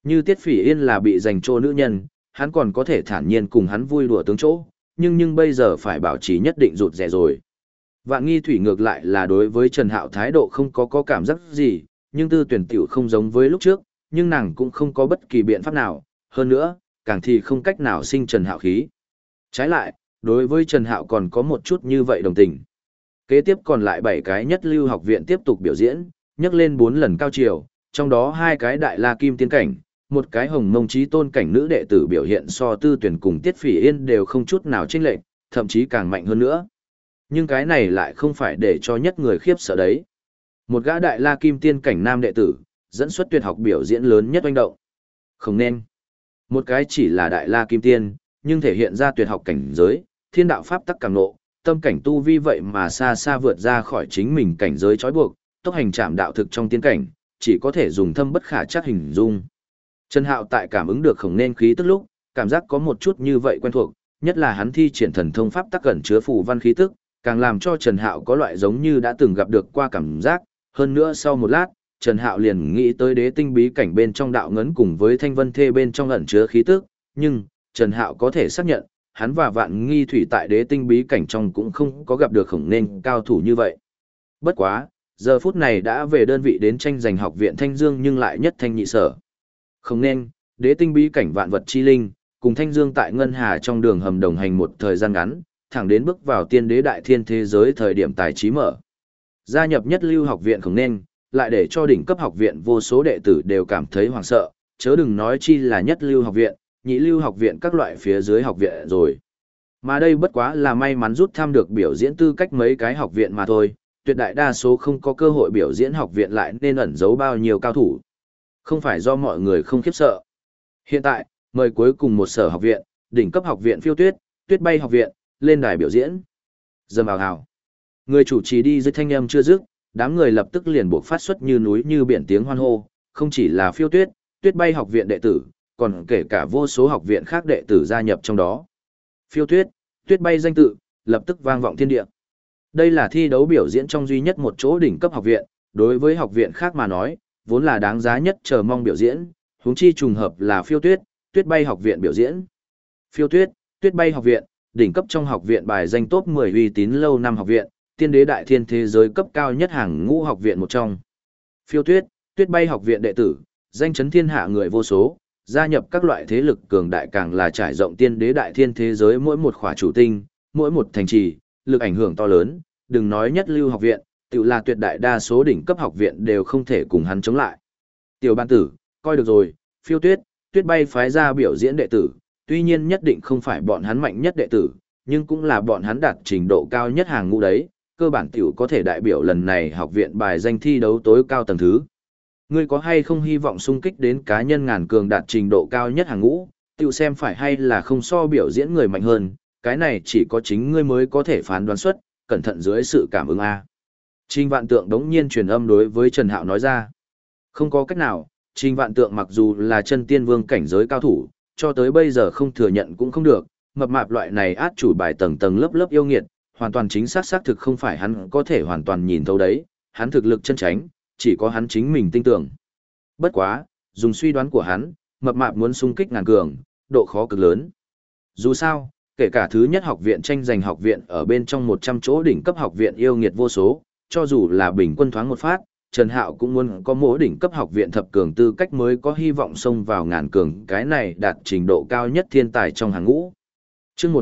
Như Tiết Phỉ Yên là bị dành cho nữ nhân, hắn còn có thể thản nhiên cùng hắn vui đùa tướng chỗ, nhưng bây giờ phải bảo trì nhất định rụt rè rồi. Vạn Nghi Thủy ngược lại là đối với Trần Hạo thái độ không có cảm giác gì, nhưng Tư Tuyển tiểu không giống với lúc trước, nhưng nàng cũng không có bất kỳ biện pháp nào, hơn nữa, càng thì không cách nào sinh Trần Hạo khí. Trái lại, đối với Trần Hạo còn có một chút như vậy đồng tình. Kế tiếp còn lại 7 cái nhất lưu học viện tiếp tục biểu diễn, nhắc lên 4 lần cao triều, trong đó 2 cái đại la kim tiên cảnh, một cái hồng mông chí tôn cảnh nữ đệ tử biểu hiện so Tư Tuyển cùng Tiết Phỉ Yên đều không chút nào chênh lệch, thậm chí càng mạnh hơn nữa. Nhưng cái này lại không phải để cho nhất người khiếp sợ đấy. Một gã đại la kim tiên cảnh nam đệ tử, dẫn xuất tuyệt học biểu diễn lớn nhất oanh động. Không nên. Một cái chỉ là đại la kim tiên, nhưng thể hiện ra tuyệt học cảnh giới, thiên đạo pháp tắc càng nộ, tâm cảnh tu vi vậy mà xa xa vượt ra khỏi chính mình cảnh giới trói buộc, tốc hành trảm đạo thực trong tiên cảnh, chỉ có thể dùng thâm bất khả chắc hình dung. Trần Hạo tại cảm ứng được Khổng Nên khí tức lúc, cảm giác có một chút như vậy quen thuộc, nhất là hắn thi triển thần thông pháp tắc cẩn chứa phù văn khí tức, càng làm cho Trần Hạo có loại giống như đã từng gặp được qua cảm giác, hơn nữa sau một lát, Trần Hạo liền nghĩ tới đế tinh bí cảnh bên trong đạo ngấn cùng với thanh vân thê bên trong ẩn chứa khí tức, nhưng, Trần Hạo có thể xác nhận, hắn và Vạn Nghi Thủy tại đế tinh bí cảnh trong cũng không có gặp được Khổng Nên cao thủ như vậy. Bất quá, giờ phút này đã về đơn vị đến tranh giành học viện Thanh Dương nhưng lại nhất thanh nhị sở. Khổng Nên, đế tinh bí cảnh vạn vật chi linh, cùng Thanh Dương tại Ngân Hà trong đường hầm đồng hành một thời gian ngắn, thẳng đến bước vào tiên đế đại thiên thế giới thời điểm tài trí mở. Gia nhập nhất lưu học viện Khổng Nên, lại để cho đỉnh cấp học viện vô số đệ tử đều cảm thấy hoảng sợ, chớ đừng nói chi là nhất lưu học viện, nhị lưu học viện các loại phía dưới học viện rồi. Mà đây bất quá là may mắn rút thăm được biểu diễn tư cách mấy cái học viện mà thôi, tuyệt đại đa số không có cơ hội biểu diễn học viện lại nên ẩn giấu bao nhiêu cao thủ. Không phải do mọi người không khiếp sợ. Hiện tại, mời cuối cùng một sở học viện, đỉnh cấp học viện Phiêu Tuyết, Tuyết Bay học viện, lên đài biểu diễn. Dầm ào ào. Người chủ trì đi dưới thanh âm chưa dứt, đám người lập tức liền buộc phát xuất như núi như biển tiếng hoan hô, không chỉ là Phiêu Tuyết, Tuyết Bay học viện đệ tử, còn kể cả vô số học viện khác đệ tử gia nhập trong đó. Phiêu Tuyết, Tuyết Bay danh tự, lập tức vang vọng thiên địa. Đây là thi đấu biểu diễn trong duy nhất một chỗ đỉnh cấp học viện, đối với học viện khác mà nói, vốn là đáng giá nhất chờ mong biểu diễn, huống chi trùng hợp là Phiêu Tuyết, Tuyết Bay học viện biểu diễn. Phiêu Tuyết, Tuyết Bay học viện, đỉnh cấp trong học viện bài danh top 10 uy tín lâu năm học viện, tiên đế đại thiên thế giới cấp cao nhất hàng ngũ học viện một trong. Phiêu Tuyết, Tuyết Bay học viện đệ tử, danh chấn thiên hạ người vô số, gia nhập các loại thế lực cường đại càng là trải rộng tiên đế đại thiên thế giới mỗi một khỏa chủ tinh, mỗi một thành trì, lực ảnh hưởng to lớn, đừng nói nhất lưu học viện, tự là tuyệt đại đa số đỉnh cấp học viện đều không thể cùng hắn chống lại. Tiểu ban tử, coi được rồi, Phiêu Tuyết, Tuyết Bay phái ra biểu diễn đệ tử, tuy nhiên nhất định không phải bọn hắn mạnh nhất đệ tử, nhưng cũng là bọn hắn đạt trình độ cao nhất hàng ngũ đấy, cơ bản tiểu có thể đại biểu lần này học viện bài danh thi đấu tối cao tầng thứ. Ngươi có hay không hy vọng xung kích đến cá nhân ngàn cường đạt trình độ cao nhất hàng ngũ, tiểu xem phải hay là không so biểu diễn người mạnh hơn, cái này chỉ có chính ngươi mới có thể phán đoán xuất, cẩn thận dưới sự cảm ứng A. Trình Vạn Tượng đống nhiên truyền âm đối với Trần Hạo nói ra. Không có cách nào, Trình Vạn Tượng mặc dù là chân tiên vương cảnh giới cao thủ, cho tới bây giờ không thừa nhận cũng không được, mập mạp loại này át chủ bài tầng tầng lớp lớp yêu nghiệt, hoàn toàn chính xác xác thực không phải hắn có thể hoàn toàn nhìn thấu đấy, hắn thực lực chân tránh, chỉ có hắn chính mình tin tưởng. Bất quá, dùng suy đoán của hắn, mập mạp muốn xung kích ngàn cường, độ khó cực lớn. Dù sao, kể cả thứ nhất học viện tranh giành học viện ở bên trong 100 chỗ đỉnh cấp học viện yêu nghiệt vô số, cho dù là bình quân thoáng một phát, Trần Hạo cũng muốn có mỗi đỉnh cấp học viện thập cường tư cách mới có hy vọng xông vào ngàn cường, cái này đạt trình độ cao nhất thiên tài trong hàng ngũ. Chương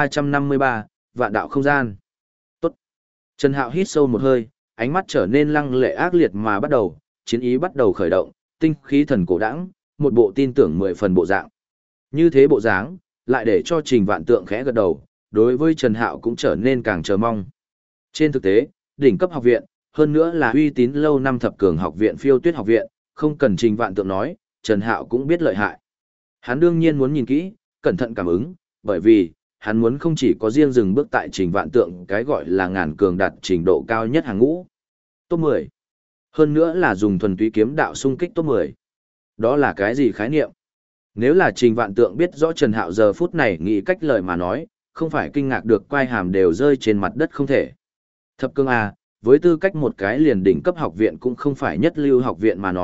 1353, Vạn đạo không gian. Tốt. Trần Hạo hít sâu một hơi, ánh mắt trở nên lăng lệ ác liệt mà bắt đầu, chiến ý bắt đầu khởi động, tinh khí thần cổ đãng, một bộ tin tưởng 10 phần bộ dạng. Như thế bộ dáng, lại để cho Trình Vạn Tượng khẽ gật đầu, đối với Trần Hạo cũng trở nên càng chờ mong. Trên thực tế, đỉnh cấp học viện, hơn nữa là uy tín lâu năm thập cường học viện Phiêu Tuyết học viện, không cần Trình Vạn Tượng nói, Trần Hạo cũng biết lợi hại. Hắn đương nhiên muốn nhìn kỹ, cẩn thận cảm ứng, bởi vì, hắn muốn không chỉ có riêng dừng bước tại Trình Vạn Tượng cái gọi là ngàn cường đạt trình độ cao nhất hàng ngũ. Top 10. Hơn nữa là dùng thuần túy kiếm đạo xung kích top 10. Đó là cái gì khái niệm? Nếu là Trình Vạn Tượng biết rõ Trần Hạo giờ phút này nghĩ cách lời mà nói, không phải kinh ngạc được quai hàm đều rơi trên mặt đất không thể. Thập cương A, với tư cách một cái liền đỉnh cấp học viện cũng không phải nhất lưu học viện mà nói,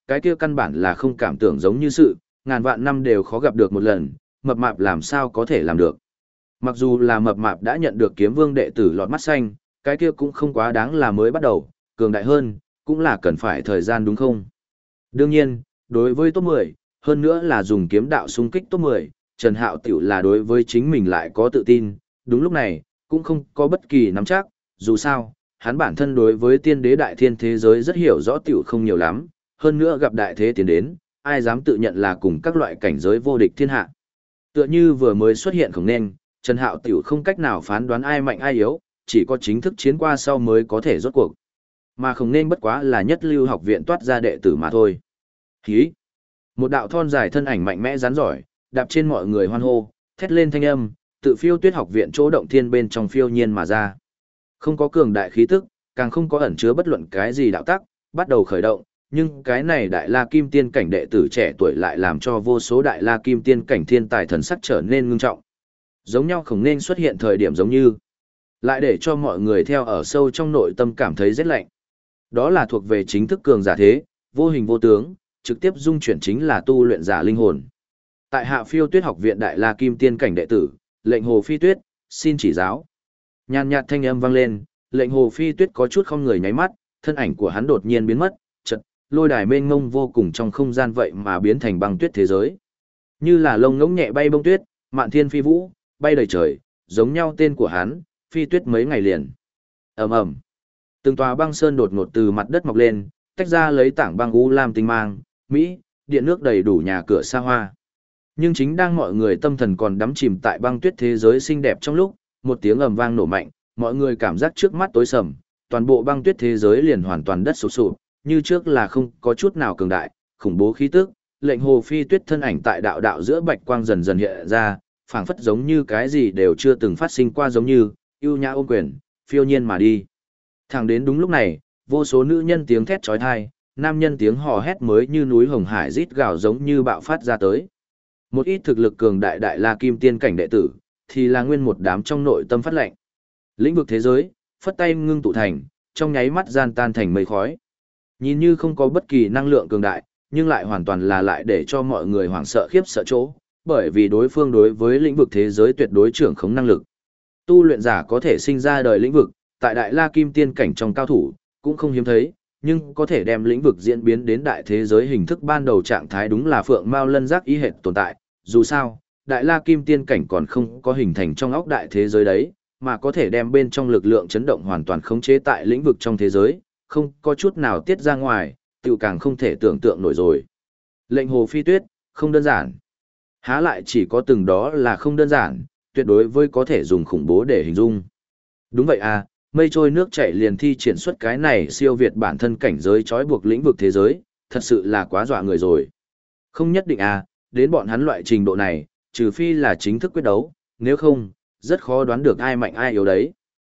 cái kia căn bản là không cảm tưởng giống như sự, ngàn vạn năm đều khó gặp được một lần, mập mạp làm sao có thể làm được. Mặc dù là mập mạp đã nhận được kiếm vương đệ tử lọt mắt xanh, cái kia cũng không quá đáng là mới bắt đầu, cường đại hơn, cũng là cần phải thời gian đúng không? Đương nhiên, đối với top 10, hơn nữa là dùng kiếm đạo xung kích top 10, Trần Hạo tiểu là đối với chính mình lại có tự tin, đúng lúc này, cũng không có bất kỳ nắm chắc, dù sao, hắn bản thân đối với tiên đế đại thiên thế giới rất hiểu rõ tiểu không nhiều lắm, hơn nữa gặp đại thế tiến đến, ai dám tự nhận là cùng các loại cảnh giới vô địch thiên hạ. Tựa như vừa mới xuất hiện Khổng Nên, Trần Hạo tiểu không cách nào phán đoán ai mạnh ai yếu, chỉ có chính thức chiến qua sau mới có thể rốt cuộc. Mà Khổng Nên bất quá là nhất lưu học viện toát ra đệ tử mà thôi. Hí! Một đạo thon dài thân ảnh mạnh mẽ rắn giỏi, đạp trên mọi người hoan hô, thét lên thanh âm, tự phiêu tuyết học viện chỗ động thiên bên trong phiêu nhiên mà ra. Không có cường đại khí tức, càng không có ẩn chứa bất luận cái gì đạo tắc, bắt đầu khởi động, nhưng cái này đại la kim tiên cảnh đệ tử trẻ tuổi lại làm cho vô số đại la kim tiên cảnh thiên tài thần sắc trở nên ngưng trọng. Giống nhau Khổng Nên xuất hiện thời điểm giống như, lại để cho mọi người theo ở sâu trong nội tâm cảm thấy rét lạnh. Đó là thuộc về chính thức cường giả thế, vô hình vô tướng, trực tiếp dung chuyển chính là tu luyện giả linh hồn. Tại Hạ Phiêu Tuyết học viện đại la kim tiên cảnh đệ tử, lệnh Hồ Phi Tuyết, xin chỉ giáo. Nhàn nhạt thanh âm vang lên, lệnh Hồ Phi Tuyết có chút không người nháy mắt, thân ảnh của hắn đột nhiên biến mất, chợt, lôi đài mênh mông vô cùng trong không gian vậy mà biến thành băng tuyết thế giới. Như là lông ngỗng nhẹ bay bông tuyết, mạn thiên phi vũ, bay đầy trời, giống nhau tên của hắn, Phi Tuyết mấy ngày liền. Ầm ầm. Từng tòa băng sơn đột ngột từ mặt đất mọc lên, tách ra lấy tảng băng u lam tinh mang, mỹ, điện nước đầy đủ nhà cửa xa hoa. Nhưng chính đang mọi người tâm thần còn đắm chìm tại băng tuyết thế giới xinh đẹp trong lúc, một tiếng ầm vang nổ mạnh, mọi người cảm giác trước mắt tối sầm, toàn bộ băng tuyết thế giới liền hoàn toàn đất sụp sụp, như trước là không có chút nào cường đại, khủng bố khí tức, lệnh Hồ Phi Tuyết thân ảnh tại đạo đạo giữa bạch quang dần dần hiện ra, phảng phất giống như cái gì đều chưa từng phát sinh qua giống như, ưu nhã ôm quyền, phiêu nhiên mà đi. Thẳng đến đúng lúc này, vô số nữ nhân tiếng thét chói tai, nam nhân tiếng hò hét mới như núi hồng hải rít gào giống như bạo phát ra tới. Một ít thực lực cường đại đại la kim tiên cảnh đệ tử, thì là nguyên một đám trong nội tâm phát lệnh. Lĩnh vực thế giới, phất tay ngưng tụ thành, trong nháy mắt gian tan thành mây khói. Nhìn như không có bất kỳ năng lượng cường đại, nhưng lại hoàn toàn là lại để cho mọi người hoảng sợ khiếp sợ chỗ, bởi vì đối phương đối với lĩnh vực thế giới tuyệt đối trưởng khống năng lực. Tu luyện giả có thể sinh ra đời lĩnh vực, tại đại la kim tiên cảnh trong cao thủ, cũng không hiếm thấy, nhưng có thể đem lĩnh vực diễn biến đến đại thế giới hình thức ban đầu trạng thái đúng là phượng mao lân giác ý hệt tồn tại, dù sao, đại la kim tiên cảnh còn không có hình thành trong óc đại thế giới đấy, mà có thể đem bên trong lực lượng chấn động hoàn toàn khống chế tại lĩnh vực trong thế giới, không có chút nào tiết ra ngoài, tự càng không thể tưởng tượng nổi rồi. Lệnh Hồ Phi Tuyết, không đơn giản. Há lại chỉ có từng đó là không đơn giản, tuyệt đối với có thể dùng khủng bố để hình dung. Đúng vậy à, mây trôi nước chảy liền thi triển xuất cái này siêu việt bản thân cảnh giới trói buộc lĩnh vực thế giới, thật sự là quá dọa người rồi. Không nhất định à, đến bọn hắn loại trình độ này, trừ phi là chính thức quyết đấu, nếu không, rất khó đoán được ai mạnh ai yếu đấy.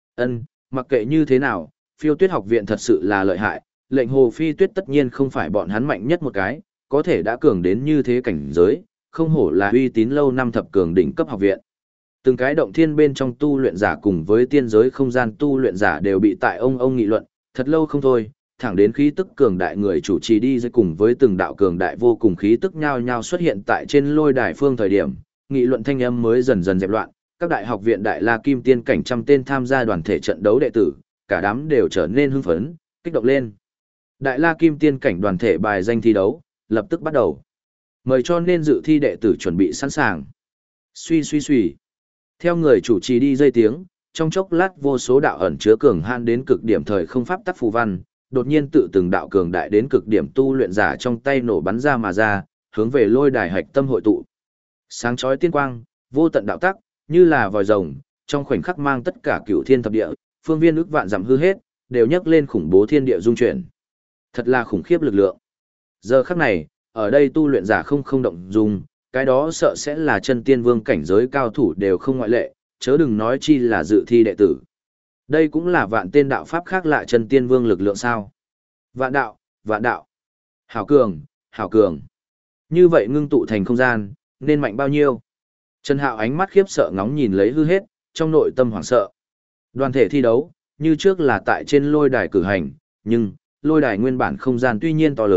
Mặc kệ như thế nào, Phiêu Tuyết học viện thật sự là lợi hại, lệnh Hồ Phi Tuyết tất nhiên không phải bọn hắn mạnh nhất một cái, có thể đã cường đến như thế cảnh giới, không hổ là uy tín lâu năm thập cường đỉnh cấp học viện. Từng cái động thiên bên trong tu luyện giả cùng với tiên giới không gian tu luyện giả đều bị tại ông nghị luận, thật lâu không thôi, thẳng đến khí tức cường đại người chủ trì đi dưới cùng với từng đạo cường đại vô cùng khí tức nhao nhao xuất hiện tại trên lôi đài phương thời điểm, nghị luận thanh âm mới dần dần dẹp loạn, các đại học viện đại la kim tiên cảnh trăm tên tham gia đoàn thể trận đấu đệ tử, cả đám đều trở nên hưng phấn, kích động lên. Đại la kim tiên cảnh đoàn thể bài danh thi đấu, lập tức bắt đầu. Mời cho nên dự thi đệ tử chuẩn bị sẵn sàng. Suy suy suy. Theo người chủ trì đi dây tiếng, trong chốc lát vô số đạo ẩn chứa cường han đến cực điểm thời không pháp tắc phù văn, đột nhiên tự từng đạo cường đại đến cực điểm tu luyện giả trong tay nổ bắn ra mà ra, hướng về lôi đài hạch tâm hội tụ. Sáng chói tiên quang, vô tận đạo tắc, như là vòi rồng, trong khoảnh khắc mang tất cả cửu thiên thập địa, phương viên ức vạn dặm hư hết, đều nhấc lên khủng bố thiên địa dung chuyển. Thật là khủng khiếp lực lượng. Giờ khắc này, ở đây tu luyện giả không động dung, cái đó sợ sẽ là chân tiên vương cảnh giới cao thủ đều không ngoại lệ, chớ đừng nói chi là dự thi đệ tử. Đây cũng là vạn tên đạo pháp khác lạ chân tiên vương lực lượng sao. Vạn đạo. Hảo cường. Như vậy ngưng tụ thành không gian, nên mạnh bao nhiêu? Trần Hạo ánh mắt khiếp sợ ngóng nhìn lấy hư hết, trong nội tâm hoảng sợ. Đoàn thể thi đấu, như trước là tại trên lôi đài cử hành, nhưng, lôi đài nguyên bản không gian tuy nhiên to lớn,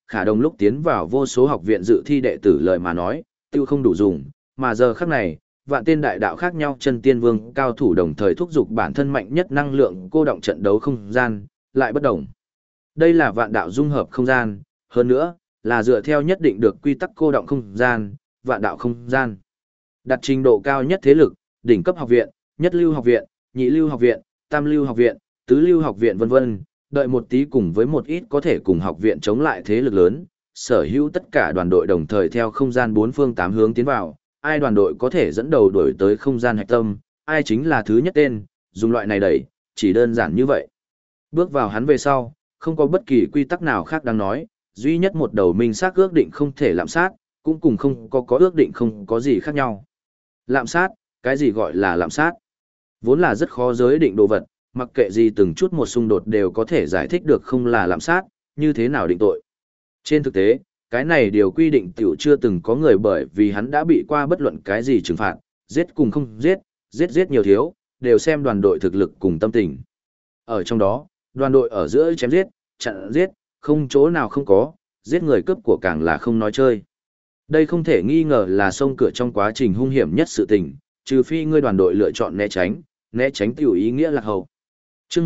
khả đồng lúc tiến vào vô số học viện dự thi đệ tử lời mà nói, tiêu không đủ dùng, mà giờ khắc này, vạn tên đại đạo khác nhau chân tiên vương cao thủ đồng thời thúc giục bản thân mạnh nhất năng lượng cô động trận đấu không gian, lại bất đồng. Đây là vạn đạo dung hợp không gian, hơn nữa, là dựa theo nhất định được quy tắc cô động không gian, vạn đạo không gian. Đặt trình độ cao nhất thế lực, đỉnh cấp học viện, nhất lưu học viện, nhị lưu học viện, tam lưu học viện, tứ lưu học viện vân vân, đợi một tí cùng với một ít có thể cùng học viện chống lại thế lực lớn, sở hữu tất cả đoàn đội đồng thời theo không gian bốn phương tám hướng tiến vào, ai đoàn đội có thể dẫn đầu đuổi tới không gian hạch tâm, ai chính là thứ nhất tên, dùng loại này đẩy, chỉ đơn giản như vậy. Bước vào hắn về sau, không có bất kỳ quy tắc nào khác đang nói, duy nhất một đầu minh xác ước định không thể lạm sát, cũng cùng không có ước định không có gì khác nhau. Lạm sát, cái gì gọi là lạm sát? Vốn là rất khó giới định đồ vật, mặc kệ gì từng chút một xung đột đều có thể giải thích được không là lạm sát, như thế nào định tội. Trên thực tế, cái này điều quy định tiểu chưa từng có người bởi vì hắn đã bị qua bất luận cái gì trừng phạt, giết cùng không giết, giết nhiều thiếu, đều xem đoàn đội thực lực cùng tâm tình. Ở trong đó, đoàn đội ở giữa chém giết, chặn giết, không chỗ nào không có, giết người cướp của càng là không nói chơi. Đây không thể nghi ngờ là xông cửa trong quá trình hung hiểm nhất sự tình, trừ phi ngươi đoàn đội lựa chọn né tránh tiểu ý nghĩa lạc hậu. Chương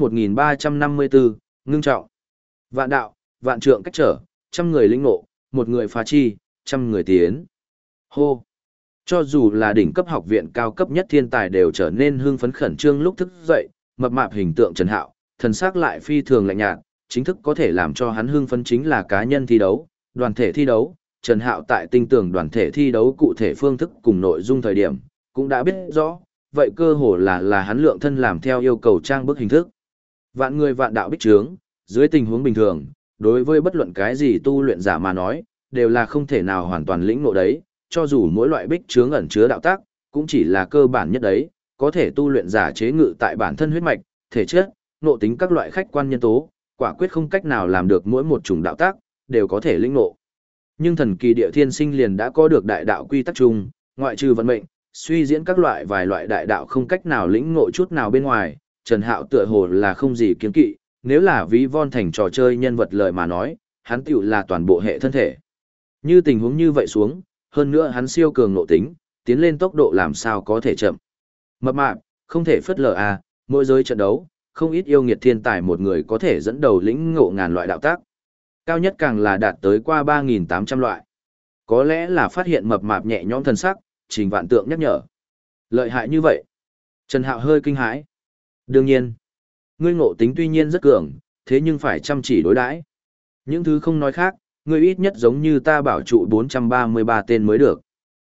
1354, ngưng trọng. Vạn đạo, vạn trượng cách trở, trăm người lĩnh ngộ, một người phá chi, trăm người tiến. Hô. Cho dù là đỉnh cấp học viện cao cấp nhất thiên tài đều trở nên hưng phấn khẩn trương lúc thức dậy, mập mạp hình tượng Trần Hạo, thần sắc lại phi thường lạnh nhạt, chính thức có thể làm cho hắn hưng phấn chính là cá nhân thi đấu, đoàn thể thi đấu. Trần Hạo tại tinh tường đoàn thể thi đấu cụ thể phương thức cùng nội dung thời điểm, cũng đã biết rõ, vậy cơ hồ là hắn lượng thân làm theo yêu cầu trang bức hình thức. Vạn người vạn đạo bích trướng, dưới tình huống bình thường, đối với bất luận cái gì tu luyện giả mà nói, đều là không thể nào hoàn toàn lĩnh ngộ đấy, cho dù mỗi loại bích trướng ẩn chứa đạo tác, cũng chỉ là cơ bản nhất đấy, có thể tu luyện giả chế ngự tại bản thân huyết mạch, thể chất, nội tính các loại khách quan nhân tố, quả quyết không cách nào làm được mỗi một chủng đạo tác đều có thể lĩnh ngộ. Nhưng thần kỳ địa thiên sinh liền đã có được đại đạo quy tắc chung, ngoại trừ vận mệnh, suy diễn các loại vài loại đại đạo không cách nào lĩnh ngộ chút nào bên ngoài, Trần Hạo tựa hồ là không gì kiêng kỵ, nếu là ví von thành trò chơi nhân vật lời mà nói, hắn tiểu là toàn bộ hệ thân thể. Như tình huống như vậy xuống, hơn nữa hắn siêu cường nội tính, tiến lên tốc độ làm sao có thể chậm. Mập mạp, không thể phất lờ à, mỗi giới trận đấu, không ít yêu nghiệt thiên tài một người có thể dẫn đầu lĩnh ngộ ngàn loại đạo tác. Cao nhất càng là đạt tới qua 3.800 loại. Có lẽ là phát hiện mập mạp nhẹ nhõm thần sắc, Trình Vạn Tượng nhắc nhở. Lợi hại như vậy. Trần Hạo hơi kinh hãi. Đương nhiên, ngươi ngộ tính tuy nhiên rất cường, thế nhưng phải chăm chỉ đối đãi. Những thứ không nói khác, ngươi ít nhất giống như ta bảo trụ 433 tên mới được.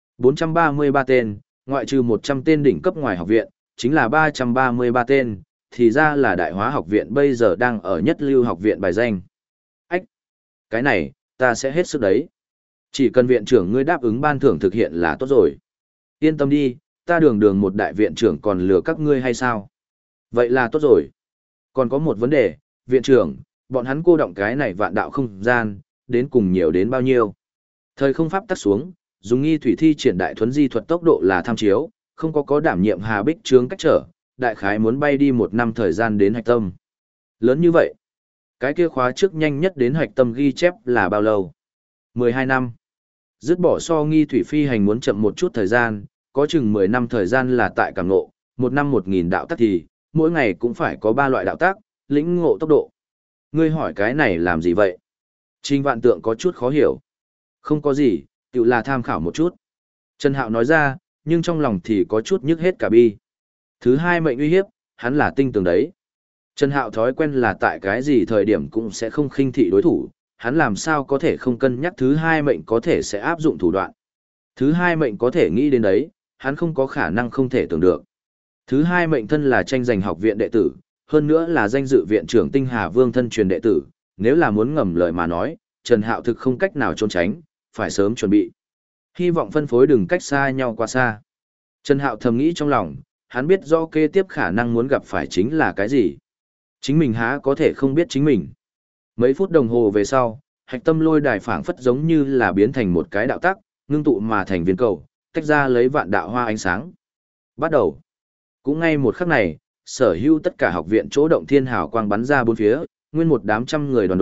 433 tên, ngoại trừ 100 tên đỉnh cấp ngoài học viện, chính là 333 tên, thì ra là Đại Hóa học viện bây giờ đang ở nhất lưu học viện bài danh. Ách! Cái này, ta sẽ hết sức đấy. Chỉ cần viện trưởng ngươi đáp ứng ban thưởng thực hiện là tốt rồi. Yên tâm đi, ta đường một đại viện trưởng còn lừa các ngươi hay sao? Vậy là tốt rồi. Còn có một vấn đề, viện trưởng, bọn hắn cô động cái này vạn đạo không gian, đến cùng nhiều đến bao nhiêu? Thời không pháp tắt xuống, dùng nghi thủy thi triển đại thuấn di thuật tốc độ là tham chiếu, không có đảm nhiệm hà bích trướng cách trở, đại khái muốn bay đi 1 năm thời gian đến hạch tâm. Lớn như vậy, cái kia khóa trước nhanh nhất đến hạch tâm ghi chép là bao lâu? 12 năm. Dứt bỏ so nghi thủy phi hành muốn chậm một chút thời gian, có chừng 10 năm thời gian là tại cảm ngộ, 1 năm 1.000 đạo tác thì, mỗi ngày cũng phải có 3 loại đạo tác, lĩnh ngộ tốc độ. Ngươi hỏi cái này làm gì vậy? Trình Vạn Tượng có chút khó hiểu. Không có gì, tự là tham khảo một chút. Trần Hạo nói ra, nhưng trong lòng thì có chút nhức hết cả bi. Thứ hai mệnh uy hiếp, hắn là tinh tường đấy. Trần Hạo thói quen là tại cái gì thời điểm cũng sẽ không khinh thị đối thủ, hắn làm sao có thể không cân nhắc thứ hai mệnh có thể sẽ áp dụng thủ đoạn. Thứ hai mệnh có thể nghĩ đến đấy, hắn không có khả năng không thể tưởng được. Thứ hai mệnh thân là tranh giành học viện đệ tử, hơn nữa là danh dự viện trưởng Tinh Hà Vương thân truyền đệ tử, nếu là muốn ngầm lời mà nói, Trần Hạo thực không cách nào trốn tránh, phải sớm chuẩn bị. Hy vọng phân phối đừng cách xa nhau quá xa. Trần Hạo thầm nghĩ trong lòng, hắn biết rõ kế tiếp khả năng muốn gặp phải chính là cái gì. Chính mình há có thể không biết chính mình. Mấy phút đồng hồ về sau, hạch tâm lôi đài phảng phất giống như là biến thành một cái đạo tắc, ngưng tụ mà thành viên cầu, tách ra lấy vạn đạo hoa ánh sáng. Bắt đầu. Cũng ngay một khắc này, sở hữu tất cả học viện chỗ động thiên hào quang bắn ra bốn phía, nguyên một đám trăm người đoàn đội,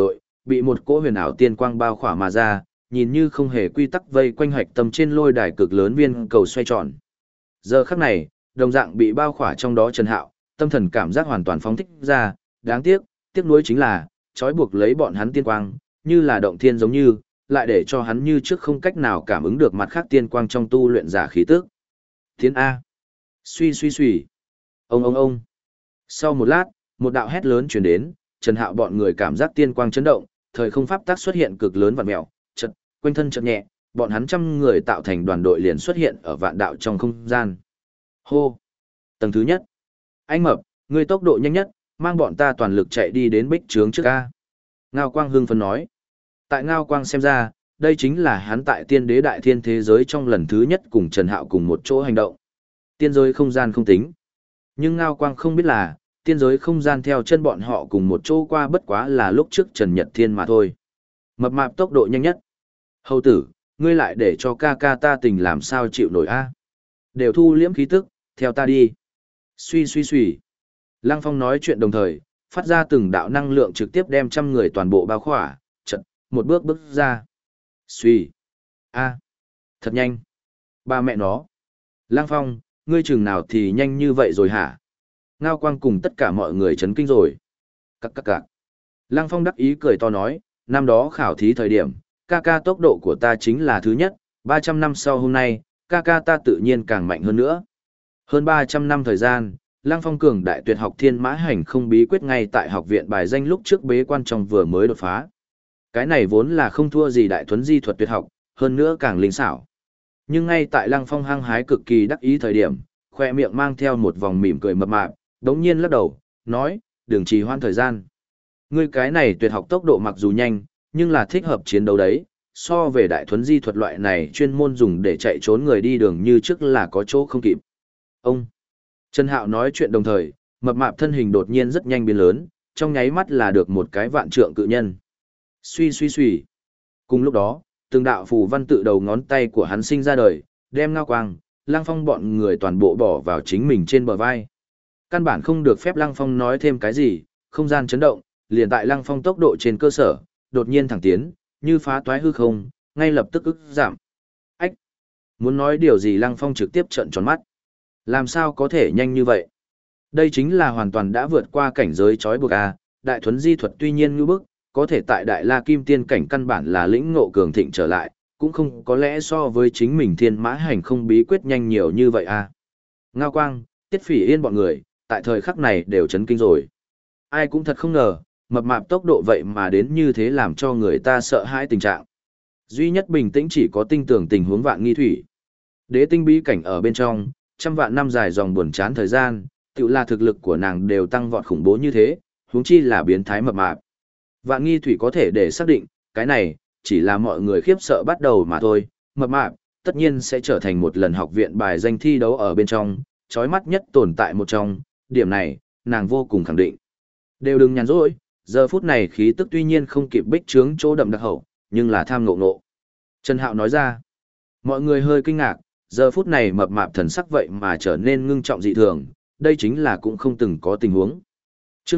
bị một cỗ huyền ảo tiên quang bao khỏa mà ra, nhìn như không hề quy tắc vây quanh hạch tâm trên lôi đài cực lớn viên cầu xoay tròn. Giờ khắc này, đồng dạng bị bao khỏa trong đó Trần Hạo, tâm thần cảm giác hoàn toàn phóng thích ra, đáng tiếc nuối chính là, trói buộc lấy bọn hắn tiên quang, như là động thiên giống như, lại để cho hắn như trước không cách nào cảm ứng được mặt khác tiên quang trong tu luyện giả khí tức. Tiến A. Suy suy suy. Ông. Sau một lát, một đạo hét lớn truyền đến, Trần Hạo bọn người cảm giác tiên quang chấn động, thời không pháp tác xuất hiện cực lớn vặn mèo, chợt, quanh thân chợt nhẹ, bọn hắn trăm người tạo thành đoàn đội liền xuất hiện ở vạn đạo trong không gian. Hô. Tầng thứ nhất. Anh Mập, ngươi tốc độ nhanh nhất, mang bọn ta toàn lực chạy đi đến bích trướng trước A. Ngao Quang hưng phấn nói. Tại Ngao Quang xem ra, đây chính là hắn tại tiên đế đại thiên thế giới trong lần thứ nhất cùng Trần Hạo cùng một chỗ hành động. Tiên giới không gian không tính. Nhưng Ngao Quang không biết là, tiên giới không gian theo chân bọn họ cùng một chỗ qua bất quá là lúc trước Trần Nhật Thiên mà thôi. Mập mạp tốc độ nhanh nhất. Hầu tử, ngươi lại để cho ca ca ta tình làm sao chịu nổi a? Đều thu liễm khí tức, theo ta đi. Suy suy suy. Lăng Phong nói chuyện đồng thời, phát ra từng đạo năng lượng trực tiếp đem trăm người toàn bộ bao khỏa, chật, một bước ra. Suy. A. Thật nhanh. Ba mẹ nó. Lăng Phong, ngươi chừng nào thì nhanh như vậy rồi hả? Ngao Quang cùng tất cả mọi người chấn kinh rồi. Cặc. Lăng Phong đắc ý cười to nói, năm đó khảo thí thời điểm, ca ca tốc độ của ta chính là thứ nhất, 300 năm sau hôm nay, ca ca ta tự nhiên càng mạnh hơn nữa. Hơn 300 năm thời gian, Lăng Phong cường đại tuyệt học thiên mã hành không bí quyết ngay tại học viện bài danh lúc trước bế quan trong vừa mới đột phá. Cái này vốn là không thua gì đại thuấn di thuật tuyệt học, hơn nữa càng linh xảo. Nhưng ngay tại Lăng Phong hăng hái cực kỳ đắc ý thời điểm, khoe miệng mang theo một vòng mỉm cười mập mạp, đống nhiên lắc đầu, nói, đừng trì hoãn thời gian. Ngươi cái này tuyệt học tốc độ mặc dù nhanh, nhưng là thích hợp chiến đấu đấy, so về đại thuấn di thuật loại này chuyên môn dùng để chạy trốn người đi đường như trước là có chỗ không kịp. Ông Trần Hạo nói chuyện đồng thời, mập mạp thân hình đột nhiên rất nhanh biến lớn, trong nháy mắt là được một cái vạn trượng cự nhân. Suy suy suy. Cùng lúc đó, từng đạo phù văn tự đầu ngón tay của hắn sinh ra đời, đem Ngao Quang, Lăng Phong bọn người toàn bộ bỏ vào chính mình trên bờ vai. Căn bản không được phép Lăng Phong nói thêm cái gì, không gian chấn động, liền tại Lăng Phong tốc độ trên cơ sở, đột nhiên thẳng tiến, như phá toái hư không, ngay lập tức ức giảm. Ách! Muốn nói điều gì Lăng Phong trực tiếp trợn tròn mắt. Làm sao có thể nhanh như vậy? Đây chính là hoàn toàn đã vượt qua cảnh giới trói buộc a, đại thuấn di thuật tuy nhiên như bức, có thể tại đại la kim tiên cảnh căn bản là lĩnh ngộ cường thịnh trở lại, cũng không có lẽ so với chính mình thiên mã hành không bí quyết nhanh nhiều như vậy a. Ngao Quang, Tiết Phỉ Yên bọn người, tại thời khắc này đều chấn kinh rồi. Ai cũng thật không ngờ, mập mạp tốc độ vậy mà đến như thế làm cho người ta sợ hãi tình trạng. Duy nhất bình tĩnh chỉ có tinh tưởng tình huống Vạn Nghi Thủy. Đế tinh bí cảnh ở bên trong, trăm vạn năm dài dòng buồn chán thời gian, tự là thực lực của nàng đều tăng vọt khủng bố như thế, huống chi là biến thái mập mạp. Vạn Nghi Thủy có thể để xác định, cái này, chỉ là mọi người khiếp sợ bắt đầu mà thôi, mập mạp, tất nhiên sẽ trở thành một lần học viện bài danh thi đấu ở bên trong, chói mắt nhất tồn tại một trong, điểm này, nàng vô cùng khẳng định. Đều đừng nhàn rỗi, giờ phút này khí tức tuy nhiên không kịp bích trướng chỗ đậm đặc hậu, nhưng là tham ngộ ngộ. Trần Hạo nói ra, mọi người hơi kinh ngạc, giờ phút này mập mạp thần sắc vậy mà trở nên ngưng trọng dị thường, đây chính là cũng không từng có tình huống. Trước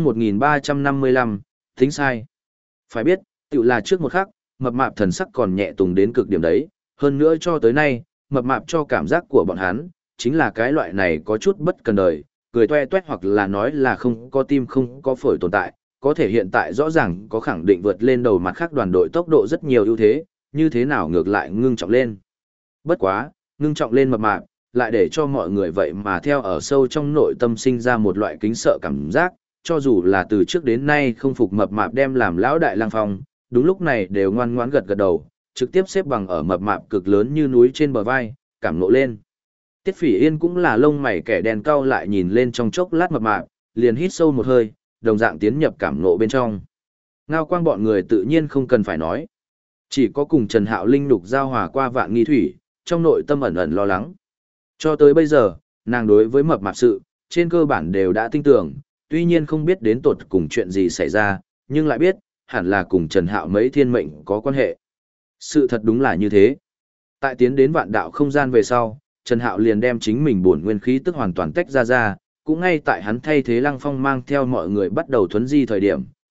1355, tính sai. Phải biết, tự là trước một khắc, mập mạp thần sắc còn nhẹ tùng đến cực điểm đấy, hơn nữa cho tới nay, mập mạp cho cảm giác của bọn hắn, chính là cái loại này có chút bất cần đời, cười toe toét hoặc là nói là không có tim không có phổi tồn tại, có thể hiện tại rõ ràng có khẳng định vượt lên đầu mặt khác đoàn đội tốc độ rất nhiều ưu thế, như thế nào ngược lại ngưng trọng lên. Bất quá, ngưng trọng lên mập mạp, lại để cho mọi người vậy mà theo ở sâu trong nội tâm sinh ra một loại kính sợ cảm giác, cho dù là từ trước đến nay không phục mập mạp đem làm lão đại Lang Phong, đúng lúc này đều ngoan ngoãn gật gật đầu, trực tiếp xếp bằng ở mập mạp cực lớn như núi trên bờ vai, cảm nộ lên. Tiết Phỉ Yên cũng là lông mày kẻ đen cau lại nhìn lên trong chốc lát mập mạp, liền hít sâu một hơi, đồng dạng tiến nhập cảm nộ bên trong. Ngao Quang bọn người tự nhiên không cần phải nói. Chỉ có cùng Trần Hạo linh lục giao hòa qua Vạn Nghi Thủy, trong nội tâm ẩn ẩn lo lắng. Cho tới bây giờ, nàng đối với mập mạp sự, trên cơ bản đều đã tin tưởng, tuy nhiên không biết đến tột cùng chuyện gì xảy ra, nhưng lại biết, hẳn là cùng Trần Hạo mấy thiên mệnh có quan hệ. Sự thật đúng là như thế. Tại tiến đến vạn đạo không gian về sau, Trần Hạo liền đem chính mình bổn nguyên khí tức hoàn toàn tách ra, cũng ngay tại hắn thay thế Lăng Phong mang theo mọi người bắt đầu thuấn di thời điểm,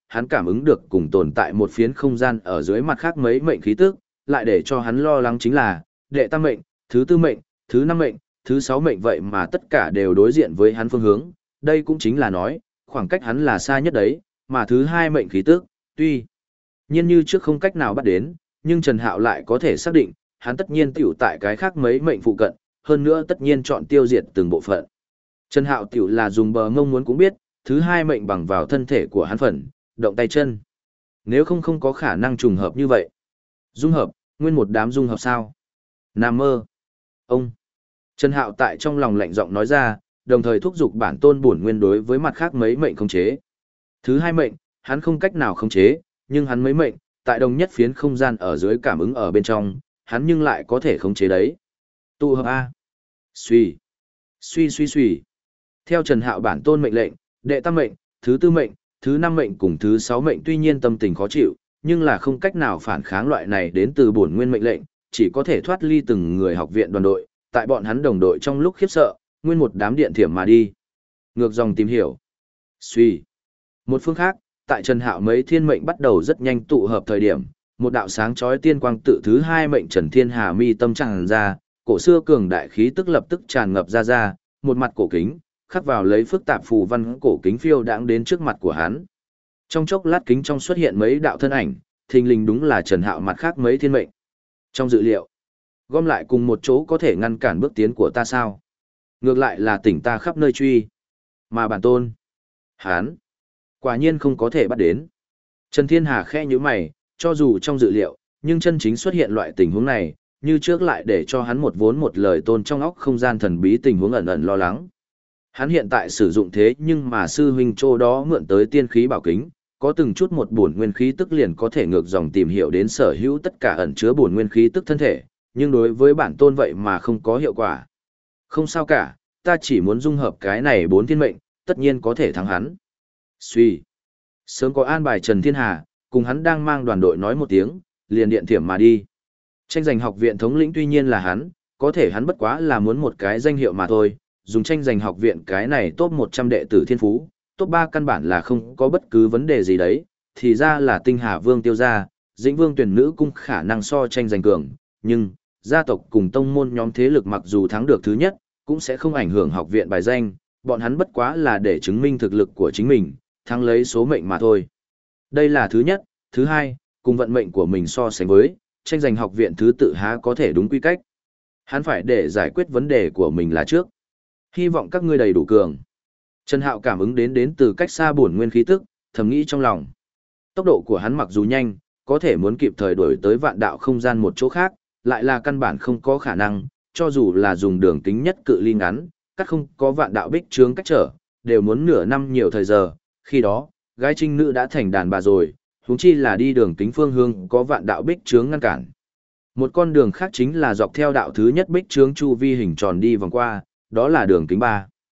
hắn cảm ứng được cùng tồn tại một phiến không gian ở dưới mặt khác mấy mệnh khí tức, lại để cho hắn lo lắng chính là, đệ tam mệnh, thứ tư mệnh, thứ năm mệnh, thứ sáu mệnh vậy mà tất cả đều đối diện với hắn phương hướng, đây cũng chính là nói, khoảng cách hắn là xa nhất đấy, mà thứ hai mệnh khí tức, tuy nhiên như trước không cách nào bắt đến, nhưng Trần Hạo lại có thể xác định, hắn tất nhiên tiểu tại cái khác mấy mệnh phụ cận, hơn nữa tất nhiên chọn tiêu diệt từng bộ phận. Trần Hạo tiểu là dùng bờ ngông muốn cũng biết, thứ hai mệnh bằng vào thân thể của hắn phần, động tay chân. Nếu không có khả năng trùng hợp như vậy. Dung hợp, nguyên một đám dung hợp sao? Nam mơ. Ông. Trần Hạo tại trong lòng lạnh giọng nói ra, đồng thời thúc giục bản tôn bổn nguyên đối với mặt khác mấy mệnh khống chế. Thứ hai mệnh, hắn không cách nào khống chế, nhưng hắn mấy mệnh, tại đồng nhất phiến không gian ở dưới cảm ứng ở bên trong, hắn nhưng lại có thể khống chế đấy. Tụ hợp A. Suy. Suy suy suy. Theo Trần Hạo bản tôn mệnh lệnh, đệ tam mệnh, thứ tư mệnh, thứ năm mệnh cùng thứ sáu mệnh tuy nhiên tâm tình khó chịu, nhưng là không cách nào phản kháng loại này đến từ bổn nguyên mệnh lệnh, chỉ có thể thoát ly từng người học viện đoàn đội, tại bọn hắn đồng đội trong lúc khiếp sợ, nguyên một đám điện thiểm mà đi. Ngược dòng tìm hiểu. Suy. Một phương khác, tại Trần Hạo mấy thiên mệnh bắt đầu rất nhanh tụ hợp thời điểm, một đạo sáng chói tiên quang tự thứ hai mệnh Trần Thiên Hà mi tâm tràn ra, cổ xưa cường đại khí tức lập tức tràn ngập ra, một mặt cổ kính, khắc vào lấy phức tạp phù văn cổ kính phiêu đãng đến trước mặt của hắn. Trong chốc lát kính trong xuất hiện mấy đạo thân ảnh, thình lình đúng là Trần Hạo mặt khác mấy thiên mệnh. Trong dự liệu, gom lại cùng một chỗ có thể ngăn cản bước tiến của ta sao? Ngược lại là tỉnh ta khắp nơi truy. Mà bản tôn, hắn, quả nhiên không có thể bắt đến. Trần Thiên Hà khẽ nhíu mày, cho dù trong dự liệu, nhưng chân chính xuất hiện loại tình huống này, như trước lại để cho hắn một vốn một lời tôn trong óc không gian thần bí tình huống ẩn ẩn lo lắng. Hắn hiện tại sử dụng thế nhưng mà sư huynh Trô đó mượn tới tiên khí bảo kính, có từng chút một bổn nguyên khí tức liền có thể ngược dòng tìm hiểu đến sở hữu tất cả ẩn chứa bổn nguyên khí tức thân thể, nhưng đối với bản tôn vậy mà không có hiệu quả. Không sao cả, ta chỉ muốn dung hợp cái này bốn thiên mệnh, tất nhiên có thể thắng hắn. Suy. Sớm có an bài Trần Thiên Hà, cùng hắn đang mang đoàn đội nói một tiếng, liền điện thiểm mà đi. Tranh giành học viện thống lĩnh tuy nhiên là hắn, có thể hắn bất quá là muốn một cái danh hiệu mà thôi, dùng tranh giành học viện cái này top 100 đệ tử thiên phú, top 3 căn bản là không có bất cứ vấn đề gì đấy, thì ra là Tinh Hà Vương tiêu gia, Dĩnh Vương tuyển nữ cung khả năng so tranh giành cường, nhưng gia tộc cùng tông môn nhóm thế lực mặc dù thắng được thứ nhất, cũng sẽ không ảnh hưởng học viện bài danh, bọn hắn bất quá là để chứng minh thực lực của chính mình, thắng lấy số mệnh mà thôi. Đây là thứ nhất, thứ hai, cùng vận mệnh của mình so sánh với, tranh giành học viện thứ tự há có thể đúng quy cách. Hắn phải để giải quyết vấn đề của mình là trước. Hy vọng các ngươi đầy đủ cường. Trần Hạo cảm ứng đến từ cách xa bổn nguyên khí tức, thầm nghĩ trong lòng. Tốc độ của hắn mặc dù nhanh, có thể muốn kịp thời đuổi tới vạn đạo không gian một chỗ khác, lại là căn bản không có khả năng, cho dù là dùng đường kính nhất cự ly ngắn, cắt không có vạn đạo bích trướng cách trở, đều muốn nửa năm nhiều thời giờ, khi đó, gái trinh nữ đã thành đàn bà rồi, huống chi là đi đường kính phương hướng có vạn đạo bích trướng ngăn cản. Một con đường khác chính là dọc theo đạo thứ nhất bích trướng chu vi hình tròn đi vòng qua, đó là đường kính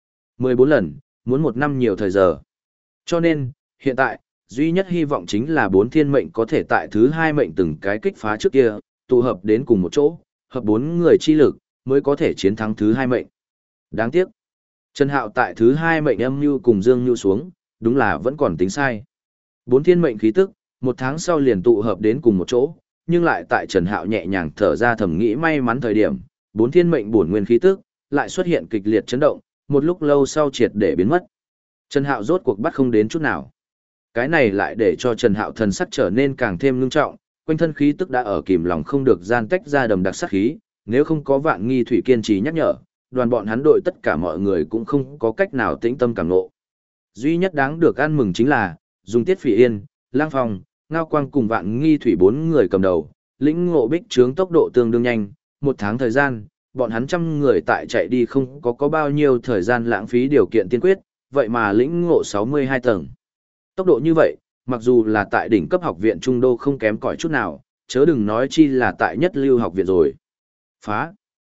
14 lần, muốn một năm nhiều thời giờ. Cho nên, hiện tại, duy nhất hy vọng chính là bốn thiên mệnh có thể tại thứ hai mệnh từng cái kích phá trước kia, tụ hợp đến cùng một chỗ, hợp bốn người chi lực, mới có thể chiến thắng thứ hai mệnh. Đáng tiếc, Trần Hạo tại thứ hai mệnh âm nhu cùng dương nhu xuống, đúng là vẫn còn tính sai. Bốn thiên mệnh khí tức, một tháng sau liền tụ hợp đến cùng một chỗ, nhưng lại tại Trần Hạo nhẹ nhàng thở ra thầm nghĩ may mắn thời điểm, bốn thiên mệnh bổn nguyên khí tức, lại xuất hiện kịch liệt chấn động, một lúc lâu sau triệt để biến mất. Trần Hạo rốt cuộc bắt không đến chút nào. Cái này lại để cho Trần Hạo thần sắc trở nên càng thêm ngưng trọng, quanh thân khí tức đã ở kìm lòng không được gian tách ra đầm đặc sát khí, nếu không có Vạn Nghi Thủy kiên trì nhắc nhở, đoàn bọn hắn đội tất cả mọi người cũng không có cách nào tĩnh tâm cảm ngộ. Duy nhất đáng được ăn mừng chính là, dùng Tiết Phỉ Yên, Lang Phong, Ngao Quang cùng Vạn Nghi Thủy bốn người cầm đầu, lĩnh ngộ bích trướng tốc độ tương đương nhanh, một tháng thời gian, bọn hắn trăm người tại chạy đi không có bao nhiêu thời gian lãng phí điều kiện tiên quyết, vậy mà lĩnh ngộ 62 tầng. Tốc độ như vậy, mặc dù là tại đỉnh cấp học viện trung đô không kém cỏi chút nào, chớ đừng nói chi là tại nhất lưu học viện rồi. Phá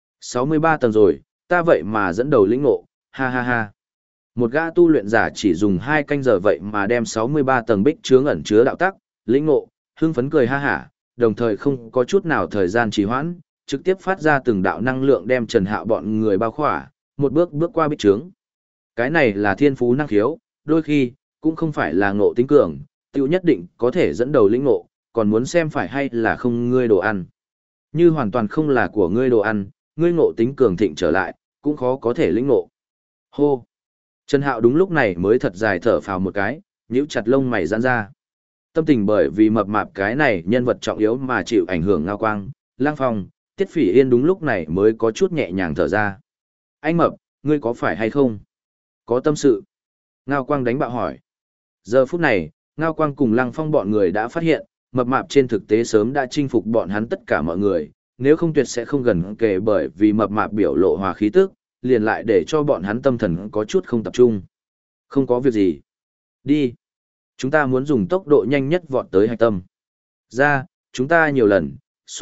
63 tầng rồi, ta vậy mà dẫn đầu lĩnh ngộ, ha ha ha. Một gã tu luyện giả chỉ dùng 2 canh giờ vậy mà đem 63 tầng bích chướng ẩn chứa đạo tắc, lĩnh ngộ, hưng phấn cười ha hả, đồng thời không có chút nào thời gian trì hoãn, trực tiếp phát ra từng đạo năng lượng đem Trần Hạo bọn người bao khỏa, một bước bước qua bích chướng. Cái này là thiên phú năng khiếu, đôi khi cũng không phải là ngộ tính cường, tiểu nhất định có thể dẫn đầu lĩnh ngộ, còn muốn xem phải hay là không ngươi đồ ăn. Như hoàn toàn không là của ngươi đồ ăn, ngươi ngộ tính cường thịnh trở lại, cũng khó có thể lĩnh ngộ. Hô! Trần Hạo đúng lúc này mới thật dài thở phào một cái, nhíu chặt lông mày giãn ra. Tâm tình bởi vì mập mạp cái này nhân vật trọng yếu mà chịu ảnh hưởng Ngao Quang, Lang Phong, Tiết Phỉ Yên đúng lúc này mới có chút nhẹ nhàng thở ra. Anh mập, ngươi có phải hay không? Có tâm sự. Ngao Quang đánh bạo hỏi. Giờ phút này, Ngao Quang cùng Lăng Phong bọn người đã phát hiện, mập mạp trên thực tế sớm đã chinh phục bọn hắn tất cả mọi người, nếu không tuyệt sẽ không gần kề bởi vì mập mạp biểu lộ hòa khí tức, liền lại để cho bọn hắn tâm thần có chút không tập trung. Không có việc gì. Đi. Chúng ta muốn dùng tốc độ nhanh nhất vọt tới hạch tâm. Ra, chúng ta nhiều lần,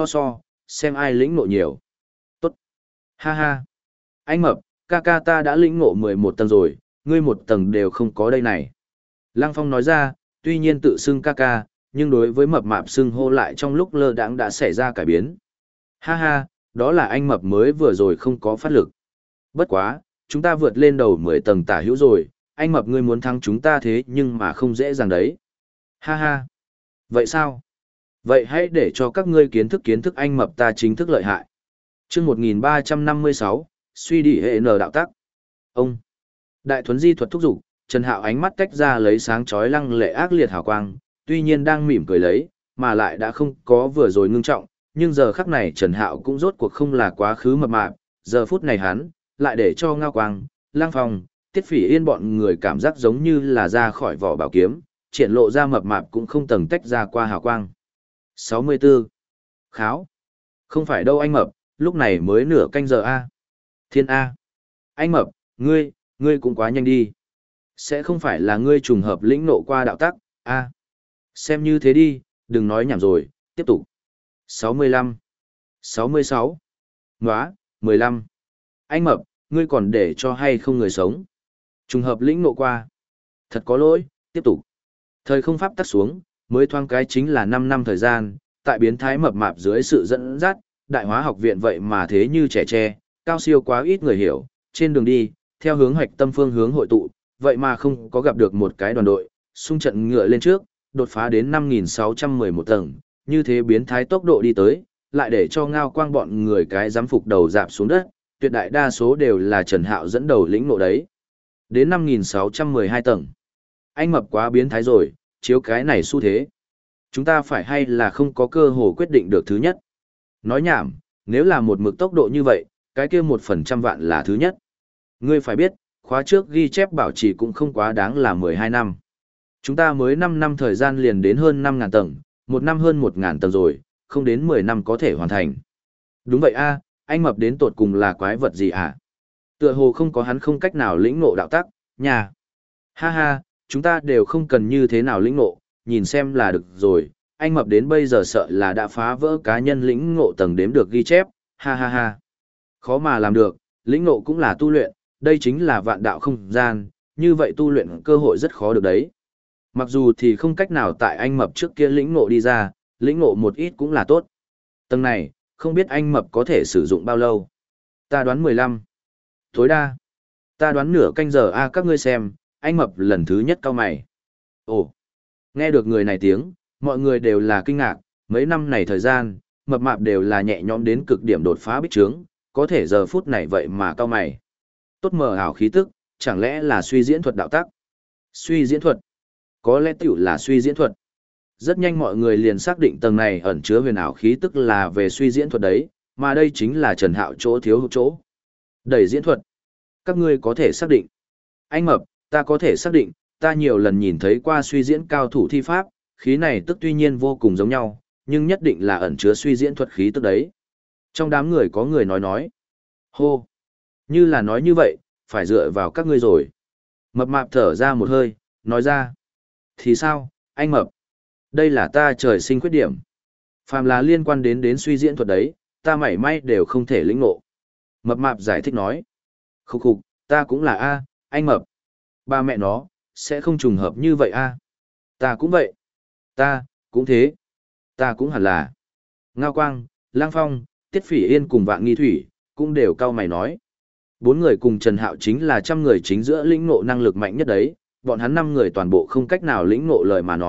xem ai lĩnh ngộ nhiều. Tốt. Ha ha. Anh mập, ca ca ta đã lĩnh ngộ 11 tầng rồi, ngươi một tầng đều không có đây này. Lăng Phong nói ra, tuy nhiên tự xưng ca ca, nhưng đối với mập mạp xưng hô lại trong lúc lơ đãng đã xảy ra cải biến. Ha ha, đó là anh mập mới vừa rồi không có phát lực. Bất quá, chúng ta vượt lên đầu 10 tầng tả hữu rồi, anh mập ngươi muốn thắng chúng ta thế nhưng mà không dễ dàng đấy. Ha ha. Vậy sao? Vậy hãy để cho các ngươi kiến thức anh mập ta chính thức lợi hại. Chương 1356, suy đi hệ n đạo tắc. Ông. Đại thuấn di thuật thúc dục, Trần Hạo ánh mắt tách ra lấy sáng chói lăng lệ ác liệt hào quang, tuy nhiên đang mỉm cười lấy, mà lại đã không có vừa rồi ngưng trọng, nhưng giờ khắc này Trần Hạo cũng rốt cuộc không là quá khứ mập mạp, giờ phút này hắn lại để cho Ngao Quang, Lang Phong, Tiết Phỉ Yên bọn người cảm giác giống như là ra khỏi vỏ bảo kiếm, triển lộ ra mập mạp cũng không tầng tách ra qua hào quang. 64. Kháo. Không phải đâu anh mập, lúc này mới nửa canh giờ a. Thiên a. Anh mập, ngươi cũng quá nhanh đi. Sẽ không phải là ngươi trùng hợp lĩnh nộ qua đạo tắc, a. Xem như thế đi, đừng nói nhảm rồi, tiếp tục. 65. 66. Nóa, 15. Anh mập, ngươi còn để cho hay không người sống. Trùng hợp lĩnh nộ qua. Thật có lỗi, tiếp tục. Thời không pháp tắt xuống, mới thoáng cái chính là 5 năm thời gian, tại biến thái mập mạp dưới sự dẫn dắt, đại hóa học viện vậy mà thế như trẻ tre, cao siêu quá ít người hiểu, trên đường đi, theo hướng hoạch tâm phương hướng hội tụ, vậy mà không có gặp được một cái đoàn đội, xung trận ngựa lên trước, đột phá đến 5.611 tầng, như thế biến thái tốc độ đi tới, lại để cho Ngao Quang bọn người cái giám phục đầu dạp xuống đất, tuyệt đại đa số đều là Trần Hạo dẫn đầu lĩnh ngộ đấy. Đến 5.612 tầng. Anh mập quá biến thái rồi, chiếu cái này xu thế. Chúng ta phải hay là không có cơ hội quyết định được thứ nhất. Nói nhảm, nếu là một mực tốc độ như vậy, cái kia 1% vạn là thứ nhất. Ngươi phải biết, khóa trước ghi chép bảo trì cũng không quá đáng là 12 năm. Chúng ta mới 5 năm thời gian liền đến hơn 5.000 tầng, một năm hơn 1.000 tầng rồi, không đến 10 năm có thể hoàn thành. Đúng vậy a, anh mập đến tột cùng là quái vật gì hả? Tựa hồ không có hắn không cách nào lĩnh ngộ đạo tắc, nhà. Ha ha, chúng ta đều không cần như thế nào lĩnh ngộ, nhìn xem là được rồi, anh mập đến bây giờ sợ là đã phá vỡ cá nhân lĩnh ngộ tầng đếm được ghi chép, ha ha ha. Khó mà làm được, lĩnh ngộ cũng là tu luyện, đây chính là vạn đạo không gian, như vậy tu luyện cơ hội rất khó được đấy. Mặc dù thì không cách nào tại anh mập trước kia lĩnh ngộ đi ra, lĩnh ngộ một ít cũng là tốt. Tầng này, không biết anh mập có thể sử dụng bao lâu. Ta đoán 15. Tối đa. Ta đoán nửa canh giờ a các ngươi xem, anh mập lần thứ nhất cao mày. Ồ, nghe được người này tiếng, mọi người đều là kinh ngạc, mấy năm này thời gian, mập mạp đều là nhẹ nhõm đến cực điểm đột phá bích trướng, có thể giờ phút này vậy mà cao mày. Tốt mờ ảo khí tức, chẳng lẽ là suy diễn thuật đạo tắc? Suy diễn thuật? Có lẽ tiểu là suy diễn thuật. Rất nhanh mọi người liền xác định tầng này ẩn chứa huyền ảo khí tức là về suy diễn thuật đấy, mà đây chính là Trần Hạo chỗ thiếu hụt chỗ. Đẩy diễn thuật. Các ngươi có thể xác định. Anh mập, ta có thể xác định, ta nhiều lần nhìn thấy qua suy diễn cao thủ thi pháp, khí này tức tuy nhiên vô cùng giống nhau, nhưng nhất định là ẩn chứa suy diễn thuật khí tức đấy. Trong đám người có người nói. Hô. Như là nói như vậy, phải dựa vào các ngươi rồi. Mập mạp thở ra một hơi, nói ra. Thì sao, anh mập? Đây là ta trời sinh khuyết điểm. Phàm là liên quan đến suy diễn thuật đấy, ta mảy may đều không thể lĩnh ngộ. Mập mạp giải thích nói. Khúc khục, ta cũng là A, anh mập. Ba mẹ nó, sẽ không trùng hợp như vậy A. Ta cũng vậy. Ta, cũng thế. Ta cũng hẳn là. Ngao Quang, Lang Phong, Tiết Phỉ Yên cùng Vạn Nghi Thủy, cũng đều cau mày nói. 4 người cùng Trần Hạo chính là trăm người chính giữa lĩnh ngộ năng lực mạnh nhất đấy, bọn hắn 5 người toàn bộ không cách nào lĩnh ngộ lời mà nói,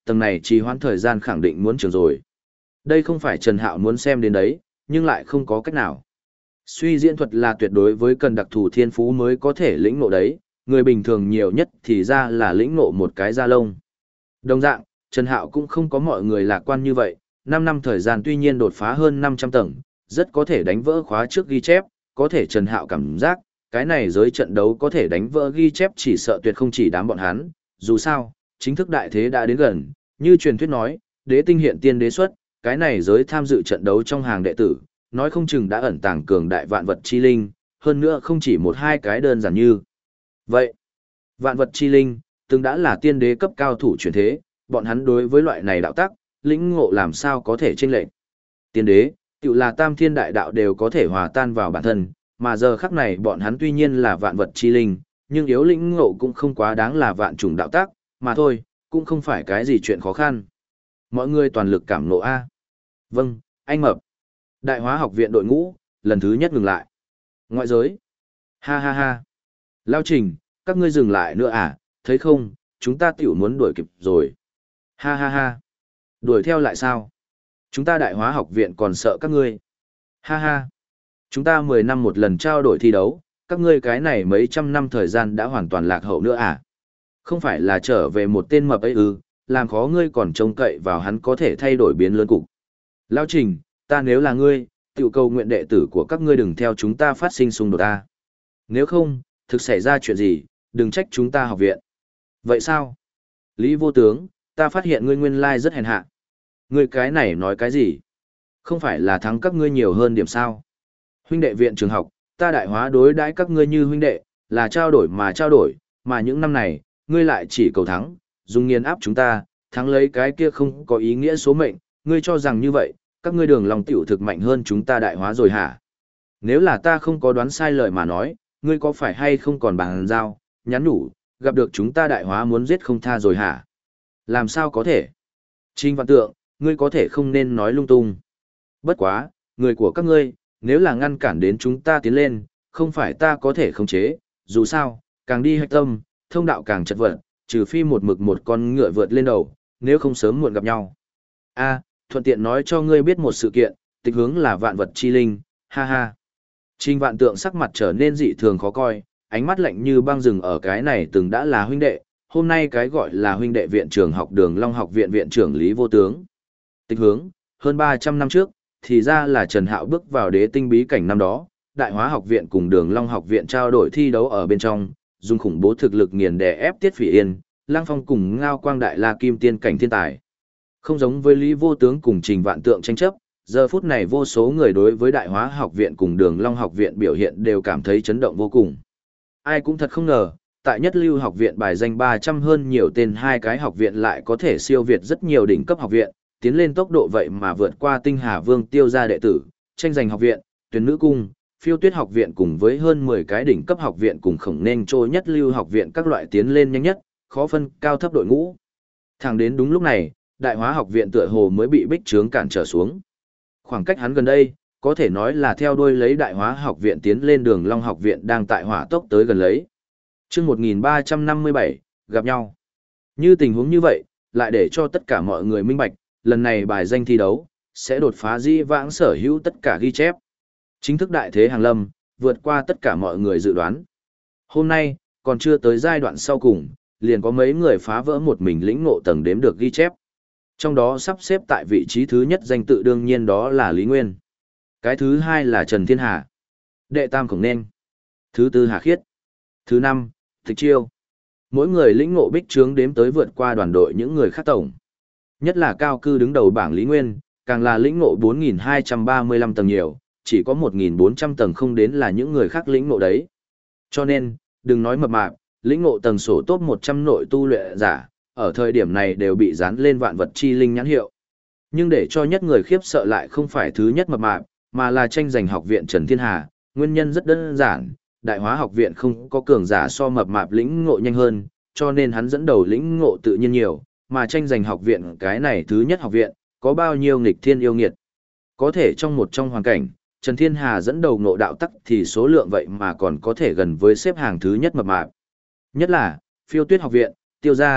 tầng này trì hoãn thời gian khẳng định muốn trường rồi. Đây không phải Trần Hạo muốn xem đến đấy, nhưng lại không có cách nào. Suy diễn thuật là tuyệt đối với cần đặc thù thiên phú mới có thể lĩnh ngộ đấy, người bình thường nhiều nhất thì ra là lĩnh ngộ một cái da lông. Đồng dạng, Trần Hạo cũng không có mọi người lạc quan như vậy, 5 năm thời gian tuy nhiên đột phá hơn 500 tầng, rất có thể đánh vỡ khóa trước ghi chép, có thể Trần Hạo cảm giác, cái này giới trận đấu có thể đánh vỡ ghi chép chỉ sợ tuyệt không chỉ đám bọn hắn, dù sao, chính thức đại thế đã đến gần, như truyền thuyết nói, đế tinh hiện tiên đế xuất, cái này giới tham dự trận đấu trong hàng đệ tử, nói không chừng đã ẩn tàng cường đại vạn vật chi linh, hơn nữa không chỉ một hai cái đơn giản như. Vậy, vạn vật chi linh, từng đã là tiên đế cấp cao thủ truyền thế, bọn hắn đối với loại này đạo tắc, lĩnh ngộ làm sao có thể chênh lệch. Tiên đế, tự là tam thiên đại đạo đều có thể hòa tan vào bản thân, mà giờ khắc này bọn hắn tuy nhiên là vạn vật chi linh, nhưng yếu lĩnh ngộ cũng không quá đáng là vạn chủng đạo tắc, mà thôi, cũng không phải cái gì chuyện khó khăn. Mọi người toàn lực cảm ngộ a. Vâng, anh Mập. Đại Hóa học viện đội ngũ, lần thứ nhất ngừng lại. Ngoại giới. Ha ha ha. Lao Trình, các ngươi dừng lại nữa à, thấy không, chúng ta tiểu muốn đuổi kịp rồi. Ha ha ha. Đuổi theo lại sao? Chúng ta Đại Hóa học viện còn sợ các ngươi. Ha ha. Chúng ta 10 năm một lần trao đổi thi đấu, các ngươi cái này mấy trăm năm thời gian đã hoàn toàn lạc hậu nữa à? Không phải là trở về một tên mập ấy ư, làm khó ngươi còn trông cậy vào hắn có thể thay đổi biến lớn cục. Lao Trình, ta nếu là ngươi, tiểu cầu nguyện đệ tử của các ngươi đừng theo chúng ta phát sinh xung đột ta. Nếu không, thực xảy ra chuyện gì, đừng trách chúng ta học viện. Vậy sao? Lý Vô Tướng, ta phát hiện ngươi nguyên lai rất hèn hạ. Ngươi cái này nói cái gì? Không phải là thắng các ngươi nhiều hơn điểm sao? Huynh đệ viện trường học, ta Đại Hóa đối đãi các ngươi như huynh đệ, là trao đổi, mà những năm này, ngươi lại chỉ cầu thắng, dùng nghiền áp chúng ta, thắng lấy cái kia không có ý nghĩa số mệnh, ngươi cho rằng như vậy, các ngươi Đường Long tiểu thực mạnh hơn chúng ta Đại Hóa rồi hả? Nếu là ta không có đoán sai lời mà nói, ngươi có phải hay không còn bàn giao, nhắn nhủ, gặp được chúng ta Đại Hóa muốn giết không tha rồi hả? Làm sao có thể? Trình Vạn Tượng, ngươi có thể không nên nói lung tung. Bất quá, người của các ngươi, nếu là ngăn cản đến chúng ta tiến lên, không phải ta có thể khống chế, dù sao, càng đi hạch tâm, thông đạo càng chật vật, trừ phi một mực một con ngựa vượt lên đầu, nếu không sớm muộn gặp nhau. A, thuận tiện nói cho ngươi biết một sự kiện, tịch hướng là vạn vật chi linh, ha ha. Trình Vạn Tượng sắc mặt trở nên dị thường khó coi, ánh mắt lạnh như băng rừng ở cái này từng đã là huynh đệ, hôm nay cái gọi là huynh đệ viện trưởng học Đường Long học viện viện trưởng Lý Vô Tướng. Tịch hướng, hơn 300 năm trước, thì ra là Trần Hạo bước vào đế tinh bí cảnh năm đó, Đại Hóa học viện cùng Đường Long học viện trao đổi thi đấu ở bên trong, dùng khủng bố thực lực nghiền đè ép Tiết Phỉ Yên, Lăng Phong cùng Ngao Quang Đại La Kim tiên cảnh thiên tài. Không giống với Lý Vô Tướng cùng Trình Vạn Tượng tranh chấp, giờ phút này vô số người đối với Đại Hóa học viện cùng Đường Long học viện biểu hiện đều cảm thấy chấn động vô cùng. Ai cũng thật không ngờ, tại Nhất Lưu học viện bài danh 300 hơn nhiều tên hai cái học viện lại có thể siêu việt rất nhiều đỉnh cấp học viện, tiến lên tốc độ vậy mà vượt qua Tinh Hà Vương Tiêu gia đệ tử, tranh giành học viện, Tuyển Nữ cung, Phiêu Tuyết học viện cùng với hơn 10 cái đỉnh cấp học viện cùng khổng nên trôi Nhất Lưu học viện các loại tiến lên nhanh nhất, khó phân cao thấp đội ngũ. Thẳng đến đúng lúc này, Đại Hóa học viện tựa hồ mới bị bích trướng cản trở xuống. Khoảng cách hắn gần đây, có thể nói là theo đuôi lấy Đại Hóa học viện tiến lên Đường Long học viện đang tại hỏa tốc tới gần lấy. Chương 1357, gặp nhau. Như tình huống như vậy, lại để cho tất cả mọi người minh bạch, lần này bài danh thi đấu sẽ đột phá di vãng sở hữu tất cả ghi chép. Chính thức đại thế hàng lâm, vượt qua tất cả mọi người dự đoán. Hôm nay, còn chưa tới giai đoạn sau cùng, liền có mấy người phá vỡ một mình lĩnh ngộ tầng đếm được ghi chép. Trong đó sắp xếp tại vị trí thứ nhất danh tự đương nhiên đó là Lý Nguyên. Cái thứ hai là Trần Thiên Hà. Đệ tam Khổng Nên. Thứ tư Hà Khiết. Thứ năm, Tịch Chiêu. Mỗi người lĩnh ngộ bích trướng đếm tới vượt qua đoàn đội những người khác tổng. Nhất là cao cư đứng đầu bảng Lý Nguyên, càng là lĩnh ngộ 4.235 tầng nhiều, chỉ có 1.400 tầng không đến là những người khác lĩnh ngộ đấy. Cho nên, đừng nói mập mạp, lĩnh ngộ tầng sổ top 100 nội tu luyện giả, ở thời điểm này đều bị dán lên vạn vật chi linh nhãn hiệu. Nhưng để cho nhất người khiếp sợ lại không phải thứ nhất mập mạp, mà là tranh giành học viện Trần Thiên Hà, nguyên nhân rất đơn giản, Đại Hóa học viện không có cường giả so mập mạp lĩnh ngộ nhanh hơn, cho nên hắn dẫn đầu lĩnh ngộ tự nhiên nhiều, mà tranh giành học viện cái này thứ nhất học viện, có bao nhiêu nghịch thiên yêu nghiệt. Có thể trong hoàn cảnh, Trần Thiên Hà dẫn đầu ngộ đạo tắc thì số lượng vậy mà còn có thể gần với xếp hàng thứ nhất mập mạp. Nhất là, Phiêu Tuyết học viện, Tiêu gia,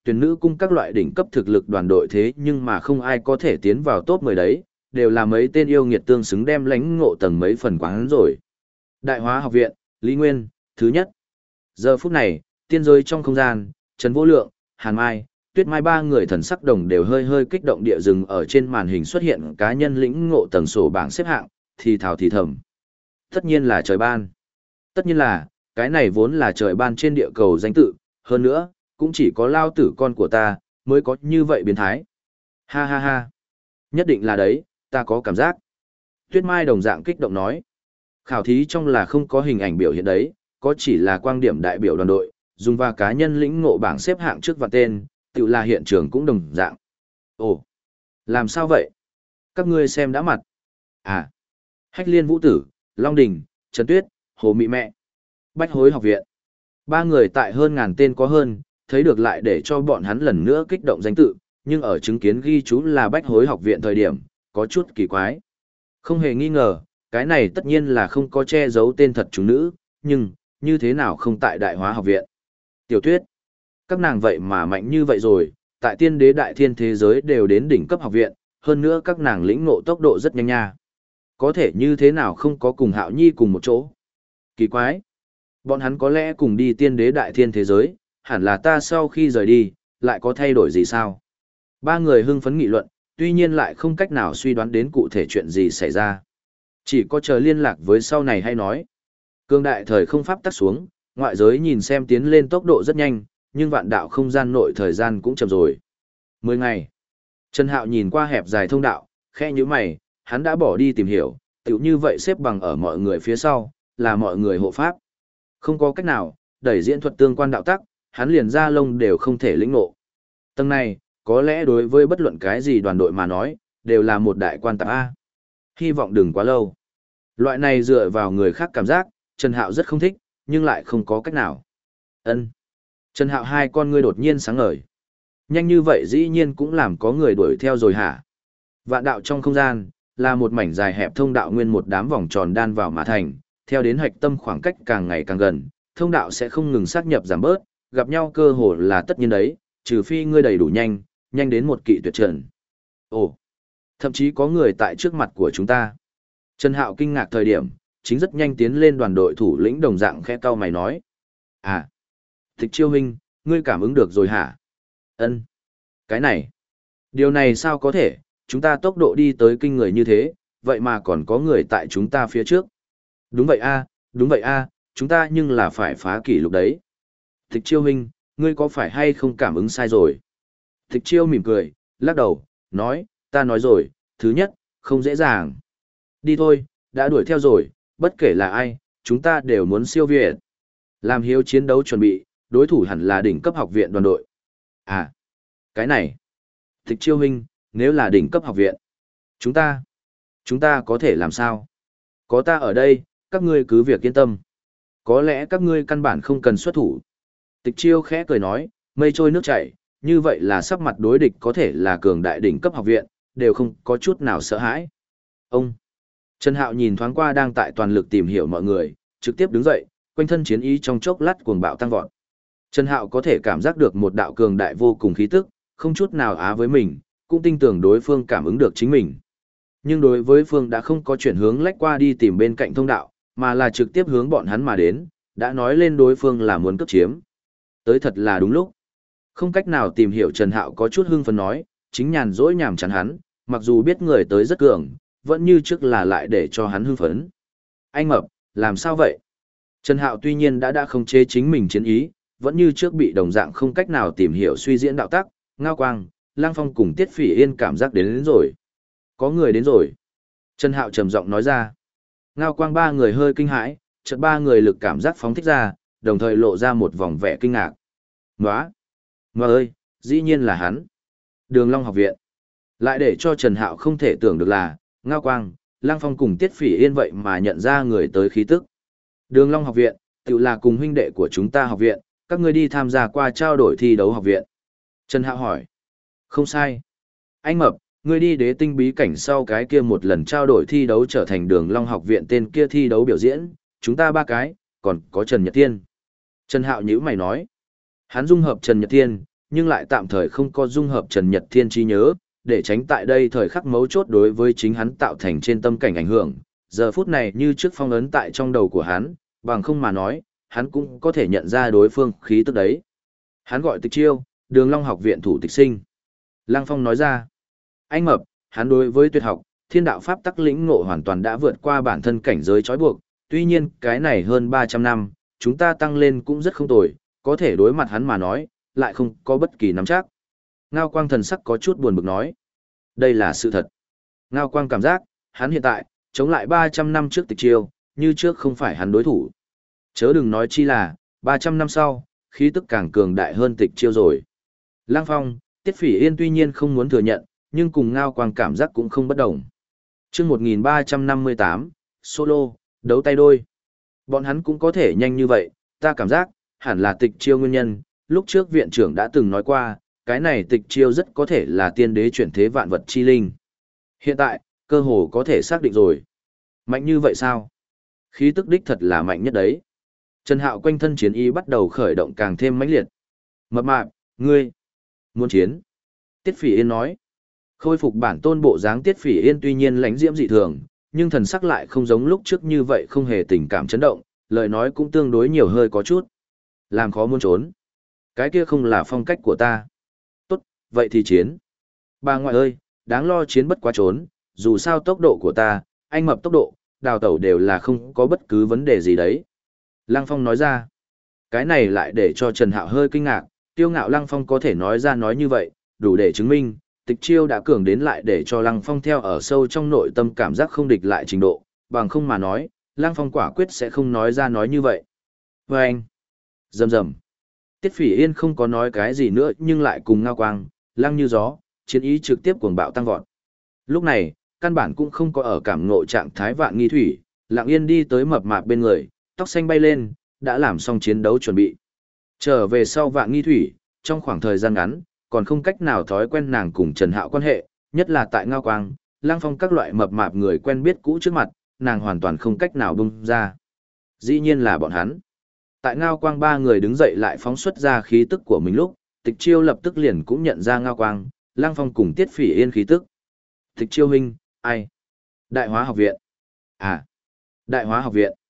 tuyển nữ cung các loại đỉnh cấp thực lực đoàn đội thế nhưng mà không ai có thể tiến vào top 10 đấy, đều là mấy tên yêu nghiệt tương xứng đem lãnh ngộ tầng mấy phần quán rồi. Đại Hóa học viện, Lý Nguyên, thứ nhất. Giờ phút này, tiên giới trong không gian, Trần Vô Lượng, Hàn Mai, Tuyết Mai ba người thần sắc đồng đều hơi hơi kích động địa dừng ở trên màn hình xuất hiện cá nhân lĩnh ngộ tầng sổ bảng xếp hạng, thì thào thì thầm. Tất nhiên là trời ban. Tất nhiên là, cái này vốn là trời ban trên địa cầu danh tự, hơn nữa, cũng chỉ có lao tử con của ta, mới có như vậy biến thái. Ha ha ha. Nhất định là đấy, ta có cảm giác. Tuyết Mai đồng dạng kích động nói. Khảo thí trong là không có hình ảnh biểu hiện đấy, có chỉ là quang điểm đại biểu đoàn đội, dùng và cá nhân lĩnh ngộ bảng xếp hạng trước và tên, tự là hiện trường cũng đồng dạng. Ồ, làm sao vậy? Các ngươi xem đã mặt. À, Hách Liên Vũ Tử, Long Đình, Trần Tuyết, Hồ Mị Mẹ, Bách Hối học viện. Ba người tại hơn ngàn tên có hơn, thấy được lại để cho bọn hắn lần nữa kích động danh tự, nhưng ở chứng kiến ghi chú là Bách Hối học viện thời điểm, có chút kỳ quái. Không hề nghi ngờ, cái này tất nhiên là không có che giấu tên thật chúng nữ, nhưng, như thế nào không tại Đại Hóa học viện? Tiểu Tuyết, các nàng vậy mà mạnh như vậy rồi, tại tiên đế đại thiên thế giới đều đến đỉnh cấp học viện, hơn nữa các nàng lĩnh ngộ tốc độ rất nhanh nha. Có thể như thế nào không có cùng Hạo Nhi cùng một chỗ? Kỳ quái. Bọn hắn có lẽ cùng đi tiên đế đại thiên thế giới, hẳn là ta sau khi rời đi, lại có thay đổi gì sao? Ba người hưng phấn nghị luận, tuy nhiên lại không cách nào suy đoán đến cụ thể chuyện gì xảy ra. Chỉ có chờ liên lạc với sau này hay nói. Cương đại thời không pháp tắt xuống, ngoại giới nhìn xem tiến lên tốc độ rất nhanh, nhưng vạn đạo không gian nội thời gian cũng chậm rồi. 10 ngày. Trần Hạo nhìn qua hẹp dài thông đạo, khẽ nhíu mày, hắn đã bỏ đi tìm hiểu, tựu như vậy xếp bằng ở mọi người phía sau, là mọi người hộ pháp. Không có cách nào, đẩy diễn thuật tương quan đạo tắc, hắn liền ra lông đều không thể lĩnh ngộ. Tầng này, có lẽ đối với bất luận cái gì đoàn đội mà nói, đều là một đại quan tạp A. Hy vọng đừng quá lâu. Loại này dựa vào người khác cảm giác, Trần Hạo rất không thích, nhưng lại không có cách nào. Ân. Trần Hạo hai con ngươi đột nhiên sáng ngời. Nhanh như vậy dĩ nhiên cũng làm có người đuổi theo rồi hả? Vạn đạo trong không gian, là một mảnh dài hẹp thông đạo nguyên một đám vòng tròn đan vào mà thành, theo đến hạch tâm khoảng cách càng ngày càng gần, thông đạo sẽ không ngừng xác nhập giảm bớt, gặp nhau cơ hồ là tất nhiên đấy, trừ phi ngươi đầy đủ nhanh, nhanh đến một kỵ tuyệt trần. Ồ, thậm chí có người tại trước mặt của chúng ta. Trần Hạo kinh ngạc thời điểm, chính rất nhanh tiến lên đoàn đội thủ lĩnh đồng dạng khẽ cau mày nói. À, Tịch Chiêu huynh, ngươi cảm ứng được rồi hả? Ân, cái này, điều này sao có thể, chúng ta tốc độ đi tới kinh người như thế, vậy mà còn có người tại chúng ta phía trước. Đúng vậy a, đúng vậy a, chúng ta nhưng là phải phá kỷ lục đấy. Tịch Chiêu huynh, ngươi có phải hay không cảm ứng sai rồi? Tịch Chiêu mỉm cười, lắc đầu, nói, ta nói rồi, thứ nhất, không dễ dàng. Đi thôi, đã đuổi theo rồi, bất kể là ai, chúng ta đều muốn siêu việt. Làm hiếu chiến đấu chuẩn bị, đối thủ hẳn là đỉnh cấp học viện đoàn đội. À, cái này. Tịch Chiêu huynh, nếu là đỉnh cấp học viện, chúng ta có thể làm sao? Có ta ở đây, các ngươi cứ việc yên tâm. Có lẽ các ngươi căn bản không cần xuất thủ. Tịch Chiêu khẽ cười nói, mây trôi nước chảy, như vậy là sắp mặt đối địch có thể là cường đại đỉnh cấp học viện, đều không có chút nào sợ hãi. Ông Trần Hạo nhìn thoáng qua đang tại toàn lực tìm hiểu mọi người, trực tiếp đứng dậy, quanh thân chiến ý trong chốc lát cuồng bạo tăng vọt. Trần Hạo có thể cảm giác được một đạo cường đại vô cùng khí tức, không chút nào á với mình, cũng tin tưởng đối phương cảm ứng được chính mình. Nhưng đối với phương đã không có chuyển hướng lách qua đi tìm bên cạnh thông đạo, mà là trực tiếp hướng bọn hắn mà đến, đã nói lên đối phương là muốn cấp chiếm. Tới thật là đúng lúc. Không cách nào tìm hiểu Trần Hạo có chút hưng phấn nói, chính nhàn rỗi nhàm chán hắn, mặc dù biết người tới rất cường, vẫn như trước là lại để cho hắn hưng phấn. Anh Mập, làm sao vậy? Trần Hạo tuy nhiên đã khống chế chính mình chiến ý, vẫn như trước bị đồng dạng không cách nào tìm hiểu suy diễn đạo tắc, Ngao Quang, Lang Phong cùng Tiết Phỉ Yên cảm giác đến rồi. Có người đến rồi. Trần Hạo trầm giọng nói ra. Ngao Quang ba người hơi kinh hãi, chợt ba người lực cảm giác phóng thích ra, đồng thời lộ ra một vòng vẻ kinh ngạc. Nóa! Mà ơi, dĩ nhiên là hắn. Đường Long học viện. Lại để cho Trần Hạo không thể tưởng được là, Ngao Quang, Lang Phong cùng Tiết Phỉ Yên vậy mà nhận ra người tới khí tức. Đường Long học viện, tự là cùng huynh đệ của chúng ta học viện, các ngươi đi tham gia qua trao đổi thi đấu học viện. Trần Hạo hỏi. Không sai. Anh Mập, ngươi đi đế tinh bí cảnh sau cái kia một lần trao đổi thi đấu trở thành Đường Long học viện tên kia thi đấu biểu diễn, chúng ta ba cái, còn có Trần Nhật Thiên. Trần Hạo nhíu mày nói. Hắn dung hợp Trần Nhật Thiên, nhưng lại tạm thời không có dung hợp Trần Nhật Thiên trí nhớ, để tránh tại đây thời khắc mấu chốt đối với chính hắn tạo thành trên tâm cảnh ảnh hưởng. Giờ phút này như trước phong ấn tại trong đầu của hắn, bằng không mà nói, hắn cũng có thể nhận ra đối phương khí tức đấy. Hắn gọi Tịch Chiêu, Đường Long học viện thủ tịch sinh. Lăng Phong nói ra, anh Mập, hắn đối với tuyệt học, thiên đạo pháp tắc lĩnh ngộ hoàn toàn đã vượt qua bản thân cảnh giới trói buộc, tuy nhiên cái này hơn 300 năm, chúng ta tăng lên cũng rất không tồi, có thể đối mặt hắn mà nói, lại không có bất kỳ nắm chắc. Ngao Quang thần sắc có chút buồn bực nói, đây là sự thật. Ngao Quang cảm giác, hắn hiện tại, chống lại 300 năm trước Tịch Chiêu, như trước không phải hắn đối thủ. Chớ đừng nói chi là, 300 năm sau, khí tức càng cường đại hơn Tịch Chiêu rồi. Lăng Phong, Tiết Phỉ Yên tuy nhiên không muốn thừa nhận, nhưng cùng Ngao Quang cảm giác cũng không bất đồng. Chương 1358, solo, đấu tay đôi. Bọn hắn cũng có thể nhanh như vậy, ta cảm giác, hẳn là Tịch Chiêu nguyên nhân, lúc trước viện trưởng đã từng nói qua, cái này Tịch Chiêu rất có thể là tiên đế chuyển thế vạn vật chi linh. Hiện tại, cơ hồ có thể xác định rồi. Mạnh như vậy sao? Khí tức đích thật là mạnh nhất đấy. Trần Hạo quanh thân chiến ý bắt đầu khởi động càng thêm mãnh liệt. Mập mạp, ngươi muốn chiến? Tiết Phỉ Yên nói. Khôi phục bản tôn bộ dáng Tiết Phỉ Yên tuy nhiên lãnh diễm dị thường, nhưng thần sắc lại không giống lúc trước như vậy, không hề tình cảm chấn động, lời nói cũng tương đối nhiều hơi có chút. Làm khó muốn trốn. Cái kia không là phong cách của ta. Tốt, vậy thì chiến. Bà ngoại ơi, đáng lo chiến bất quá trốn, dù sao tốc độ của ta, anh Mập tốc độ, đào tẩu đều là không có bất cứ vấn đề gì đấy. Lăng Phong nói ra. Cái này lại để cho Trần Hạo hơi kinh ngạc, tiêu ngạo Lăng Phong có thể nói ra nói như vậy, đủ để chứng minh, Tịch Chiêu đã cường đến lại để cho Lăng Phong theo ở sâu trong nội tâm cảm giác không địch lại trình độ, bằng không mà nói, Lăng Phong quả quyết sẽ không nói ra nói như vậy. Và anh, rầm rầm. Tiết Phỉ Yên không có nói cái gì nữa nhưng lại cùng Ngao Quang, Lăng như gió, chiến ý trực tiếp cuồng bạo tăng vọt. Lúc này, căn bản cũng không có ở cảm ngộ trạng thái Vạn Nghi Thủy, lặng yên đi tới mập mạp bên người, tóc xanh bay lên, đã làm xong chiến đấu chuẩn bị. Trở về sau Vạn Nghi Thủy, trong khoảng thời gian ngắn, còn không cách nào thói quen nàng cùng Trần Hạo quan hệ, nhất là tại Ngao Quang, Lăng Phong các loại mập mạp người quen biết cũ trước mặt, nàng hoàn toàn không cách nào bung ra. Dĩ nhiên là bọn hắn. Tại Ngao Quang ba người đứng dậy lại phóng xuất ra khí tức của mình lúc, Tịch Chiêu lập tức liền cũng nhận ra Ngao Quang, Lăng Phong cùng Tiết Phỉ Yên khí tức. Tịch Chiêu huynh, ai? Đại Hóa học viện. À, Đại Hóa học viện.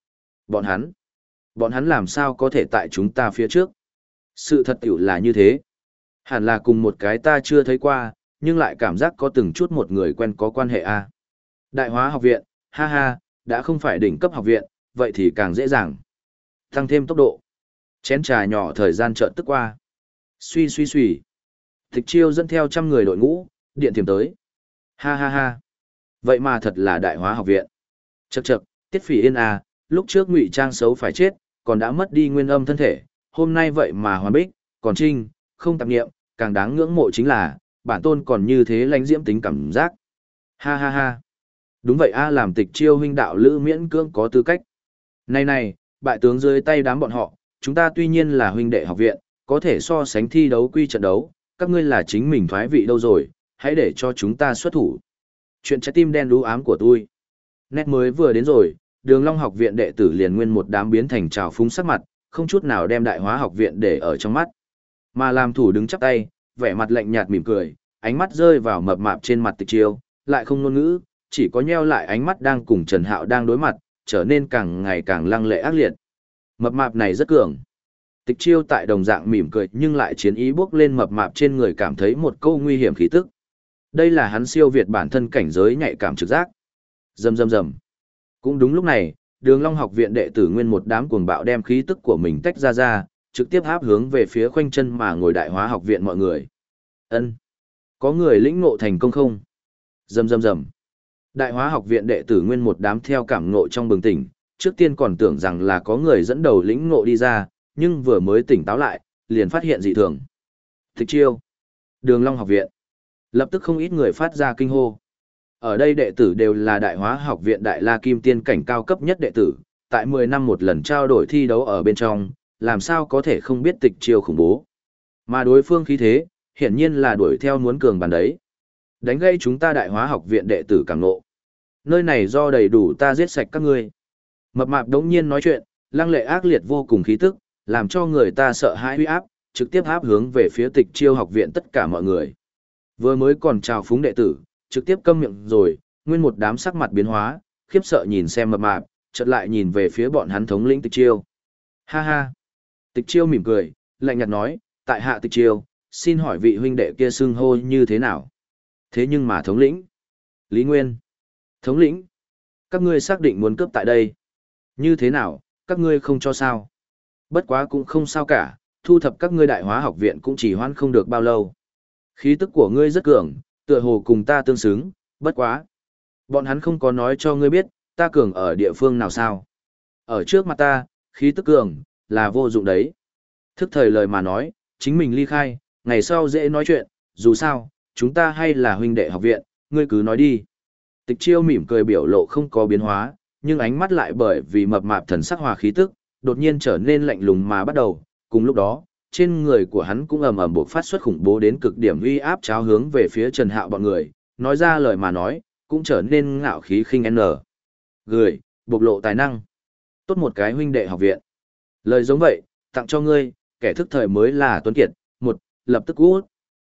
Bọn hắn làm sao có thể tại chúng ta phía trước? Sự thật tiểu là như thế. Hẳn là cùng một cái ta chưa thấy qua, nhưng lại cảm giác có từng chút một người quen có quan hệ a. Đại Hóa học viện, ha ha, đã không phải đỉnh cấp học viện, vậy thì càng dễ dàng. Tăng thêm tốc độ. Chén trà nhỏ thời gian chợt tức qua. Suy suy suy. Tịch Chiêu dẫn theo 100 người đội ngũ, điện thiểm tới. Ha ha ha. Vậy mà thật là Đại Hóa học viện. Chậc chậc, Tiết Phỉ Yên à, lúc trước ngụy trang xấu phải chết, còn đã mất đi nguyên âm thân thể, hôm nay vậy mà hoàn bích, còn trinh, không tạp nghiệm, càng đáng ngưỡng mộ chính là, bản tôn còn như thế lãnh diễm tính cảm giác. Ha ha ha. Đúng vậy a, làm Tịch Chiêu huynh đạo lữ miễn cưỡng có tư cách. Này này, bại tướng dưới tay đám bọn họ, chúng ta tuy nhiên là huynh đệ học viện, có thể so sánh thi đấu quy trận đấu, các ngươi là chính mình thoái vị đâu rồi, hãy để cho chúng ta xuất thủ. Chuyện trái tim đen đú ám của tôi. Nét mới vừa đến rồi, Đường Long học viện đệ tử liền nguyên một đám biến thành trào phúng sắc mặt, không chút nào đem Đại Hóa học viện để ở trong mắt. Mà làm thủ đứng chắp tay, vẻ mặt lạnh nhạt mỉm cười, ánh mắt rơi vào mập mạp trên mặt Tịch Chiêu, lại không ngôn ngữ, chỉ có nheo lại ánh mắt đang cùng Trần Hạo đang đối mặt, trở nên càng ngày càng lăng lệ ác liệt. Mập mạp này rất cường. Tịch Chiêu tại đồng dạng mỉm cười nhưng lại chiến ý bước lên mập mạp trên người, cảm thấy một câu nguy hiểm khí tức. Đây là hắn siêu việt bản thân cảnh giới nhạy cảm trực giác. Rầm rầm rầm. Cũng đúng lúc này, Đường Long học viện đệ tử nguyên một đám cuồng bạo đem khí tức của mình tách ra, trực tiếp áp hướng về phía khoanh chân mà ngồi Đại Hóa học viện mọi người. Ân, có người lĩnh ngộ thành công không? Rầm rầm rầm. Đại Hóa học viện đệ tử nguyên một đám theo cảm ngộ trong bừng tỉnh, trước tiên còn tưởng rằng là có người dẫn đầu lĩnh ngộ đi ra, nhưng vừa mới tỉnh táo lại, liền phát hiện dị thường. Tịch Chiêu, Đường Long học viện. Lập tức không ít người phát ra kinh hô. Ở đây đệ tử đều là Đại Hóa học viện Đại La Kim Tiên cảnh cao cấp nhất đệ tử, tại 10 năm một lần trao đổi thi đấu ở bên trong, làm sao có thể không biết Tịch Chiêu khủng bố. Mà đối phương khí thế, hiển nhiên là đuổi theo muốn cường bàn đấy. Đánh gây chúng ta Đại Hóa học viện đệ tử cảm ngộ. Nơi này do đầy đủ ta giết sạch các ngươi. Mập mạp đống nhiên nói chuyện, lăng lệ ác liệt vô cùng khí tức, làm cho người ta sợ hãi uy áp, trực tiếp áp hướng về phía Tịch Chiêu học viện tất cả mọi người. Vừa mới còn chào phúng đệ tử, trực tiếp câm miệng rồi, nguyên một đám sắc mặt biến hóa, khiếp sợ nhìn xem mập mạp, chợt lại nhìn về phía bọn hắn thống lĩnh Tịch Chiêu. Ha ha. Tịch Chiêu mỉm cười, lạnh nhạt nói, tại hạ Tịch Chiêu, xin hỏi vị huynh đệ kia xưng hô như thế nào? Thế nhưng mà thống lĩnh. Lý Nguyên. Thống lĩnh. Các ngươi xác định muốn cướp tại đây. Như thế nào, các ngươi không cho sao? Bất quá cũng không sao cả, thu thập các ngươi đại hóa học viện cũng chỉ hoãn không được bao lâu. Khí tức của ngươi rất cường, tựa hồ cùng ta tương xứng, bất quá. Bọn hắn không có nói cho ngươi biết, ta cường ở địa phương nào sao? Ở trước mặt ta, khí tức cường, là vô dụng đấy. Thức thời lời mà nói, chính mình ly khai, ngày sau dễ nói chuyện, dù sao, chúng ta hay là huynh đệ học viện, ngươi cứ nói đi. Tịch Chiêu mỉm cười biểu lộ không có biến hóa, nhưng ánh mắt lại bởi vì mập mạp thần sắc hòa khí tức, đột nhiên trở nên lạnh lùng mà bắt đầu. Cùng lúc đó, trên người của hắn cũng ầm ầm bộc phát xuất khủng bố đến cực điểm uy áp cháo hướng về phía Trần Hạo bọn người, nói ra lời mà nói, cũng trở nên ngạo khí khinh n. Gửi, bộc lộ tài năng. Tốt một cái huynh đệ học viện. Lời giống vậy, tặng cho ngươi, kẻ thức thời mới là tuấn kiệt. 1. Lập tức cút.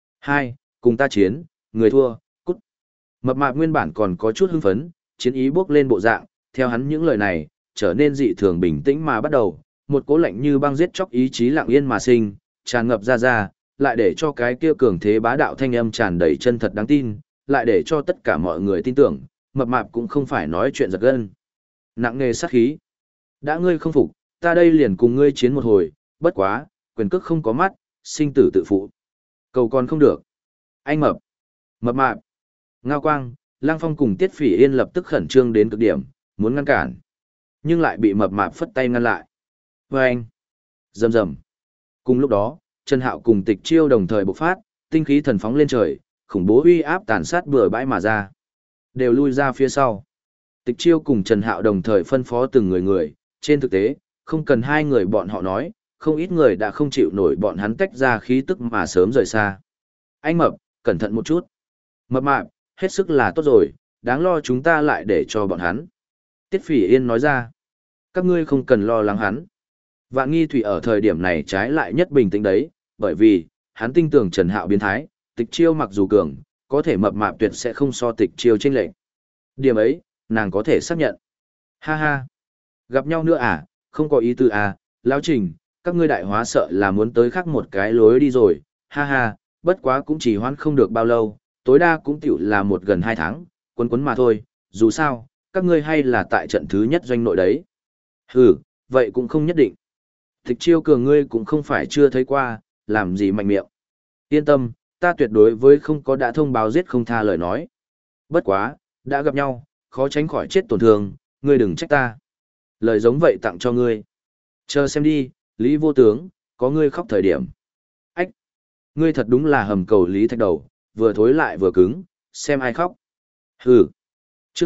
2. Cùng ta chiến, người thua, cút. Mập mạp nguyên bản còn có chút hưng phấn, chiến ý bốc lên bộ dạng, theo hắn những lời này, trở nên dị thường bình tĩnh mà bắt đầu, một cố lạnh như băng giết chóc ý chí lặng yên mà sinh, tràn ngập ra, lại để cho cái kia cường thế bá đạo thanh âm tràn đầy chân thật đáng tin, lại để cho tất cả mọi người tin tưởng, mập mạp cũng không phải nói chuyện giật gân. Nặng nề sát khí. Đã ngươi không phục, ta đây liền cùng ngươi chiến một hồi, bất quá, quyền cước không có mắt, sinh tử tự phụ. Cầu còn không được. Anh mập. Mập mạp. Ngao Quang, Lăng Phong cùng Tiết Phỉ Yên lập tức khẩn trương đến cực điểm, muốn ngăn cản. Nhưng lại bị mập mạp phất tay ngăn lại. Vâng! Rầm rầm. Cùng lúc đó, Trần Hạo cùng Tịch Chiêu đồng thời bộc phát, tinh khí thần phóng lên trời, khủng bố uy áp tàn sát bừa bãi mà ra. Đều lui ra phía sau. Tịch Chiêu cùng Trần Hạo đồng thời phân phó từng người, trên thực tế, không cần hai người bọn họ nói, không ít người đã không chịu nổi bọn hắn tách ra khí tức mà sớm rời xa. Anh mập, cẩn thận một chút. Mập mạp, hết sức là tốt rồi, đáng lo chúng ta lại để cho bọn hắn. Tiết Phỉ Yên nói ra, các ngươi không cần lo lắng hắn. Vạn Nghi Thủy ở thời điểm này trái lại nhất bình tĩnh đấy, bởi vì, hắn tin tưởng Trần Hạo biến thái, Tịch Chiêu mặc dù cường, có thể mập mạp tuyệt sẽ không so Tịch Chiêu chênh lệch. Điểm ấy, nàng có thể xác nhận. Ha ha, gặp nhau nữa à, không có ý tư à, Lão Trình, các ngươi đại hóa sợ là muốn tới khác một cái lối đi rồi, ha ha, bất quá cũng chỉ hoãn không được bao lâu, tối đa cũng tiểu là gần 2 tháng, quấn mà thôi, dù sao, các ngươi hay là tại trận thứ nhất doanh nội đấy. Hừ, vậy cũng không nhất định. Tịch Chiêu cường ngươi cũng không phải chưa thấy qua, làm gì mạnh miệng. Yên tâm, ta tuyệt đối với không có đã thông báo giết không tha lời nói. Bất quá, đã gặp nhau, khó tránh khỏi chết tổn thương, ngươi đừng trách ta. Lời giống vậy tặng cho ngươi. Chờ xem đi, Lý Vô Tướng, có ngươi khóc thời điểm. Ách, ngươi thật đúng là hầm cầu Lý Thạch Đầu, vừa thối lại vừa cứng, xem ai khóc. Hừ. Chương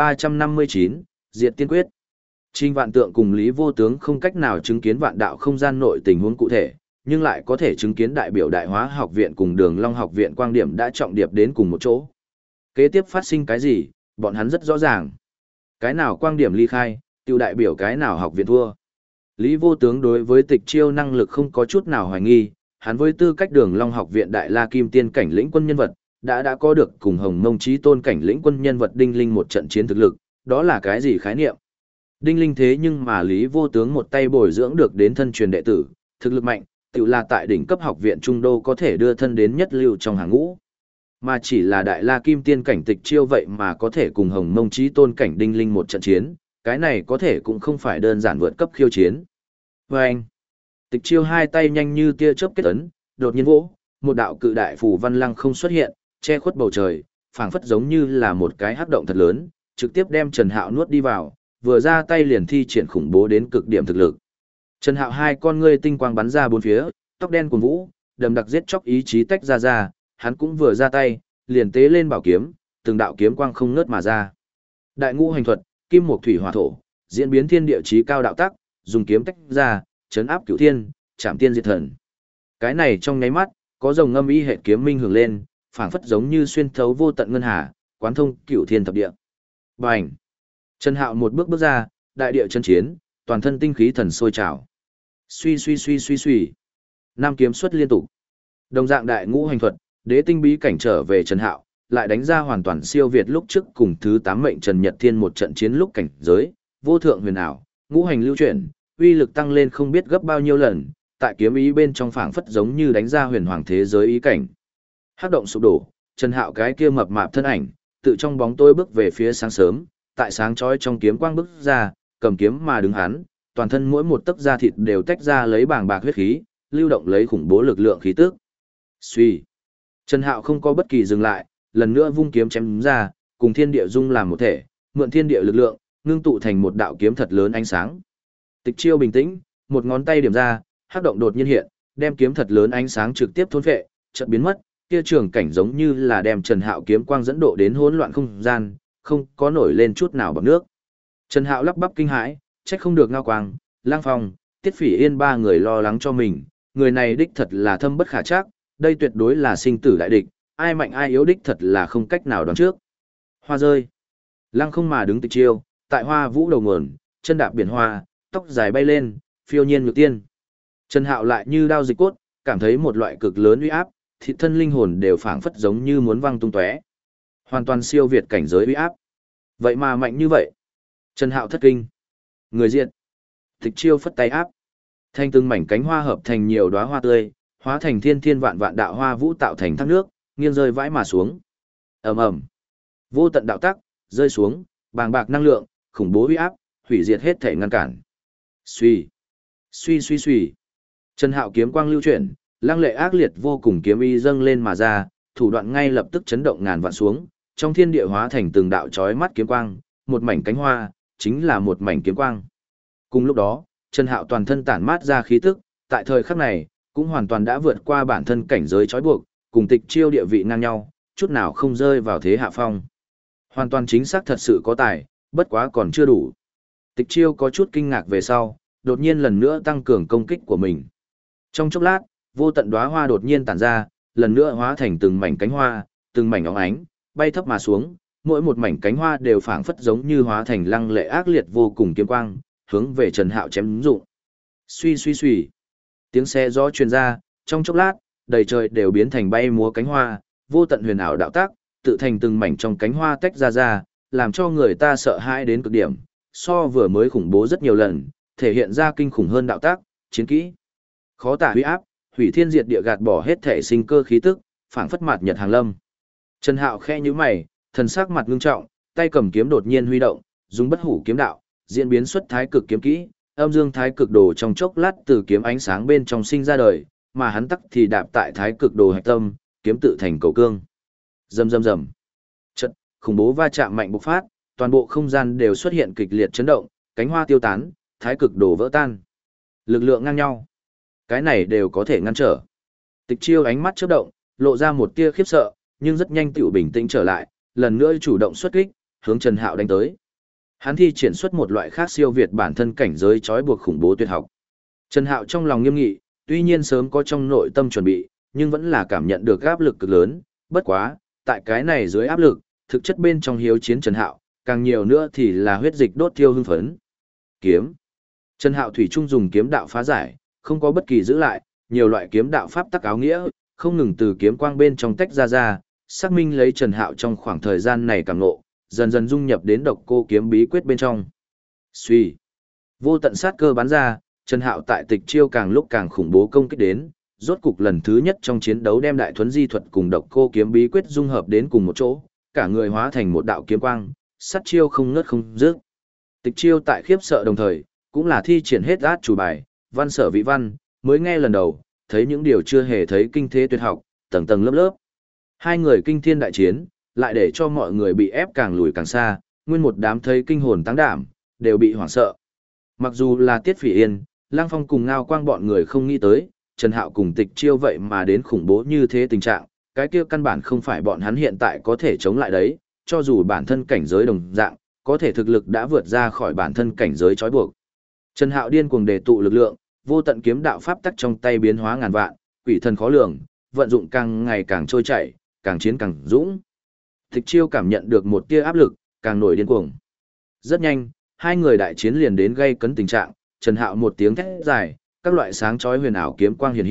1359, Diệt Tiên Quyết. Trình Vạn Tượng cùng Lý Vô Tướng không cách nào chứng kiến vạn đạo không gian nội tình huống cụ thể, nhưng lại có thể chứng kiến đại biểu Đại Hóa học viện cùng Đường Long học viện quang điểm đã trọng điệp đến cùng một chỗ. Kế tiếp phát sinh cái gì, bọn hắn rất rõ ràng. Cái nào quang điểm ly khai, tiêu đại biểu cái nào học viện thua. Lý Vô Tướng đối với Tịch Chiêu năng lực không có chút nào hoài nghi, hắn với tư cách Đường Long học viện Đại La Kim Tiên cảnh lĩnh quân nhân vật, đã có được cùng Hồng Mông Chí Tôn cảnh lĩnh quân nhân vật Đinh Linh một trận chiến thực lực, đó là cái gì khái niệm? Đinh Linh thế nhưng mà Lý Vô Tướng một tay bồi dưỡng được đến thân truyền đệ tử, thực lực mạnh, tự là tại đỉnh cấp học viện Trung Đô có thể đưa thân đến nhất lưu trong hàng ngũ. Mà chỉ là Đại La Kim Tiên cảnh Tịch Chiêu vậy mà có thể cùng Hồng Mông Chí Tôn cảnh Đinh Linh một trận chiến, cái này có thể cũng không phải đơn giản vượt cấp khiêu chiến. Vâng! Tịch Chiêu hai tay nhanh như tia chớp kết ấn, đột nhiên vỗ, một đạo cự đại phù văn lăng không xuất hiện, che khuất bầu trời, phảng phất giống như là một cái hắc động thật lớn, trực tiếp đem Trần Hạo nuốt đi vào, vừa ra tay liền thi triển khủng bố đến cực điểm thực lực. Trần Hạo hai con ngươi tinh quang bắn ra bốn phía, tóc đen cuồn vũ, đầm đặc giết chóc ý chí tách ra, hắn cũng vừa ra tay, liền tế lên bảo kiếm, từng đạo kiếm quang không ngớt mà ra. Đại ngũ hành thuật, kim mộc thủy hỏa thổ, diễn biến thiên địa chí cao đạo tắc, dùng kiếm tách ra, chấn áp cửu thiên, chạm tiên diệt thần. Cái này trong nháy mắt, có dòng ngâm y hệ kiếm minh hưởng lên, phảng phất giống như xuyên thấu vô tận ngân hà, quán thông cửu thiên thập địa. Bành! Trần Hạo một bước bước ra, đại địa chân chiến, toàn thân tinh khí thần sôi trào. Suy. Nam kiếm xuất liên tục. Đồng dạng đại ngũ hành thuật, đế tinh bí cảnh trở về Trần Hạo, lại đánh ra hoàn toàn siêu việt lúc trước cùng thứ 8 mệnh Trần Nhật Thiên một trận chiến lúc cảnh giới, vô thượng huyền ảo, ngũ hành lưu chuyển, uy lực tăng lên không biết gấp bao nhiêu lần, tại kiếm ý bên trong phảng phất giống như đánh ra huyền hoàng thế giới ý cảnh. Hắc động sụp đổ, Trần Hạo cái kia mập mạp thân ảnh, tự trong bóng tối bước về phía sáng sớm, tại sáng chói trong kiếm quang bước ra, cầm kiếm mà đứng hắn, toàn thân mỗi một tấc da thịt đều tách ra lấy bàng bạc huyết khí, lưu động lấy khủng bố lực lượng khí tức. Suy. Trần Hạo không có bất kỳ dừng lại, lần nữa vung kiếm chém ra, cùng thiên địa dung làm một thể, mượn thiên địa lực lượng, ngưng tụ thành một đạo kiếm thật lớn ánh sáng. Tịch Chiêu bình tĩnh, một ngón tay điểm ra, hắc động đột nhiên hiện, đem kiếm thật lớn ánh sáng trực tiếp thôn phệ, chợt biến mất, kia trường cảnh giống như là đem Trần Hạo kiếm quang dẫn độ đến hỗn loạn không gian, không có nổi lên chút nào bọt nước. Trần Hạo lắp bắp kinh hãi, trách không được Ngao Quang, Lang Phong, Tiết Phỉ Yên ba người lo lắng cho mình, người này đích thật là thâm bất khả trắc, đây tuyệt đối là sinh tử đại địch, ai mạnh ai yếu đích thật là không cách nào đoán trước. Hoa rơi. Lăng không mà đứng Tịch Chiêu, tại hoa vũ đầu nguồn, chân đạp biển hoa, tóc dài bay lên, phiêu nhiên ngược tiên. Trần Hạo lại như đao dịch cốt, cảm thấy một loại cực lớn uy áp, thịt thân linh hồn đều phảng phất giống như muốn văng tung tóe. Hoàn toàn siêu việt cảnh giới uy áp. Vậy mà mạnh như vậy. Trần Hạo thất kinh. Người diện. Tịch Chiêu phất tay áp. Thanh từng mảnh cánh hoa hợp thành nhiều đóa hoa tươi, hóa thành thiên thiên vạn vạn đạo hoa vũ tạo thành thác nước, nghiêng rơi vãi mà xuống. Ầm ầm. Vô tận đạo tắc rơi xuống, bàng bạc năng lượng, khủng bố uy áp, hủy diệt hết thể ngăn cản. Suy, suy suy suy. Trần Hạo kiếm quang lưu chuyển, lăng lệ ác liệt vô cùng kiếm ý dâng lên mà ra, thủ đoạn ngay lập tức chấn động ngàn vạn xuống, trong thiên địa hóa thành từng đạo chói mắt kiếm quang, một mảnh cánh hoa, chính là một mảnh kiếm quang. Cùng lúc đó, Trần Hạo toàn thân tản mát ra khí tức, tại thời khắc này, cũng hoàn toàn đã vượt qua bản thân cảnh giới trói buộc, cùng Tịch Chiêu địa vị ngang nhau, chút nào không rơi vào thế hạ phong. Hoàn toàn chính xác thật sự có tài, bất quá còn chưa đủ. Tịch Chiêu có chút kinh ngạc về sau, đột nhiên lần nữa tăng cường công kích của mình. Trong chốc lát, vô tận đóa hoa đột nhiên tản ra, lần nữa hóa thành từng mảnh cánh hoa, từng mảnh óng ánh, bay thấp mà xuống, mỗi một mảnh cánh hoa đều phảng phất giống như hóa thành lăng lệ ác liệt vô cùng kiếm quang, hướng về Trần Hạo chém dụng. Suy suy suy. Tiếng xe gió truyền ra, trong chốc lát, đầy trời đều biến thành bay múa cánh hoa, vô tận huyền ảo đạo tác, tự thành từng mảnh trong cánh hoa tách ra, làm cho người ta sợ hãi đến cực điểm, so vừa mới khủng bố rất nhiều lần, thể hiện ra kinh khủng hơn đạo tác, chiến kỹ. Khó tả uy áp, hủy thiên diệt địa gạt bỏ hết thể sinh cơ khí tức, phảng phất mạt nhật hàng lâm. Trần Hạo khẽ nhíu mày, thần sắc mặt ngưng trọng, tay cầm kiếm đột nhiên huy động, dùng bất hủ kiếm đạo, diễn biến xuất thái cực kiếm kỹ, âm dương thái cực đồ trong chốc lát từ kiếm ánh sáng bên trong sinh ra đời, mà hắn tắc thì đạp tại thái cực đồ hạch tâm, kiếm tự thành cầu cương. Rầm rầm rầm. Chợt, khủng bố va chạm mạnh bộc phát, toàn bộ không gian đều xuất hiện kịch liệt chấn động, cánh hoa tiêu tán, thái cực đồ vỡ tan. Lực lượng ngang nhau. Cái này đều có thể ngăn trở. Tịch Chiêu ánh mắt chớp động, lộ ra một tia khiếp sợ, nhưng rất nhanh tựu bình tĩnh trở lại, lần nữa chủ động xuất kích, hướng Trần Hạo đánh tới. Hắn thi triển xuất một loại khác siêu việt bản thân cảnh giới trói buộc khủng bố tuyệt học. Trần Hạo trong lòng nghiêm nghị, tuy nhiên sớm có trong nội tâm chuẩn bị, nhưng vẫn là cảm nhận được áp lực cực lớn, bất quá, tại cái này dưới áp lực, thực chất bên trong hiếu chiến Trần Hạo, càng nhiều nữa thì là huyết dịch đốt thiêu hưng phấn. Kiếm. Trần Hạo thủy chung dùng kiếm đạo phá giải, không có bất kỳ giữ lại, nhiều loại kiếm đạo pháp tắc áo nghĩa, không ngừng từ kiếm quang bên trong tách ra, xác minh lấy Trần Hạo trong khoảng thời gian này cảm ngộ, dần dần dung nhập đến độc cô kiếm bí quyết bên trong. Suy. Vô tận sát cơ bắn ra, Trần Hạo tại Tịch Chiêu càng lúc càng khủng bố công kích đến, rốt cục lần thứ nhất trong chiến đấu đem đại thuấn di thuật cùng độc cô kiếm bí quyết dung hợp đến cùng một chỗ, cả người hóa thành một đạo kiếm quang, sát chiêu không ngớt không dứt. Tịch Chiêu tại khiếp sợ đồng thời, cũng là thi triển hết át chủ bài, văn sở vị văn, mới nghe lần đầu, thấy những điều chưa hề thấy kinh thế tuyệt học, tầng tầng lớp lớp. Hai người kinh thiên đại chiến, lại để cho mọi người bị ép càng lùi càng xa, nguyên một đám thấy kinh hồn tăng đảm, đều bị hoảng sợ. Mặc dù là Tiết Phỉ Yên, Lăng Phong cùng Ngao Quang bọn người không nghĩ tới, Trần Hạo cùng Tịch Chiêu vậy mà đến khủng bố như thế tình trạng, cái kia căn bản không phải bọn hắn hiện tại có thể chống lại đấy, cho dù bản thân cảnh giới đồng dạng, có thể thực lực đã vượt ra khỏi bản thân cảnh giới trói buộc. Trần Hạo điên cuồng đề tụ lực lượng, vô tận kiếm đạo pháp tắc trong tay biến hóa ngàn vạn, quỷ thần khó lường, vận dụng càng ngày càng trôi chảy, càng chiến càng dũng. Tịch Chiêu cảm nhận được một tia áp lực, càng nổi điên cuồng. Rất nhanh, hai người đại chiến liền đến gây cấn tình trạng, Trần Hạo một tiếng thét dài, các loại sáng chói huyền ảo kiếm quang hiện hiện,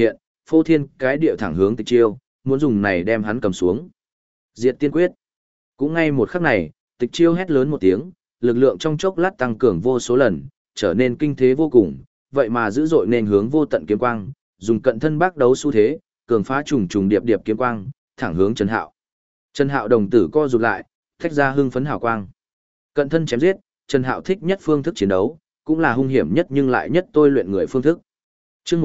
phô thiên cái địa thẳng hướng Tịch Chiêu, muốn dùng này đem hắn cầm xuống. Diệt tiên quyết. Cũng ngay một khắc này, Tịch Chiêu hét lớn một tiếng, lực lượng trong chốc lát tăng cường vô số lần, trở nên kinh thế vô cùng, vậy mà dữ dội nên hướng vô tận kiếm quang, dùng cận thân bác đấu xu thế, cường phá trùng trùng điệp điệp kiếm quang, thẳng hướng Trần Hạo. Trần Hạo đồng tử co rụt lại, thách ra hưng phấn hào quang. Cận thân chém giết, Trần Hạo thích nhất phương thức chiến đấu, cũng là hung hiểm nhất nhưng lại nhất tôi luyện người phương thức. Chương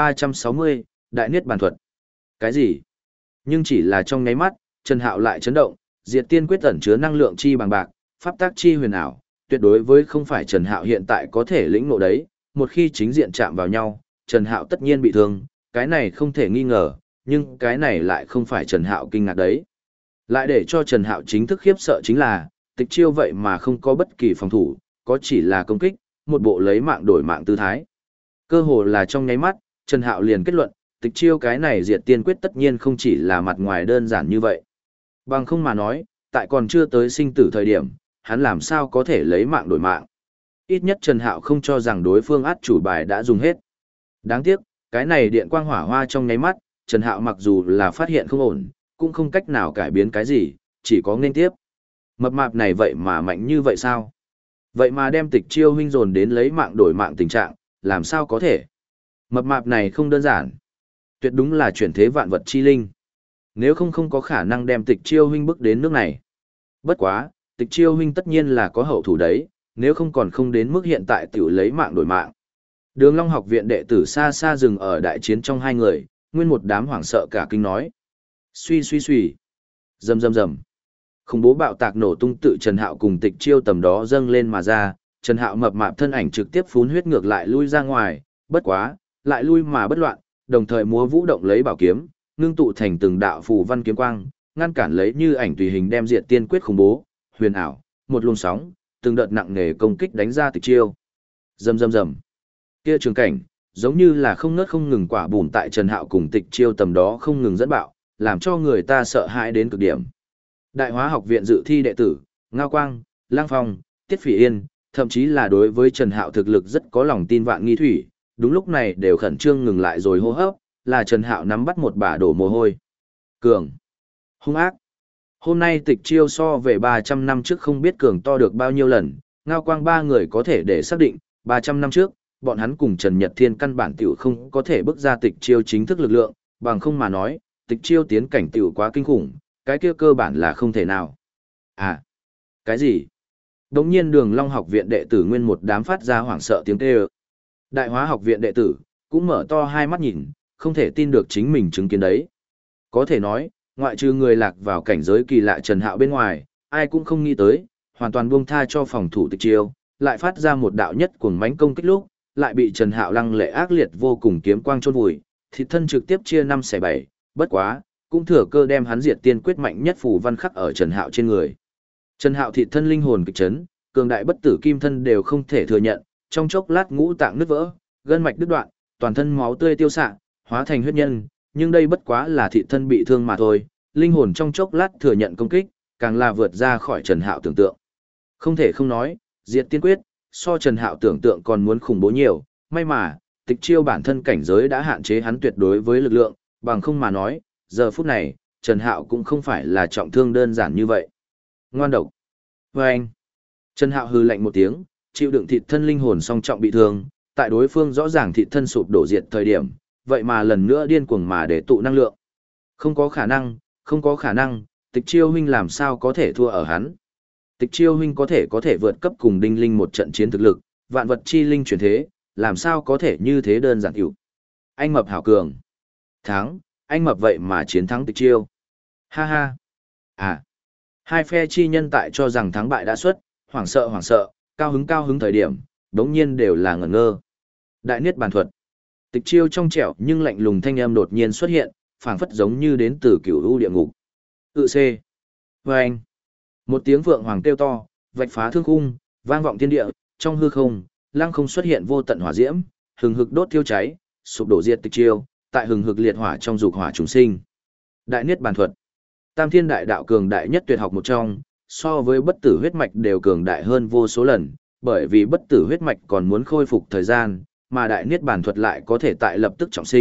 1360, Đại Niết Bàn Thuật. Cái gì? Nhưng chỉ là trong nháy mắt, Trần Hạo lại chấn động, Diệt Tiên Quyết ẩn chứa năng lượng chi bằng bạc, pháp tác chi huyền ảo, tuyệt đối với không phải Trần Hạo hiện tại có thể lĩnh ngộ đấy, một khi chính diện chạm vào nhau, Trần Hạo tất nhiên bị thương, cái này không thể nghi ngờ, nhưng cái này lại không phải Trần Hạo kinh ngạc đấy. Lại để cho Trần Hạo chính thức khiếp sợ chính là, Tịch Chiêu vậy mà không có bất kỳ phòng thủ, có chỉ là công kích, một bộ lấy mạng đổi mạng tư thái. Cơ hồ là trong nháy mắt, Trần Hạo liền kết luận, Tịch Chiêu cái này Diệt Tiên Quyết tất nhiên không chỉ là mặt ngoài đơn giản như vậy. Bằng không mà nói, tại còn chưa tới sinh tử thời điểm, hắn làm sao có thể lấy mạng đổi mạng. Ít nhất Trần Hạo không cho rằng đối phương át chủ bài đã dùng hết. Đáng tiếc, cái này điện quang hỏa hoa trong nháy mắt, Trần Hạo mặc dù là phát hiện không ổn, cũng không cách nào cải biến cái gì, chỉ có nên tiếp. Mập mạp này vậy mà mạnh như vậy sao? Vậy mà đem Tịch Chiêu huynh dồn đến lấy mạng đổi mạng tình trạng, làm sao có thể? Mập mạp này không đơn giản. Tuyệt đúng là chuyển thế vạn vật chi linh. Nếu không có khả năng đem Tịch Chiêu huynh bước đến nước này. Bất quá, Tịch Chiêu huynh tất nhiên là có hậu thủ đấy, nếu không còn không đến mức hiện tại tiểu lấy mạng đổi mạng. Đường Long học viện đệ tử xa xa dừng ở đại chiến trong hai người, nguyên một đám hoảng sợ cả kinh nói. Suy suy suy. Rầm rầm rầm. Khủng bố bạo tạc nổ tung tự Trần Hạo cùng Tịch Chiêu tầm đó dâng lên mà ra, Trần Hạo mập mạp thân ảnh trực tiếp phun huyết ngược lại lui ra ngoài, bất quá, lại lui mà bất loạn, đồng thời múa vũ động lấy bảo kiếm, ngưng tụ thành từng đạo phù văn kiếm quang, ngăn cản lấy như ảnh tùy hình đem Diệt Tiên Quyết khủng bố, huyền ảo, một luồng sóng, từng đợt nặng nề công kích đánh ra Tịch Chiêu. Rầm rầm rầm. Kia trường cảnh, giống như là không ngớt không ngừng quả bùn tại Trần Hạo cùng Tịch Chiêu tầm đó không ngừng dẫn bạo, làm cho người ta sợ hãi đến cực điểm. Đại Hóa học viện dự thi đệ tử, Ngao Quang, Lang Phong, Tiết Phỉ Yên, thậm chí là đối với Trần Hạo thực lực rất có lòng tin Vạn Nghi Thủy, đúng lúc này đều khẩn trương ngừng lại rồi hô hấp, là Trần Hạo nắm bắt một bả đổ mồ hôi. Cường, hung ác. Hôm nay Tịch Chiêu so về 300 năm trước không biết cường to được bao nhiêu lần, Ngao Quang ba người có thể để xác định, 300 năm trước, bọn hắn cùng Trần Nhật Thiên căn bản tiểu không có thể bước ra Tịch Chiêu chính thức lực lượng, bằng không mà nói, Tịch Chiêu tiến cảnh tiểu quá kinh khủng, cái kia cơ bản là không thể nào. À, cái gì? Đống nhiên Đường Long học viện đệ tử nguyên một đám phát ra hoảng sợ tiếng kêu. Đại Hóa học viện đệ tử cũng mở to hai mắt nhìn, không thể tin được chính mình chứng kiến đấy. Có thể nói, ngoại trừ người lạc vào cảnh giới kỳ lạ Trần Hạo bên ngoài, ai cũng không nghĩ tới, hoàn toàn buông tha cho phòng thủ Tịch Chiêu, lại phát ra một đạo nhất cuồng mãnh công kích lúc, lại bị Trần Hạo lăng lệ ác liệt vô cùng kiếm quang chôn vùi, thịt thân trực tiếp chia 5/7, bất quá, cũng thừa cơ đem hắn Diệt Tiên Quyết mạnh nhất phù văn khắc ở Trần Hạo trên người. Trần Hạo thịt thân linh hồn kịch chấn, cường đại bất tử kim thân đều không thể thừa nhận, trong chốc lát ngũ tạng nứt vỡ, gân mạch đứt đoạn, toàn thân máu tươi tiêu xạ, hóa thành huyết nhân, nhưng đây bất quá là thịt thân bị thương mà thôi, linh hồn trong chốc lát thừa nhận công kích, càng là vượt ra khỏi Trần Hạo tưởng tượng. Không thể không nói, Diệt Tiên Quyết, so Trần Hạo tưởng tượng còn muốn khủng bố nhiều, may mà, Tịch Chiêu bản thân cảnh giới đã hạn chế hắn tuyệt đối với lực lượng, bằng không mà nói, giờ phút này, Trần Hạo cũng không phải là trọng thương đơn giản như vậy. Ngoan độc. Vâng. Trần Hạo hừ lạnh một tiếng, chịu đựng thịt thân linh hồn song trọng bị thương, tại đối phương rõ ràng thịt thân sụp đổ diệt thời điểm, vậy mà lần nữa điên cuồng mà để tụ năng lượng. Không có khả năng, không có khả năng, Tịch Chiêu huynh làm sao có thể thua ở hắn. Tịch Chiêu huynh có thể vượt cấp cùng Đinh Linh một trận chiến thực lực, vạn vật chi linh chuyển thế, làm sao có thể như thế đơn giản hiểu. Anh mập hảo cường. Thắng, anh mập vậy mà chiến thắng Tịch Chiêu. Ha ha. À. Hai phe chi nhân tại cho rằng thắng bại đã xuất, hoảng sợ, cao hứng thời điểm, đống nhiên đều là ngẩn ngơ. Đại Niết Bàn Thuật. Tịch Chiêu trong trẻo nhưng lạnh lùng thanh âm đột nhiên xuất hiện, phảng phất giống như đến từ cửu u địa ngục. Tự C. Vâng. Một tiếng vượng hoàng kêu to, vạch phá thương khung, vang vọng thiên địa, trong hư không, lăng không xuất hiện vô tận hỏa diễm, hừng hực đốt thiêu cháy, sụp đổ diệt Tịch Chiêu, tại hừng hực liệt hỏa trong dục hỏa trùng sinh. Đại Niết Bàn Thuật. Tam Thiên Đại Đạo cường đại nhất tuyệt học một trong, so với bất tử huyết mạch đều cường đại hơn vô số lần, bởi vì bất tử huyết mạch còn muốn khôi phục thời gian, mà Đại Niết Bàn Thuật lại có thể tại lập tức trọng sinh,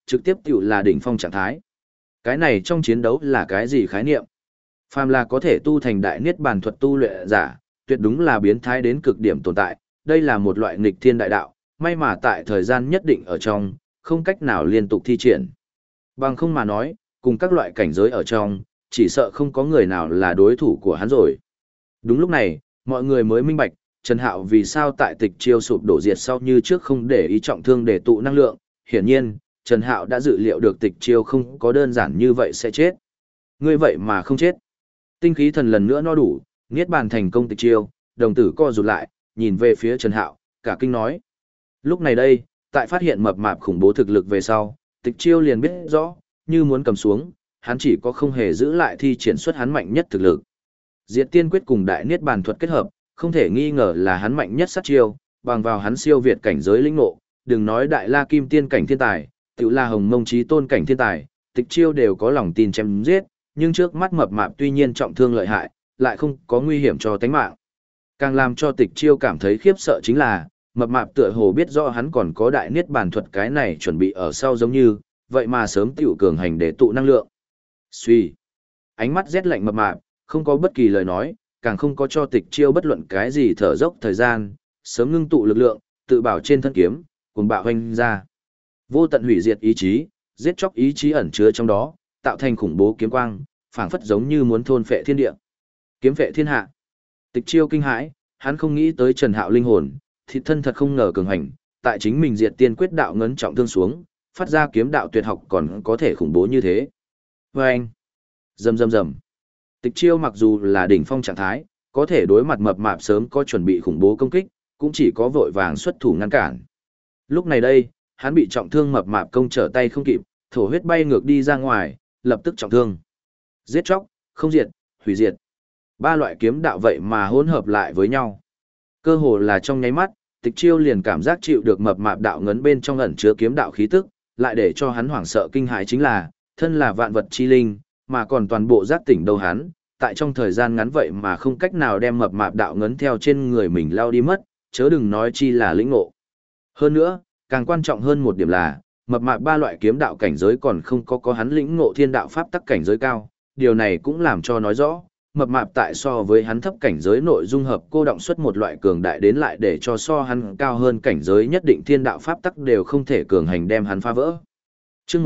trực tiếp tiểu là đỉnh phong trạng thái. Cái này trong chiến đấu là cái gì khái niệm? Phàm là có thể tu thành đại niết bàn thuật tu luyện giả, tuyệt đúng là biến thái đến cực điểm tồn tại, đây là một loại nghịch thiên đại đạo, may mà tại thời gian nhất định ở trong, không cách nào liên tục thi triển. Bằng không mà nói, cùng các loại cảnh giới ở trong, chỉ sợ không có người nào là đối thủ của hắn rồi. Đúng lúc này, mọi người mới minh bạch, Trần Hạo vì sao tại tịch chiêu sụp đổ diệt sau như trước không để ý trọng thương để tụ năng lượng, hiển nhiên, Trần Hạo đã dự liệu được tịch chiêu không có đơn giản như vậy sẽ chết. Ngươi vậy mà không chết. Tinh khí thần lần nữa no đủ, niết bàn thành công tịch chiêu, đồng tử co rụt lại, nhìn về phía Trần Hạo, cả kinh nói. Lúc này đây, tại phát hiện mập mạp khủng bố thực lực về sau, tịch chiêu liền biết rõ, như muốn cầm xuống, hắn chỉ có không hề giữ lại thi triển xuất hắn mạnh nhất thực lực. Diệt tiên quyết cùng đại niết bàn thuật kết hợp, không thể nghi ngờ là hắn mạnh nhất sát chiêu, bằng vào hắn siêu việt cảnh giới lĩnh ngộ, đừng nói đại la kim tiên cảnh thiên tài, tự là hồng mông chí tôn cảnh thiên tài, tịch chiêu đều có lòng tin chém giết, nhưng trước mắt mập mạp tuy nhiên trọng thương lợi hại, lại không có nguy hiểm cho tính mạng. Càng làm cho tịch chiêu cảm thấy khiếp sợ chính là, mập mạp tựa hồ biết rõ hắn còn có đại niết bàn thuật cái này chuẩn bị ở sau giống như, vậy mà sớm tiểu cường hành để tụ năng lượng. Suy. Ánh mắt rét lạnh mập mạp, không có bất kỳ lời nói, càng không có cho tịch chiêu bất luận cái gì thở dốc thời gian, sớm ngưng tụ lực lượng, tự bảo trên thân kiếm, cùng bạo hoành ra. Vô tận hủy diệt ý chí, giết chóc ý chí ẩn chứa trong đó, tạo thành khủng bố kiếm quang, phảng phất giống như muốn thôn phệ thiên địa. Kiếm phệ thiên hạ. Tịch chiêu kinh hãi, hắn không nghĩ tới Trần Hạo linh hồn, thịt thân thật không ngờ cường hành, tại chính mình diệt tiên quyết đạo ngấn trọng thương xuống, phát ra kiếm đạo tuyệt học còn có thể khủng bố như thế. Vâng! Rầm rầm rầm. Tịch chiêu mặc dù là đỉnh phong trạng thái, có thể đối mặt mập mạp sớm có chuẩn bị khủng bố công kích, cũng chỉ có vội vàng xuất thủ ngăn cản. Lúc này đây, hắn bị trọng thương mập mạp công trở tay không kịp, thổ huyết bay ngược đi ra ngoài, lập tức trọng thương. Giết chóc, không diệt, hủy diệt. Ba loại kiếm đạo vậy mà hỗn hợp lại với nhau. Cơ hồ là trong nháy mắt, tịch chiêu liền cảm giác chịu được mập mạp đạo ngấn bên trong ẩn chứa kiếm đạo khí tức, lại để cho hắn hoảng sợ kinh hãi chính là, thân là vạn vật chi linh, mà còn toàn bộ giác tỉnh đâu hắn, tại trong thời gian ngắn vậy mà không cách nào đem mập mạp đạo ngấn theo trên người mình lao đi mất, chớ đừng nói chi là lĩnh ngộ. Hơn nữa, càng quan trọng hơn một điểm là, mập mạp ba loại kiếm đạo cảnh giới còn không có hắn lĩnh ngộ thiên đạo pháp tắc cảnh giới cao, điều này cũng làm cho nói rõ, mập mạp tại so với hắn thấp cảnh giới nội dung hợp cô động xuất một loại cường đại đến lại để cho so hắn cao hơn cảnh giới nhất định thiên đạo pháp tắc đều không thể cường hành đem hắn phá vỡ. Chương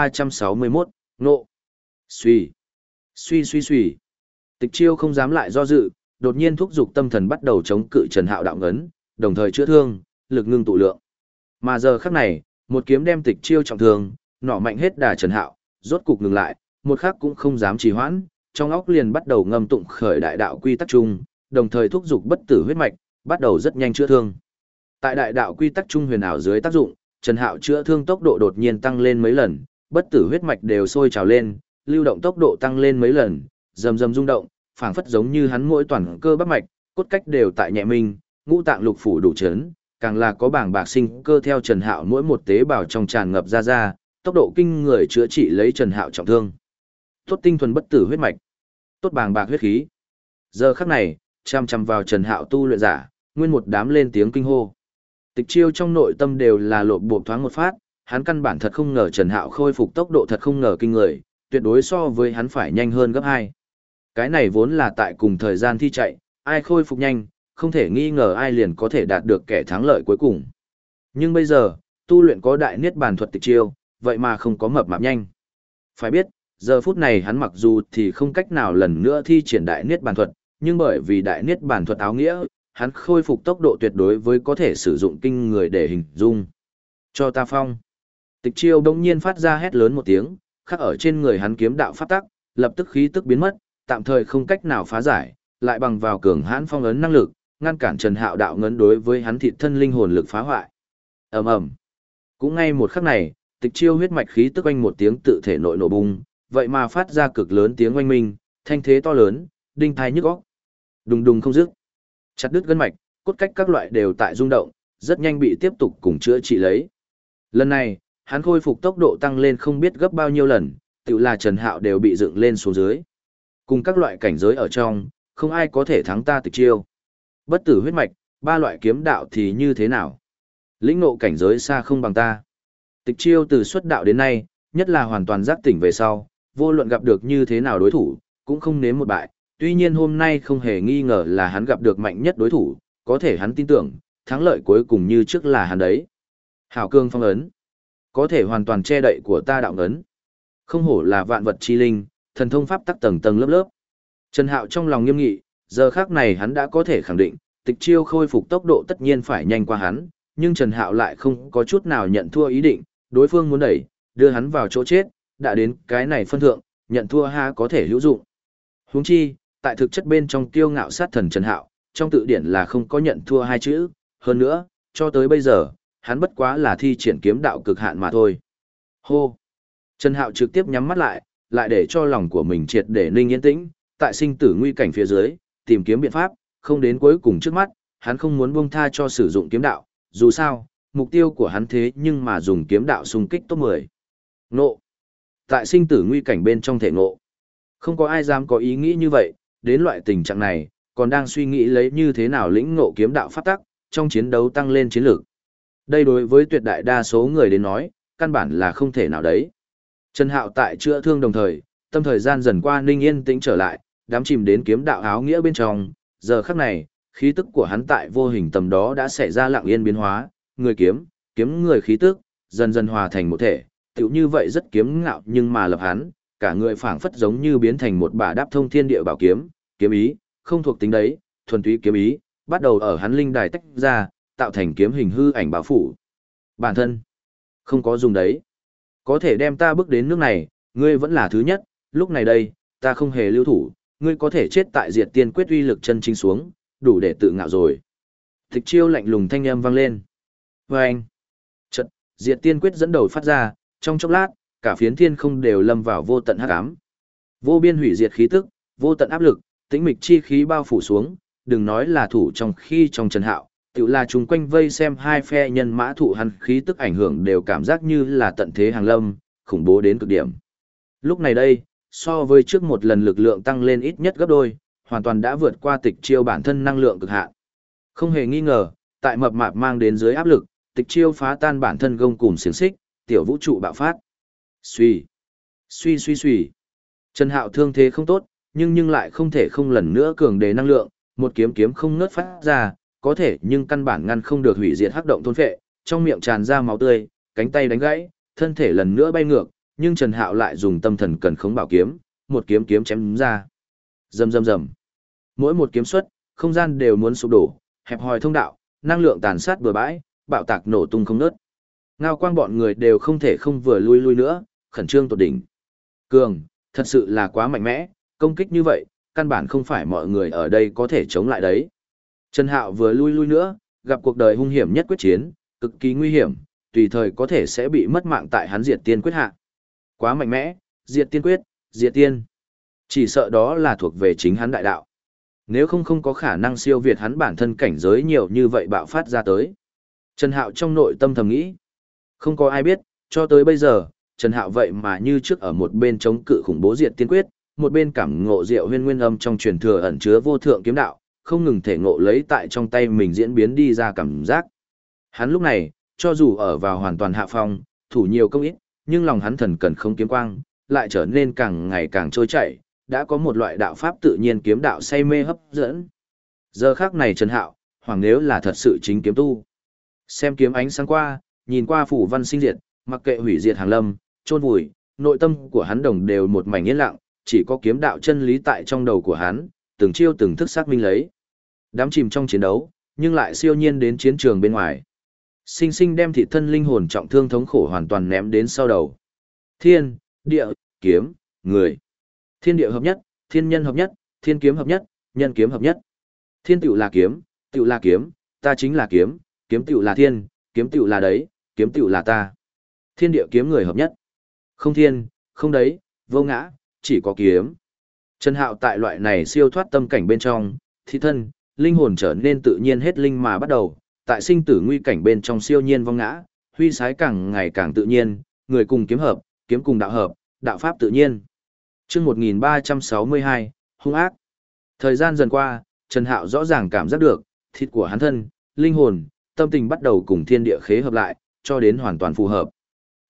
1361, nộ. Suy. Suy suy suy. Tịch chiêu không dám lại do dự, đột nhiên thúc giục tâm thần bắt đầu chống cự Trần Hạo đạo ngấn, đồng thời chữa thương, lực ngưng tụ lượng. Mà giờ khắc này, một kiếm đem tịch chiêu trọng thương, nỏ mạnh hết đà Trần Hạo, rốt cục ngừng lại, một khắc cũng không dám trì hoãn, trong óc liền bắt đầu ngâm tụng khởi đại đạo quy tắc chung, đồng thời thúc giục bất tử huyết mạch, bắt đầu rất nhanh chữa thương. Tại đại đạo quy tắc chung huyền ảo dưới tác dụng, Trần Hạo chữa thương tốc độ đột nhiên tăng lên mấy lần, bất tử huyết mạch đều sôi trào lên, lưu động tốc độ tăng lên mấy lần, rầm rầm rung động, phảng phất giống như hắn mỗi toàn cơ bắp mạch, cốt cách đều tại nhẹ minh, ngũ tạng lục phủ đủ chấn, càng là có bảng bạc sinh cơ theo Trần Hạo mỗi một tế bào trong tràn ngập ra, tốc độ kinh người chữa trị lấy Trần Hạo trọng thương. Tốt tinh thuần bất tử huyết mạch, tốt bàng bạc huyết khí. Giờ khắc này, chăm chăm vào Trần Hạo tu luyện giả, nguyên một đám lên tiếng kinh hô. Tịch chiêu trong nội tâm đều là lộp bộp thoáng một phát, hắn căn bản thật không ngờ Trần Hạo khôi phục tốc độ thật không ngờ kinh người, tuyệt đối so với hắn phải nhanh hơn gấp 2. Cái này vốn là tại cùng thời gian thi chạy, ai khôi phục nhanh, không thể nghi ngờ ai liền có thể đạt được kẻ thắng lợi cuối cùng. Nhưng bây giờ, tu luyện có đại niết bàn thuật tịch chiêu, vậy mà không có mập mạp nhanh. Phải biết, giờ phút này hắn mặc dù thì không cách nào lần nữa thi triển đại niết bàn thuật, nhưng bởi vì đại niết bàn thuật áo nghĩa, hắn khôi phục tốc độ tuyệt đối với có thể sử dụng kinh người để hình dung. Cho ta phong. Tịch chiêu đông nhiên phát ra hét lớn một tiếng, khắc ở trên người hắn kiếm đạo pháp tắc, lập tức khí tức biến mất, tạm thời không cách nào phá giải, lại bằng vào cường hãn phong ấn năng lực, ngăn cản Trần Hạo đạo ngấn đối với hắn thịt thân linh hồn lực phá hoại. Ầm ầm. Cũng ngay một khắc này, tịch chiêu huyết mạch khí tức oanh một tiếng tự thể nội nổ bung, vậy mà phát ra cực lớn tiếng oanh minh, thanh thế to lớn, đinh tai nhức óc. Đùng đùng không dứt. Chặt đứt gân mạch, cốt cách các loại đều tại rung động, rất nhanh bị tiếp tục cùng chữa trị lấy. Lần này, hắn khôi phục tốc độ tăng lên không biết gấp bao nhiêu lần, tự là Trần Hạo đều bị dựng lên xuống dưới. Cùng các loại cảnh giới ở trong, không ai có thể thắng ta tịch chiêu. Bất tử huyết mạch, ba loại kiếm đạo thì như thế nào? Lĩnh ngộ cảnh giới xa không bằng ta. Tịch Chiêu từ xuất đạo đến nay, nhất là hoàn toàn giác tỉnh về sau, vô luận gặp được như thế nào đối thủ, cũng không nếm một bại. Tuy nhiên hôm nay không hề nghi ngờ là hắn gặp được mạnh nhất đối thủ, có thể hắn tin tưởng, thắng lợi cuối cùng như trước là hắn đấy. Hảo cương phong ấn, có thể hoàn toàn che đậy của ta đạo ấn. Không hổ là vạn vật chi linh, thần thông pháp tắc tầng tầng lớp lớp. Trần Hạo trong lòng nghiêm nghị, giờ khắc này hắn đã có thể khẳng định, Tịch Chiêu khôi phục tốc độ tất nhiên phải nhanh qua hắn, nhưng Trần Hạo lại không có chút nào nhận thua ý định, đối phương muốn đẩy, đưa hắn vào chỗ chết, đã đến cái này phân thượng, nhận thua ha có thể hữu dụng. Huống chi, tại thực chất bên trong kiêu ngạo sát thần Trần Hạo, trong tự điển là không có nhận thua hai chữ, hơn nữa, cho tới bây giờ, hắn bất quá là thi triển kiếm đạo cực hạn mà thôi. Hô! Trần Hạo trực tiếp nhắm mắt lại để cho lòng của mình triệt để ninh yên tĩnh, tại sinh tử nguy cảnh phía dưới, tìm kiếm biện pháp, không đến cuối cùng trước mắt, hắn không muốn buông tha cho sử dụng kiếm đạo, dù sao, mục tiêu của hắn thế nhưng mà dùng kiếm đạo xung kích top 10. Nộ! Tại sinh tử nguy cảnh bên trong thể ngộ. Không có ai dám có ý nghĩ như vậy, đến loại tình trạng này, còn đang suy nghĩ lấy như thế nào lĩnh ngộ kiếm đạo pháp tắc, trong chiến đấu tăng lên chiến lược. Đây đối với tuyệt đại đa số người đến nói, căn bản là không thể nào đấy. Trần Hạo tại chữa thương đồng thời, tâm thời gian dần qua ninh yên tĩnh trở lại, đắm chìm đến kiếm đạo áo nghĩa bên trong, giờ khắc này, khí tức của hắn tại vô hình tầm đó đã xảy ra lặng yên biến hóa, người kiếm, kiếm người khí tức, dần dần hòa thành một thể, tựu như vậy rất kiếm ngạo nhưng mà lập hắn, cả người phảng phất giống như biến thành một bả đáp thông thiên địa bảo kiếm, kiếm ý, không thuộc tính đấy, thuần túy kiếm ý, bắt đầu ở hắn linh đài tách ra, tạo thành kiếm hình hư ảnh bảo phủ. Bản thân, không có dùng đấy. Có thể đem ta bước đến nước này, ngươi vẫn là thứ nhất, lúc này đây, ta không hề lưu thủ, ngươi có thể chết tại diệt tiên quyết uy lực chân chính xuống, đủ để tự ngạo rồi. Tịch Chiêu lạnh lùng thanh âm vang lên. Và anh, chợt, diệt tiên quyết dẫn đầu phát ra, trong chốc lát, cả phiến thiên không đều lâm vào vô tận hắc ám. Vô biên hủy diệt khí tức, vô tận áp lực, tĩnh mịch chi khí bao phủ xuống, đừng nói là thủ trong khi trong Trần Hạo, tự là chúng quanh vây xem hai phe nhân mã thụ hắn khí tức ảnh hưởng đều cảm giác như là tận thế hàng lâm, khủng bố đến cực điểm. Lúc này đây, so với trước một lần lực lượng tăng lên ít nhất gấp đôi, hoàn toàn đã vượt qua Tịch Chiêu bản thân năng lượng cực hạn. Không hề nghi ngờ, tại mập mạp mang đến dưới áp lực, Tịch Chiêu phá tan bản thân gông cùm xiềng xích, tiểu vũ trụ bạo phát. Suy, suy suy suy. Trần Hạo thương thế không tốt, nhưng lại không thể không lần nữa cường đề năng lượng, một kiếm kiếm không ngớt phát ra, có thể nhưng căn bản ngăn không được hủy diệt hắc động thôn phệ, trong miệng tràn ra máu tươi, cánh tay đánh gãy, thân thể lần nữa bay ngược, nhưng Trần Hạo lại dùng tâm thần cần khống bảo kiếm, một kiếm kiếm chém ra. Rầm rầm rầm. Mỗi một kiếm xuất, không gian đều muốn sụp đổ, hẹp hòi thông đạo, năng lượng tàn sát bừa bãi, bạo tạc nổ tung không ngớt. Ngao Quang bọn người đều không thể không vừa lui nữa, khẩn trương tột đỉnh. Cường, thật sự là quá mạnh mẽ, công kích như vậy, căn bản không phải mọi người ở đây có thể chống lại đấy. Trần Hạo vừa lui nữa, gặp cuộc đời hung hiểm nhất quyết chiến, cực kỳ nguy hiểm, tùy thời có thể sẽ bị mất mạng tại hắn diệt tiên quyết hạ. Quá mạnh mẽ, diệt tiên quyết, diệt tiên. Chỉ sợ đó là thuộc về chính hắn đại đạo. Nếu không có khả năng siêu việt hắn bản thân cảnh giới nhiều như vậy bạo phát ra tới. Trần Hạo trong nội tâm thầm nghĩ. Không có ai biết, cho tới bây giờ, Trần Hạo vậy mà như trước ở một bên chống cự khủng bố diệt tiên quyết, một bên cảm ngộ diệu huyên nguyên âm trong truyền thừa ẩn chứa vô thượng kiếm đạo, không ngừng thể ngộ lấy tại trong tay mình diễn biến đi ra cảm giác. Hắn lúc này, cho dù ở vào hoàn toàn hạ phong, thủ nhiều công ít, nhưng lòng hắn thần cần không kiếm quang, lại trở nên càng ngày càng trôi chảy, đã có một loại đạo pháp tự nhiên kiếm đạo say mê hấp dẫn. Giờ khắc này Trần Hạo, hoàng nếu là thật sự chính kiếm tu. Xem kiếm ánh sáng qua, nhìn qua phủ văn sinh diệt, mặc kệ hủy diệt hàng lâm, chôn vùi, nội tâm của hắn đồng đều một mảnh yên lặng, chỉ có kiếm đạo chân lý tại trong đầu của hắn, từng chiêu từng thức xác minh lấy. Đám chìm trong chiến đấu, nhưng lại siêu nhiên đến chiến trường bên ngoài. Sinh sinh đem thị thân linh hồn trọng thương thống khổ hoàn toàn ném đến sau đầu. Thiên, địa, kiếm, người. Thiên địa hợp nhất, thiên nhân hợp nhất, thiên kiếm hợp nhất, nhân kiếm hợp nhất. Thiên tựu là kiếm, ta chính là kiếm, kiếm tựu là thiên, kiếm tựu là đấy, kiếm tựu là ta. Thiên địa kiếm người hợp nhất. Không thiên, không đấy, vô ngã, chỉ có kiếm. Trần Hạo tại loại này siêu thoát tâm cảnh bên trong, thị thân, linh hồn trở nên tự nhiên hết linh mà bắt đầu, tại sinh tử nguy cảnh bên trong siêu nhiên vong ngã, huy sái càng ngày càng tự nhiên, người cùng kiếm hợp, kiếm cùng đạo hợp, đạo pháp tự nhiên. Chương 1362, hung ác. Thời gian dần qua, Trần Hạo rõ ràng cảm giác được, thịt của hắn thân, linh hồn, tâm tình bắt đầu cùng thiên địa khế hợp lại, cho đến hoàn toàn phù hợp.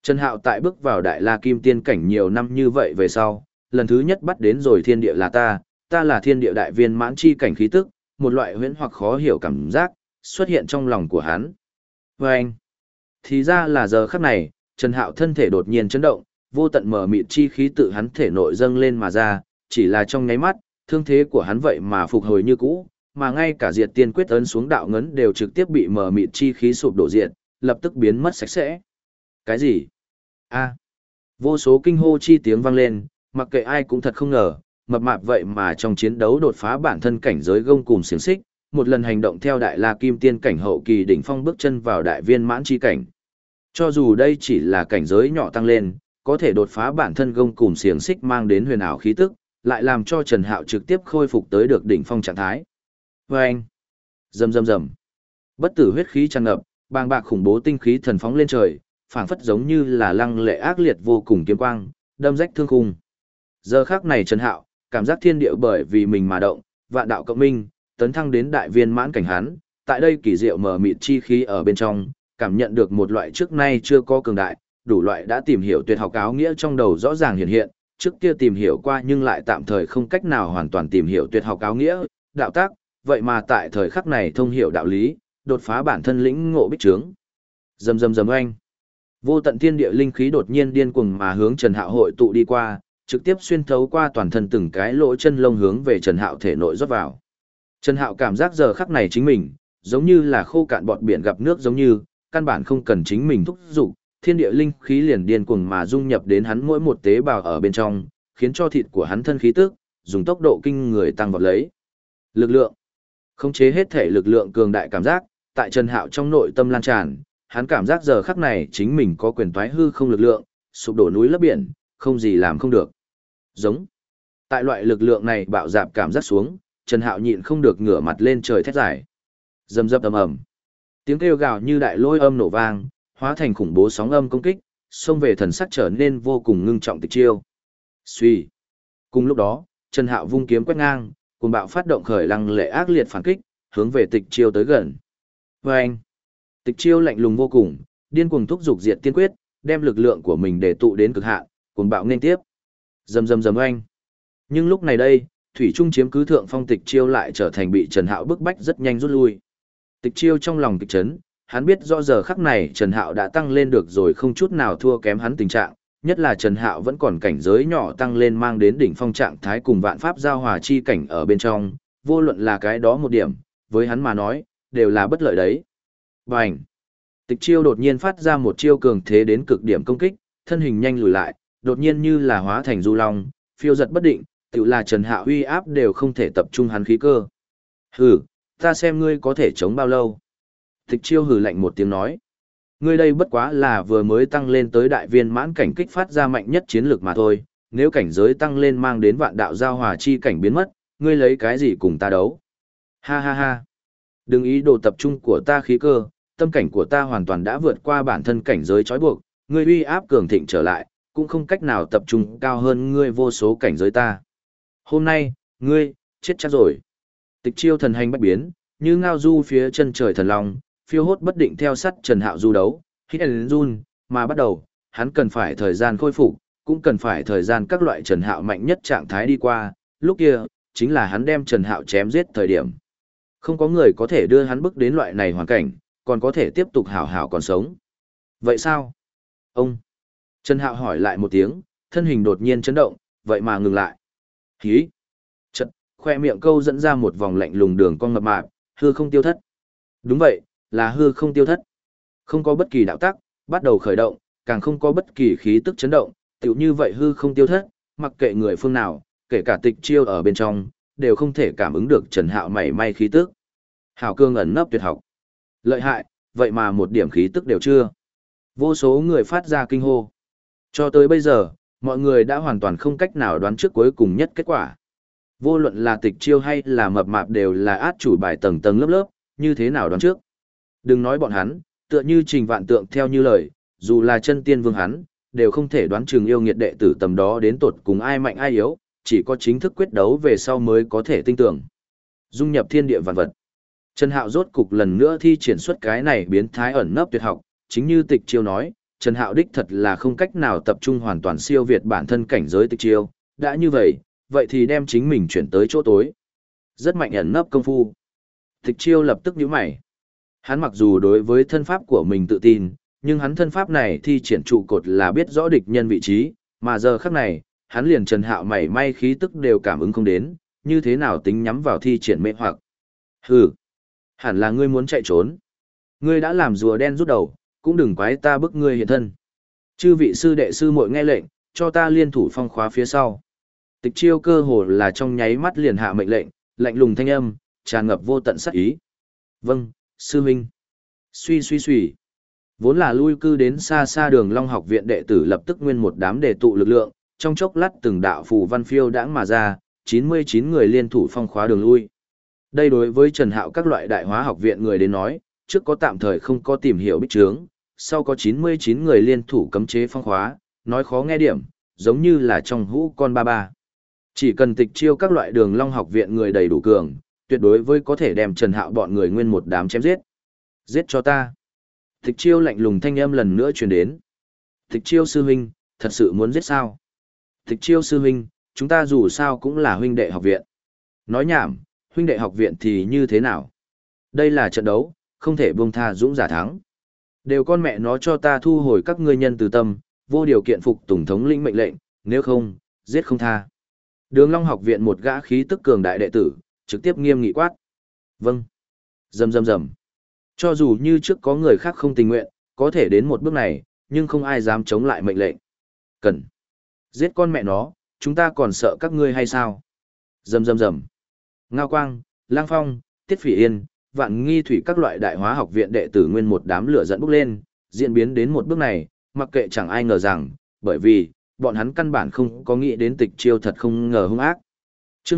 Trần Hạo tại bước vào Đại La Kim Tiên cảnh nhiều năm như vậy về sau, lần thứ nhất bắt đến rồi thiên địa là ta là thiên địa đại viên mãn chi cảnh khí tức, một loại huyễn hoặc khó hiểu cảm giác, xuất hiện trong lòng của hắn. Và anh, thì ra là giờ khắc này, Trần Hạo thân thể đột nhiên chấn động, vô tận mở mịt chi khí tự hắn thể nội dâng lên mà ra, chỉ là trong nháy mắt, thương thế của hắn vậy mà phục hồi như cũ, mà ngay cả diệt tiên quyết ấn xuống đạo ngấn đều trực tiếp bị mở mịt chi khí sụp đổ diệt, lập tức biến mất sạch sẽ. Cái gì? A. Vô số kinh hô chi tiếng vang lên, mặc kệ ai cũng thật không ngờ, mập mạp vậy mà trong chiến đấu đột phá bản thân cảnh giới gông cùm xiềng xích, một lần hành động theo Đại La Kim Tiên cảnh hậu kỳ đỉnh phong bước chân vào đại viên mãn chi cảnh. Cho dù đây chỉ là cảnh giới nhỏ tăng lên, có thể đột phá bản thân gông cùm xiềng xích mang đến huyền ảo khí tức, lại làm cho Trần Hạo trực tiếp khôi phục tới được đỉnh phong trạng thái. Và anh, rầm rầm rầm, bất tử huyết khí tràn ngập, bàng bạc khủng bố tinh khí thần phóng lên trời, phảng phất giống như là lăng lệ ác liệt vô cùng kiếm quang, đâm rách thương khung. Giờ khắc này Trần Hạo, cảm giác thiên địa bởi vì mình mà động, vạn đạo cộng minh, tấn thăng đến đại viên mãn cảnh hắn, tại đây kỳ diệu mờ mịt chi khí ở bên trong, cảm nhận được một loại trước nay chưa có cường đại, đủ loại đã tìm hiểu tuyệt học áo nghĩa trong đầu rõ ràng hiện hiện, trước kia tìm hiểu qua nhưng lại tạm thời không cách nào hoàn toàn tìm hiểu tuyệt học áo nghĩa, đạo tác, vậy mà tại thời khắc này thông hiểu đạo lý, đột phá bản thân lĩnh ngộ bích trướng. Rầm rầm rầm oanh. Vô tận thiên địa linh khí đột nhiên điên cuồng mà hướng Trần Hạo hội tụ đi qua, trực tiếp xuyên thấu qua toàn thân từng cái lỗ chân lông hướng về Trần Hạo thể nội rót vào. Trần Hạo cảm giác giờ khắc này chính mình, giống như là khô cạn bọt biển gặp nước giống như, căn bản không cần chính mình thúc giục, thiên địa linh khí liền điên cuồng mà dung nhập đến hắn mỗi một tế bào ở bên trong, khiến cho thịt của hắn thân khí tức dùng tốc độ kinh người tăng vọt lấy. Lực lượng, khống chế hết thể lực lượng cường đại cảm giác, tại Trần Hạo trong nội tâm lan tràn, hắn cảm giác giờ khắc này chính mình có quyền toái hư không lực lượng, sụp đổ núi lấp biển, không gì làm không được. Giống. Tại loại lực lượng này bạo dạp cảm giác xuống, Trần Hạo nhịn không được ngửa mặt lên trời thét giải. Rầm rập ầm ầm. Tiếng kêu gào như đại lôi âm nổ vang, hóa thành khủng bố sóng âm công kích, xông về thần sắc trở nên vô cùng ngưng trọng Tịch Chiêu. Suy. Cùng lúc đó, Trần Hạo vung kiếm quét ngang, cuồng bạo phát động khởi lăng lệ ác liệt phản kích, hướng về Tịch Chiêu tới gần. Oeng. Tịch Chiêu lạnh lùng vô cùng, điên cuồng thúc giục diệt tiên quyết, đem lực lượng của mình để tụ đến cực hạn, cuồng bạo nên tiếp. Rầm rầm rầm oeng. Nhưng lúc này đây, thủy trung chiếm cứ thượng phong Tịch Chiêu lại trở thành bị Trần Hạo bức bách rất nhanh rút lui. Tịch Chiêu trong lòng kịch chấn, hắn biết rõ giờ khắc này Trần Hạo đã tăng lên được rồi không chút nào thua kém hắn tình trạng, nhất là Trần Hạo vẫn còn cảnh giới nhỏ tăng lên mang đến đỉnh phong trạng thái cùng vạn pháp giao hòa chi cảnh ở bên trong, vô luận là cái đó một điểm, với hắn mà nói, đều là bất lợi đấy. Bành! Tịch Chiêu đột nhiên phát ra một chiêu cường thế đến cực điểm công kích, thân hình nhanh lùi lại, đột nhiên như là hóa thành du long, phiêu giật bất định, tự là Trần Hạo uy áp đều không thể tập trung hắn khí cơ. Hừ, ta xem ngươi có thể chống bao lâu. Tịch Chiêu hừ lạnh một tiếng nói. Ngươi đây bất quá là vừa mới tăng lên tới đại viên mãn cảnh kích phát ra mạnh nhất chiến lược mà thôi, nếu cảnh giới tăng lên mang đến vạn đạo giao hòa chi cảnh biến mất, ngươi lấy cái gì cùng ta đấu? Ha ha ha. Đừng ý đồ tập trung của ta khí cơ, tâm cảnh của ta hoàn toàn đã vượt qua bản thân cảnh giới trói buộc, ngươi uy áp cường thịnh trở lại, cũng không cách nào tập trung cao hơn ngươi vô số cảnh giới ta. Hôm nay, ngươi, chết chắc rồi. Tịch Chiêu thần hành bách biến, như ngao du phía chân trời thần long, phiêu hốt bất định theo sát Trần Hạo du đấu, hít đến run, mà bắt đầu, hắn cần phải thời gian khôi phục, cũng cần phải thời gian các loại Trần Hạo mạnh nhất trạng thái đi qua, lúc kia, chính là hắn đem Trần Hạo chém giết thời điểm. Không có người có thể đưa hắn bước đến loại này hoàn cảnh, còn có thể tiếp tục hảo hảo còn sống. Vậy sao? Ông! Trần Hạo hỏi lại một tiếng, thân hình đột nhiên chấn động, vậy mà ngừng lại. Hí! Chật, khoe miệng câu dẫn ra một vòng lạnh lùng đường cong mập mạp, hư không tiêu thất. Đúng vậy, là hư không tiêu thất. Không có bất kỳ đạo tắc, bắt đầu khởi động, càng không có bất kỳ khí tức chấn động, tựu như vậy hư không tiêu thất, mặc kệ người phương nào, kể cả Tịch Chiêu ở bên trong, đều không thể cảm ứng được Trần Hạo mảy may khí tức. Hảo cương ẩn nấp tuyệt học. Lợi hại, vậy mà một điểm khí tức đều chưa. Vô số người phát ra kinh hô. Cho tới bây giờ, mọi người đã hoàn toàn không cách nào đoán trước cuối cùng nhất kết quả. Vô luận là Tịch Chiêu hay là mập mạp đều là át chủ bài tầng tầng lớp lớp, như thế nào đoán trước. Đừng nói bọn hắn, tựa như Trình Vạn Tượng theo như lời, dù là chân tiên vương hắn, đều không thể đoán chừng yêu nghiệt đệ tử tầm đó đến tột cùng ai mạnh ai yếu, chỉ có chính thức quyết đấu về sau mới có thể tinh tưởng. Dung nhập thiên địa vạn vật. Trần Hạo rốt cục lần nữa thi triển xuất cái này biến thái ẩn nấp tuyệt học, chính như Tịch Chiêu nói, Trần Hạo đích thật là không cách nào tập trung hoàn toàn siêu việt bản thân cảnh giới Tịch Chiêu, đã như vậy, vậy thì đem chính mình chuyển tới chỗ tối. Rất mạnh ẩn nấp công phu. Tịch Chiêu lập tức nhíu mày. Hắn mặc dù đối với thân pháp của mình tự tin, nhưng hắn thân pháp này thi triển trụ cột là biết rõ địch nhân vị trí, mà giờ khắc này, hắn liền Trần Hạo mảy may khí tức đều cảm ứng không đến, như thế nào tính nhắm vào thi triển mê hoặc. Hừ, hẳn là ngươi muốn chạy trốn. Ngươi đã làm rùa đen rút đầu, cũng đừng quái ta bức ngươi hiện thân. Chư vị sư đệ sư muội nghe lệnh, cho ta liên thủ phong khóa phía sau. Tịch Chiêu cơ hồ là trong nháy mắt liền hạ mệnh lệnh, lạnh lùng thanh âm, tràn ngập vô tận sát ý. Vâng, sư huynh. Suy suy suy. Vốn là lui cư đến xa xa Đường Long học viện đệ tử lập tức nguyên một đám đề tụ lực lượng, trong chốc lát từng đạo phù văn phiêu đãng mà ra, 99 người liên thủ phong khóa đường lui. Đây đối với Trần Hạo các loại đại hóa học viện người đến nói, trước có tạm thời không có tìm hiểu bích trướng, sau có 99 người liên thủ cấm chế phong khóa, nói khó nghe điểm, giống như là trong hũ con ba ba. Chỉ cần Tịch Chiêu các loại Đường Long học viện người đầy đủ cường, tuyệt đối với có thể đem Trần Hạo bọn người nguyên một đám chém giết. Giết cho ta. Tịch Chiêu lạnh lùng thanh âm lần nữa truyền đến. Tịch Chiêu sư huynh, thật sự muốn giết sao? Tịch Chiêu sư huynh, chúng ta dù sao cũng là huynh đệ học viện. Nói nhảm, huynh đệ học viện thì như thế nào? Đây là trận đấu, không thể buông tha dũng giả thắng. Đều con mẹ nó cho ta thu hồi các ngươi nhân từ tâm, vô điều kiện phục tùng thống lĩnh mệnh lệnh, nếu không, giết không tha. Đường Long học viện một gã khí tức cường đại đệ tử, trực tiếp nghiêm nghị quát. Vâng. Rầm rầm rầm. Cho dù như trước có người khác không tình nguyện, có thể đến một bước này, nhưng không ai dám chống lại mệnh lệnh. Cần. Giết con mẹ nó, chúng ta còn sợ các ngươi hay sao? Rầm rầm rầm. Ngao Quang, Lang Phong, Tiết Phỉ Yên, Vạn Nghi Thủy các loại đại hóa học viện đệ tử nguyên một đám lửa giận bốc lên, diễn biến đến một bước này, mặc kệ chẳng ai ngờ rằng, bởi vì, bọn hắn căn bản không có nghĩ đến Tịch Chiêu thật không ngờ hung ác. Chương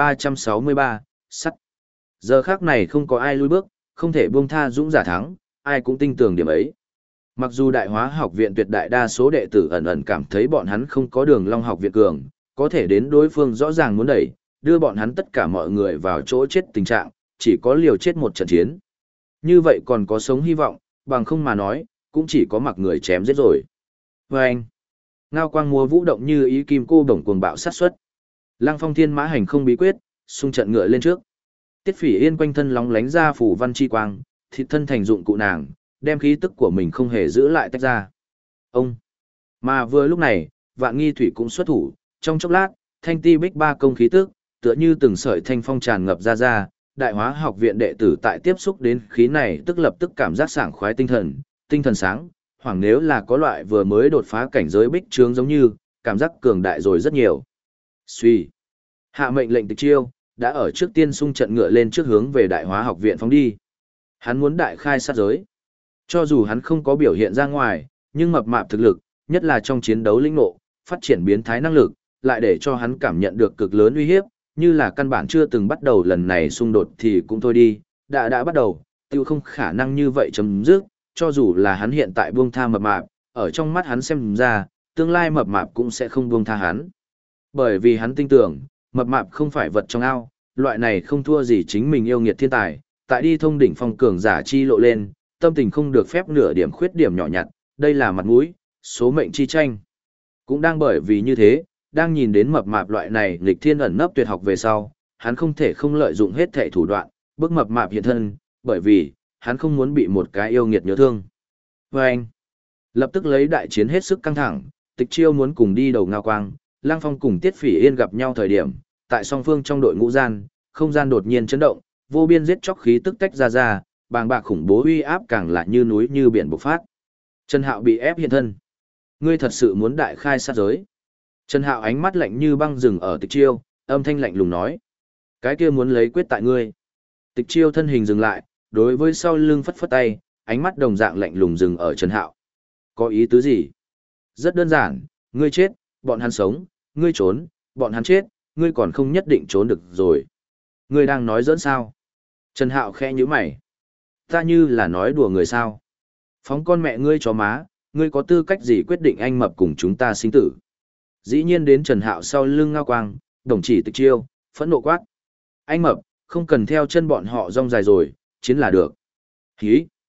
1363, sắt. Giờ khắc này không có ai lui bước, không thể buông tha dũng giả thắng, ai cũng tin tưởng điểm ấy. Mặc dù đại hóa học viện tuyệt đại đa số đệ tử ẩn ẩn cảm thấy bọn hắn không có Đường Long học viện cường, có thể đến đối phương rõ ràng muốn đẩy, đưa bọn hắn tất cả mọi người vào chỗ chết tình trạng, chỉ có liều chết một trận chiến. Như vậy còn có sống hy vọng, bằng không mà nói, cũng chỉ có mặc người chém giết rồi. Vâng! Ngao Quang múa vũ động như ý kim cô đồng cuồng bạo sát xuất. Lăng Phong thiên mã hành không bí quyết, xung trận ngựa lên trước. Tiết Phỉ Yên quanh thân lóng lánh ra phủ văn chi quang, thịt thân thành dụng cụ nàng, đem khí tức của mình không hề giữ lại tách ra. Ông! Mà vừa lúc này, Vạn Nghi Thủy cũng xuất thủ, trong chốc lát, thanh ti bích ba công khí tức, tựa như từng sợi thanh phong tràn ngập ra, đại hóa học viện đệ tử tại tiếp xúc đến khí này tức lập tức cảm giác sảng khoái tinh thần sáng, hoặc nếu là có loại vừa mới đột phá cảnh giới bích trướng giống như, cảm giác cường đại rồi rất nhiều. Suy. Hạ mệnh lệnh Tịch Chiêu, đã ở trước tiên xung trận ngựa lên trước hướng về đại hóa học viện phóng đi. Hắn muốn đại khai sát giới. Cho dù hắn không có biểu hiện ra ngoài, nhưng mập mạp thực lực, nhất là trong chiến đấu linh nộ, phát triển biến thái năng lực, lại để cho hắn cảm nhận được cực lớn uy hiếp, như là căn bản chưa từng bắt đầu lần này xung đột thì cũng thôi đi, đã bắt đầu, tiêu không khả năng như vậy chấm dứt, cho dù là hắn hiện tại buông tha mập mạp, ở trong mắt hắn xem ra, tương lai mập mạp cũng sẽ không buông tha hắn. Bởi vì hắn tin tưởng, mập mạp không phải vật trong ao, loại này không thua gì chính mình yêu nghiệt thiên tài, tại đi thông đỉnh phong cường giả chi lộ lên, tâm tình không được phép nửa điểm khuyết điểm nhỏ nhặt, đây là mặt mũi, số mệnh chi tranh. Cũng đang bởi vì như thế, đang nhìn đến mập mạp loại này nghịch thiên ẩn nấp tuyệt học về sau, hắn không thể không lợi dụng hết thảy thủ đoạn, bức mập mạp hiện thân, bởi vì, hắn không muốn bị một cái yêu nghiệt nhớ thương. Và anh, lập tức lấy đại chiến hết sức căng thẳng, Tịch Chiêu muốn cùng đi đầu Ngao Quang, Lang Phong cùng Tiết Phỉ Yên gặp nhau thời điểm, tại song phương trong đội ngũ gian, không gian đột nhiên chấn động, vô biên giết chóc khí tức tách ra, bàng bạc khủng bố uy áp càng là như núi như biển bộc phát. Trần Hạo bị ép hiện thân. Ngươi thật sự muốn đại khai sát giới? Trần Hạo ánh mắt lạnh như băng dừng ở Tịch Chiêu, âm thanh lạnh lùng nói: "Cái kia muốn lấy quyết tại ngươi." Tịch Chiêu thân hình dừng lại, đối với sau lưng phất phất tay, ánh mắt đồng dạng lạnh lùng dừng ở Trần Hạo. "Có ý tứ gì?" "Rất đơn giản, ngươi chết, bọn hắn sống, ngươi trốn, bọn hắn chết, ngươi còn không nhất định trốn được rồi." "Ngươi đang nói giỡn sao?" Trần Hạo khẽ nhíu mày. "Ta như là nói đùa người sao? Phóng con mẹ ngươi chó má, ngươi có tư cách gì quyết định anh mập cùng chúng ta sinh tử?" Dĩ nhiên đến Trần Hạo sau lưng Ngao Quang, đồng chỉ Tịch Chiêu, phẫn nộ quát: "Anh mập, không cần theo chân bọn họ rong dài rồi, chiến là được." "Hí!"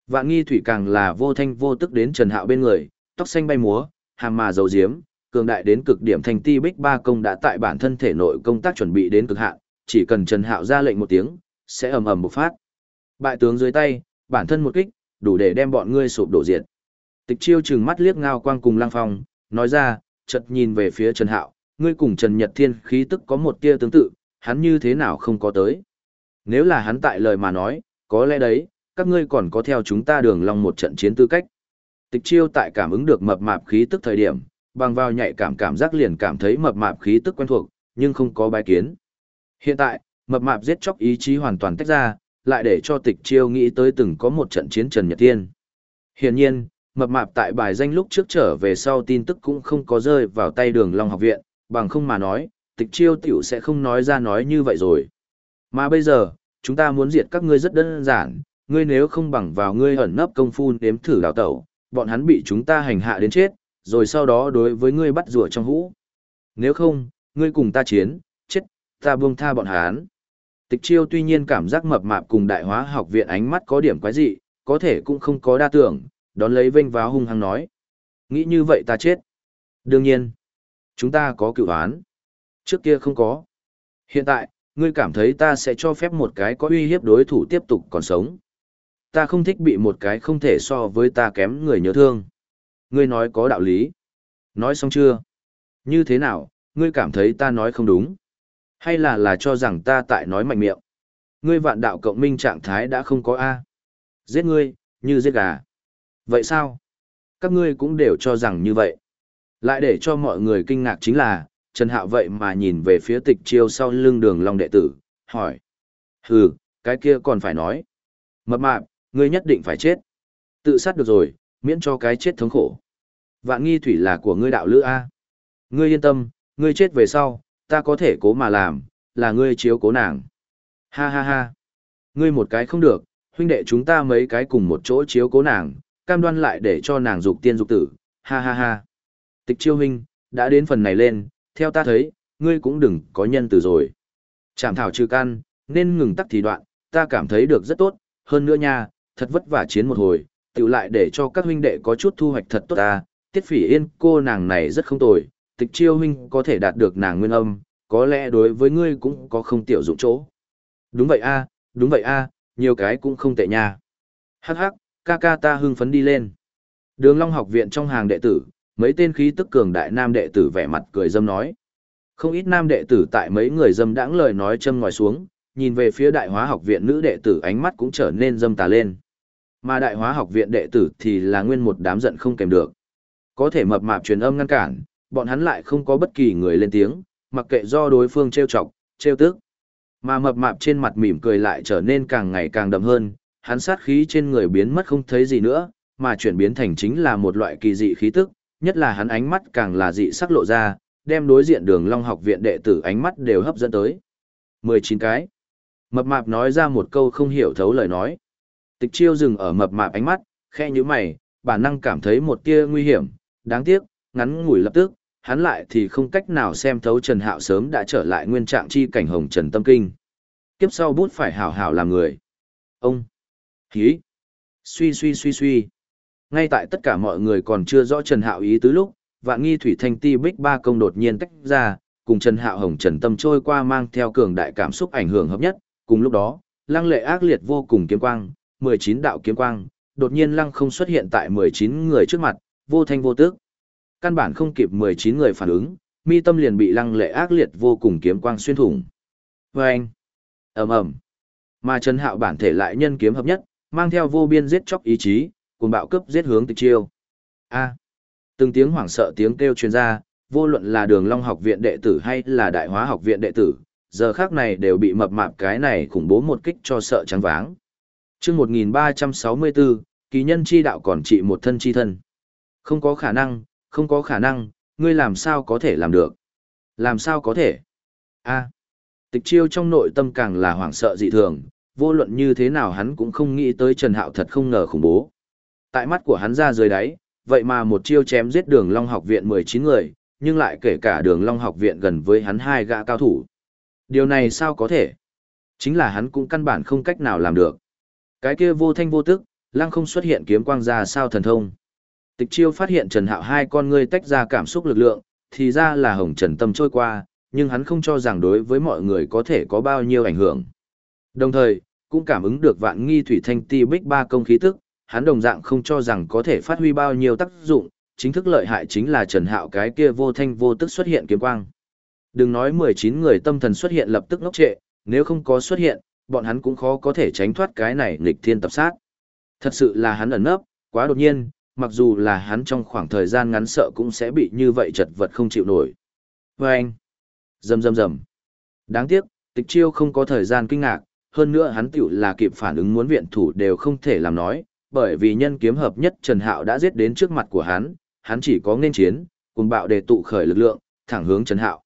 Vạn Nghi Thủy càng là vô thanh vô tức đến Trần Hạo bên người, tóc xanh bay múa, hàm mà dấu diếm, cường đại đến cực điểm thành ti bích ba công đã tại bản thân thể nội công tác chuẩn bị đến cực hạn, chỉ cần Trần Hạo ra lệnh một tiếng, sẽ ầm ầm bộc phát. Bại tướng dưới tay, bản thân một kích, đủ để đem bọn ngươi sụp đổ diệt. Tịch Chiêu trừng mắt liếc Ngao Quang cùng Lăng Phong, nói ra, chợt nhìn về phía Trần Hạo, ngươi cùng Trần Nhật Thiên khí tức có một tia tương tự, hắn như thế nào không có tới. Nếu là hắn tại lời mà nói, có lẽ đấy, các ngươi còn có theo chúng ta Đường Long một trận chiến tư cách. Tịch Chiêu tại cảm ứng được mập mạp khí tức thời điểm, bằng vào nhạy cảm giác liền cảm thấy mập mạp khí tức quen thuộc, nhưng không có bái kiến. Hiện tại, mập mạp giết chóc ý chí hoàn toàn tách ra, lại để cho Tịch Chiêu nghĩ tới từng có một trận chiến Trần Nhật Thiên. Hiển nhiên, mập mạp tại bài danh lúc trước trở về sau tin tức cũng không có rơi vào tay Đường Long học viện, bằng không mà nói, Tịch Chiêu tiểu sẽ không nói ra nói như vậy rồi. Mà bây giờ, chúng ta muốn diệt các ngươi rất đơn giản, ngươi nếu không bằng vào ngươi ẩn nấp công phu nếm thử đào tẩu, bọn hắn bị chúng ta hành hạ đến chết, rồi sau đó đối với ngươi bắt rùa trong hũ. Nếu không, ngươi cùng ta chiến, chết, ta buông tha bọn hắn. Tịch Chiêu tuy nhiên cảm giác mập mạp cùng Đại Hóa học viện ánh mắt có điểm quái dị, có thể cũng không có đa tưởng, đón lấy vênh váo hung hăng nói. Nghĩ như vậy ta chết. Đương nhiên, chúng ta có cựu án. Trước kia không có. Hiện tại, ngươi cảm thấy ta sẽ cho phép một cái có uy hiếp đối thủ tiếp tục còn sống. Ta không thích bị một cái không thể so với ta kém người nhớ thương. Ngươi nói có đạo lý. Nói xong chưa? Như thế nào, ngươi cảm thấy ta nói không đúng? Hay là cho rằng ta tại nói mạnh miệng? Ngươi vạn đạo cộng minh trạng thái đã không có A. Giết ngươi, như giết gà. Vậy sao? Các ngươi cũng đều cho rằng như vậy. Lại để cho mọi người kinh ngạc chính là, Trần Hạo vậy mà nhìn về phía Tịch Chiêu sau lưng Đường Long đệ tử, hỏi. Hừ, cái kia còn phải nói. Mập mạp, ngươi nhất định phải chết. Tự sát được rồi, miễn cho cái chết thống khổ. Vạn Nghi Thủy là của ngươi đạo lữ A. Ngươi yên tâm, ngươi chết về sau, ta có thể cố mà làm, là ngươi chiếu cố nàng. Ha ha ha. Ngươi một cái không được, huynh đệ chúng ta mấy cái cùng một chỗ chiếu cố nàng, cam đoan lại để cho nàng dục tiên dục tử. Ha ha ha. Tịch Chiêu huynh, đã đến phần này lên, theo ta thấy, ngươi cũng đừng có nhân từ rồi. Chảm thảo trừ căn, nên ngừng tắc thì đoạn, ta cảm thấy được rất tốt, hơn nữa nha, thật vất vả chiến một hồi, tiểu lại để cho các huynh đệ có chút thu hoạch thật tốt ta, Tiết Phỉ Yên cô nàng này rất không tồi, Tịch Chiêu huynh có thể đạt được nàng nguyên âm, có lẽ đối với ngươi cũng có không tiểu dụng chỗ. Đúng vậy a, đúng vậy a, nhiều cái cũng không tệ nha. Hắc hắc, ca ca ta hưng phấn đi lên. Đường Long học viện trong hàng đệ tử, mấy tên khí tức cường đại nam đệ tử vẻ mặt cười dâm nói. Không ít nam đệ tử tại mấy người dâm đãng lời nói châm ngòi xuống, nhìn về phía Đại Hóa học viện nữ đệ tử ánh mắt cũng trở nên dâm tà lên. Mà Đại Hóa học viện đệ tử thì là nguyên một đám giận không kèm được. Có thể mập mạp truyền âm ngăn cản, bọn hắn lại không có bất kỳ người lên tiếng, mặc kệ do đối phương trêu chọc, trêu tức. Mà mập mạp trên mặt mỉm cười lại trở nên càng ngày càng đậm hơn, hắn sát khí trên người biến mất không thấy gì nữa, mà chuyển biến thành chính là một loại kỳ dị khí tức, nhất là hắn ánh mắt càng là dị sắc lộ ra, đem đối diện Đường Long học viện đệ tử ánh mắt đều hấp dẫn tới. 19 cái. Mập mạp nói ra một câu không hiểu thấu lời nói. Tịch Chiêu dừng ở mập mạp ánh mắt, khẽ nhíu mày, bản năng cảm thấy một tia nguy hiểm, đáng tiếc, ngắn ngủi lập tức, hắn lại thì không cách nào xem thấu Trần Hạo sớm đã trở lại nguyên trạng chi cảnh hồng trần tâm kinh. Kiếp sau bút phải hảo hảo làm người. Ông. Hí. Suy. Ngay tại tất cả mọi người còn chưa rõ Trần Hạo ý tứ lúc, Vạn Nghi Thủy Thanh Ti Bích ba công đột nhiên tách ra, cùng Trần Hạo hồng trần tâm trôi qua mang theo cường đại cảm xúc ảnh hưởng hợp nhất, cùng lúc đó, lăng lệ ác liệt vô cùng kiếm quang, 19 đạo kiếm quang, đột nhiên lăng không xuất hiện tại 19 người trước mặt, vô thanh vô tức. Căn bản không kịp 19 người phản ứng, mi tâm liền bị lăng lệ ác liệt vô cùng kiếm quang xuyên thủng. Vâng! ầm ầm. Mà Trần Hạo bản thể lại nhân kiếm hợp nhất, mang theo vô biên giết chóc ý chí, cùng bạo cấp giết hướng Tịch Chiêu. A! Từng tiếng hoảng sợ tiếng kêu truyền ra, vô luận là Đường Long học viện đệ tử hay là Đại Hóa học viện đệ tử, giờ khắc này đều bị mập mạp cái này khủng bố một kích cho sợ choáng váng. Chương 1364, kỳ nhân chi đạo còn trị một thân chi thân. Không có khả năng, ngươi làm sao có thể làm được? Làm sao có thể? A. Tịch Chiêu trong nội tâm càng là hoảng sợ dị thường, vô luận như thế nào hắn cũng không nghĩ tới Trần Hạo thật không ngờ khủng bố. Tại mắt của hắn ra dưới đáy, vậy mà một chiêu chém giết Đường Long học viện 19 người, nhưng lại kể cả Đường Long học viện gần với hắn hai gã cao thủ. Điều này sao có thể? Chính là hắn cũng căn bản không cách nào làm được. Cái kia vô thanh vô tức, lăng không xuất hiện kiếm quang ra sao thần thông. Tịch Chiêu phát hiện Trần Hạo hai con ngươi tách ra cảm xúc lực lượng, thì ra là hồng trần tâm trôi qua, nhưng hắn không cho rằng đối với mọi người có thể có bao nhiêu ảnh hưởng. Đồng thời, cũng cảm ứng được Vạn Nghi Thủy Thanh Ti Bích ba công khí tức, hắn đồng dạng không cho rằng có thể phát huy bao nhiêu tác dụng, chính thức lợi hại chính là Trần Hạo cái kia vô thanh vô tức xuất hiện kiếm quang. Đừng nói 19 người tâm thần xuất hiện lập tức ngốc trệ, nếu không có xuất hiện, bọn hắn cũng khó có thể tránh thoát cái này nghịch thiên tập sát. Thật sự là hắn ẩn nấp, quá đột nhiên, mặc dù là hắn trong khoảng thời gian ngắn sợ cũng sẽ bị như vậy chật vật không chịu nổi. Và anh, rầm rầm rầm. Đáng tiếc, Tịch Chiêu không có thời gian kinh ngạc, hơn nữa hắn tiểu là kịp phản ứng muốn viện thủ đều không thể làm nói, bởi vì nhân kiếm hợp nhất Trần Hạo đã giết đến trước mặt của hắn chỉ có nên chiến, cùng bạo để tụ khởi lực lượng, thẳng hướng Trần Hạo.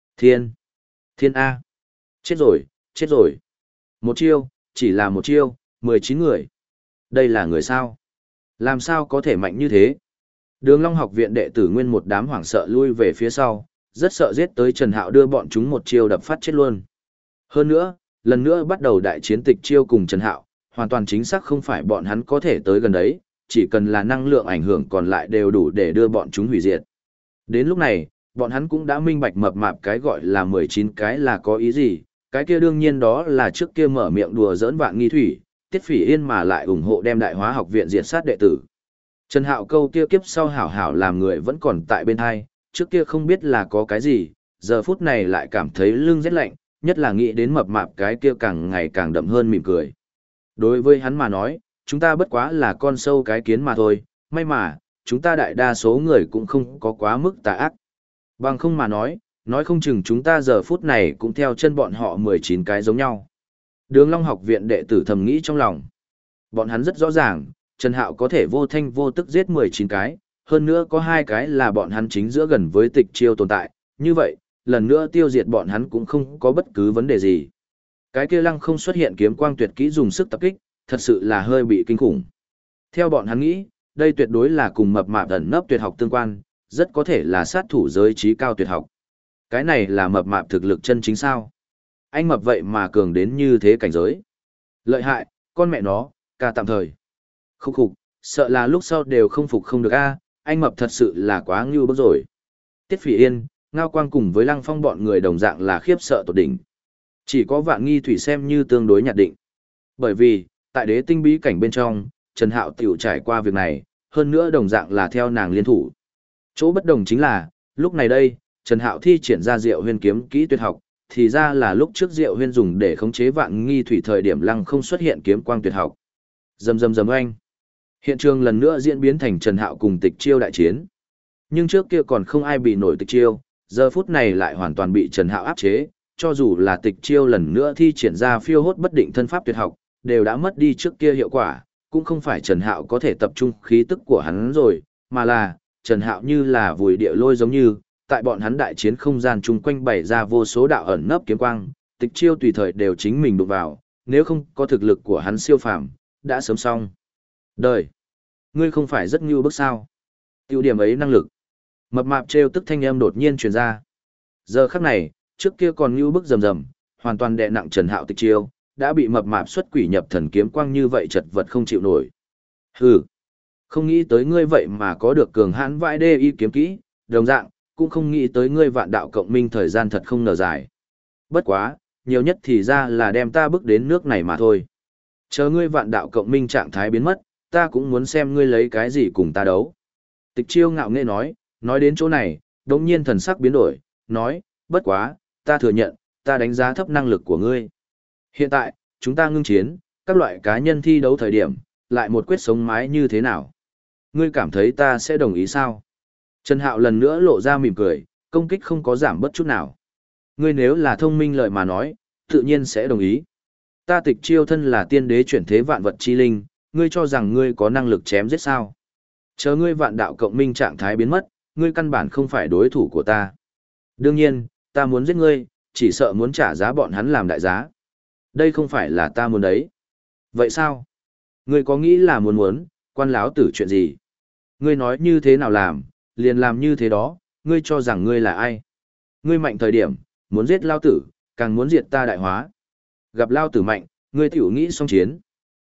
Thiên A. Chết rồi, chết rồi. Một chiêu, chỉ là một chiêu, 19 người. Đây là người sao? Làm sao có thể mạnh như thế? Đường Long học viện đệ tử nguyên một đám hoảng sợ lui về phía sau, rất sợ giết tới Trần Hạo đưa bọn chúng một chiêu đập phát chết luôn. Hơn nữa, lần nữa bắt đầu đại chiến Tịch Chiêu cùng Trần Hạo, hoàn toàn chính xác không phải bọn hắn có thể tới gần đấy, chỉ cần là năng lượng ảnh hưởng còn lại đều đủ để đưa bọn chúng hủy diệt. Đến lúc này, bọn hắn cũng đã minh bạch mập mạp cái gọi là 19 cái là có ý gì, cái kia đương nhiên đó là trước kia mở miệng đùa giỡn Vạn Nghi Thủy, Tiết Phỉ Yên mà lại ủng hộ đem Đại Hóa học viện diệt sát đệ tử. Trần Hạo câu kia kiếp sau hảo hảo làm người vẫn còn tại bên hai, trước kia không biết là có cái gì, giờ phút này lại cảm thấy lưng rét lạnh, nhất là nghĩ đến mập mạp cái kia càng ngày càng đậm hơn mỉm cười. Đối với hắn mà nói, chúng ta bất quá là con sâu cái kiến mà thôi, may mà, chúng ta đại đa số người cũng không có quá mức tà ác. Bằng không mà nói không chừng chúng ta giờ phút này cũng theo chân bọn họ 19 cái giống nhau. Đường Long học viện đệ tử thầm nghĩ trong lòng. Bọn hắn rất rõ ràng, Trần Hạo có thể vô thanh vô tức giết 19 cái, hơn nữa có 2 cái là bọn hắn chính giữa gần với Tịch Chiêu tồn tại, như vậy, lần nữa tiêu diệt bọn hắn cũng không có bất cứ vấn đề gì. Cái kia lăng không xuất hiện kiếm quang tuyệt kỹ dùng sức tập kích, thật sự là hơi bị kinh khủng. Theo bọn hắn nghĩ, đây tuyệt đối là cùng mập mạp ẩn nấp tuyệt học tương quan, rất có thể là sát thủ giới trí cao tuyệt học. Cái này là mập mạp thực lực chân chính sao? Anh mập vậy mà cường đến như thế cảnh giới. Lợi hại, con mẹ nó, ca tạm thời. Khúc khục, sợ là lúc sau đều không phục không được a, anh mập thật sự là quá ngưu bức rồi. Tiết Phỉ Yên, Ngao Quang cùng với Lăng Phong bọn người đồng dạng là khiếp sợ tột đỉnh. Chỉ có Vạn Nghi Thủy xem như tương đối nhạt định. Bởi vì, tại đế tinh bí cảnh bên trong, Trần Hạo tiểu trải qua việc này, hơn nữa đồng dạng là theo nàng liên thủ. Chỗ bất đồng chính là, lúc này đây, Trần Hạo thi triển ra Diệu Huyên kiếm kỹ tuyệt học, thì ra là lúc trước Diệu Huyên dùng để khống chế Vạn Nghi Thủy thời điểm lăng không xuất hiện kiếm quang tuyệt học. Rầm rầm rầm oanh. Hiện trường lần nữa diễn biến thành Trần Hạo cùng Tịch Chiêu đại chiến. Nhưng trước kia còn không ai bị nổi Tịch Chiêu, giờ phút này lại hoàn toàn bị Trần Hạo áp chế, cho dù là Tịch Chiêu lần nữa thi triển ra phiêu hốt bất định thân pháp tuyệt học, đều đã mất đi trước kia hiệu quả, cũng không phải Trần Hạo có thể tập trung khí tức của hắn rồi, mà là Trần Hạo như là vùi địa lôi giống như, tại bọn hắn đại chiến không gian chung quanh bày ra vô số đạo ẩn nấp kiếm quang, Tịch Chiêu tùy thời đều chính mình đụng vào, nếu không có thực lực của hắn siêu phàm, đã sớm xong. Đời, ngươi không phải rất nhu bức sao? Tiêu điểm ấy năng lực. Mập mạp trêu tức thanh âm đột nhiên truyền ra. Giờ khắc này, trước kia còn nhu bức rầm rầm, hoàn toàn đè nặng Trần Hạo Tịch Chiêu, đã bị mập mạp xuất quỷ nhập thần kiếm quang như vậy chật vật không chịu nổi. Hừ, không nghĩ tới ngươi vậy mà có được cường hãn vãi đê y kiếm kỹ, đồng dạng, cũng không nghĩ tới ngươi vạn đạo cộng minh thời gian thật không ngờ dài. Bất quá, nhiều nhất thì ra là đem ta bước đến nước này mà thôi. Chờ ngươi vạn đạo cộng minh trạng thái biến mất, ta cũng muốn xem ngươi lấy cái gì cùng ta đấu. Tịch Chiêu ngạo nghễ nói đến chỗ này, đống nhiên thần sắc biến đổi, nói, bất quá, ta thừa nhận, ta đánh giá thấp năng lực của ngươi. Hiện tại, chúng ta ngưng chiến, các loại cá nhân thi đấu thời điểm, lại một quyết sống mái như thế nào? Ngươi cảm thấy ta sẽ đồng ý sao? Trần Hạo lần nữa lộ ra mỉm cười, công kích không có giảm bất chút nào. Ngươi nếu là thông minh lợi mà nói, tự nhiên sẽ đồng ý. Ta Tịch Chiêu thân là tiên đế chuyển thế vạn vật chi linh, ngươi cho rằng ngươi có năng lực chém giết sao? Chờ ngươi vạn đạo cộng minh trạng thái biến mất, ngươi căn bản không phải đối thủ của ta. Đương nhiên, ta muốn giết ngươi, chỉ sợ muốn trả giá bọn hắn làm đại giá. Đây không phải là ta muốn đấy. Vậy sao? Ngươi có nghĩ là muốn, quan láo tử chuyện gì? Ngươi nói như thế nào làm, liền làm như thế đó, ngươi cho rằng ngươi là ai? Ngươi mạnh thời điểm, muốn giết lao tử, càng muốn diệt ta đại hóa. Gặp lao tử mạnh, ngươi tiểu nghĩ xong chiến.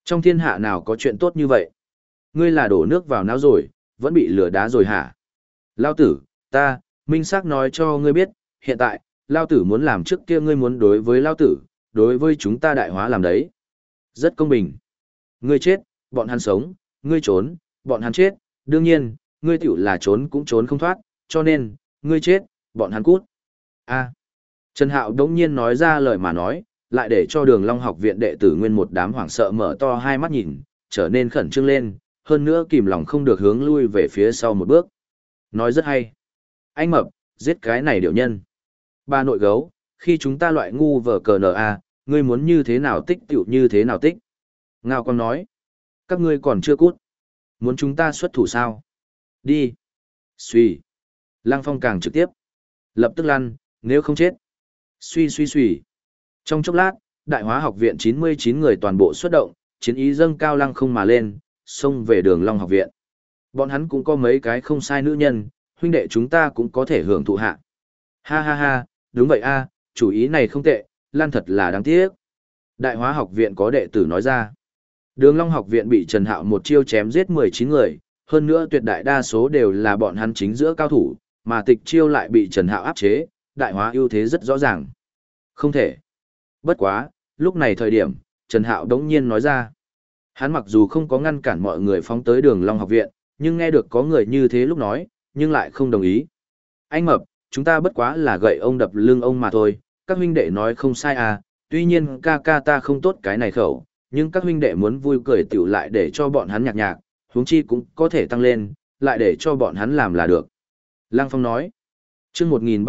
Trong thiên hạ nào có chuyện tốt như vậy? Ngươi là đổ nước vào não rồi, vẫn bị lửa đá rồi hả? Lao tử, ta, minh xác nói cho ngươi biết, hiện tại, Lao tử muốn làm trước kia ngươi muốn đối với Lao tử, đối với chúng ta đại hóa làm đấy. Rất công bình. Ngươi chết, bọn hắn sống, ngươi trốn, bọn hắn chết, đương nhiên, ngươi tiểu là trốn cũng trốn không thoát, cho nên, ngươi chết, bọn hắn cút. A. Trần Hạo đống nhiên nói ra lời mà nói, lại để cho Đường Long học viện đệ tử nguyên một đám hoảng sợ mở to hai mắt nhìn, trở nên khẩn trương lên, hơn nữa kìm lòng không được hướng lui về phía sau một bước. Nói rất hay. Anh Mập, giết cái này điệu nhân. Ba nội gấu, khi chúng ta loại ngu vờ cờ N.A., ngươi muốn như thế nào tích tiểu như thế nào tích. Ngao Quang nói. Các ngươi còn chưa cút. Muốn chúng ta xuất thủ sao? Đi. Xuy. Lăng Phong càng trực tiếp. Lập tức lăn, nếu không chết. Suy suy suy. Trong chốc lát, Đại Hóa học viện 99 người toàn bộ xuất động, chiến ý dâng cao lăng không mà lên, xông về Đường Long học viện. Bọn hắn cũng có mấy cái không sai nữ nhân, huynh đệ chúng ta cũng có thể hưởng thụ hạ. Ha ha ha, đúng vậy a, chủ ý này không tệ, lan thật là đáng tiếc. Đại Hóa học viện có đệ tử nói ra. Đường Long học viện bị Trần Hạo một chiêu chém giết 19 người, hơn nữa tuyệt đại đa số đều là bọn hắn chính giữa cao thủ, mà Tịch Chiêu lại bị Trần Hạo áp chế, Đại Hóa ưu thế rất rõ ràng. Không thể. Bất quá, lúc này thời điểm, Trần Hạo đống nhiên nói ra. Hắn mặc dù không có ngăn cản mọi người phóng tới Đường Long học viện, nhưng nghe được có người như thế lúc nói, nhưng lại không đồng ý. Anh Mập, chúng ta bất quá là gậy ông đập lưng ông mà thôi, các huynh đệ nói không sai à, tuy nhiên ca ca ta không tốt cái này khẩu, nhưng các huynh đệ muốn vui cười tiểu lại để cho bọn hắn nhạc nhạc, huống chi cũng có thể tăng lên, lại để cho bọn hắn làm là được. Lăng Phong nói, chương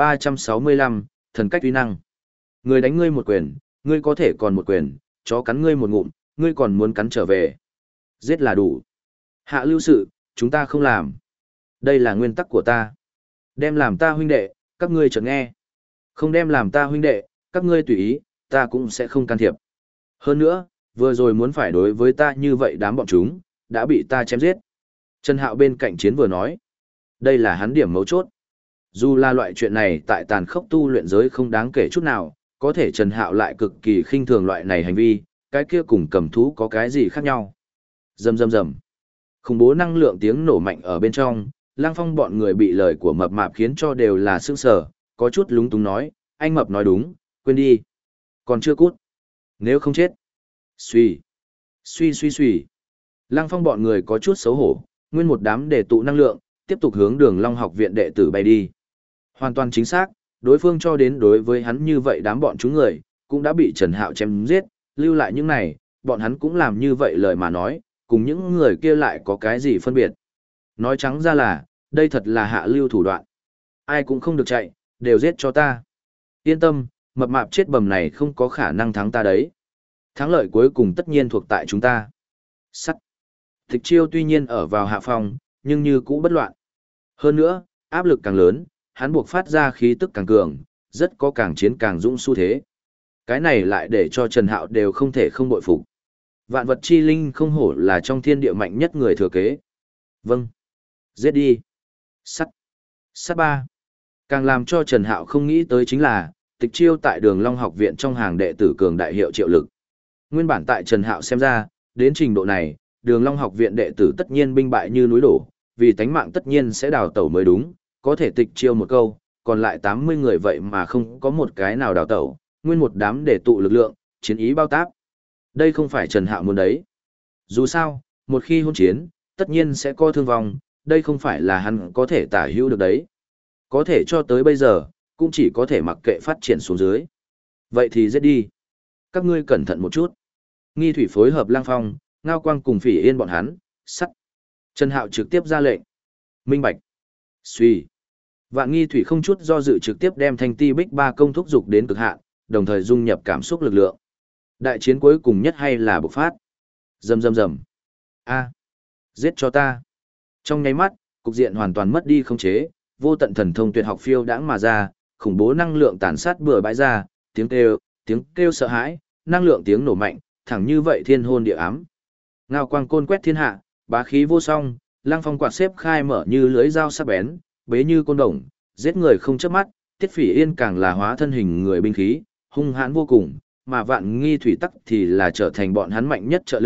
1365, thần cách uy năng. Người đánh ngươi một quyền, ngươi có thể còn một quyền, chó cắn ngươi một ngụm, ngươi còn muốn cắn trở về. Giết là đủ. Hạ lưu sự, chúng ta không làm. Đây là nguyên tắc của ta. Đem làm ta huynh đệ, các ngươi chợt nghe. Không đem làm ta huynh đệ, các ngươi tùy ý, ta cũng sẽ không can thiệp. Hơn nữa, vừa rồi muốn phải đối với ta như vậy đám bọn chúng, đã bị ta chém giết. Trần Hạo bên cạnh chiến vừa nói. Đây là hắn điểm mấu chốt. Dù là loại chuyện này tại tàn khốc tu luyện giới không đáng kể chút nào, có thể Trần Hạo lại cực kỳ khinh thường loại này hành vi, cái kia cùng cầm thú có cái gì khác nhau. Rầm rầm rầm. Khủng bố năng lượng tiếng nổ mạnh ở bên trong, Lang Phong bọn người bị lời của Mập Mạp khiến cho đều là sững sờ, có chút lúng túng nói, anh Mập nói đúng, quên đi. Còn chưa cút. Nếu không chết. Suy. Suy suy suy. Lang Phong bọn người có chút xấu hổ, nguyên một đám để tụ năng lượng, tiếp tục hướng Đường Long học viện đệ tử bay đi. Hoàn toàn chính xác, đối phương cho đến đối với hắn như vậy đám bọn chúng người, cũng đã bị Trần Hạo chém giết, lưu lại những này, bọn hắn cũng làm như vậy lời mà nói, cùng những người kia lại có cái gì phân biệt. Nói trắng ra là, đây thật là hạ lưu thủ đoạn. Ai cũng không được chạy, đều giết cho ta. Yên tâm, Mập Mạp chết bầm này không có khả năng thắng ta đấy. Thắng lợi cuối cùng tất nhiên thuộc tại chúng ta. Sắt. Tịch Chiêu tuy nhiên ở vào hạ phòng, nhưng như cũ bất loạn. Hơn nữa, áp lực càng lớn, hắn buộc phát ra khí tức càng cường, rất có càng chiến càng dũng xu thế. Cái này lại để cho Trần Hạo đều không thể không bội phục. Vạn vật chi linh không hổ là trong thiên địa mạnh nhất người thừa kế. Vâng. Giết đi. Sắt. Sắt ba. Càng làm cho Trần Hạo không nghĩ tới chính là, Tịch Chiêu tại Đường Long học viện trong hàng đệ tử cường đại hiệu triệu lực. Nguyên bản tại Trần Hạo xem ra, đến trình độ này, Đường Long học viện đệ tử tất nhiên binh bại như núi đổ, vì tánh mạng tất nhiên sẽ đào tẩu mới đúng, có thể Tịch Chiêu một câu, còn lại 80 người vậy mà không có một cái nào đào tẩu, nguyên một đám để tụ lực lượng, chiến ý bao táp. Đây không phải Trần Hạo muốn đấy. Dù sao, một khi hôn chiến, tất nhiên sẽ có thương vong, đây không phải là hắn có thể tả hữu được đấy. Có thể cho tới bây giờ, cũng chỉ có thể mặc kệ phát triển xuống dưới. Vậy thì giết đi. Các ngươi cẩn thận một chút. Nghi Thủy phối hợp Lang Phong, Ngao Quang cùng Phỉ Yên bọn hắn, sắt. Trần Hạo trực tiếp ra lệnh. Minh bạch. Suy. Vạn Nghi Thủy không chút do dự trực tiếp đem Thanh Ti Bích Ba công thúc dục đến cực hạn, đồng thời dung nhập cảm xúc lực lượng. Đại chiến cuối cùng nhất hay là bộc phát. Rầm rầm rầm. A. Giết cho ta. Trong nháy mắt, cục diện hoàn toàn mất đi khống chế, vô tận thần thông tuyệt học phiêu đãng mà ra, khủng bố năng lượng tàn sát bừa bãi ra, tiếng kêu sợ hãi, năng lượng tiếng nổ mạnh, thẳng như vậy thiên hôn địa ám. Ngao quang côn quét thiên hạ, bá khí vô song, Lăng Phong quạt xếp khai mở như lưới dao sắc bén, bế như côn đồng, giết người không chớp mắt, Tiết Phỉ Yên càng là hóa thân hình người binh khí, hung hãn vô cùng, mà Vạn Nghi Thủy tắc thì là trở thành bọn hắn mạnh nhất trợ lực,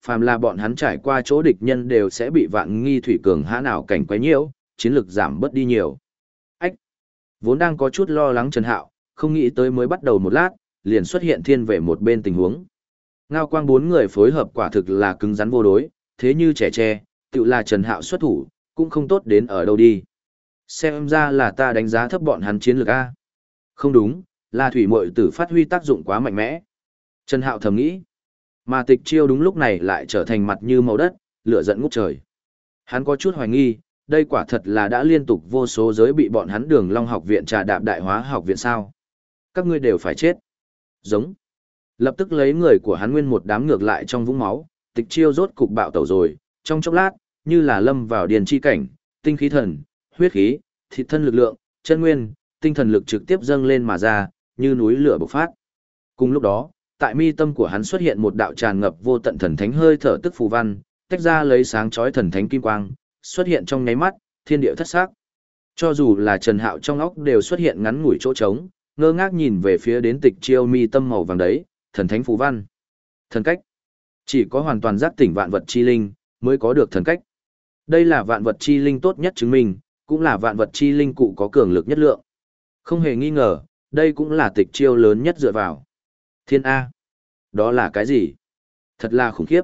phàm là bọn hắn trải qua chỗ địch nhân đều sẽ bị Vạn Nghi Thủy cường hãn ảo cảnh quấy nhiễu, chiến lực giảm bớt đi nhiều. Ách! Vốn đang có chút lo lắng Trần Hạo, không nghĩ tới mới bắt đầu một lát, liền xuất hiện thiên về một bên tình huống. Ngao Quang bốn người phối hợp quả thực là cứng rắn vô đối, thế như trẻ tre, tự là Trần Hạo xuất thủ, cũng không tốt đến ở đâu đi. Xem ra là ta đánh giá thấp bọn hắn chiến lược A. Không đúng, là thủy muội tử phát huy tác dụng quá mạnh mẽ. Trần Hạo thầm nghĩ. Mà Tịch Chiêu đúng lúc này lại trở thành mặt như màu đất, lửa giận ngút trời. Hắn có chút hoài nghi, đây quả thật là đã liên tục vô số giới bị bọn hắn Đường Long học viện trà đạp Đại Hóa học viện sao? Các ngươi đều phải chết. Giống. Lập tức lấy người của hắn nguyên một đám ngược lại trong vũng máu, Tịch Chiêu rốt cục bạo tẩu rồi, trong chốc lát, như là lâm vào điền chi cảnh, tinh khí thần, huyết khí, thịt thân lực lượng, chân nguyên, tinh thần lực trực tiếp dâng lên mà ra, như núi lửa bộc phát. Cùng lúc đó, tại mi tâm của hắn xuất hiện một đạo tràn ngập vô tận thần thánh hơi thở tức phù văn, tách ra lấy sáng chói thần thánh kim quang, xuất hiện trong nháy mắt, thiên địa thất sắc. Cho dù là Trần Hạo trong óc đều xuất hiện ngắn ngủi chỗ trống, ngơ ngác nhìn về phía đến Tịch Chiêu mi tâm màu vàng đấy, thần thánh phù văn. Thần cách. Chỉ có hoàn toàn giác tỉnh vạn vật chi linh mới có được thần cách. Đây là vạn vật chi linh tốt nhất chứng minh, cũng là vạn vật chi linh cụ có cường lực nhất lượng. Không hề nghi ngờ, đây cũng là Tịch Chiêu lớn nhất dựa vào. Thiên A. Đó là cái gì? Thật là khủng khiếp.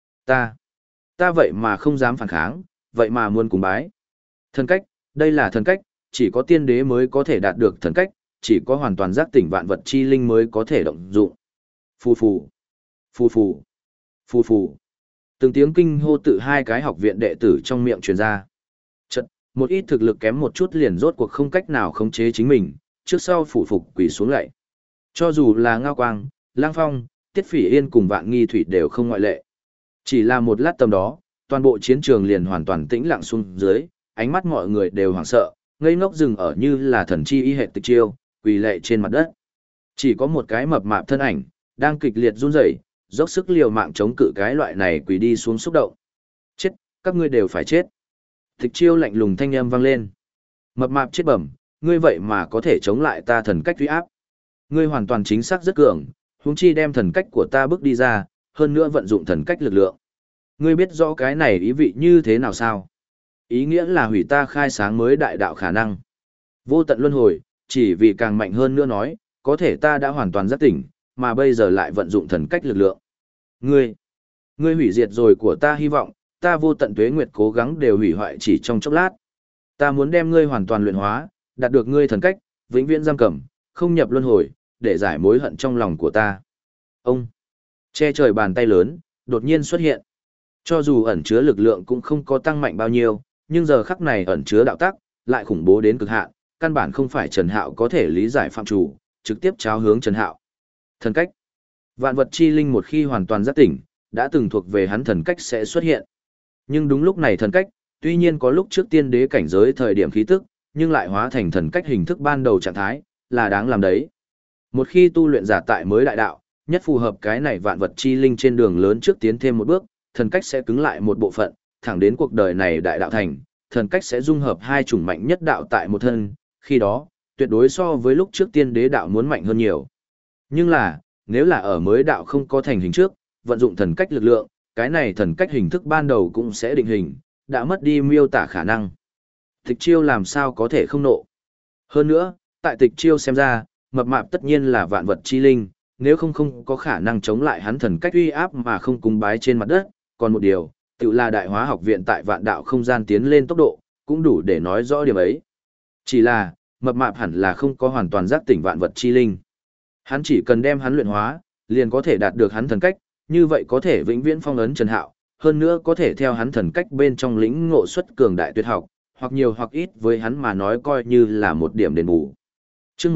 Ta vậy mà không dám phản kháng, vậy mà muốn cùng bái. Thần cách, đây là thần cách, chỉ có tiên đế mới có thể đạt được thần cách, chỉ có hoàn toàn giác tỉnh vạn vật chi linh mới có thể động dụng. Phù phù, phù phù, phù phù. Từng tiếng kinh hô tự hai cái học viện đệ tử trong miệng truyền ra. Chật, một ít thực lực kém một chút liền rốt cuộc không cách nào khống chế chính mình, trước sau phủ phục quỳ xuống lạy. Cho dù là Ngao Quang, Lang Phong, Tiết Phỉ Yên cùng Vạn Nghi Thủy đều không ngoại lệ. Chỉ là một lát tầm đó, toàn bộ chiến trường liền hoàn toàn tĩnh lặng xuống dưới, ánh mắt mọi người đều hoảng sợ, ngây ngốc dừng ở như là thần chi y hệ Tịch Chiêu, quỳ lạy trên mặt đất. Chỉ có một cái mập mạp thân ảnh, đang kịch liệt run rẩy, dốc sức liều mạng chống cự cái loại này quỳ đi xuống xúc động. Chết, các ngươi đều phải chết. Tịch Chiêu lạnh lùng thanh âm vang lên. Mập mạp chết bẩm, ngươi vậy mà có thể chống lại ta thần cách uy áp. Ngươi hoàn toàn chính xác rất cường, huống chi đem thần cách của ta bước đi ra, hơn nữa vận dụng thần cách lực lượng. Ngươi biết rõ cái này ý vị như thế nào sao? Ý nghĩa là hủy ta khai sáng mới đại đạo khả năng. Vô tận luân hồi, chỉ vì càng mạnh hơn nữa nói, có thể ta đã hoàn toàn giác tỉnh, mà bây giờ lại vận dụng thần cách lực lượng. Ngươi hủy diệt rồi của ta hy vọng, ta vô tận tuế nguyệt cố gắng đều hủy hoại chỉ trong chốc lát. Ta muốn đem ngươi hoàn toàn luyện hóa, đạt được ngươi thần cách, vĩnh viễn giam cầm, không nhập luân hồi, để giải mối hận trong lòng của ta. Ông, che trời bàn tay lớn, đột nhiên xuất hiện. Cho dù ẩn chứa lực lượng cũng không có tăng mạnh bao nhiêu, nhưng giờ khắc này ẩn chứa đạo tắc, lại khủng bố đến cực hạn, căn bản không phải Trần Hạo có thể lý giải phạm chủ, trực tiếp cháo hướng Trần Hạo. Thần cách. Vạn vật chi linh một khi hoàn toàn giác tỉnh, đã từng thuộc về hắn thần cách sẽ xuất hiện. Nhưng đúng lúc này thần cách, tuy nhiên có lúc trước tiên đế cảnh giới thời điểm khí tức, nhưng lại hóa thành thần cách hình thức ban đầu trạng thái, là đáng làm đấy. Một khi tu luyện giả tại mới đại đạo, nhất phù hợp cái này vạn vật chi linh trên đường lớn trước tiến thêm một bước, thần cách sẽ cứng lại một bộ phận, thẳng đến cuộc đời này đại đạo thành, thần cách sẽ dung hợp hai chủng mạnh nhất đạo tại một thân, khi đó, tuyệt đối so với lúc trước tiên đế đạo muốn mạnh hơn nhiều. Nhưng là, nếu là ở mới đạo không có thành hình trước, vận dụng thần cách lực lượng, cái này thần cách hình thức ban đầu cũng sẽ định hình, đã mất đi miêu tả khả năng. Tịch Chiêu làm sao có thể không nộ. Hơn nữa, tại Tịch Chiêu xem ra, mập mạp tất nhiên là vạn vật chi linh, nếu không có khả năng chống lại hắn thần cách uy áp mà không cúng bái trên mặt đất, còn một điều, tự là Đại Hóa học viện tại vạn đạo không gian tiến lên tốc độ, cũng đủ để nói rõ điểm ấy. Chỉ là, mập mạp hẳn là không có hoàn toàn giác tỉnh vạn vật chi linh. Hắn chỉ cần đem hắn luyện hóa, liền có thể đạt được hắn thần cách, như vậy có thể vĩnh viễn phong ấn Trần Hạo, hơn nữa có thể theo hắn thần cách bên trong lĩnh ngộ xuất cường đại tuyệt học, hoặc nhiều hoặc ít với hắn mà nói coi như là một điểm đền bù. Chương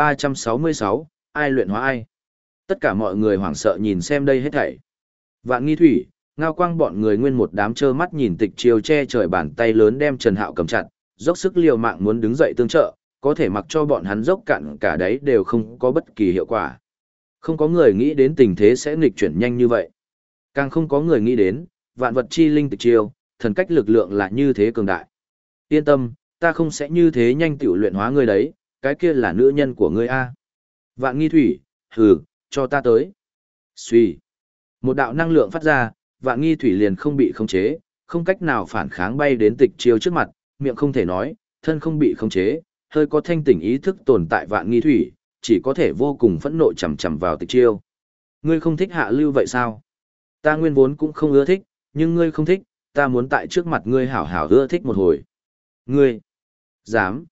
1366, ai luyện hóa ai? Tất cả mọi người hoảng sợ nhìn xem đây hết thảy. Vạn Nghi Thủy, Ngao Quang bọn người nguyên một đám trơ mắt nhìn Tịch Chiêu che trời bàn tay lớn đem Trần Hạo cầm chặt, dốc sức liều mạng muốn đứng dậy tương trợ, có thể mặc cho bọn hắn dốc cạn cả đấy đều không có bất kỳ hiệu quả. Không có người nghĩ đến tình thế sẽ nghịch chuyển nhanh như vậy. Càng không có người nghĩ đến, vạn vật chi linh Tịch Chiêu, thần cách lực lượng là như thế cường đại. Yên tâm, ta không sẽ như thế nhanh tiểu luyện hóa ngươi đấy, cái kia là nữ nhân của ngươi a. Vạn Nghi Thủy, hừ, cho ta tới. Xuy. Một đạo năng lượng phát ra, Vạn Nghi Thủy liền không bị khống chế, không cách nào phản kháng bay đến Tịch Chiêu trước mặt, miệng không thể nói, thân không bị khống chế, hơi có thanh tỉnh ý thức tồn tại Vạn Nghi Thủy, chỉ có thể vô cùng phẫn nộ chằm chằm vào Tịch Chiêu. Ngươi không thích Hạ Lưu vậy sao? Ta nguyên vốn cũng không ưa thích, nhưng ngươi không thích, ta muốn tại trước mặt ngươi hảo hảo ưa thích một hồi. Ngươi, dám,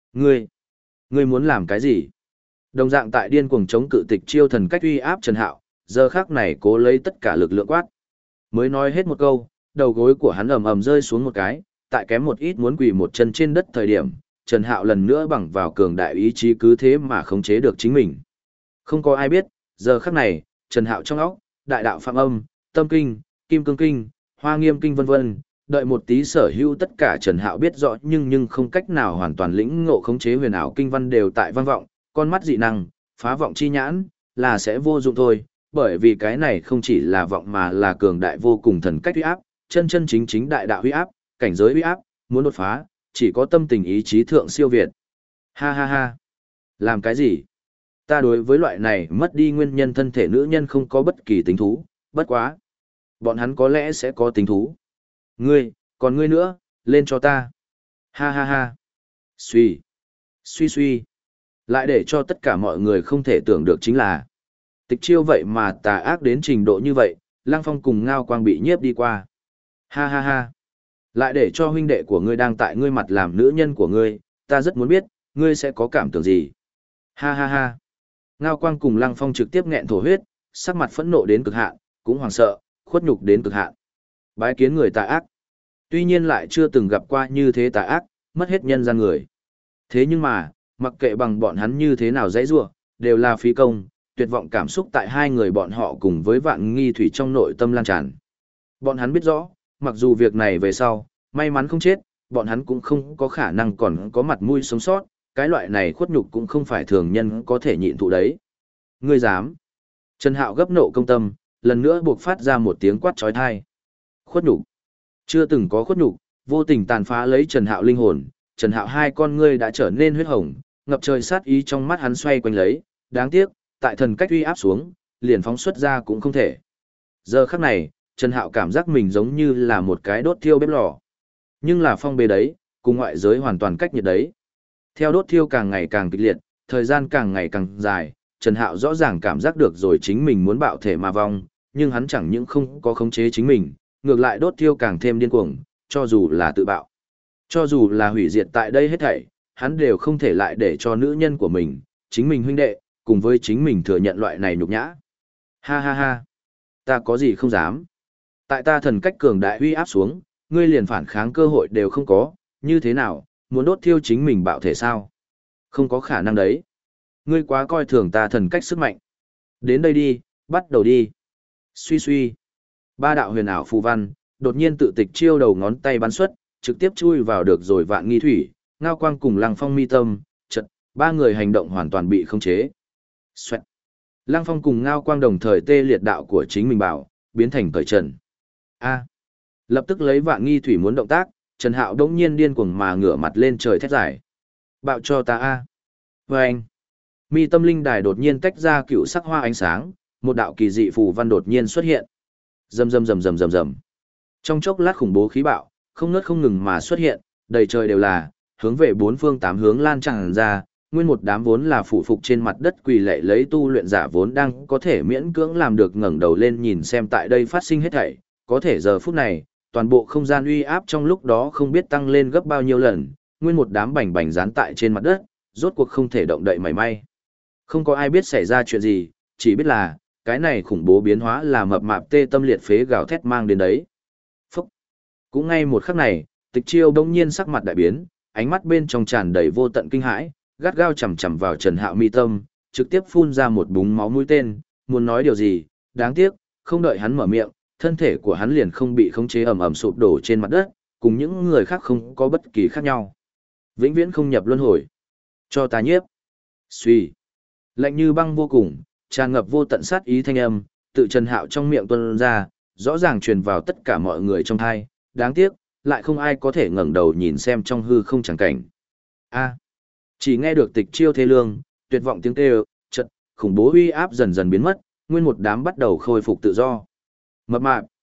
ngươi muốn làm cái gì? Đồng dạng tại điên cuồng chống cự Tịch Chiêu thần cách uy áp Trần Hạo, giờ khắc này cố lấy tất cả lực lượng quát. Mới nói hết một câu, đầu gối của hắn ầm ầm rơi xuống một cái, tại kém một ít muốn quỳ một chân trên đất thời điểm, Trần Hạo lần nữa bằng vào cường đại ý chí cứ thế mà khống chế được chính mình. Không có ai biết, giờ khắc này, Trần Hạo trong óc, đại đạo phạm âm, tâm kinh, kim cương kinh, hoa nghiêm kinh vân vân, đợi một tí sở hữu tất cả Trần Hạo biết rõ nhưng không cách nào hoàn toàn lĩnh ngộ khống chế huyền ảo kinh văn đều tại vang vọng, con mắt dị năng, phá vọng chi nhãn, là sẽ vô dụng thôi, bởi vì cái này không chỉ là vọng mà là cường đại vô cùng thần cách uy áp, chân chân chính chính đại đạo uy áp, cảnh giới uy áp, muốn đột phá, chỉ có tâm tình ý chí thượng siêu việt. Ha ha ha. Làm cái gì? Ta đối với loại này mất đi nguyên nhân thân thể nữ nhân không có bất kỳ tính thú, bất quá. Bọn hắn có lẽ sẽ có tính thú. Ngươi, còn ngươi nữa, lên cho ta. Ha ha ha. Suy. Suy suy. Lại để cho tất cả mọi người không thể tưởng được chính là Tịch Chiêu vậy mà tà ác đến trình độ như vậy, Lăng Phong cùng Ngao Quang bị nhiếp đi qua. Ha ha ha. Lại để cho huynh đệ của ngươi đang tại ngươi mặt làm nữ nhân của ngươi, ta rất muốn biết, ngươi sẽ có cảm tưởng gì. Ha ha ha. Ngao Quang cùng Lăng Phong trực tiếp nghẹn thổ huyết, sắc mặt phẫn nộ đến cực hạn, cũng hoảng sợ, khuất nhục đến cực hạn. Bái kiến người tà ác. Tuy nhiên lại chưa từng gặp qua như thế tà ác, mất hết nhân gian người. Thế nhưng mà, mặc kệ bằng bọn hắn như thế nào dãy rủa, đều là phí công, tuyệt vọng cảm xúc tại hai người bọn họ cùng với Vạn Nghi Thủy trong nội tâm lan tràn. Bọn hắn biết rõ, mặc dù việc này về sau, may mắn không chết, bọn hắn cũng không có khả năng còn có mặt mũi sống sót, cái loại này khuất nhục cũng không phải thường nhân có thể nhịn thụ đấy. Ngươi dám? Trần Hạo gấp nộ công tâm, lần nữa buộc phát ra một tiếng quát chói tai. Khuất nhục? Chưa từng có khuất nhục, vô tình tàn phá lấy Trần Hạo linh hồn, Trần Hạo hai con ngươi đã trở nên huyết hồng, ngập trời sát ý trong mắt hắn xoay quanh lấy, đáng tiếc, tại thần cách uy áp xuống, liền phóng xuất ra cũng không thể. Giờ khắc này, Trần Hạo cảm giác mình giống như là một cái đốt thiêu bếp lò. Nhưng là phong bê đấy, cùng ngoại giới hoàn toàn cách nhiệt đấy. Theo đốt thiêu càng ngày càng kịch liệt, thời gian càng ngày càng dài, Trần Hạo rõ ràng cảm giác được rồi chính mình muốn bạo thể mà vong, nhưng hắn chẳng những không có khống chế chính mình, ngược lại đốt thiêu càng thêm điên cuồng, cho dù là tự bạo. Cho dù là hủy diệt tại đây hết thảy, hắn đều không thể lại để cho nữ nhân của mình, chính mình huynh đệ, cùng với chính mình thừa nhận loại này nhục nhã. Ha ha ha, ta có gì không dám. Tại ta thần cách cường đại uy áp xuống, ngươi liền phản kháng cơ hội đều không có, như thế nào, muốn đốt thiêu chính mình bạo thể sao? Không có khả năng đấy. Ngươi quá coi thường ta thần cách sức mạnh. Đến đây đi, bắt đầu đi. Suy suy. Ba đạo huyền ảo phù văn, đột nhiên tự Tịch Chiêu đầu ngón tay bắn xuất, trực tiếp chui vào được rồi Vạn Nghi Thủy, Ngao Quang cùng Lăng Phong mi tâm, chật, ba người hành động hoàn toàn bị khống chế. Xoẹt. Lăng Phong cùng Ngao Quang đồng thời tê liệt đạo của chính mình bảo, biến thành cởi trần. A. Lập tức lấy Vạn Nghi Thủy muốn động tác, Trần Hạo đống nhiên điên cuồng mà ngửa mặt lên trời thét giải. Bạo cho ta A. Vâng. Mi tâm linh đài đột nhiên tách ra cựu sắc hoa ánh sáng, một đạo kỳ dị phù văn đột nhiên xuất hiện. Rầm rầm rầm rầm rầm rầm. Trong chốc lát khủng bố khí bạo, không ngớt không ngừng mà xuất hiện, đầy trời đều là, hướng về bốn phương tám hướng lan tràn ra, nguyên một đám vốn là phụ phục trên mặt đất quỳ lạy lấy tu luyện giả vốn đang có thể miễn cưỡng làm được ngẩng đầu lên nhìn xem tại đây phát sinh hết thảy, có thể giờ phút này, toàn bộ không gian uy áp trong lúc đó không biết tăng lên gấp bao nhiêu lần, nguyên một đám bành bành dán tại trên mặt đất, rốt cuộc không thể động đậy mảy may. Không có ai biết xảy ra chuyện gì, chỉ biết là, cái này khủng bố biến hóa là mập mạp tê tâm liệt phế gào thét mang đến đấy. Phúc! Cũng ngay một khắc này, Tịch Chiêu đông nhiên sắc mặt đại biến, ánh mắt bên trong tràn đầy vô tận kinh hãi, gắt gao chằm chằm vào Trần Hạo mi tâm, trực tiếp phun ra một búng máu mũi tên, muốn nói điều gì, đáng tiếc, không đợi hắn mở miệng, thân thể của hắn liền không bị khống chế ầm ầm sụp đổ trên mặt đất, cùng những người khác không có bất kỳ khác nhau. Vĩnh viễn không nhập luân hồi. Cho ta nhiếp. Suy. Lạnh như băng vô cùng, tràn ngập vô tận sát ý thanh âm, tự Trần Hạo trong miệng tuôn ra, rõ ràng truyền vào tất cả mọi người trong tai, đáng tiếc, lại không ai có thể ngẩng đầu nhìn xem trong hư không chẳng cảnh. A. Chỉ nghe được Tịch Chiêu thê lương, tuyệt vọng tiếng kêu, chợt, khủng bố uy áp dần dần biến mất, nguyên một đám bắt đầu khôi phục tự do. Mập mạp,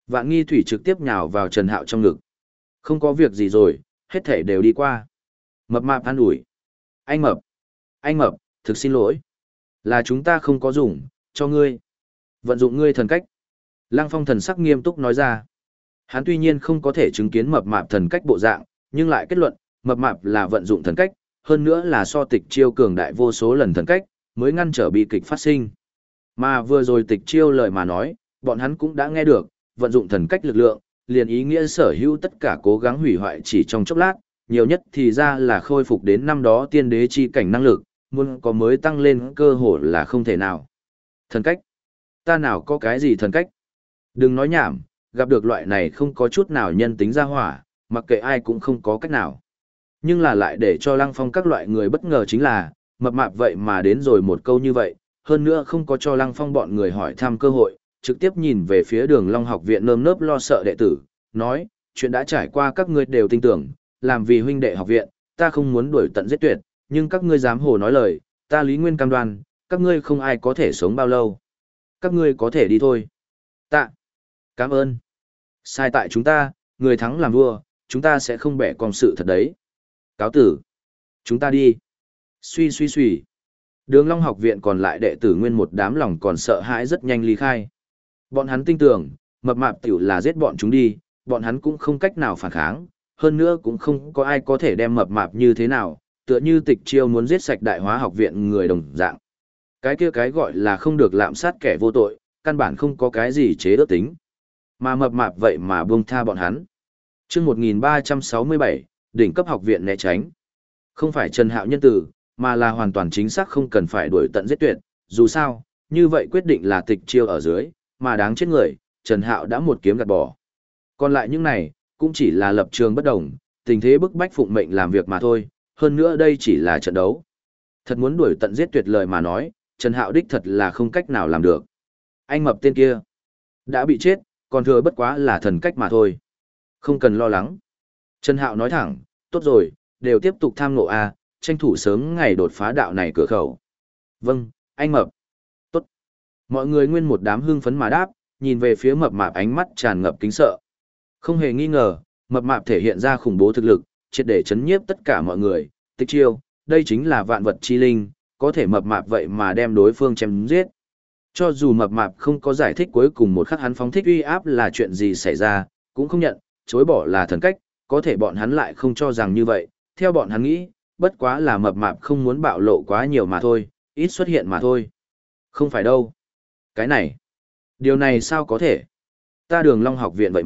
Vạn Nghi Thủy trực tiếp nhào vào Trần Hạo trong ngực. Không có việc gì rồi, hết thể đều đi qua. Mập mạp an ủi. Anh Mập, thực xin lỗi. Là chúng ta không có dùng, cho ngươi. Vận dụng ngươi thần cách. Lăng Phong thần sắc nghiêm túc nói ra. Hắn tuy nhiên không có thể chứng kiến mập mạp thần cách bộ dạng, nhưng lại kết luận, mập mạp là vận dụng thần cách, hơn nữa là so Tịch Chiêu cường đại vô số lần thần cách, mới ngăn trở bi kịch phát sinh. Mà vừa rồi Tịch Chiêu lời mà nói, bọn hắn cũng đã nghe được, vận dụng thần cách lực lượng, liền ý nghĩa sở hữu tất cả cố gắng hủy hoại chỉ trong chốc lát, nhiều nhất thì ra là khôi phục đến năm đó tiên đế chi cảnh năng lực, muốn có mới tăng lên cơ hội là không thể nào. Thần cách? Ta nào có cái gì thần cách? Đừng nói nhảm, gặp được loại này không có chút nào nhân tính ra hỏa, mặc kệ ai cũng không có cách nào. Nhưng là lại để cho Lăng Phong các loại người bất ngờ chính là, mập mạp vậy mà đến rồi một câu như vậy, hơn nữa không có cho Lăng Phong bọn người hỏi thăm cơ hội, trực tiếp nhìn về phía Đường Long học viện nơm nớp lo sợ đệ tử, nói, chuyện đã trải qua các ngươi đều tin tưởng, làm vì huynh đệ học viện, ta không muốn đuổi tận giết tuyệt, nhưng các ngươi dám hồ nói lời, ta Lý Nguyên cam đoan, các ngươi không ai có thể sống bao lâu. Các ngươi có thể đi thôi. Cảm ơn. Sai tại chúng ta, người thắng làm vua, chúng ta sẽ không bẻ con sự thật đấy. Cáo tử. Chúng ta đi. Suy. Đường Long học viện còn lại đệ tử nguyên một đám lòng còn sợ hãi rất nhanh ly khai. Bọn hắn tin tưởng, mập mạp tiểu là giết bọn chúng đi, bọn hắn cũng không cách nào phản kháng, hơn nữa cũng không có ai có thể đem mập mạp như thế nào, tựa như Tịch Chiêu muốn giết sạch Đại Hóa học viện người đồng dạng. Cái kia cái gọi là không được lạm sát kẻ vô tội, căn bản không có cái gì chế ước tính. Mà mập mạp vậy mà buông tha bọn hắn. Chương 1367, đỉnh cấp học viện né tránh. Không phải Trần Hạo nhân tử, mà là hoàn toàn chính xác không cần phải đuổi tận giết tuyệt, dù sao, như vậy quyết định là Tịch Chiêu ở dưới, mà đáng chết người, Trần Hạo đã một kiếm gạt bỏ. Còn lại những này, cũng chỉ là lập trường bất đồng, tình thế bức bách phụng mệnh làm việc mà thôi, hơn nữa đây chỉ là trận đấu. Thật muốn đuổi tận giết tuyệt lời mà nói, Trần Hạo đích thật là không cách nào làm được. Anh Mập tên kia đã bị chết, còn thừa bất quá là thần cách mà thôi. Không cần lo lắng. Trần Hạo nói thẳng, tốt rồi, đều tiếp tục tham ngộ A, tranh thủ sớm ngày đột phá đạo này cửa khẩu. Vâng, anh Mập. Tốt. Mọi người nguyên một đám hưng phấn mà đáp, nhìn về phía mập mạp ánh mắt tràn ngập kính sợ. Không hề nghi ngờ, mập mạp thể hiện ra khủng bố thực lực, triệt để chấn nhiếp tất cả mọi người. Tịch Chiêu, đây chính là vạn vật chi linh, có thể mập mạp vậy mà đem đối phương chém giết. Cho dù mập mạp không có giải thích cuối cùng một khắc hắn phóng thích uy áp là chuyện gì xảy ra, cũng không nhận, chối bỏ là thần cách, có thể bọn hắn lại không cho rằng như vậy, theo bọn hắn nghĩ, bất quá là mập mạp không muốn bạo lộ quá nhiều mà thôi, ít xuất hiện mà thôi. Không phải đâu. Cái này, điều này sao có thể? Ta Đường Long học viện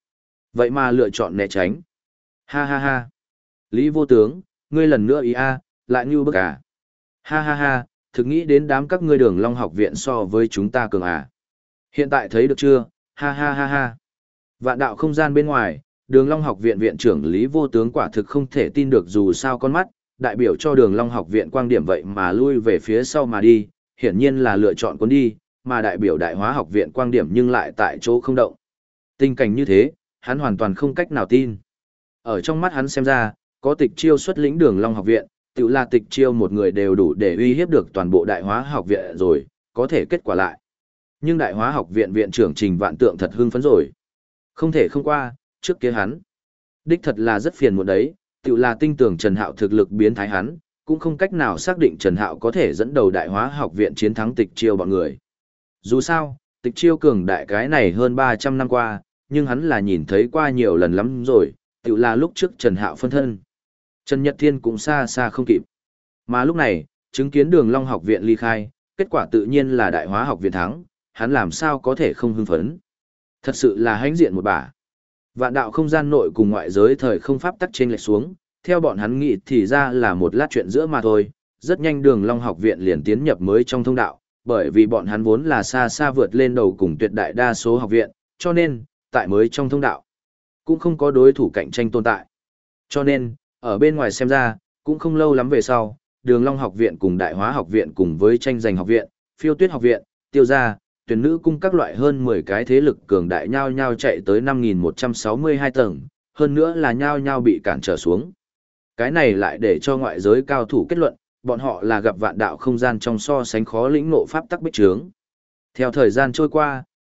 vậy mà lựa chọn né tránh. Ha ha ha. Lý vô tướng, ngươi lần nữa ý a, lại như bức à. Ha ha ha, thực nghĩ đến đám các ngươi Đường Long học viện so với chúng ta cường à. Hiện tại thấy được chưa, ha ha ha ha. Vạn đạo không gian bên ngoài, Đường Long học viện viện trưởng Lý vô tướng quả thực không thể tin được dù sao con mắt, đại biểu cho Đường Long học viện quang điểm vậy mà lui về phía sau mà đi, hiển nhiên là lựa chọn cuốn đi, mà đại biểu Đại Hóa học viện quang điểm nhưng lại tại chỗ không động. Tình cảnh như thế, hắn hoàn toàn không cách nào tin. Ở trong mắt hắn xem ra, có Tịch Chiêu xuất lĩnh Đường Long học viện, tự là Tịch Chiêu một người đều đủ để uy hiếp được toàn bộ Đại Hóa học viện rồi, có thể kết quả lại. Nhưng Đại Hóa học viện viện trưởng Trình Vạn Tượng thật hưng phấn rồi. Không thể không qua, trước kia hắn. Đích thật là rất phiền muộn đấy, tự là tin tưởng Trần Hạo thực lực biến thái hắn, cũng không cách nào xác định Trần Hạo có thể dẫn đầu Đại Hóa học viện chiến thắng Tịch Chiêu bọn người. Dù sao, Tịch Chiêu cường đại cái này hơn 300 năm qua, nhưng hắn là nhìn thấy qua nhiều lần lắm rồi, tự là lúc trước Trần Hạo phân thân. Trần Nhật Thiên cũng xa xa không kịp. Mà lúc này, chứng kiến Đường Long học viện ly khai, kết quả tự nhiên là Đại Hóa học viện thắng, hắn làm sao có thể không hưng phấn. Thật sự là hãnh diện một bả. Vạn đạo không gian nội cùng ngoại giới thời không pháp tắc trên lệch xuống, theo bọn hắn nghĩ thì ra là một lát chuyện giữa mà thôi, rất nhanh Đường Long học viện liền tiến nhập mới trong thông đạo, bởi vì bọn hắn vốn là xa xa vượt lên đầu cùng tuyệt đại đa số học viện, cho nên, tại mới trong thông đạo, cũng không có đối thủ cạnh tranh tồn tại. Cho nên, ở bên ngoài xem ra, cũng không lâu lắm về sau, Đường Long học viện cùng Đại Hóa học viện cùng với tranh giành học viện, Phiêu Tuyết học viện, Tiêu gia, Tuyển nữ cung các loại hơn 10 cái thế lực cường đại nhau nhau chạy tới 5162 tầng, hơn nữa là nhau nhau bị cản trở xuống. Cái này lại để cho ngoại giới cao thủ kết luận, bọn họ là gặp vạn đạo không gian trong so sánh khó lĩnh ngộ pháp tắc bích trướng. Theo thời gian trôi qua,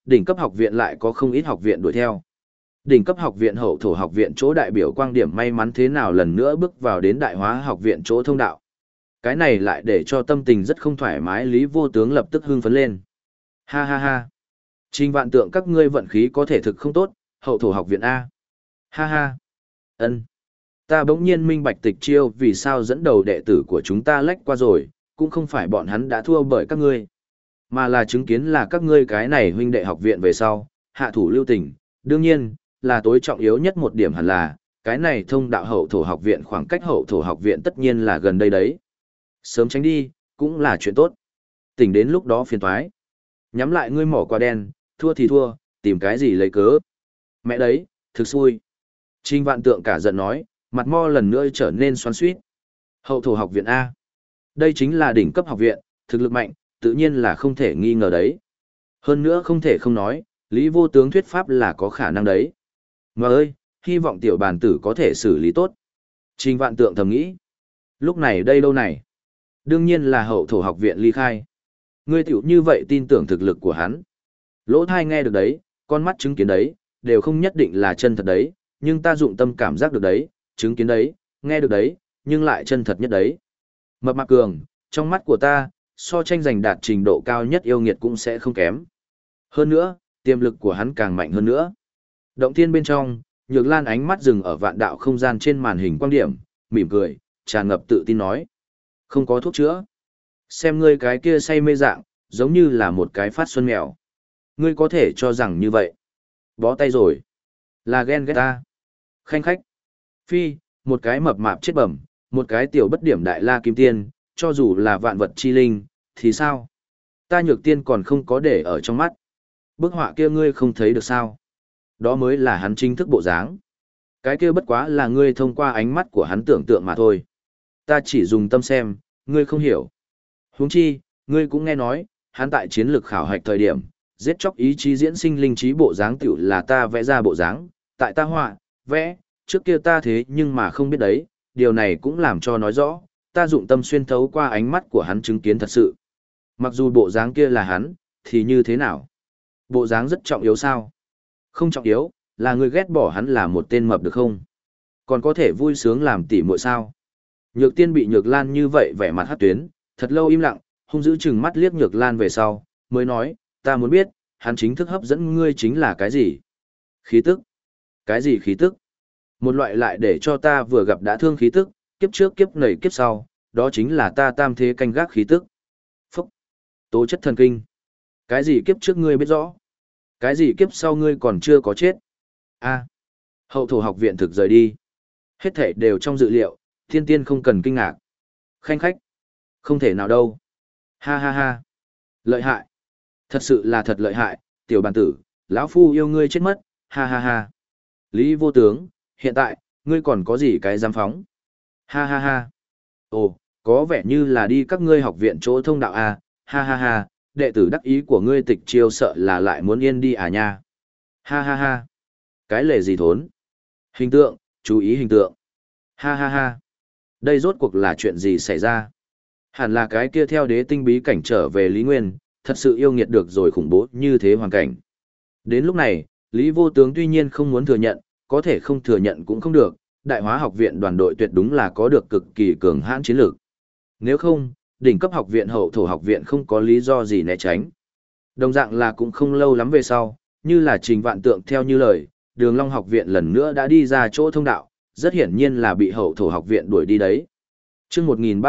đỉnh cấp học viện lại có không ít học viện đuổi theo. Đỉnh cấp học viện hậu thổ học viện chỗ đại biểu quang điểm may mắn thế nào lần nữa bước vào đến đại hóa học viện chỗ thông đạo. Cái này lại để cho tâm tình rất không thoải mái Lý Vô Tướng lập tức hưng phấn lên. Ha ha ha. Trình Vạn Tượng các ngươi vận khí có thể thực không tốt, hậu thổ học viện A. Ha ha. Ân. Ta bỗng nhiên minh bạch Tịch Chiêu vì sao dẫn đầu đệ tử của chúng ta lách qua rồi, cũng không phải bọn hắn đã thua bởi các ngươi, mà là chứng kiến là các ngươi cái này huynh đệ học viện về sau, hạ thủ lưu tình. Đương nhiên, là tối trọng yếu nhất một điểm hẳn là, cái này thông đạo hậu thổ học viện khoảng cách hậu thổ học viện tất nhiên là gần đây đấy. Sớm tránh đi, cũng là chuyện tốt. Tỉnh đến lúc đó phiền toái. Nhắm lại ngươi mỏ qua đen, thua thì thua, tìm cái gì lấy cớ. Mẹ đấy, thực xui. Trình Vạn Tượng cả giận nói, mặt mo lần nữa trở nên xoắn xuýt. Hậu thổ học viện A. Đây chính là đỉnh cấp học viện, thực lực mạnh, tự nhiên là không thể nghi ngờ đấy. Hơn nữa không thể không nói, Lý Vô Tướng thuyết pháp là có khả năng đấy. Mà ơi, hy vọng tiểu bàn tử có thể xử lý tốt. Trình Vạn Tượng thầm nghĩ. Lúc này đây đâu này? Đương nhiên là hậu thổ học viện ly khai. Ngươi tiểu như vậy tin tưởng thực lực của hắn. Lỗ thai nghe được đấy, con mắt chứng kiến đấy, đều không nhất định là chân thật đấy, nhưng ta dụng tâm cảm giác được đấy, chứng kiến đấy, nghe được đấy, nhưng lại chân thật nhất đấy. Mập mạp cường, trong mắt của ta, so tranh giành đạt trình độ cao nhất yêu nghiệt cũng sẽ không kém. Hơn nữa, tiềm lực của hắn càng mạnh hơn nữa. Động thiên bên trong, Nhược Lan ánh mắt dừng ở vạn đạo không gian trên màn hình quang điểm, mỉm cười, tràn ngập tự tin nói. Không có thuốc chữa. Xem ngươi cái kia say mê dạng, giống như là một cái phát xuân mèo. Ngươi có thể cho rằng như vậy. Bó tay rồi. Là ghen ghét ta. Khanh khách. Phi, một cái mập mạp chết bẩm, một cái tiểu bất điểm đại la kim tiên, cho dù là vạn vật chi linh, thì sao? Ta Nhược Tiên còn không có để ở trong mắt. Bức họa kia ngươi không thấy được sao? Đó mới là hắn chính thức bộ dáng. Cái kia bất quá là ngươi thông qua ánh mắt của hắn tưởng tượng mà thôi. Ta chỉ dùng tâm xem, ngươi không hiểu. Huống chi, ngươi cũng nghe nói, hắn tại chiến lược khảo hạch thời điểm, giết chóc ý chí diễn sinh linh trí bộ dáng tiểu là ta vẽ ra bộ dáng, tại ta họa, vẽ, trước kia ta thế nhưng mà không biết đấy, điều này cũng làm cho nói rõ, ta dụng tâm xuyên thấu qua ánh mắt của hắn chứng kiến thật sự. Mặc dù bộ dáng kia là hắn, thì như thế nào? Bộ dáng rất trọng yếu sao? Không trọng yếu, là người ghét bỏ hắn là một tên mập được không? Còn có thể vui sướng làm tỉ muội sao? Nhược Tiên bị Nhược Lan như vậy vẻ mặt hắt tuyến, thật lâu im lặng, hung dữ chừng mắt liếc Nhược Lan về sau, mới nói, ta muốn biết, hắn chính thức hấp dẫn ngươi chính là cái gì? Khí tức. Cái gì khí tức? Một loại lại để cho ta vừa gặp đã thương khí tức, kiếp trước kiếp nảy kiếp sau, đó chính là ta tam thế canh gác khí tức. Phúc. Tố chất thần kinh. Cái gì kiếp trước ngươi biết rõ? Cái gì kiếp sau ngươi còn chưa có chết? A. Hậu thổ học viện thực rời đi. Hết thảy đều trong dự liệu, thiên tiên không cần kinh ngạc. Khanh khách. Không thể nào đâu. Ha ha ha. Lợi hại. Thật sự là thật lợi hại, tiểu bàn tử, lão phu yêu ngươi chết mất, ha ha ha. Lý Vô Tướng, hiện tại, ngươi còn có gì cái dám phóng? Ha ha ha. Ồ, có vẻ như là đi các ngươi học viện chỗ thông đạo à, ha ha ha, đệ tử đắc ý của ngươi Tịch Chiêu sợ là lại muốn yên đi à nha. Ha ha ha. Cái lề gì thốn? Hình tượng, chú ý hình tượng. Ha ha ha. Đây rốt cuộc là chuyện gì xảy ra? Hẳn là cái kia theo đế tinh bí cảnh trở về Lý Nguyên, thật sự yêu nghiệt được rồi khủng bố như thế hoàn cảnh. Đến lúc này, Lý Vô Tướng tuy nhiên không muốn thừa nhận, có thể không thừa nhận cũng không được, Đại Hóa học viện đoàn đội tuyệt đúng là có được cực kỳ cường hãn chiến lược. Nếu không, đỉnh cấp học viện hậu thổ học viện không có lý do gì né tránh. Đồng dạng là cũng không lâu lắm về sau, như là Trình Vạn Tượng theo như lời, Đường Long học viện lần nữa đã đi ra chỗ thông đạo, rất hiển nhiên là bị hậu thổ học viện đuổi đi đấy. Chương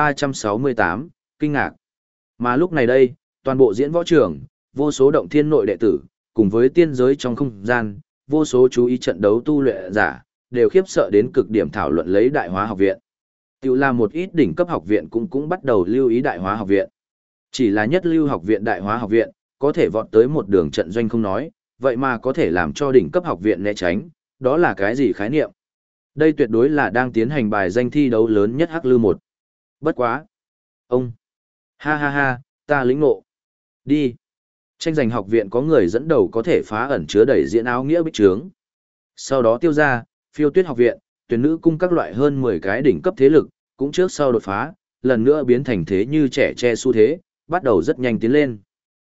1368, kinh ngạc. Mà lúc này đây, toàn bộ diễn võ trường, vô số động thiên nội đệ tử, cùng với tiên giới trong không gian, vô số chú ý trận đấu tu luyện giả, đều khiếp sợ đến cực điểm thảo luận lấy Đại Hóa học viện. Tiểu là một ít đỉnh cấp học viện cũng bắt đầu lưu ý Đại Hóa học viện. Chỉ là nhất lưu học viện Đại Hóa học viện, có thể vọt tới một đường trận doanh không nói, vậy mà có thể làm cho đỉnh cấp học viện né tránh, đó là cái gì khái niệm? Đây tuyệt đối là đang tiến hành bài danh thi đấu lớn nhất Hắc Lư 1. Bất quá. Ông. Ha ha ha, ta lĩnh ngộ. Đi. Tranh giành học viện có người dẫn đầu có thể phá ẩn chứa đầy diễn áo nghĩa bích trướng. Sau đó tiêu ra, Phiêu Tuyết học viện, Tuyển nữ cung các loại hơn 10 cái đỉnh cấp thế lực, cũng trước sau đột phá, lần nữa biến thành thế như trẻ che xu thế, bắt đầu rất nhanh tiến lên.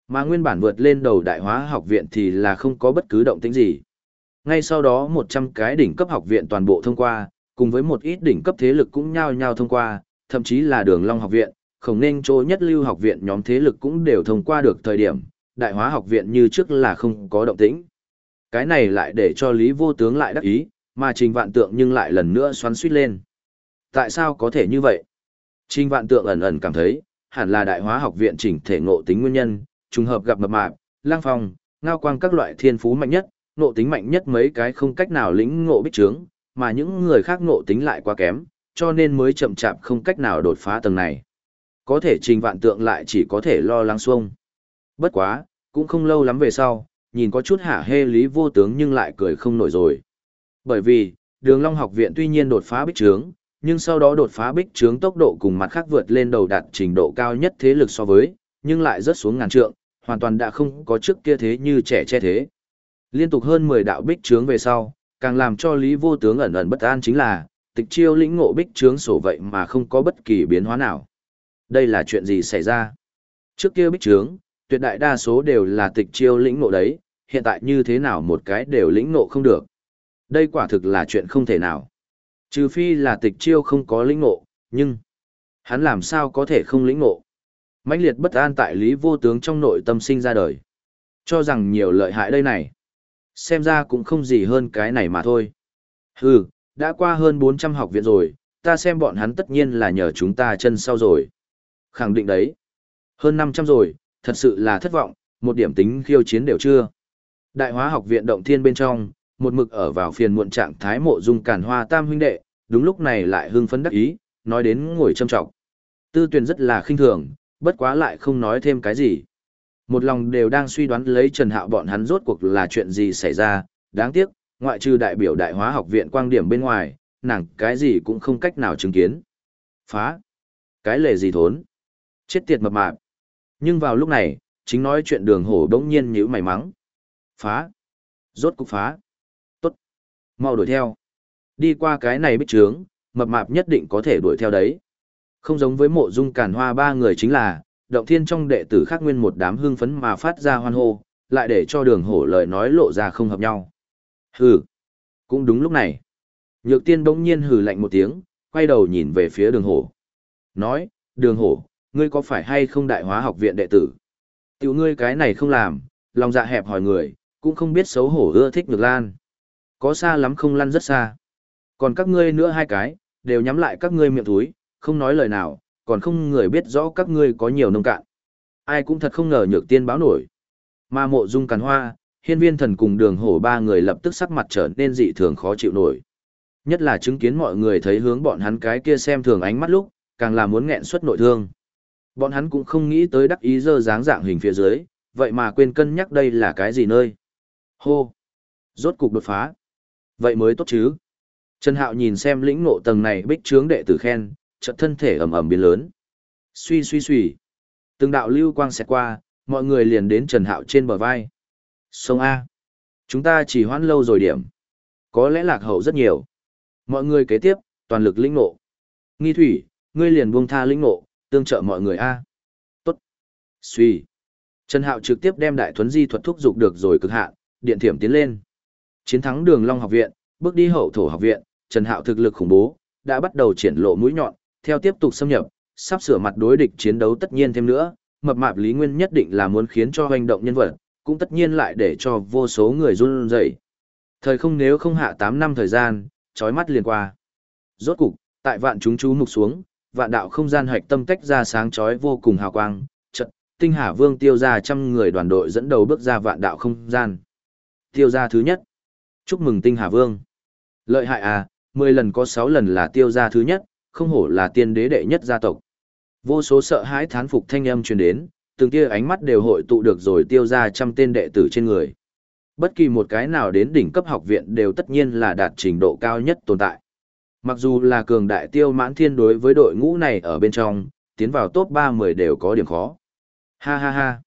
Mà nguyên bản vượt lên đầu Đại Hóa học viện thì là không có bất cứ động tĩnh gì. Ngay sau đó 100 cái đỉnh cấp học viện toàn bộ thông qua, cùng với một ít đỉnh cấp thế lực cũng nhao nhao thông qua, thậm chí là Đường Long học viện, Khổng Nên Chỗ Nhất Lưu học viện nhóm thế lực cũng đều thông qua được thời điểm, Đại Hóa học viện như trước là không có động tĩnh. Cái này lại để cho Lý Vô Tướng lại đắc ý, mà Trình Vạn Tượng nhưng lại lần nữa xoắn xuýt lên. Tại sao có thể như vậy? Trình Vạn Tượng ẩn ẩn cảm thấy, hẳn là Đại Hóa học viện chỉnh thể ngộ tính nguyên nhân, trùng hợp gặp Mập Mạp, Lang Phong, Ngao Quang các loại thiên phú mạnh nhất, ngộ tính mạnh nhất mấy cái không cách nào lĩnh ngộ bích trướng, mà những người khác ngộ tính lại quá kém, cho nên mới chậm chạp không cách nào đột phá tầng này. Có thể Trình Vạn Tượng lại chỉ có thể lo lắng xuông. Bất quá, cũng không lâu lắm về sau, nhìn có chút hả hê Lý Vô Tướng nhưng lại cười không nổi rồi. Bởi vì, Đường Long học viện tuy nhiên đột phá bích trướng, nhưng sau đó đột phá bích trướng tốc độ cùng mặt khác vượt lên đầu đạt trình độ cao nhất thế lực so với, nhưng lại rớt xuống ngàn trượng, hoàn toàn đã không có trước kia thế như trẻ che thế. Liên tục hơn 10 đạo bích trướng về sau, càng làm cho Lý Vô Tướng ẩn ẩn bất an chính là, Tịch Chiêu lĩnh ngộ bích trướng sổ vậy mà không có bất kỳ biến hóa nào. Đây là chuyện gì xảy ra? Trước kia bích trướng, tuyệt đại đa số đều là Tịch Chiêu lĩnh ngộ đấy, hiện tại như thế nào một cái đều lĩnh ngộ không được. Đây quả thực là chuyện không thể nào. Trừ phi là Tịch Chiêu không có lĩnh ngộ, nhưng hắn làm sao có thể không lĩnh ngộ? Mãnh liệt bất an tại Lý Vô Tướng trong nội tâm sinh ra đời. Cho rằng nhiều lợi hại đây này. Xem ra cũng không gì hơn cái này mà thôi. Hừ, đã qua hơn 400 học viện rồi, ta xem bọn hắn tất nhiên là nhờ chúng ta chân sau rồi. Khẳng định đấy. Hơn 500 rồi, thật sự là thất vọng, một điểm tính khiêu chiến đều chưa. Đại Hóa học viện động thiên bên trong, một mực ở vào phiền muộn trạng thái Mộ Dung Càn Hoa tam huynh đệ, đúng lúc này lại hưng phấn đắc ý, nói đến ngồi châm trọng. Tư Tuyền rất là khinh thường, bất quá lại không nói thêm cái gì. Một lòng đều đang suy đoán lấy Trần Hạo bọn hắn rốt cuộc là chuyện gì xảy ra, đáng tiếc, ngoại trừ đại biểu Đại Hóa học viện quang điểm bên ngoài, nàng cái gì cũng không cách nào chứng kiến. Phá! Cái lề gì thốn? Chết tiệt mập mạp! Nhưng vào lúc này, chính nói chuyện Đường Hổ đống nhiên nhíu mày mắng. Phá! Rốt cục phá! Tốt! Mau đuổi theo! Đi qua cái này bích trướng, mập mạp nhất định có thể đuổi theo đấy. Không giống với Mộ Dung Càn Hoa ba người chính là, động thiên trong đệ tử khác nguyên một đám hưng phấn mà phát ra hoan hô, lại để cho Đường Hổ lời nói lộ ra không hợp nhau. Hừ! Cũng đúng lúc này. Nhược Tiên bỗng nhiên hừ lạnh một tiếng, quay đầu nhìn về phía Đường Hổ. Nói, Đường Hổ, ngươi có phải hay không Đại Hóa học viện đệ tử? Tiểu ngươi cái này không làm, lòng dạ hẹp hỏi người, cũng không biết xấu hổ ưa thích Nhược Lan. Có xa lắm không lăn rất xa. Còn các ngươi nữa hai cái, đều nhắm lại các ngươi miệng thúi, không nói lời nào, còn không người biết rõ các ngươi có nhiều nông cạn. Ai cũng thật không ngờ Nhược Tiên báo nổi. Mà Mộ Dung Càn Hoa, Hiên Viên Thần cùng Đường Hổ ba người lập tức sắc mặt trở nên dị thường khó chịu nổi. Nhất là chứng kiến mọi người thấy hướng bọn hắn cái kia xem thường ánh mắt lúc, càng là muốn nghẹn xuất nội thương. Bọn hắn cũng không nghĩ tới đắc ý dơ dáng dạng hình phía dưới, vậy mà quên cân nhắc đây là cái gì nơi. Hô! Rốt cục đột phá. Vậy mới tốt chứ. Trần Hạo nhìn xem lĩnh ngộ tầng này bích trướng đệ tử khen, chợt thân thể ầm ầm biến lớn. Suy suy suy. Từng đạo lưu quang xẹt qua, mọi người liền đến Trần Hạo trên bờ vai. Sông A. Chúng ta chỉ hoãn lâu rồi điểm. Có lẽ lạc hậu rất nhiều. Mọi người kế tiếp, toàn lực lĩnh ngộ. Nghi Thủy, ngươi liền buông tha lĩnh ngộ, tương trợ mọi người A. Tốt. Suy. Trần Hạo trực tiếp đem đại thuấn di thuật thúc dục được rồi cực hạn, điện thiểm tiến lên. Chiến thắng Đường Long học viện, bước đi Hậu Thổ học viện, Trần Hạo thực lực khủng bố, đã bắt đầu triển lộ mũi nhọn, theo tiếp tục xâm nhập, sắp sửa mặt đối địch chiến đấu tất nhiên thêm nữa, mập mạp Lý Nguyên nhất định là muốn khiến cho hoành động nhân vật, cũng tất nhiên lại để cho vô số người run rẩy. Thời không nếu không hạ 8 năm thời gian, chói mắt liền qua. Rốt cục, tại vạn chúng chú mục xuống, vạn đạo không gian hạch tâm tách ra sáng chói vô cùng hào quang, chợt, Tinh Hà Vương Tiêu gia trăm người đoàn đội dẫn đầu bước ra vạn đạo không gian. Tiêu gia thứ nhất. Chúc mừng Tinh Hà Vương. Lợi hại à, 10 lần có 6 lần là Tiêu gia thứ nhất, không hổ là tiên đế đệ nhất gia tộc. Vô số sợ hãi thán phục thanh âm truyền đến, từng tia ánh mắt đều hội tụ được rồi Tiêu gia trăm tên đệ tử trên người. Bất kỳ một cái nào đến đỉnh cấp học viện đều tất nhiên là đạt trình độ cao nhất tồn tại. Mặc dù là cường đại Tiêu Mãn Thiên đối với đội ngũ này ở bên trong, tiến vào top 30 đều có điểm khó. Ha ha ha.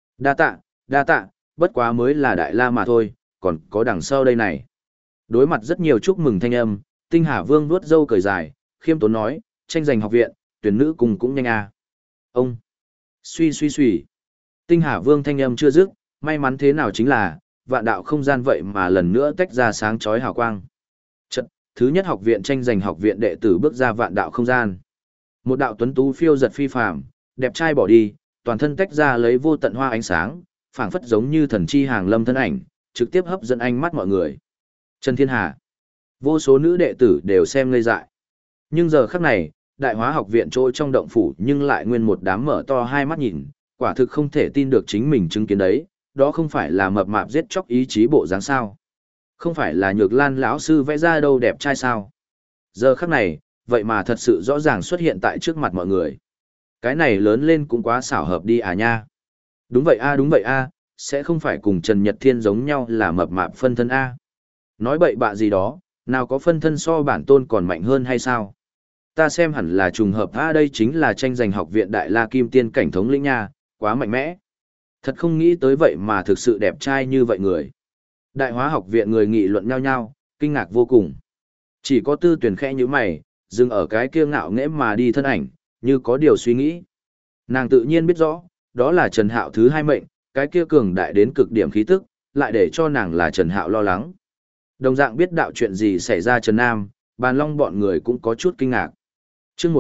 Đa tạ, bất quá mới là đại la mà thôi, còn có đằng sau đây này. Đối mặt rất nhiều chúc mừng thanh âm, Tinh Hà Vương vuốt râu cười dài, khiêm tốn nói, tranh giành học viện, tuyển nữ cùng cũng nhanh à. Ông. Suy. Tinh Hà Vương thanh âm chưa dứt, may mắn thế nào chính là, vạn đạo không gian vậy mà lần nữa tách ra sáng chói hào quang. Trận, thứ nhất học viện tranh giành học viện đệ tử bước ra vạn đạo không gian. Một đạo tuấn tú phiêu giật phi phàm, đẹp trai bỏ đi, toàn thân tách ra lấy vô tận hoa ánh sáng, phảng phất giống như thần chi hàng lâm thân ảnh, trực tiếp hấp dẫn ánh mắt mọi người. Trần Thiên Hà. Vô số nữ đệ tử đều xem ngây dại. Nhưng giờ khắc này, Đại Hóa học viện trôi trong động phủ nhưng lại nguyên một đám mở to hai mắt nhìn, quả thực không thể tin được chính mình chứng kiến đấy, đó không phải là mập mạp giết chóc ý chí bộ dáng sao? Không phải là Nhược Lan lão sư vẽ ra đâu đẹp trai sao? Giờ khắc này, vậy mà thật sự rõ ràng xuất hiện tại trước mặt mọi người. Cái này lớn lên cũng quá xảo hợp đi à nha. Đúng vậy a, sẽ không phải cùng Trần Nhật Thiên giống nhau là mập mạp phân thân a. Nói bậy bạ gì đó, nào có phân thân so bản tôn còn mạnh hơn hay sao? Ta xem hẳn là trùng hợp a, đây chính là tranh giành học viện Đại La Kim Tiên cảnh thống lĩnh nha, quá mạnh mẽ. Thật không nghĩ tới vậy mà thực sự đẹp trai như vậy người. Đại Hóa học viện người nghị luận nhau nhau, kinh ngạc vô cùng. Chỉ có Tư Tuyển khẽ như mày, dừng ở cái kia ngạo nghễ mà đi thân ảnh, như có điều suy nghĩ. Nàng tự nhiên biết rõ, đó là Trần Hạo thứ hai mệnh, cái kia cường đại đến cực điểm khí tức, lại để cho nàng là Trần Hạo lo lắng. Đồng dạng biết đạo chuyện gì xảy ra Trần Nam, Bàn Long bọn người cũng có chút kinh ngạc. Chương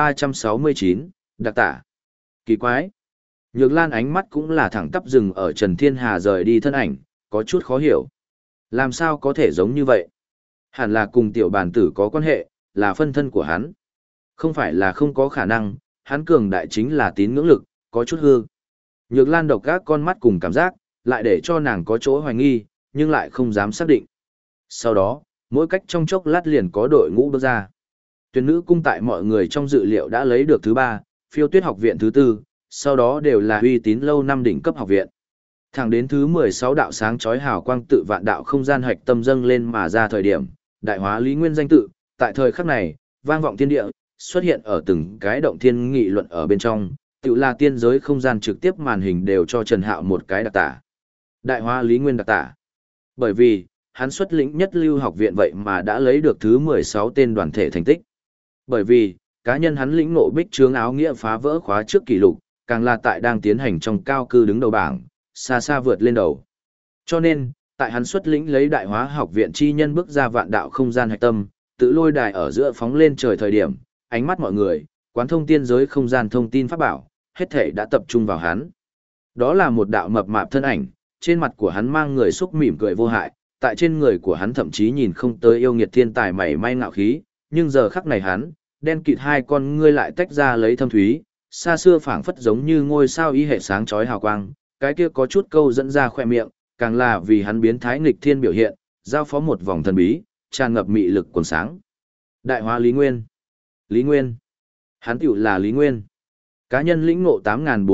1369, đặc tả. Kỳ quái. Nhược Lan ánh mắt cũng là thẳng tắp dừng ở Trần Thiên Hà rời đi thân ảnh, có chút khó hiểu. Làm sao có thể giống như vậy? Hẳn là cùng tiểu bản tử có quan hệ, là phân thân của hắn. Không phải là không có khả năng, hắn cường đại chính là tín ngưỡng lực, có chút hư. Nhược Lan độc các con mắt cùng cảm giác, lại để cho nàng có chỗ hoài nghi, nhưng lại không dám xác định. Sau đó, mỗi cách trong chốc lát liền có đội ngũ bước ra. Tuyển nữ cung tại mọi người trong dự liệu đã lấy được thứ 3, Phiêu Tuyết học viện thứ 4, sau đó đều là uy tín lâu năm đỉnh cấp học viện. Thẳng đến thứ 16 đạo sáng chói hào quang tự vạn đạo không gian hạch tâm dâng lên mà ra thời điểm, Đại Hóa Lý Nguyên danh tự, tại thời khắc này, vang vọng thiên địa, xuất hiện ở từng cái động thiên nghị luận ở bên trong, tự là tiên giới không gian trực tiếp màn hình đều cho Trần Hạo một cái đặc tả. Đại Hóa Lý Nguyên đặc tả. Bởi vì, hắn xuất lĩnh nhất lưu học viện vậy mà đã lấy được thứ 16 tên đoàn thể thành tích. Bởi vì, cá nhân hắn lĩnh ngộ bích trướng áo nghĩa phá vỡ khóa trước kỷ lục, càng là tại đang tiến hành trong cao cư đứng đầu bảng, xa xa vượt lên đầu. Cho nên, tại hắn xuất lĩnh lấy Đại Hóa học viện chi nhân bước ra vạn đạo không gian hạch tâm, tự lôi đài ở giữa phóng lên trời thời điểm, ánh mắt mọi người, quán thông tiên giới không gian thông tin pháp bảo, hết thể đã tập trung vào hắn. Đó là một đạo mập mạp thân ảnh, trên mặt của hắn mang người xúc mỉm cười vô hại, tại trên người của hắn thậm chí nhìn không tới yêu nghiệt thiên tài mảy may ngạo khí, nhưng giờ khắc này hắn, đen kịt hai con ngươi lại tách ra lấy thâm thúy, xa xưa phảng phất giống như ngôi sao y hệ sáng chói hào quang, cái kia có chút câu dẫn ra khoe miệng, càng là vì hắn biến thái nghịch thiên biểu hiện, giao phó một vòng thần bí, tràn ngập mị lực quần sáng. Đại Hóa Lý Nguyên. Lý Nguyên. Hắn tiểu là Lý Nguyên. Cá nhân lĩnh ngộ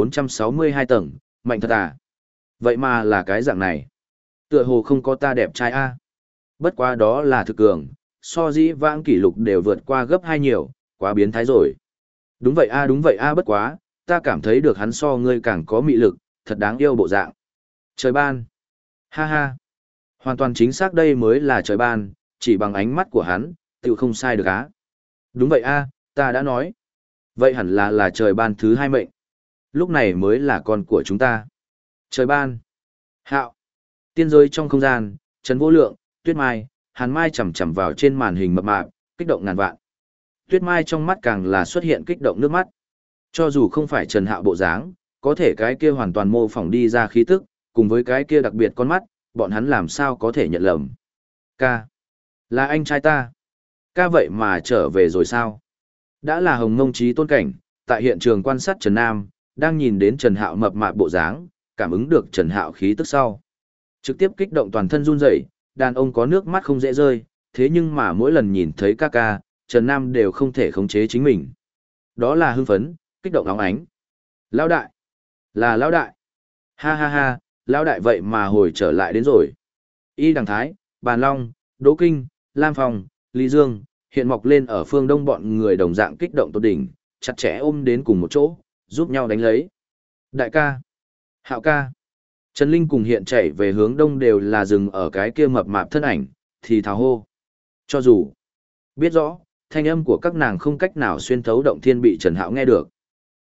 8.462 tầng, mạnh thật à. Vậy mà là cái dạng này. Tựa hồ không có ta đẹp trai a. Bất quá đó là thực cường, so dĩ vãng kỷ lục đều vượt qua gấp 2 nhiều, quá biến thái rồi. Đúng vậy a, bất quá, ta cảm thấy được hắn so ngươi càng có mị lực, thật đáng yêu bộ dạng. Trời ban. Ha ha. Hoàn toàn chính xác đây mới là trời ban, chỉ bằng ánh mắt của hắn, tự không sai được á. Đúng vậy a, ta đã nói. Vậy hẳn là trời ban thứ 2 mệnh. Lúc này mới là con của chúng ta. Trời ban. Hạo. Tiên giới trong không gian, Trần Vô Lượng, Tuyết Mai, Hàn Mai chầm chầm vào trên màn hình mập mạp, kích động ngàn vạn. Tuyết Mai trong mắt càng là xuất hiện kích động nước mắt. Cho dù không phải Trần Hạo bộ dáng, có thể cái kia hoàn toàn mô phỏng đi ra khí tức, cùng với cái kia đặc biệt con mắt, bọn hắn làm sao có thể nhận lầm. Ca. Là anh trai ta. Ca vậy mà trở về rồi sao? Đã là Hồng Mông Chí tôn cảnh, tại hiện trường quan sát Trần Nam, đang nhìn đến Trần Hạo mập mạp bộ dáng, cảm ứng được Trần Hạo khí tức sau. Trực tiếp kích động toàn thân run rẩy, đàn ông có nước mắt không dễ rơi, thế nhưng mà mỗi lần nhìn thấy ca ca, Trần Nam đều không thể khống chế chính mình. Đó là hưng phấn, kích động óng ánh. Lão đại! Là lão đại! Ha ha ha, lão đại vậy mà hồi trở lại đến rồi. Y Đằng Thái, Bàn Long, Đỗ Kinh, Lam Phong, Lý Dương, hiện mọc lên ở phương đông bọn người đồng dạng kích động tột đỉnh, chặt chẽ ôm đến cùng một chỗ, giúp nhau đánh lấy. Đại ca! Hạo ca! Trần Linh cùng hiện chạy về hướng đông đều là dừng ở cái kia mập mạp thân ảnh, thì thào hô. Cho dù biết rõ, thanh âm của các nàng không cách nào xuyên thấu động thiên bị Trần Hạo nghe được.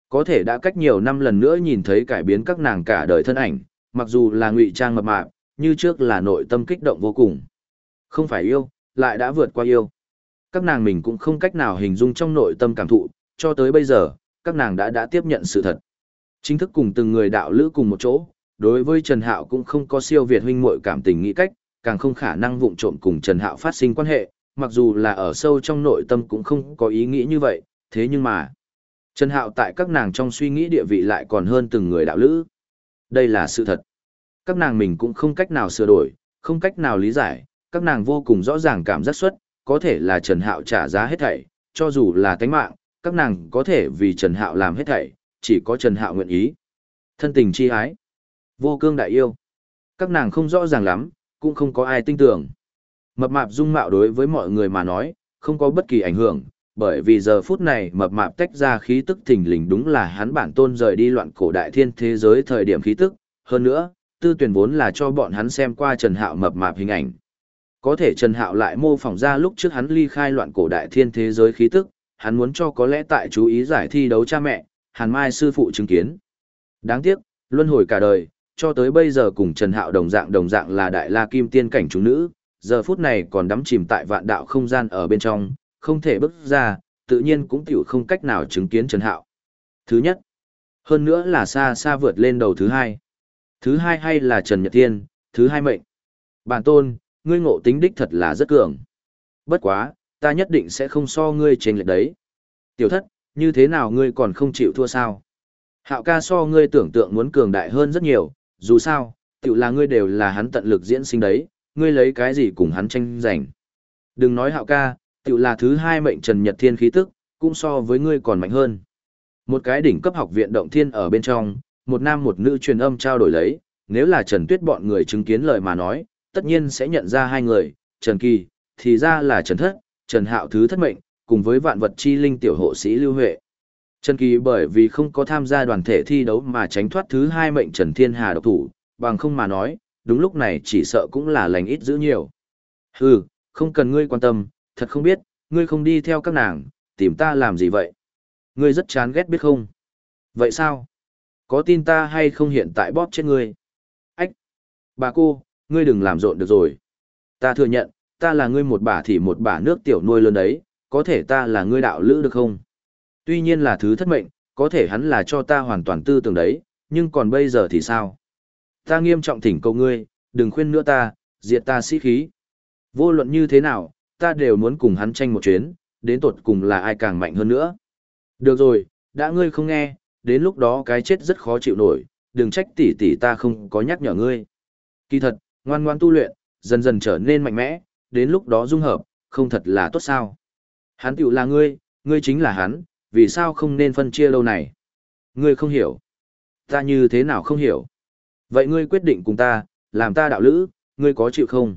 Có thể đã cách nhiều năm lần nữa nhìn thấy cải biến các nàng cả đời thân ảnh, mặc dù là ngụy trang mập mạp, như trước là nội tâm kích động vô cùng. Không phải yêu, lại đã vượt qua yêu. Các nàng mình cũng không cách nào hình dung trong nội tâm cảm thụ, cho tới bây giờ, các nàng đã tiếp nhận sự thật. Chính thức cùng từng người đạo lữ cùng một chỗ, đối với Trần Hạo cũng không có siêu việt huynh muội cảm tình nghĩ cách, càng không khả năng vụng trộm cùng Trần Hạo phát sinh quan hệ, mặc dù là ở sâu trong nội tâm cũng không có ý nghĩ như vậy, thế nhưng mà Trần Hạo tại các nàng trong suy nghĩ địa vị lại còn hơn từng người đạo lữ. Đây là sự thật. Các nàng mình cũng không cách nào sửa đổi, không cách nào lý giải, các nàng vô cùng rõ ràng cảm giác xuất, có thể là Trần Hạo trả giá hết thảy, cho dù là tánh mạng, các nàng có thể vì Trần Hạo làm hết thảy, chỉ có Trần Hạo nguyện ý. Thân tình chi ái, vô cương đại yêu. Các nàng không rõ ràng lắm, cũng không có ai tin tưởng. Mập mạp dung mạo đối với mọi người mà nói, không có bất kỳ ảnh hưởng, bởi vì giờ phút này mập mạp tách ra khí tức thình lình đúng là hắn bản tôn rời đi loạn cổ đại thiên thế giới thời điểm khí tức, hơn nữa, tư tuyển vốn là cho bọn hắn xem qua Trần Hạo mập mạp hình ảnh. Có thể Trần Hạo lại mô phỏng ra lúc trước hắn ly khai loạn cổ đại thiên thế giới khí tức, hắn muốn cho có lẽ tại chú ý giải thi đấu cha mẹ, Hàn Mai sư phụ chứng kiến. Đáng tiếc, luân hồi cả đời, cho tới bây giờ cùng Trần Hạo đồng dạng là đại la kim tiên cảnh chúng nữ, giờ phút này còn đắm chìm tại vạn đạo không gian ở bên trong, không thể bước ra, tự nhiên cũng tiểu không cách nào chứng kiến Trần Hạo. Thứ nhất, hơn nữa là xa xa vượt lên đầu thứ hai. Thứ hai hay là Trần Nhật Thiên, thứ hai mệnh. Bản tôn, ngươi ngộ tính đích thật là rất cường. Bất quá, ta nhất định sẽ không so ngươi chênh lệch đấy. Tiểu thất, như thế nào ngươi còn không chịu thua sao? Hạo ca so ngươi tưởng tượng muốn cường đại hơn rất nhiều, dù sao, tiểu là ngươi đều là hắn tận lực diễn sinh đấy, ngươi lấy cái gì cùng hắn tranh giành. Đừng nói Hạo ca, tiểu là thứ hai mệnh Trần Nhật Thiên khí tức, cũng so với ngươi còn mạnh hơn. Một cái đỉnh cấp học viện động thiên ở bên trong, một nam một nữ truyền âm trao đổi lấy, nếu là Trần Tuyết bọn người chứng kiến lời mà nói, tất nhiên sẽ nhận ra hai người, Trần Kỳ, thì ra là Trần Thất, Trần Hạo thứ thất mệnh, cùng với vạn vật chi linh tiểu hộ sĩ Lưu Huệ. Trần Kỳ bởi vì không có tham gia đoàn thể thi đấu mà tránh thoát thứ hai mệnh Trần Thiên Hà độc thủ, bằng không mà nói, đúng lúc này chỉ sợ cũng là lành ít giữ nhiều. Hừ, không cần ngươi quan tâm, thật không biết, ngươi không đi theo các nàng, tìm ta làm gì vậy? Ngươi rất chán ghét biết không? Vậy sao? Có tin ta hay không hiện tại bóp chết ngươi? Ách! Bà cô, ngươi đừng làm rộn được rồi. Ta thừa nhận, ta là ngươi một bả thì một bả nước tiểu nuôi lớn đấy, có thể ta là ngươi đạo lữ được không? Tuy nhiên là thứ thất mệnh, có thể hắn là cho ta hoàn toàn tư tưởng đấy, nhưng còn bây giờ thì sao? Ta nghiêm trọng thỉnh cầu ngươi, đừng khuyên nữa ta, diệt ta sĩ khí. Vô luận như thế nào, ta đều muốn cùng hắn tranh một chuyến, đến tột cùng là ai càng mạnh hơn nữa. Được rồi, đã ngươi không nghe, đến lúc đó cái chết rất khó chịu nổi, đừng trách tỷ tỷ ta không có nhắc nhở ngươi. Kỳ thật, ngoan ngoan tu luyện, dần dần trở nên mạnh mẽ, đến lúc đó dung hợp, không thật là tốt sao. Hắn tiểu là ngươi chính là hắn, vì sao không nên phân chia đâu này? Ngươi không hiểu. Ta như thế nào không hiểu? Vậy ngươi quyết định cùng ta, làm ta đạo lữ, ngươi có chịu không?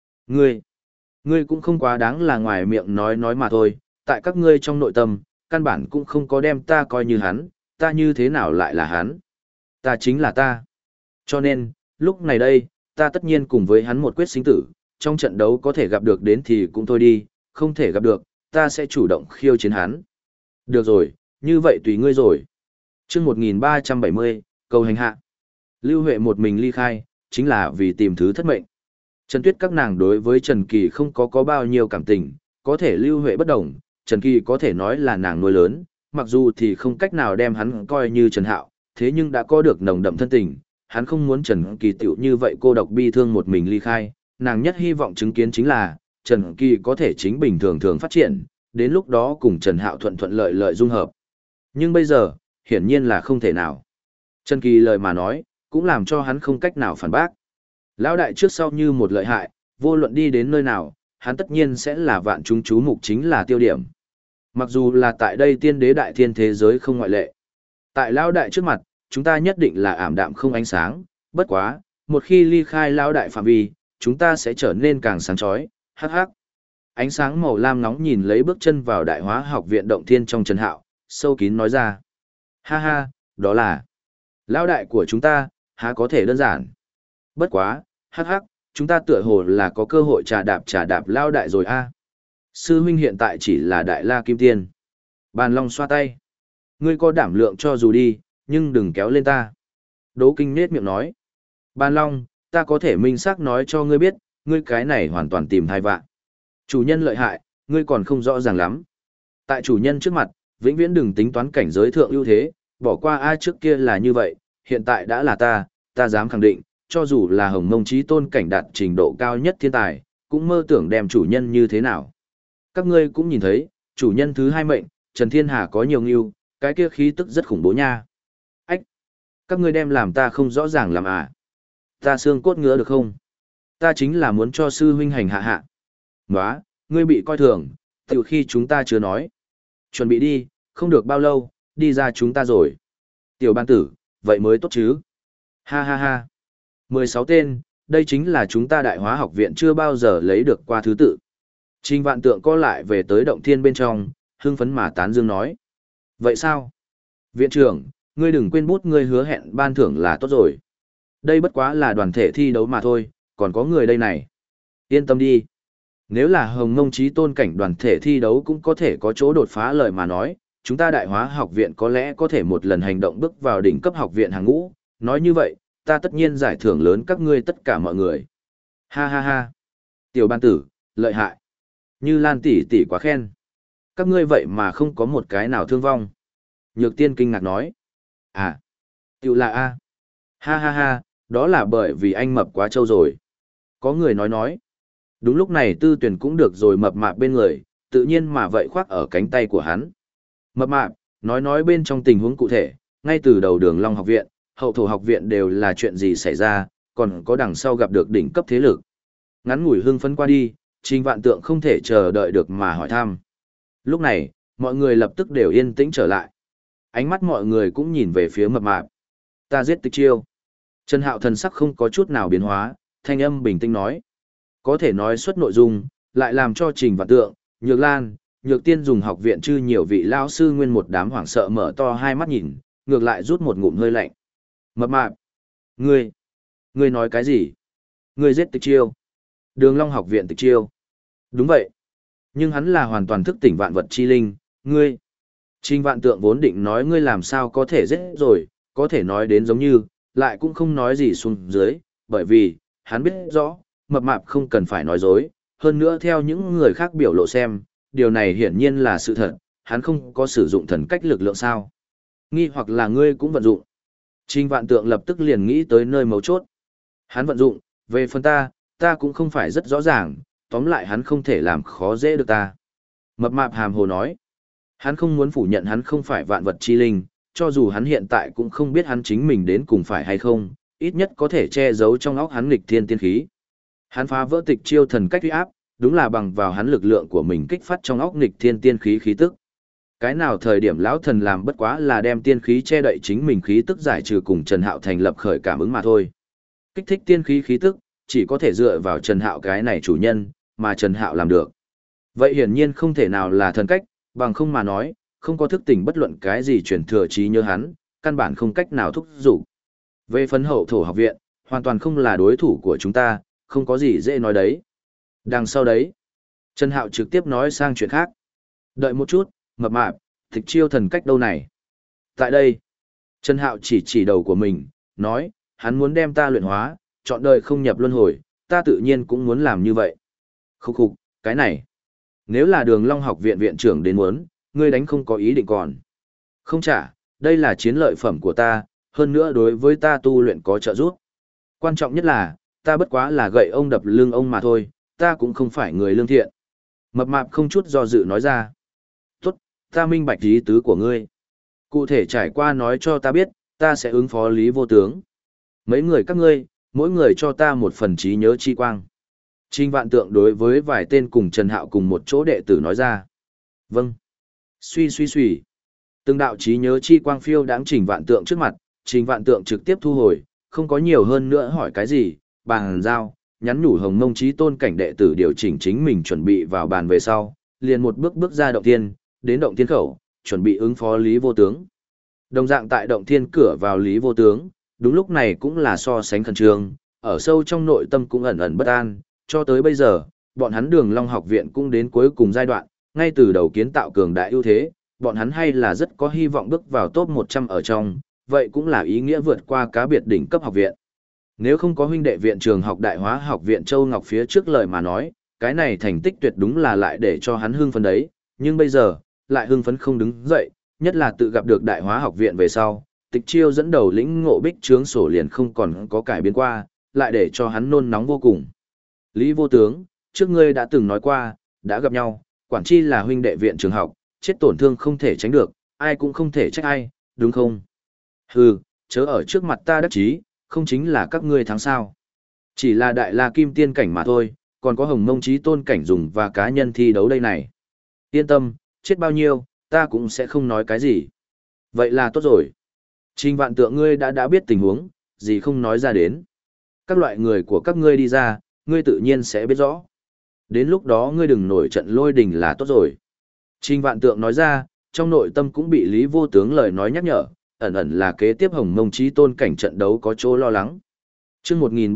Ngươi cũng không quá đáng là ngoài miệng nói mà thôi, tại các ngươi trong nội tâm, căn bản cũng không có đem ta coi như hắn, ta như thế nào lại là hắn? Ta chính là ta. Cho nên, lúc này đây, ta tất nhiên cùng với hắn một quyết sinh tử, trong trận đấu có thể gặp được đến thì cũng thôi đi, không thể gặp được, ta sẽ chủ động khiêu chiến hắn. Được rồi, như vậy tùy ngươi rồi. Chương 1370, cầu hành hạ. Lưu Huệ một mình ly khai, chính là vì tìm thứ thất mệnh. Trần Tuyết các nàng đối với Trần Kỳ không có bao nhiêu cảm tình, có thể Lưu Huệ bất đồng, Trần Kỳ có thể nói là nàng nuôi lớn, mặc dù thì không cách nào đem hắn coi như Trần Hạo, thế nhưng đã có được nồng đậm thân tình, hắn không muốn Trần Kỳ tiểu như vậy cô độc bi thương một mình ly khai, nàng nhất hy vọng chứng kiến chính là, Trần Kỳ có thể chính bình thường phát triển, đến lúc đó cùng Trần Hạo thuận lợi dung hợp. Nhưng bây giờ, hiển nhiên là không thể nào. Trần Kỳ lời mà nói, cũng làm cho hắn không cách nào phản bác. Lão đại trước sau như một lợi hại, vô luận đi đến nơi nào, hắn tất nhiên sẽ là vạn chúng chú mục chính là tiêu điểm. Mặc dù là tại đây tiên đế đại thiên thế giới không ngoại lệ. Tại lão đại trước mặt, chúng ta nhất định là ảm đạm không ánh sáng, bất quá, một khi ly khai lão đại phạm vi, chúng ta sẽ trở nên càng sáng chói, hắc hắc. Ánh sáng màu lam nóng nhìn lấy bước chân vào đại hóa học viện động thiên trong Trần Hạo, sâu kín nói ra. Ha ha, đó là lão đại của chúng ta, há có thể đơn giản. Bất quá, hắc hắc, chúng ta tựa hồ là có cơ hội trà đạp lão đại rồi a. Sư huynh hiện tại chỉ là đại la kim tiên. Bàn Long xoa tay. Ngươi có đảm lượng cho dù đi, nhưng đừng kéo lên ta. Đỗ Kinh nết miệng nói. Ban Long, ta có thể minh xác nói cho ngươi biết, ngươi cái này hoàn toàn tìm thai vạn. Chủ nhân lợi hại, ngươi còn không rõ ràng lắm. Tại chủ nhân trước mặt, vĩnh viễn đừng tính toán cảnh giới thượng ưu thế, bỏ qua ai trước kia là như vậy, hiện tại đã là ta dám khẳng định, cho dù là Hồng Mông Chí Tôn cảnh đạt trình độ cao nhất thiên tài, cũng mơ tưởng đem chủ nhân như thế nào. Các ngươi cũng nhìn thấy, chủ nhân thứ hai mệnh, Trần Thiên Hà có nhiều ngưu, cái kia khí tức rất khủng bố nha. Ách! Các ngươi đem làm ta không rõ ràng làm à? Ta xương cốt ngứa được không? Ta chính là muốn cho sư huynh hành hạ hạ. Nóa, ngươi bị coi thường, từ khi chúng ta chưa nói. Chuẩn bị đi, không được bao lâu, đi ra chúng ta rồi. Tiểu ban tử, vậy mới tốt chứ. Ha ha ha. 16 tên, đây chính là chúng ta Đại Hóa học viện chưa bao giờ lấy được qua thứ tự. Trình Vạn Tượng co lại về tới động thiên bên trong, hưng phấn mà tán dương nói. Vậy sao? Viện trưởng, ngươi đừng quên bút ngươi hứa hẹn ban thưởng là tốt rồi. Đây bất quá là đoàn thể thi đấu mà thôi, còn có người đây này. Yên tâm đi. Nếu là Hồng Mông Chí Tôn cảnh đoàn thể thi đấu cũng có thể có chỗ đột phá lời mà nói, chúng ta Đại Hóa học viện có lẽ có thể một lần hành động bước vào đỉnh cấp học viện hàng ngũ. Nói như vậy, ta tất nhiên giải thưởng lớn các ngươi tất cả mọi người. Ha ha ha. Tiểu ban tử, lợi hại. Như Lan tỷ tỷ quá khen. Các ngươi vậy mà không có một cái nào thương vong. Nhược tiên kinh ngạc nói. À, tiểu là A. Ha ha ha, đó là bởi vì anh mập quá trâu rồi. Có người nói. Đúng lúc này Tư Tuyển cũng được rồi mập mạp bên người, tự nhiên mà vậy khoác ở cánh tay của hắn. Mập mạp, nói bên trong tình huống cụ thể, ngay từ đầu Đường Long học viện, hậu thổ học viện đều là chuyện gì xảy ra, còn có đằng sau gặp được đỉnh cấp thế lực. Ngắn ngủi hưng phấn qua đi, Trình Vạn Tượng không thể chờ đợi được mà hỏi thăm. Lúc này, mọi người lập tức đều yên tĩnh trở lại. Ánh mắt mọi người cũng nhìn về phía mập mạp. Ta giết Tịch Chiêu. Trần Hạo thần sắc không có chút nào biến hóa, thanh âm bình tĩnh nói. Có thể nói xuất nội dung, lại làm cho Trình Vạn Tượng, Nhược Lan, Nhược Tiên dùng học viện chư nhiều vị lão sư nguyên một đám hoảng sợ mở to hai mắt nhìn, ngược lại rút một ngụm hơi lạnh. Mập mạp. Ngươi nói cái gì? Ngươi giết Tịch Chiêu. Đường Long học viện Tịch Chiêu. Đúng vậy. Nhưng hắn là hoàn toàn thức tỉnh vạn vật chi linh, ngươi. Trình Vạn Tượng vốn định nói ngươi làm sao có thể giết rồi, có thể nói đến giống như, lại cũng không nói gì xuống dưới, bởi vì, hắn biết rõ, mập mạp không cần phải nói dối, hơn nữa theo những người khác biểu lộ xem, điều này hiển nhiên là sự thật, hắn không có sử dụng thần cách lực lượng sao. Nghi hoặc là ngươi cũng vận dụng. Trình Vạn Tượng lập tức liền nghĩ tới nơi mấu chốt. Hắn vận dụng, về phần ta cũng không phải rất rõ ràng, tóm lại hắn không thể làm khó dễ được ta. Mập mạp hàm hồ nói. Hắn không muốn phủ nhận hắn không phải vạn vật chi linh, cho dù hắn hiện tại cũng không biết hắn chính mình đến cùng phải hay không, ít nhất có thể che giấu trong óc hắn nghịch thiên tiên khí. Hắn phá vỡ Tịch Chiêu thần cách uy áp, đúng là bằng vào hắn lực lượng của mình kích phát trong óc nghịch thiên tiên khí khí tức. Cái nào thời điểm lão thần làm bất quá là đem tiên khí che đậy chính mình khí tức giải trừ cùng Trần Hạo thành lập khởi cảm ứng mà thôi. Kích thích tiên khí khí tức, chỉ có thể dựa vào Trần Hạo cái này chủ nhân, mà Trần Hạo làm được. Vậy hiển nhiên không thể nào là thần cách, bằng không mà nói, không có thức tỉnh bất luận cái gì truyền thừa trí nhớ hắn, căn bản không cách nào thúc giục. Về phấn hậu thổ học viện, hoàn toàn không là đối thủ của chúng ta, không có gì dễ nói đấy. Đằng sau đấy, Trần Hạo trực tiếp nói sang chuyện khác. Đợi một chút, mập mạp, Tịch Chiêu thần cách đâu này? Tại đây, Trần Hạo chỉ đầu của mình, nói, hắn muốn đem ta luyện hóa, chọn đời không nhập luân hồi, ta tự nhiên cũng muốn làm như vậy. Khúc, cái này. Nếu là Đường Long học viện viện trưởng đến muốn, ngươi đánh không có ý định còn. Không trả, đây là chiến lợi phẩm của ta, hơn nữa đối với ta tu luyện có trợ giúp. Quan trọng nhất là, ta bất quá là gậy ông đập lưng ông mà thôi, ta cũng không phải người lương thiện. Mập mạp không chút do dự nói ra. Tốt, ta minh bạch ý tứ của ngươi. Cụ thể trải qua nói cho ta biết, ta sẽ ứng phó Lý Vô Tướng. Mấy người các ngươi, mỗi người cho ta một phần trí nhớ chi quang. Trình Vạn Tượng đối với vài tên cùng Trần Hạo cùng một chỗ đệ tử nói ra. Vâng. Suy. Từng đạo trí nhớ chi quang phiêu đáng Trình Vạn Tượng trước mặt, Trình Vạn Tượng trực tiếp thu hồi, không có nhiều hơn nữa hỏi cái gì, bàn giao, nhắn nhủ Hồng Mông Chí Tôn cảnh đệ tử điều chỉnh chính mình chuẩn bị vào bàn về sau, liền một bước ra động thiên, đến động thiên khẩu, chuẩn bị ứng phó Lý Vô Tướng. Đồng dạng tại động thiên cửa vào Lý Vô Tướng, đúng lúc này cũng là so sánh khẩn trương, ở sâu trong nội tâm cũng ẩn ẩn bất an, cho tới bây giờ, bọn hắn Đường Long học viện cũng đến cuối cùng giai đoạn, ngay từ đầu kiến tạo cường đại ưu thế, bọn hắn hay là rất có hy vọng bước vào top 100 ở trong, vậy cũng là ý nghĩa vượt qua cá biệt đỉnh cấp học viện. Nếu không có huynh đệ viện trường học Đại Hóa học viện Châu Ngọc phía trước lời mà nói, cái này thành tích tuyệt đúng là lại để cho hắn hưng phấn đấy, nhưng bây giờ, lại hưng phấn không đứng dậy, nhất là tự gặp được Đại Hóa học viện về sau, Tịch Chiêu dẫn đầu lĩnh ngộ bích trướng sổ liền không còn có cải biến qua, lại để cho hắn nôn nóng vô cùng. Lý vô tướng, trước ngươi đã từng nói qua, đã gặp nhau, quản chi là huynh đệ viện trường học, chết tổn thương không thể tránh được, ai cũng không thể trách ai, đúng không? Hừ, chớ ở trước mặt ta đắc chí, không chính là các ngươi thắng sao. Chỉ là đại la kim tiên cảnh mà thôi, còn có hồng mông chí tôn cảnh dùng và cá nhân thi đấu đây này. Yên tâm, chết bao nhiêu, ta cũng sẽ không nói cái gì. Vậy là tốt rồi. Trình Vạn Tượng ngươi đã biết tình huống, gì không nói ra đến. Các loại người của các ngươi đi ra, ngươi tự nhiên sẽ biết rõ. Đến lúc đó ngươi đừng nổi trận lôi đình là tốt rồi. Trình Vạn Tượng nói ra, trong nội tâm cũng bị Lý Vô Tướng lời nói nhắc nhở, ẩn ẩn là kế tiếp hồng mông chí tôn cảnh trận đấu có chỗ lo lắng. Chương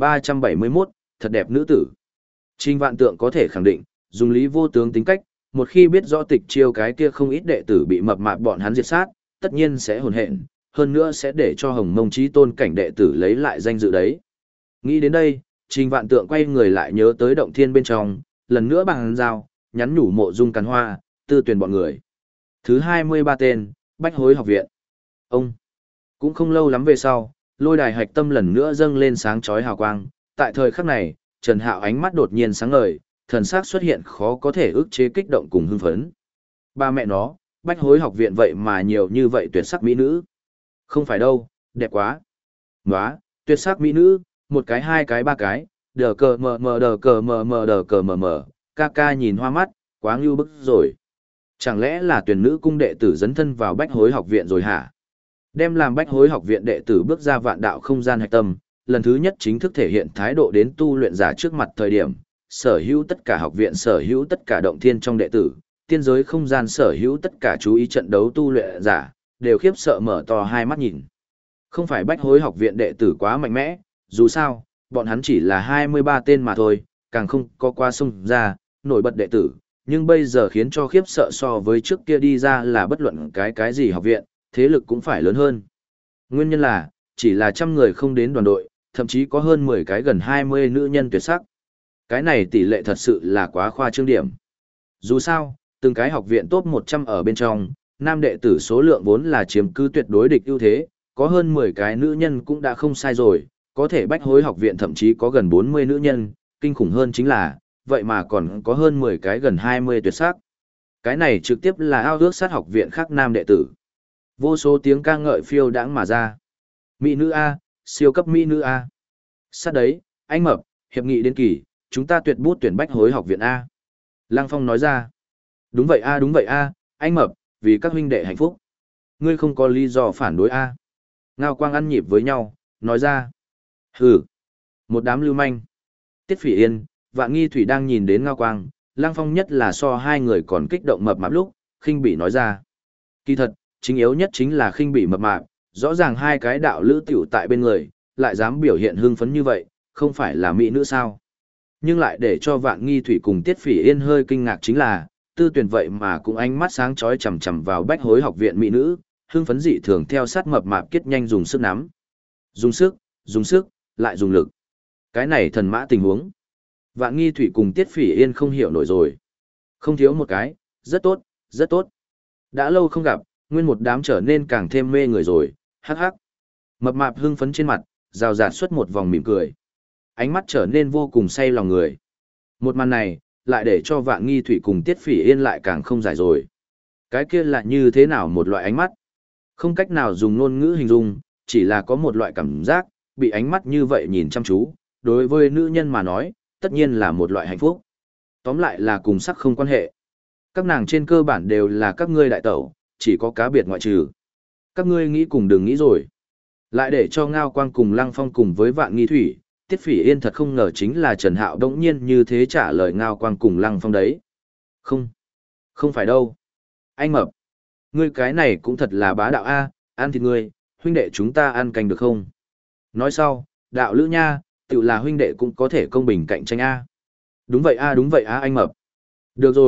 1371, thật đẹp nữ tử. Trình Vạn Tượng có thể khẳng định, dùng Lý Vô Tướng tính cách, một khi biết rõ Tịch Chiêu cái kia không ít đệ tử bị mập mạp bọn hắn diệt sát, tất nhiên sẽ hồn hện, hơn nữa sẽ để cho hồng mông chí tôn cảnh đệ tử lấy lại danh dự đấy. Nghĩ đến đây, Trình Vạn Tượng quay người lại nhớ tới động thiên bên trong, lần nữa bằng dao, nhắn nhủ Mộ Dung Càn Hoa, Tư Tuyền bọn người. Thứ 23 tên, Bách Hối học viện. Ông cũng không lâu lắm về sau, lôi đài hạch tâm lần nữa dâng lên sáng chói hào quang, tại thời khắc này, Trần Hạo ánh mắt đột nhiên sáng ngời, thần sắc xuất hiện khó có thể ức chế kích động cùng hưng phấn. Ba mẹ nó, Bách Hối học viện vậy mà nhiều như vậy tuyệt sắc mỹ nữ. Không phải đâu, đẹp quá. Nóa, tuyệt sắc mỹ nữ, một cái hai cái ba cái, đờ cờ mờ mờ đờ cờ mờ mờ đờ cờ mờ mờ, ca ca nhìn hoa mắt, quá ngưu bức rồi. Chẳng lẽ là tuyển nữ cung đệ tử dấn thân vào Bách Hối học viện rồi hả? Đem làm Bách Hối học viện đệ tử bước ra vạn đạo không gian hạch tâm, lần thứ nhất chính thức thể hiện thái độ đến tu luyện giả trước mặt thời điểm, sở hữu tất cả học viện sở hữu tất cả động thiên trong đệ tử, tiên giới không gian sở hữu tất cả chú ý trận đấu tu luyện giả, đều khiếp sợ mở to hai mắt nhìn. Không phải Bách Hối học viện đệ tử quá mạnh mẽ, dù sao, bọn hắn chỉ là 23 tên mà thôi, càng không có qua sông ra, nổi bật đệ tử, nhưng bây giờ khiến cho khiếp sợ so với trước kia đi ra là bất luận cái gì học viện, thế lực cũng phải lớn hơn. Nguyên nhân là, chỉ là trăm người không đến đoàn đội, thậm chí có hơn 10 cái gần 20 nữ nhân tuyệt sắc. Cái này tỷ lệ thật sự là quá khoa trương điểm. Dù sao, từng cái học viện top 100 ở bên trong, nam đệ tử số lượng vốn là chiếm cứ tuyệt đối địch ưu thế, có hơn 10 cái nữ nhân cũng đã không sai rồi, có thể Bách Hối học viện thậm chí có gần 40 nữ nhân, kinh khủng hơn chính là, vậy mà còn có hơn 10 cái gần 20 tuyệt sắc. Cái này trực tiếp là ao ước sát học viện khác nam đệ tử. Vô số tiếng ca ngợi phiêu đãng mà ra. Mỹ nữ A, siêu cấp Mỹ nữ A. Sát đấy, anh Mập, hiệp nghị đến kỳ, chúng ta tuyệt bút tuyển Bách Hối học viện A. Lăng Phong nói ra. Đúng vậy A, anh Mập, vì các huynh đệ hạnh phúc. Ngươi không có lý do phản đối A. Ngao Quang ăn nhịp với nhau, nói ra. Hừ, một đám lưu manh. Tiết Phỉ Yên, Vạn Nghi Thủy đang nhìn đến Ngao Quang, Lăng Phong nhất là so hai người còn kích động mập mạp lúc, khinh bỉ nói ra. Kỳ thật, chính yếu nhất chính là khinh bỉ mập mạp, rõ ràng hai cái đạo lữ tiểu tại bên người, lại dám biểu hiện hưng phấn như vậy, không phải là mỹ nữ sao? Nhưng lại để cho Vạn Nghi Thủy cùng Tiết Phỉ Yên hơi kinh ngạc chính là, Tư Tuyền vậy mà cũng ánh mắt sáng chói chằm chằm vào Bách Hối học viện mỹ nữ, hưng phấn dị thường theo sát mập mạp kết nhanh dùng sức nắm. Dùng sức, lại dùng lực. Cái này thần mã tình huống. Vạn Nghi Thủy cùng Tiết Phỉ Yên không hiểu nổi rồi. Không thiếu một cái, rất tốt, rất tốt. Đã lâu không gặp, nguyên một đám trở nên càng thêm mê người rồi, hắc hắc. Mập mạp hưng phấn trên mặt, rào rạt xuất một vòng mỉm cười. Ánh mắt trở nên vô cùng say lòng người. Một màn này, lại để cho Vạn Nghi Thủy cùng Tiết Phỉ Yên lại càng không giải rồi. Cái kia là như thế nào một loại ánh mắt? Không cách nào dùng ngôn ngữ hình dung, chỉ là có một loại cảm giác, bị ánh mắt như vậy nhìn chăm chú, đối với nữ nhân mà nói, tất nhiên là một loại hạnh phúc. Tóm lại là cùng sắc không quan hệ. Các nàng trên cơ bản đều là các ngươi đại tẩu, chỉ có cá biệt ngoại trừ. Các ngươi nghĩ cùng đừng nghĩ rồi. Lại để cho Ngao Quang cùng Lăng Phong cùng với Vạn Nghi Thủy, Tiết Phỉ Yên thật không ngờ chính là Trần Hạo đống nhiên như thế trả lời Ngao Quang cùng Lăng Phong đấy. Không phải đâu. Anh Mập, ngươi cái này cũng thật là bá đạo A, ăn thịt ngươi, huynh đệ chúng ta ăn canh được không? Nói sau, đạo lữ nha, tự là huynh đệ cũng có thể công bình cạnh tranh A. Đúng vậy A anh Mập. Được rồi,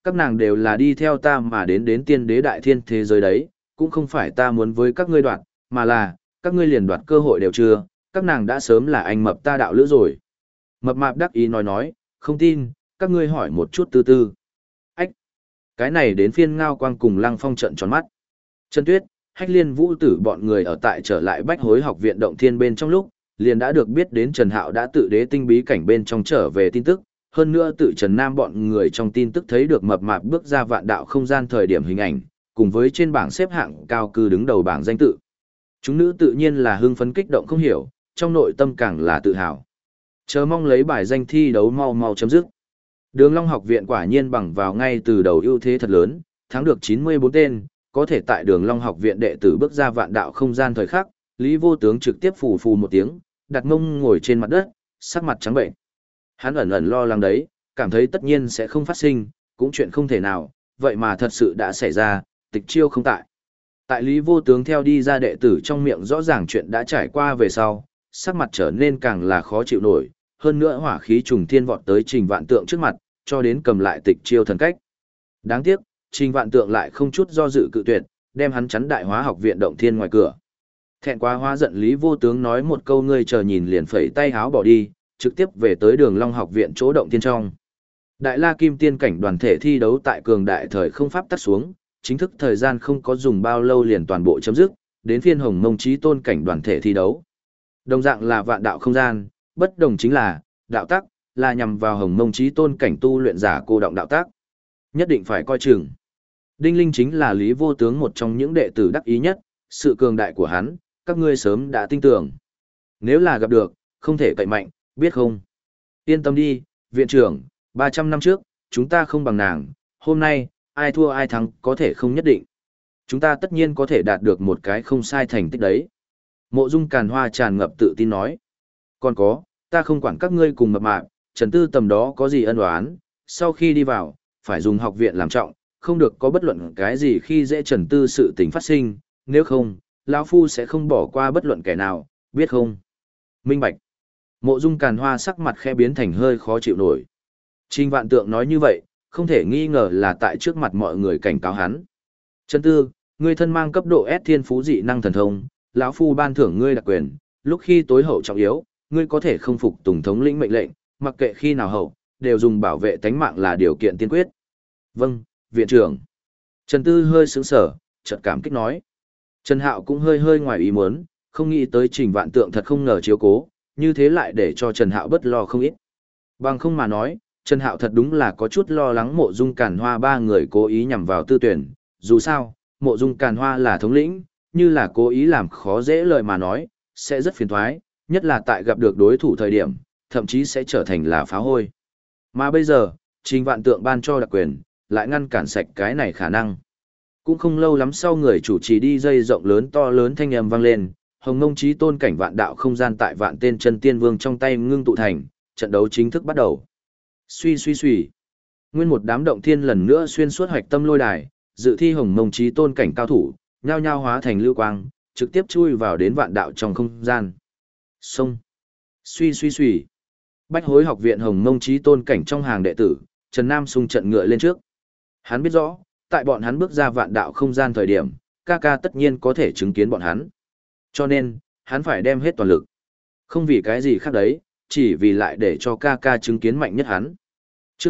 Các nàng đều là đi theo ta mà đến tiên đế đại thiên thế giới đấy, cũng không phải ta muốn với các ngươi đoạt, mà là, các ngươi liền đoạt cơ hội đều chưa, các nàng đã sớm là anh mập ta đạo lữ rồi. Mập mạp đắc ý nói, không tin, các ngươi hỏi một chút từ từ. Ách! Cái này đến phiên Ngao Quang cùng Lăng Phong trận tròn mắt. Trần Tuyết, Hách Liên Vũ Tử bọn người ở tại trở lại Bách Hối học viện động thiên bên trong lúc, liền đã được biết đến Trần Hạo đã tự đế tinh bí cảnh bên trong trở về tin tức, hơn nữa tự Trần Nam bọn người trong tin tức thấy được mập mạp bước ra vạn đạo không gian thời điểm hình ảnh, cùng với trên bảng xếp hạng cao cư đứng đầu bảng danh tự. Chúng nữ tự nhiên là hưng phấn kích động không hiểu, trong nội tâm càng là tự hào. Chờ mong lấy bài danh thi đấu mau mau chấm dứt. Đường Long học viện quả nhiên bằng vào ngay từ đầu ưu thế thật lớn, thắng được 94 tên, có thể tại Đường Long học viện đệ tử bước ra vạn đạo không gian thời khắc, Lý Vô Tướng trực tiếp phù phù một tiếng, đặt mông ngồi trên mặt đất, sắc mặt trắng bệnh. Hắn ẩn ẩn lo lắng đấy, cảm thấy tất nhiên sẽ không phát sinh, cũng chuyện không thể nào, vậy mà thật sự đã xảy ra, tịch chiêu không tại. Tại Lý Vô Tướng theo đi ra đệ tử trong miệng rõ ràng chuyện đã trải qua về sau, sắc mặt trở nên càng là khó chịu nổi, hơn nữa hỏa khí trùng thiên vọt tới Trình Vạn Tượng trước mặt, cho đến cầm lại tịch chiêu thần cách. Đáng tiếc, Trình Vạn Tượng lại không chút do dự cự tuyệt, đem hắn chắn Đại Hóa học viện động thiên ngoài cửa. Thẹn quá hóa giận Lý Vô Tướng nói một câu ngươi chờ nhìn liền phẩy tay háo bỏ đi, trực tiếp về tới Đường Long học viện chỗ động thiên trong. Đại La Kim Tiên cảnh đoàn thể thi đấu tại cường đại thời không pháp tắt xuống, chính thức thời gian không có dùng bao lâu liền toàn bộ chấm dứt, đến phiên Hồng Mông Chí Tôn cảnh đoàn thể thi đấu. Đồng dạng là vạn đạo không gian, bất đồng chính là, đạo tắc, là nhằm vào Hồng Mông Chí Tôn cảnh tu luyện giả cô động đạo tắc. Nhất định phải coi chừng. Đinh Linh chính là Lý Vô Tướng một trong những đệ tử đắc ý nhất, sự cường đại của hắn, các ngươi sớm đã tin tưởng. Nếu là gặp được, không thể cậy mạnh, biết không? Yên tâm đi, viện trưởng, 300 năm trước, chúng ta không bằng nàng, hôm nay, ai thua ai thắng có thể không nhất định. Chúng ta tất nhiên có thể đạt được một cái không sai thành tích đấy. Mộ Dung Càn Hoa tràn ngập tự tin nói. Còn có, ta không quản các ngươi cùng mập mạp, Trần Tư tầm đó có gì ân oán, sau khi đi vào, phải dùng học viện làm trọng, không được có bất luận cái gì khi dễ Trần Tư sự tình phát sinh, nếu không, lão phu sẽ không bỏ qua bất luận kẻ nào, biết không? Minh bạch. Mộ Dung Càn Hoa sắc mặt khẽ biến thành hơi khó chịu nổi. Trình Vạn Tượng nói như vậy, không thể nghi ngờ là tại trước mặt mọi người cảnh cáo hắn. Trần Tư, ngươi thân mang cấp độ S thiên phú dị năng thần thông, lão phu ban thưởng ngươi đặc quyền, lúc khi tối hậu trọng yếu, ngươi có thể không phục tùng thống lĩnh mệnh lệnh, mặc kệ khi nào hậu, đều dùng bảo vệ tánh mạng là điều kiện tiên quyết. Vâng, viện trưởng. Trần Tư hơi sững sờ, chợt cảm kích nói. Trần Hạo cũng hơi ngoài ý muốn, không nghĩ tới Trình Vạn Tượng thật không ngờ chiếu cố, như thế lại để cho Trần Hạo bất lo không ít. Bằng không mà nói, Trần Hạo thật đúng là có chút lo lắng Mộ Dung Càn Hoa ba người cố ý nhằm vào Tư Tuyển, dù sao, Mộ Dung Càn Hoa là thống lĩnh, như là cố ý làm khó dễ lời mà nói, sẽ rất phiền toái, nhất là tại gặp được đối thủ thời điểm, thậm chí sẽ trở thành là phá hôi. Mà bây giờ, Trình Vạn Tượng ban cho đặc quyền, lại ngăn cản sạch cái này khả năng. Cũng không lâu lắm sau người chủ trì đi dây rộng lớn to lớn thanh âm vang lên, Hồng Mông Chí Tôn cảnh vạn đạo không gian tại vạn tên chân tiên vương trong tay ngưng tụ thành, trận đấu chính thức bắt đầu. Suy suy suy. Nguyên một đám động thiên lần nữa xuyên suốt hoạch tâm lôi đài, dự thi Hồng Mông Chí Tôn cảnh cao thủ, nhao nhao hóa thành lưu quang, trực tiếp chui vào đến vạn đạo trong không gian. Xông. Suy suy suy. Bách Hối học viện Hồng Mông Chí Tôn cảnh trong hàng đệ tử, Trần Nam xung trận ngựa lên trước. Hắn biết rõ, tại bọn hắn bước ra vạn đạo không gian thời điểm, ca ca tất nhiên có thể chứng kiến bọn hắn. Cho nên, hắn phải đem hết toàn lực. Không vì cái gì khác đấy, chỉ vì lại để cho ca ca chứng kiến mạnh nhất hắn. Trước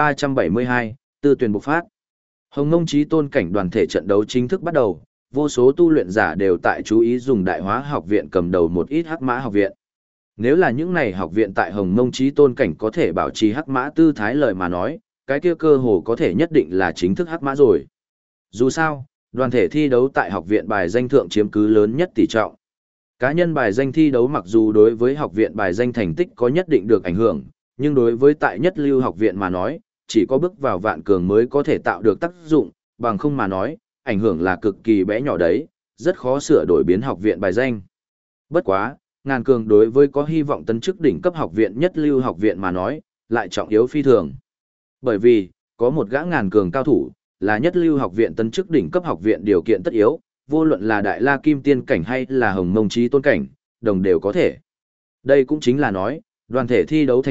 1372, Tư Tuyển bộc phát. Hồng Mông Chí Tôn cảnh đoàn thể trận đấu chính thức bắt đầu, vô số tu luyện giả đều tại chú ý dùng Đại Hóa học viện cầm đầu một ít hắc mã học viện. Nếu là những này học viện tại Hồng Mông Chí Tôn cảnh có thể bảo trì hắc mã tư thái lời mà nói, cái kia cơ hồ có thể nhất định là chính thức hắc mã rồi. Dù sao, đoàn thể thi đấu tại học viện bài danh thượng chiếm cứ lớn nhất tỷ trọng. Cá nhân bài danh thi đấu mặc dù đối với học viện bài danh thành tích có nhất định được ảnh hưởng, nhưng đối với tại nhất lưu học viện mà nói, chỉ có bước vào vạn cường mới có thể tạo được tác dụng, bằng không mà nói, ảnh hưởng là cực kỳ bé nhỏ đấy, rất khó sửa đổi biến học viện bài danh. Bất quá, ngàn cường đối với có hy vọng tấn chức đỉnh cấp học viện nhất lưu học viện mà nói, lại trọng yếu phi thường. Bởi vì, có một gã ngàn cường cao thủ, là nhất lưu học viện tấn chức đỉnh cấp học viện điều kiện tất yếu, vô luận là Đại La Kim Tiên cảnh hay là Hồng Mông Chí Tôn cảnh, đồng đều có thể. Đây cũng chính là nói, đoàn thể thi đấu thành tích,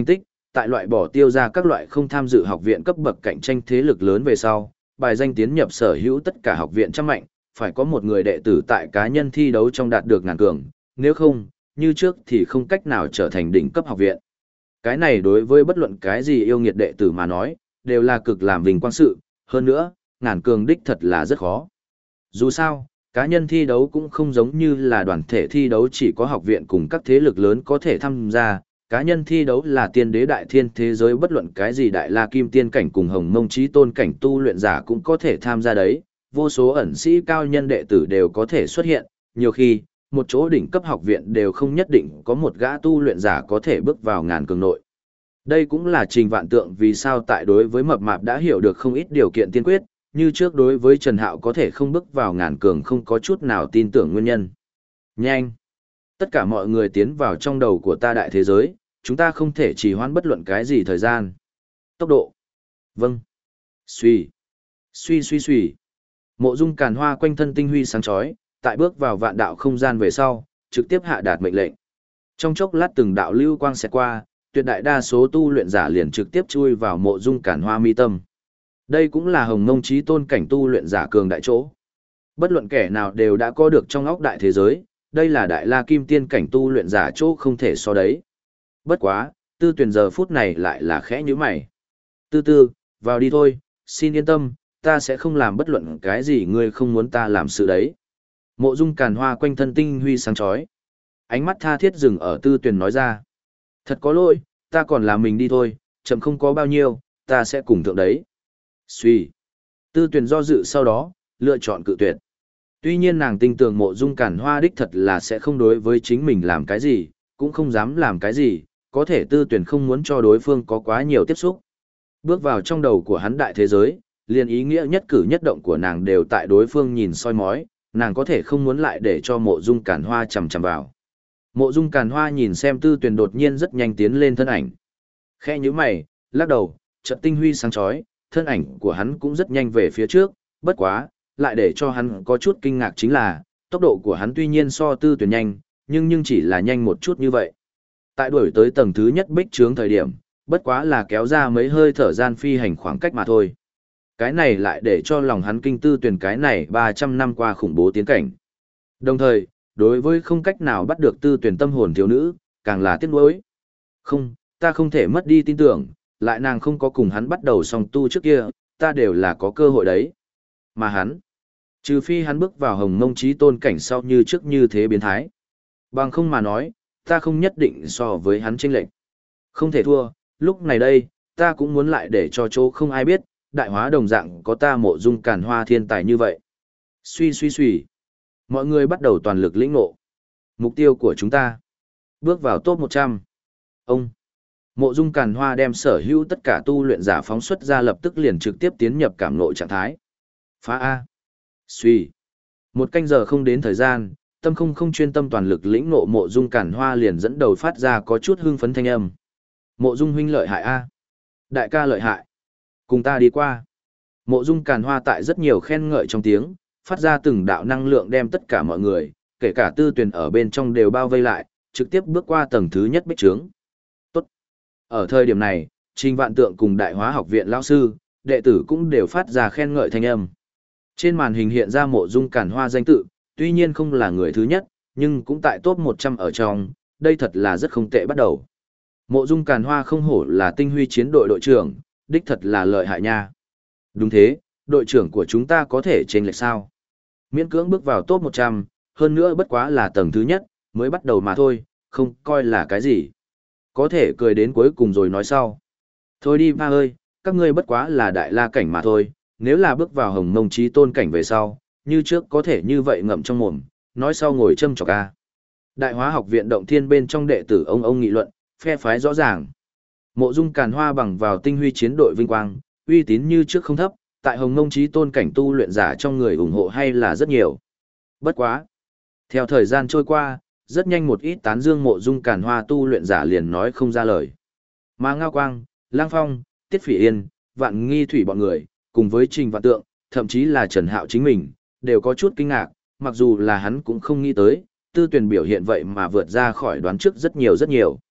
tại loại bỏ tiêu ra các loại không tham dự học viện cấp bậc cạnh tranh thế lực lớn về sau, bài danh tiến nhập sở hữu tất cả học viện trăm mạnh, phải có một người đệ tử tại cá nhân thi đấu trong đạt được ngàn cường, nếu không, như trước thì không cách nào trở thành đỉnh cấp học viện. Cái này đối với bất luận cái gì yêu nghiệt đệ tử mà nói, đều là cực làm vinh quang sự, hơn nữa, ngàn cường đích thật là rất khó. Dù sao, cá nhân thi đấu cũng không giống như là đoàn thể thi đấu chỉ có học viện cùng các thế lực lớn có thể tham gia, cá nhân thi đấu là tiên đế đại thiên thế giới bất luận cái gì đại la kim tiên cảnh cùng hồng mông chí tôn cảnh tu luyện giả cũng có thể tham gia đấy, vô số ẩn sĩ cao nhân đệ tử đều có thể xuất hiện, nhiều khi, một chỗ đỉnh cấp học viện đều không nhất định có một gã tu luyện giả có thể bước vào ngàn cường nội. Đây cũng là Trình Vạn Tượng vì sao tại đối với mập mạp đã hiểu được không ít điều kiện tiên quyết, như trước đối với Trần Hạo có thể không bước vào ngàn cường không có chút nào tin tưởng nguyên nhân. Nhanh! Tất cả mọi người tiến vào trong đầu của ta đại thế giới, chúng ta không thể trì hoãn bất luận cái gì thời gian. Tốc độ! Vâng! Xuy! Xuy xuy xuy! Mộ Dung Càn Hoa quanh thân tinh huy sáng chói, tại bước vào vạn đạo không gian về sau, trực tiếp hạ đạt mệnh lệnh. Trong chốc lát từng đạo lưu quang xẹt qua, tuyệt đại đa số tu luyện giả liền trực tiếp chui vào Mộ Dung Càn Hoa mi tâm. Đây cũng là hồng mông chí tôn cảnh tu luyện giả cường đại chỗ. Bất luận kẻ nào đều đã có được trong óc đại thế giới, đây là đại la kim tiên cảnh tu luyện giả chỗ không thể so đấy. Bất quá, Tư Tuyền giờ phút này lại là khẽ nhíu mày. Tư tư, vào đi thôi, xin yên tâm, ta sẽ không làm bất luận cái gì ngươi không muốn ta làm sự đấy. Mộ Dung Càn Hoa quanh thân tinh huy sáng chói. Ánh mắt tha thiết dừng ở Tư Tuyền nói ra. Thật có lỗi, ta còn làm mình đi thôi, chậm không có bao nhiêu, ta sẽ cùng thượng đấy. Suy. Tư Tuyền do dự sau đó, lựa chọn cự tuyệt. Tuy nhiên nàng tin tưởng Mộ Dung Càn Hoa đích thật là sẽ không đối với chính mình làm cái gì, cũng không dám làm cái gì, có thể Tư Tuyền không muốn cho đối phương có quá nhiều tiếp xúc. Bước vào trong đầu của hắn đại thế giới, liền ý nghĩa nhất cử nhất động của nàng đều tại đối phương nhìn soi mói, nàng có thể không muốn lại để cho Mộ Dung Càn Hoa chằm chằm vào. Mộ Dung Càn Hoa nhìn xem Tư Tuyền đột nhiên rất nhanh tiến lên thân ảnh. Khẽ nhíu mày, lắc đầu, chợt tinh huy sáng chói, thân ảnh của hắn cũng rất nhanh về phía trước, bất quá, lại để cho hắn có chút kinh ngạc chính là, tốc độ của hắn tuy nhiên so Tư Tuyền nhanh, nhưng chỉ là nhanh một chút như vậy. Tại đuổi tới tầng thứ nhất bích trướng thời điểm, bất quá là kéo ra mấy hơi thở gian phi hành khoảng cách mà thôi. Cái này lại để cho lòng hắn kinh Tư Tuyền cái này 300 năm qua khủng bố tiến cảnh. Đồng thời, đối với không cách nào bắt được Tư Tuyền tâm hồn thiếu nữ, càng là tiếc nuối. Không, ta không thể mất đi tin tưởng, lại nàng không có cùng hắn bắt đầu song tu trước kia, ta đều là có cơ hội đấy. Mà hắn, trừ phi hắn bước vào hồng mông chí tôn cảnh sau như trước như thế biến thái. Bằng không mà nói, ta không nhất định so với hắn chênh lệch. Không thể thua, lúc này đây, ta cũng muốn lại để cho chỗ không ai biết, đại hóa đồng dạng có ta Mộ Dung Càn Hoa thiên tài như vậy. Suy suy suy. Mọi người bắt đầu toàn lực lĩnh ngộ. Mục tiêu của chúng ta. Bước vào top 100. Ông. Mộ Dung Càn Hoa đem sở hữu tất cả tu luyện giả phóng xuất ra lập tức liền trực tiếp tiến nhập cảm ngộ trạng thái. Phá A. Suy. Một canh giờ không đến thời gian, tâm không chuyên tâm toàn lực lĩnh ngộ Mộ Dung Càn Hoa liền dẫn đầu phát ra có chút hưng phấn thanh âm. Mộ Dung huynh lợi hại A. Đại ca lợi hại. Cùng ta đi qua. Mộ Dung Càn Hoa tại rất nhiều khen ngợi trong tiếng, phát ra từng đạo năng lượng đem tất cả mọi người, kể cả Tư Tuyền ở bên trong đều bao vây lại, trực tiếp bước qua tầng thứ nhất bích trướng. Tốt. Ở thời điểm này, Trình Vạn Tượng cùng Đại Hóa học viện lão sư, đệ tử cũng đều phát ra khen ngợi thanh âm. Trên màn hình hiện ra Mộ Dung Càn Hoa danh tự, tuy nhiên không là người thứ nhất, nhưng cũng tại top 100 ở trong, đây thật là rất không tệ bắt đầu. Mộ Dung Càn Hoa không hổ là tinh huy chiến đội đội trưởng, đích thật là lợi hại nha. Đúng thế, đội trưởng của chúng ta có thể chênh lệch sao? Miễn cưỡng bước vào top 100, hơn nữa bất quá là tầng thứ nhất, mới bắt đầu mà thôi, không coi là cái gì. Có thể cười đến cuối cùng rồi nói sau. Thôi đi ba ơi, các ngươi bất quá là đại la cảnh mà thôi, nếu là bước vào hồng mông chí tôn cảnh về sau, như trước có thể như vậy ngậm trong mồm, nói sau ngồi châm chọc ca. Đại Hóa học viện động thiên bên trong đệ tử ông nghị luận, phe phái rõ ràng. Mộ Dung Càn Hoa bằng vào tinh huy chiến đội vinh quang, uy tín như trước không thấp, tại hồng mông chí tôn cảnh tu luyện giả trong người ủng hộ hay là rất nhiều. Bất quá. Theo thời gian trôi qua, rất nhanh một ít tán dương Mộ Dung Càn Hoa tu luyện giả liền nói không ra lời. Mà Ngao Quang, Lang Phong, Tiết Phỉ Yên, Vạn Nghi Thủy bọn người, cùng với Trình Vạn Tượng, thậm chí là Trần Hạo chính mình, đều có chút kinh ngạc, mặc dù là hắn cũng không nghĩ tới, Tư Tuyền biểu hiện vậy mà vượt ra khỏi đoán trước rất nhiều rất nhiều.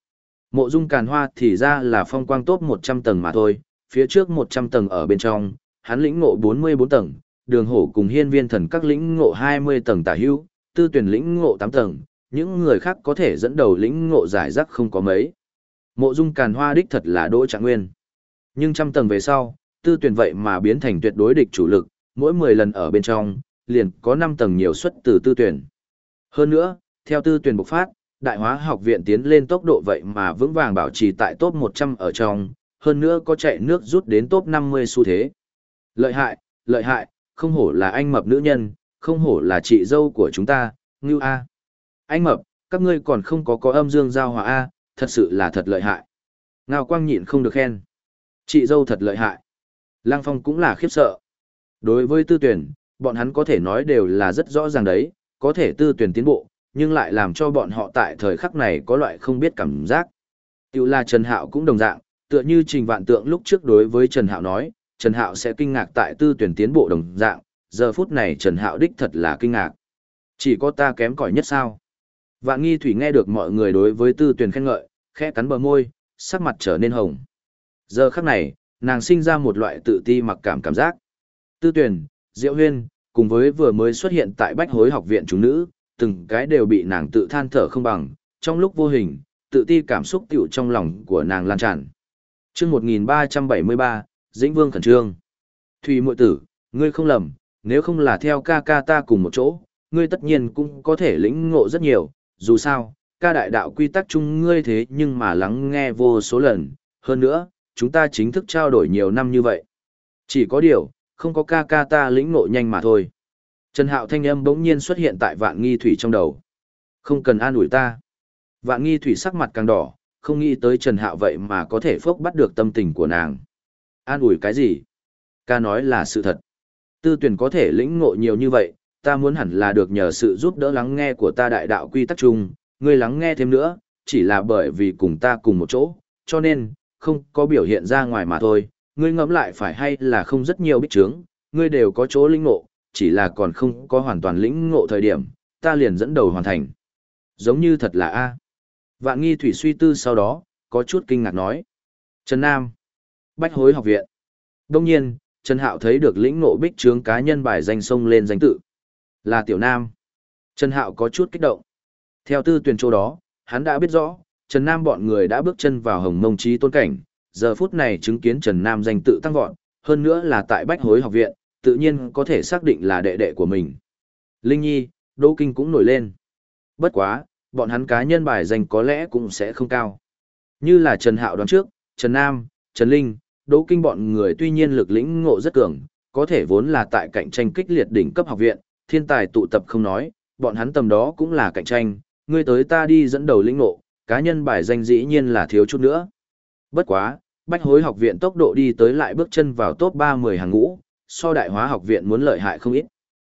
Mộ Dung Càn Hoa thì ra là phong quang top 100 tầng mà thôi, phía trước 100 tầng ở bên trong, hắn lĩnh ngộ 44 tầng, Đường Hổ cùng Hiên Viên Thần các lĩnh ngộ 20 tầng tả hữu, Tư Tuyển lĩnh ngộ 8 tầng, những người khác có thể dẫn đầu lĩnh ngộ giải rác không có mấy. Mộ Dung Càn Hoa đích thật là Đỗ Trạng Nguyên. Nhưng trăm tầng về sau, Tư Tuyển vậy mà biến thành tuyệt đối địch chủ lực, mỗi 10 lần ở bên trong, liền có 5 tầng nhiều suất từ Tư Tuyển. Hơn nữa, theo Tư Tuyển bộc phát, Đại Hóa học viện tiến lên tốc độ vậy mà vững vàng bảo trì tại top 100 ở trong, hơn nữa có chạy nước rút đến top 50 xu thế. Lợi hại, không hổ là anh mập nữ nhân, không hổ là chị dâu của chúng ta, ngưu a. Anh mập, các ngươi còn không có âm dương giao hòa a, thật sự là thật lợi hại. Ngao Quang nhịn không được khen. Chị dâu thật lợi hại. Lăng Phong cũng là khiếp sợ. Đối với Tư Tuyển, bọn hắn có thể nói đều là rất rõ ràng đấy, có thể Tư Tuyển tiến bộ, nhưng lại làm cho bọn họ tại thời khắc này có loại không biết cảm giác. Tiểu là Trần Hạo cũng đồng dạng, tựa như Trình Vạn Tượng lúc trước đối với Trần Hạo nói, Trần Hạo sẽ kinh ngạc tại Tư Tuyển tiến bộ đồng dạng, giờ phút này Trần Hạo đích thật là kinh ngạc. Chỉ có ta kém cỏi nhất sao? Vạn Nghi Thủy nghe được mọi người đối với Tư Tuyển khen ngợi, khẽ cắn bờ môi, sắc mặt trở nên hồng. Giờ khắc này, nàng sinh ra một loại tự ti mặc cảm giác. Tư Tuyển, Diệu Huyên, cùng với vừa mới xuất hiện tại Bách Hối học viện chúng nữ, từng cái đều bị nàng tự than thở không bằng, trong lúc vô hình, tự ti cảm xúc tiểu trong lòng của nàng lan tràn. Chương 1373, Dĩnh Vương khẩn trương. Thủy muội tử, ngươi không lầm, nếu không là theo ca ca ta cùng một chỗ, ngươi tất nhiên cũng có thể lĩnh ngộ rất nhiều, dù sao, ca đại đạo quy tắc chung ngươi thế nhưng mà lắng nghe vô số lần, hơn nữa, chúng ta chính thức trao đổi nhiều năm như vậy. Chỉ có điều, không có ca ca ta lĩnh ngộ nhanh mà thôi. Trần Hạo thanh âm bỗng nhiên xuất hiện tại Vạn Nghi Thủy trong đầu. Không cần an ủi ta. Vạn Nghi Thủy sắc mặt càng đỏ, không nghĩ tới Trần Hạo vậy mà có thể phốc bắt được tâm tình của nàng. An ủi cái gì? Ca nói là sự thật. Tư Tuyển có thể lĩnh ngộ nhiều như vậy, ta muốn hẳn là được nhờ sự giúp đỡ lắng nghe của ta đại đạo quy tắc chung, ngươi lắng nghe thêm nữa, chỉ là bởi vì cùng ta cùng một chỗ, cho nên, không có biểu hiện ra ngoài mà thôi, ngươi ngẫm lại phải hay là không rất nhiều bích trướng, ngươi đều có chỗ lĩnh ngộ, chỉ là còn không có hoàn toàn lĩnh ngộ thời điểm, ta liền dẫn đầu hoàn thành. Giống như thật là A. Vạn Nghi Thủy suy tư sau đó, có chút kinh ngạc nói. Trần Nam. Bách Hối học viện. Đông nhiên, Trần Hạo thấy được lĩnh ngộ bích trướng cá nhân bài danh sông lên danh tự. Là Tiểu Nam. Trần Hạo có chút kích động. Theo Tư Tuyển chỗ đó, hắn đã biết rõ, Trần Nam bọn người đã bước chân vào Hồng Mông Chí Tôn cảnh, giờ phút này chứng kiến Trần Nam danh tự tăng vọt, hơn nữa là tại Bách Hối học viện, tự nhiên có thể xác định là đệ đệ của mình. Linh Nhi, Đỗ Kinh cũng nổi lên. Bất quá, bọn hắn cá nhân bài danh có lẽ cũng sẽ không cao. Như là Trần Hạo đoán trước, Trần Nam, Trần Linh, Đỗ Kinh bọn người tuy nhiên lực lĩnh ngộ rất cường, có thể vốn là tại cạnh tranh kích liệt đỉnh cấp học viện, thiên tài tụ tập không nói, bọn hắn tầm đó cũng là cạnh tranh, ngươi tới ta đi dẫn đầu lĩnh ngộ, cá nhân bài danh dĩ nhiên là thiếu chút nữa. Bất quá, Bách Hối học viện tốc độ đi tới lại bước chân vào top 30 hàng ngũ, so Đại Hóa học viện muốn lợi hại không ít.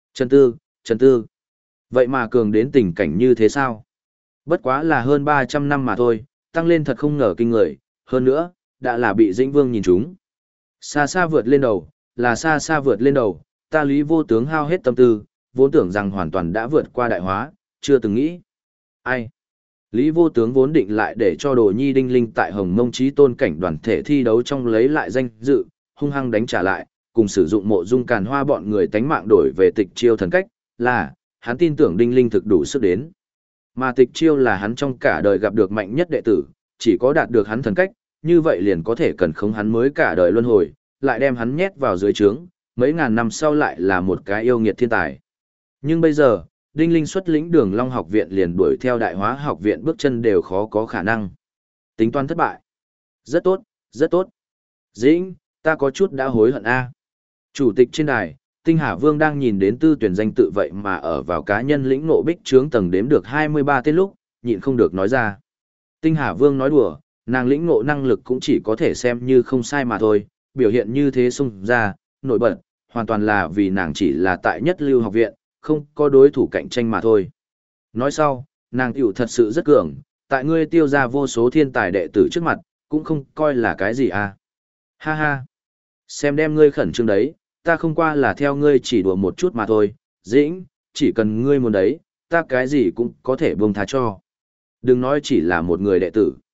Trần Tư. Vậy mà cường đến tình cảnh như thế sao? Bất quá là hơn 300 năm mà thôi, tăng lên thật không ngờ kinh người, hơn nữa, đã là bị Dĩnh Vương nhìn trúng. Xa xa vượt lên đầu, là xa xa vượt lên đầu, ta Lý Vô Tướng hao hết tâm tư, vốn tưởng rằng hoàn toàn đã vượt qua Đại Hóa, chưa từng nghĩ. Ai? Lý Vô Tướng vốn định lại để cho Đồ Nhi Đinh Linh tại Hồng Mông Chí Tôn cảnh đoàn thể thi đấu trong lấy lại danh dự, hung hăng đánh trả lại, cùng sử dụng Mộ Dung Càn Hoa bọn người tánh mạng đổi về Tịch Chiêu thần cách, là, hắn tin tưởng Đinh Linh thực đủ sức đến. Mà Tịch Chiêu là hắn trong cả đời gặp được mạnh nhất đệ tử, chỉ có đạt được hắn thần cách, như vậy liền có thể cần khống hắn mới cả đời luân hồi, lại đem hắn nhét vào dưới trướng, mấy ngàn năm sau lại là một cái yêu nghiệt thiên tài. Nhưng bây giờ, Đinh Linh xuất lĩnh Đường Long học viện liền đuổi theo Đại Hóa học viện bước chân đều khó có khả năng. Tính toán thất bại. Rất tốt, rất tốt. Dĩnh, ta có chút đã hối hận a. Chủ tịch trên đài, Tinh Hà Vương đang nhìn đến Tư Tuyển danh tự vậy mà ở vào cá nhân lĩnh ngộ bích trướng tầng đếm được 23 tên lúc, nhịn không được nói ra. Tinh Hà Vương nói đùa, nàng lĩnh ngộ năng lực cũng chỉ có thể xem như không sai mà thôi, biểu hiện như thế xung ra, nổi bật, hoàn toàn là vì nàng chỉ là tại nhất lưu học viện, không có đối thủ cạnh tranh mà thôi. Nói sau, nàng tiểu thật sự rất cường, tại ngươi tiêu ra vô số thiên tài đệ tử trước mặt, cũng không coi là cái gì à. Ha ha, xem đem ngươi khẩn trương đấy, ta không qua là theo ngươi chỉ đùa một chút mà thôi, Dĩnh, chỉ cần ngươi muốn đấy, ta cái gì cũng có thể buông tha cho. Đừng nói chỉ là một người đệ tử.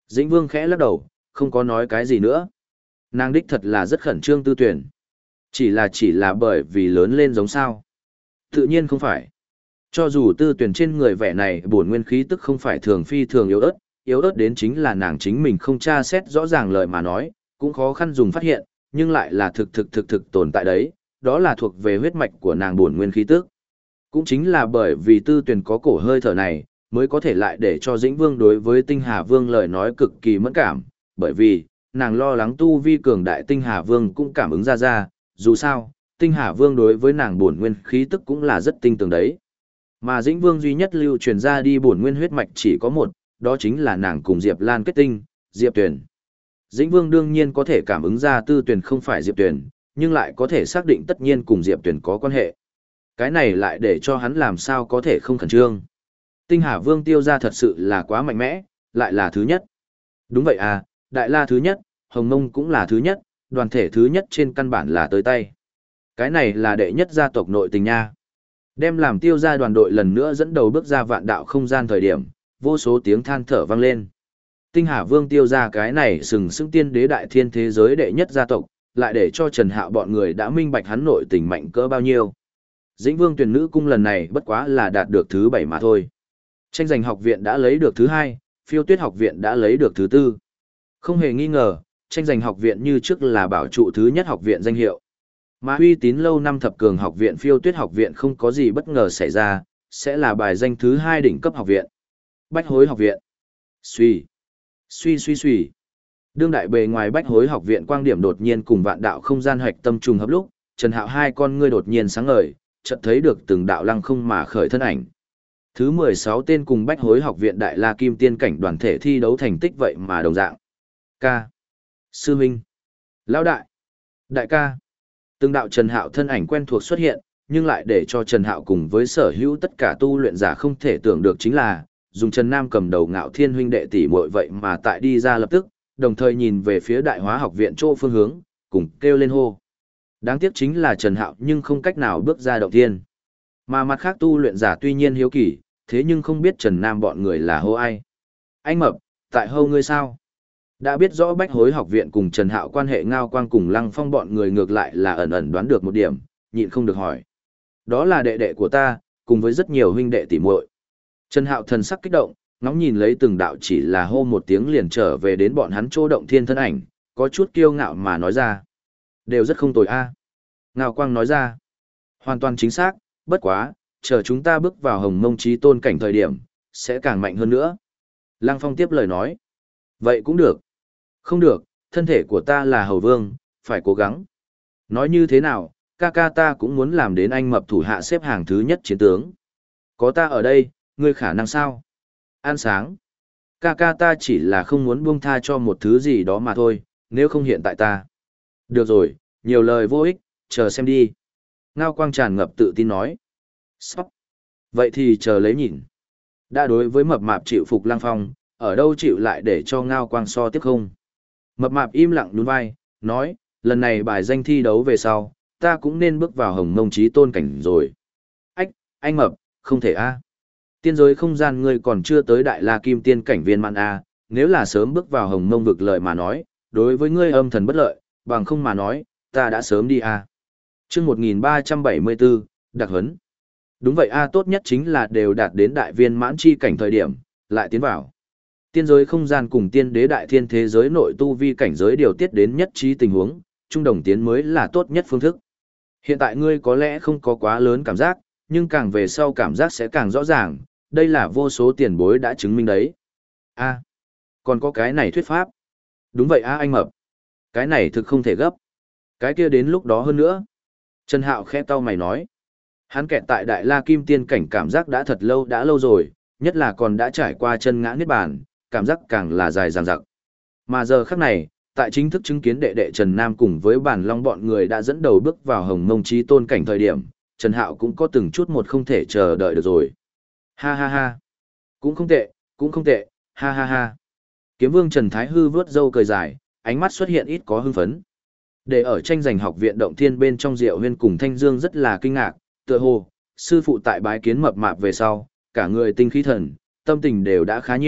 Dĩnh Vương khẽ lắc đầu, không có nói cái gì nữa. Nàng đích thật là rất khẩn trương Tư Tuyển. Chỉ là bởi vì lớn lên giống sao. Tự nhiên không phải. Cho dù Tư Tuyển trên người vẻ này bổn nguyên khí tức không phải thường phi thường yếu ớt đến chính là nàng chính mình không tra xét rõ ràng lời mà nói, cũng khó khăn dùng phát hiện, nhưng lại là thực tồn tại đấy, đó là thuộc về huyết mạch của nàng bổn nguyên khí tức. Cũng chính là bởi vì Tư Tuyển có cổ hơi thở này, mới có thể lại để cho Dĩnh Vương đối với Tinh Hà Vương lời nói cực kỳ mẫn cảm, bởi vì, nàng lo lắng tu vi cường đại Tinh Hà Vương cũng cảm ứng ra, dù sao, Tinh Hà Vương đối với nàng bổn nguyên khí tức cũng là rất tinh tường đấy. Mà Dĩnh Vương duy nhất lưu truyền ra đi bổn nguyên huyết mạch chỉ có một, đó chính là nàng cùng Diệp Lan kết tinh, Diệp Tuyển. Dĩnh Vương đương nhiên có thể cảm ứng ra Tư Tuyển không phải Diệp Tuyển, nhưng lại có thể xác định tất nhiên cùng Diệp Tuyển có quan hệ. Cái này lại để cho hắn làm sao có thể không khẩn trương. Tinh Hà Vương tiêu ra thật sự là quá mạnh mẽ, lại là thứ nhất. Đúng vậy à, Đại La thứ nhất, Hồng Mông cũng là thứ nhất, đoàn thể thứ nhất trên căn bản là tới tay. Cái này là đệ nhất gia tộc nội tình nha. Đem làm tiêu ra đoàn đội lần nữa dẫn đầu bước ra vạn đạo không gian thời điểm, vô số tiếng than thở vang lên. Tinh Hà Vương tiêu ra cái này sừng sững tiên đế đại thiên thế giới đệ nhất gia tộc, lại để cho Trần Hạo bọn người đã minh bạch hắn nội tình mạnh cỡ bao nhiêu. Dĩnh Vương tuyển nữ cung lần này bất quá là đạt được thứ 7 mà thôi. Tranh giành học viện đã lấy được thứ 2, phiêu tuyết học viện đã lấy được thứ 4. Không hề nghi ngờ, tranh giành học viện như trước là bảo trụ thứ nhất học viện danh hiệu. Mà uy tín lâu năm thập cường học viện phiêu tuyết học viện không có gì bất ngờ xảy ra, sẽ là bài danh thứ 2 đỉnh cấp học viện. Bách hối học viện. Suy. Đương đại bề ngoài bách hối học viện quang điểm đột nhiên cùng vạn đạo không gian hạch tâm trùng hợp lúc, Trần Hạo hai con ngươi đột nhiên sáng ngời, chợt thấy được từng đạo lăng không mà khởi thân ảnh. Thứ 16 tên cùng bách hối học viện Đại La Kim Tiên cảnh đoàn thể thi đấu thành tích vậy mà đồng dạng. Ca. Sư Minh. Lão đại. Đại ca. Từng đạo Trần Hạo thân ảnh quen thuộc xuất hiện, nhưng lại để cho Trần Hạo cùng với sở hữu tất cả tu luyện giả không thể tưởng được chính là, dùng Trần Nam cầm đầu Ngạo Thiên huynh đệ tỷ muội vậy mà tại đi ra lập tức, đồng thời nhìn về phía Đại Hóa học viện chỗ phương hướng, cùng kêu lên hô. Đáng tiếc chính là Trần Hạo nhưng không cách nào bước ra động thiên. Mà mặt khác tu luyện giả tuy nhiên hiếu kỳ, thế nhưng không biết Trần Nam bọn người là hô ai. Anh Mập, tại hô ngươi sao? Đã biết rõ bách hối học viện cùng Trần Hạo quan hệ Ngao Quang cùng Lăng Phong bọn người ngược lại là ẩn ẩn đoán được một điểm, nhịn không được hỏi. Đó là đệ đệ của ta, cùng với rất nhiều huynh đệ tỷ muội. Trần Hạo thần sắc kích động, ngóng nhìn lấy từng đạo chỉ là hô một tiếng liền trở về đến bọn hắn chỗ động thiên thân ảnh, có chút kiêu ngạo mà nói ra. Đều rất không tồi a. Ngao Quang nói ra. Hoàn toàn chính xác, bất quá, chờ chúng ta bước vào Hồng Mông Chí Tôn cảnh thời điểm, sẽ càng mạnh hơn nữa. Lăng Phong tiếp lời nói. Vậy cũng được. Không được, thân thể của ta là hầu vương, phải cố gắng. Nói như thế nào, ca ca ta cũng muốn làm đến anh mập thủ hạ xếp hàng thứ nhất chiến tướng. Có ta ở đây, ngươi khả năng sao? Ăn sáng. Ca ca ta chỉ là không muốn buông tha cho một thứ gì đó mà thôi, nếu không hiện tại ta. Được rồi, nhiều lời vô ích, chờ xem đi. Ngao Quang tràn ngập tự tin nói. Sóc. Vậy thì chờ lấy nhìn. Đã đối với mập mạp chịu phục Lăng Phong, ở đâu chịu lại để cho Ngao Quang so tiếp không? Mập mạp im lặng nhún vai, nói, lần này bài danh thi đấu về sau, ta cũng nên bước vào Hồng Mông Chí Tôn cảnh rồi. Ách, anh Mập, không thể a. Tiên giới không gian ngươi còn chưa tới Đại La Kim Tiên cảnh viên mãn a, nếu là sớm bước vào Hồng Mông vực lợi mà nói, đối với ngươi âm thần bất lợi, bằng không mà nói, ta đã sớm đi a. Chương 1374, đặc huấn. Đúng vậy a, tốt nhất chính là đều đạt đến đại viên mãn chi cảnh thời điểm, lại tiến vào. Tiên giới không gian cùng tiên đế đại thiên thế giới nội tu vi cảnh giới điều tiết đến nhất trí tình huống, trung đồng tiến mới là tốt nhất phương thức. Hiện tại ngươi có lẽ không có quá lớn cảm giác, nhưng càng về sau cảm giác sẽ càng rõ ràng, đây là vô số tiền bối đã chứng minh đấy. A, còn có cái này thuyết pháp. Đúng vậy a anh Mập. Cái này thực không thể gấp. Cái kia đến lúc đó hơn nữa. Trần Hạo khẽ cau mày nói. Hắn kẹt tại Đại La Kim Tiên cảnh cảm giác đã thật lâu đã lâu rồi, nhất là còn đã trải qua chân ngã niết bàn, cảm giác càng là dài dằng dặc. Mà giờ khắc này, tại chính thức chứng kiến đệ đệ Trần Nam cùng với Bản Long bọn người đã dẫn đầu bước vào Hồng Mông Chí Tôn cảnh thời điểm, Trần Hạo cũng có từng chút một không thể chờ đợi được rồi. Ha ha ha. Cũng không tệ, ha ha ha. Kiếm Vương Trần Thái Hư vướt râu cười dài, ánh mắt xuất hiện ít có hưng phấn. Để ở tranh giành học viện động thiên bên trong Diệu Huyên cùng Thanh Dương rất là kinh ngạc, tựa hồ, sư phụ tại bái kiến mập mạp về sau, cả người tinh khí thần, tâm tình đều đã khá nhiều,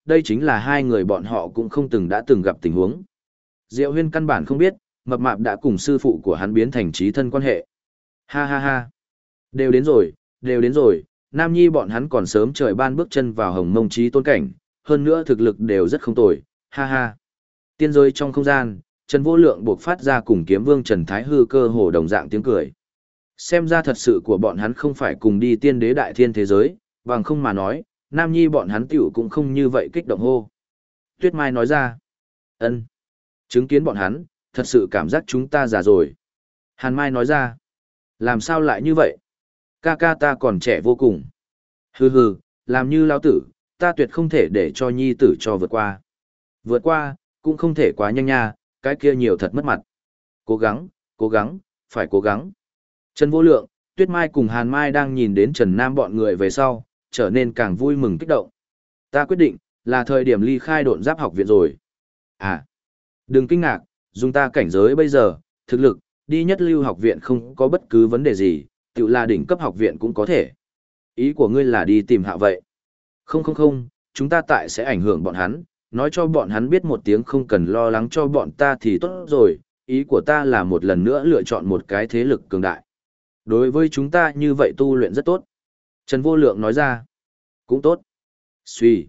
đây chính là hai người bọn họ cũng không từng gặp tình huống. Diệu Huyên căn bản không biết, mập mạp đã cùng sư phụ của hắn biến thành chí thân quan hệ. Ha ha ha. Đều đến rồi, Nam Nhi bọn hắn còn sớm trời ban bước chân vào Hồng Mông Chí Tôn cảnh, hơn nữa thực lực đều rất không tồi, ha ha. Tiên giới trong không gian, Trần Vô Lượng buộc phát ra cùng kiếm vương Trần Thái Hư cơ hồ đồng dạng tiếng cười. Xem ra thật sự của bọn hắn không phải cùng đi tiên đế đại thiên thế giới, bằng không mà nói, Nam Nhi bọn hắn tiểu cũng không như vậy kích động hô. Tuyết Mai nói ra, ân, chứng kiến bọn hắn, thật sự cảm giác chúng ta già rồi. Hàn Mai nói ra, làm sao lại như vậy? Ca ca ta còn trẻ vô cùng. Hừ hừ, làm như lao tử, ta tuyệt không thể để cho nhi tử cho vượt qua. Vượt qua, cũng không thể quá nhanh nha, cái kia nhiều thật mất mặt. Cố gắng, phải cố gắng. Trần Vô Lượng, Tuyết Mai cùng Hàn Mai đang nhìn đến Trần Nam bọn người về sau, trở nên càng vui mừng kích động. Ta quyết định, là thời điểm ly khai độn giáp học viện rồi. À, đừng kinh ngạc, dùng ta cảnh giới bây giờ, thực lực, đi nhất lưu học viện không có bất cứ vấn đề gì, tự là đỉnh cấp học viện cũng có thể. Ý của ngươi là đi tìm Hạo vậy? Không, chúng ta tại sẽ ảnh hưởng bọn hắn, nói cho bọn hắn biết một tiếng không cần lo lắng cho bọn ta thì tốt rồi, ý của ta là một lần nữa lựa chọn một cái thế lực cường đại. Đối với chúng ta như vậy tu luyện rất tốt. Trần Vô Lượng nói ra. Cũng tốt. Suy.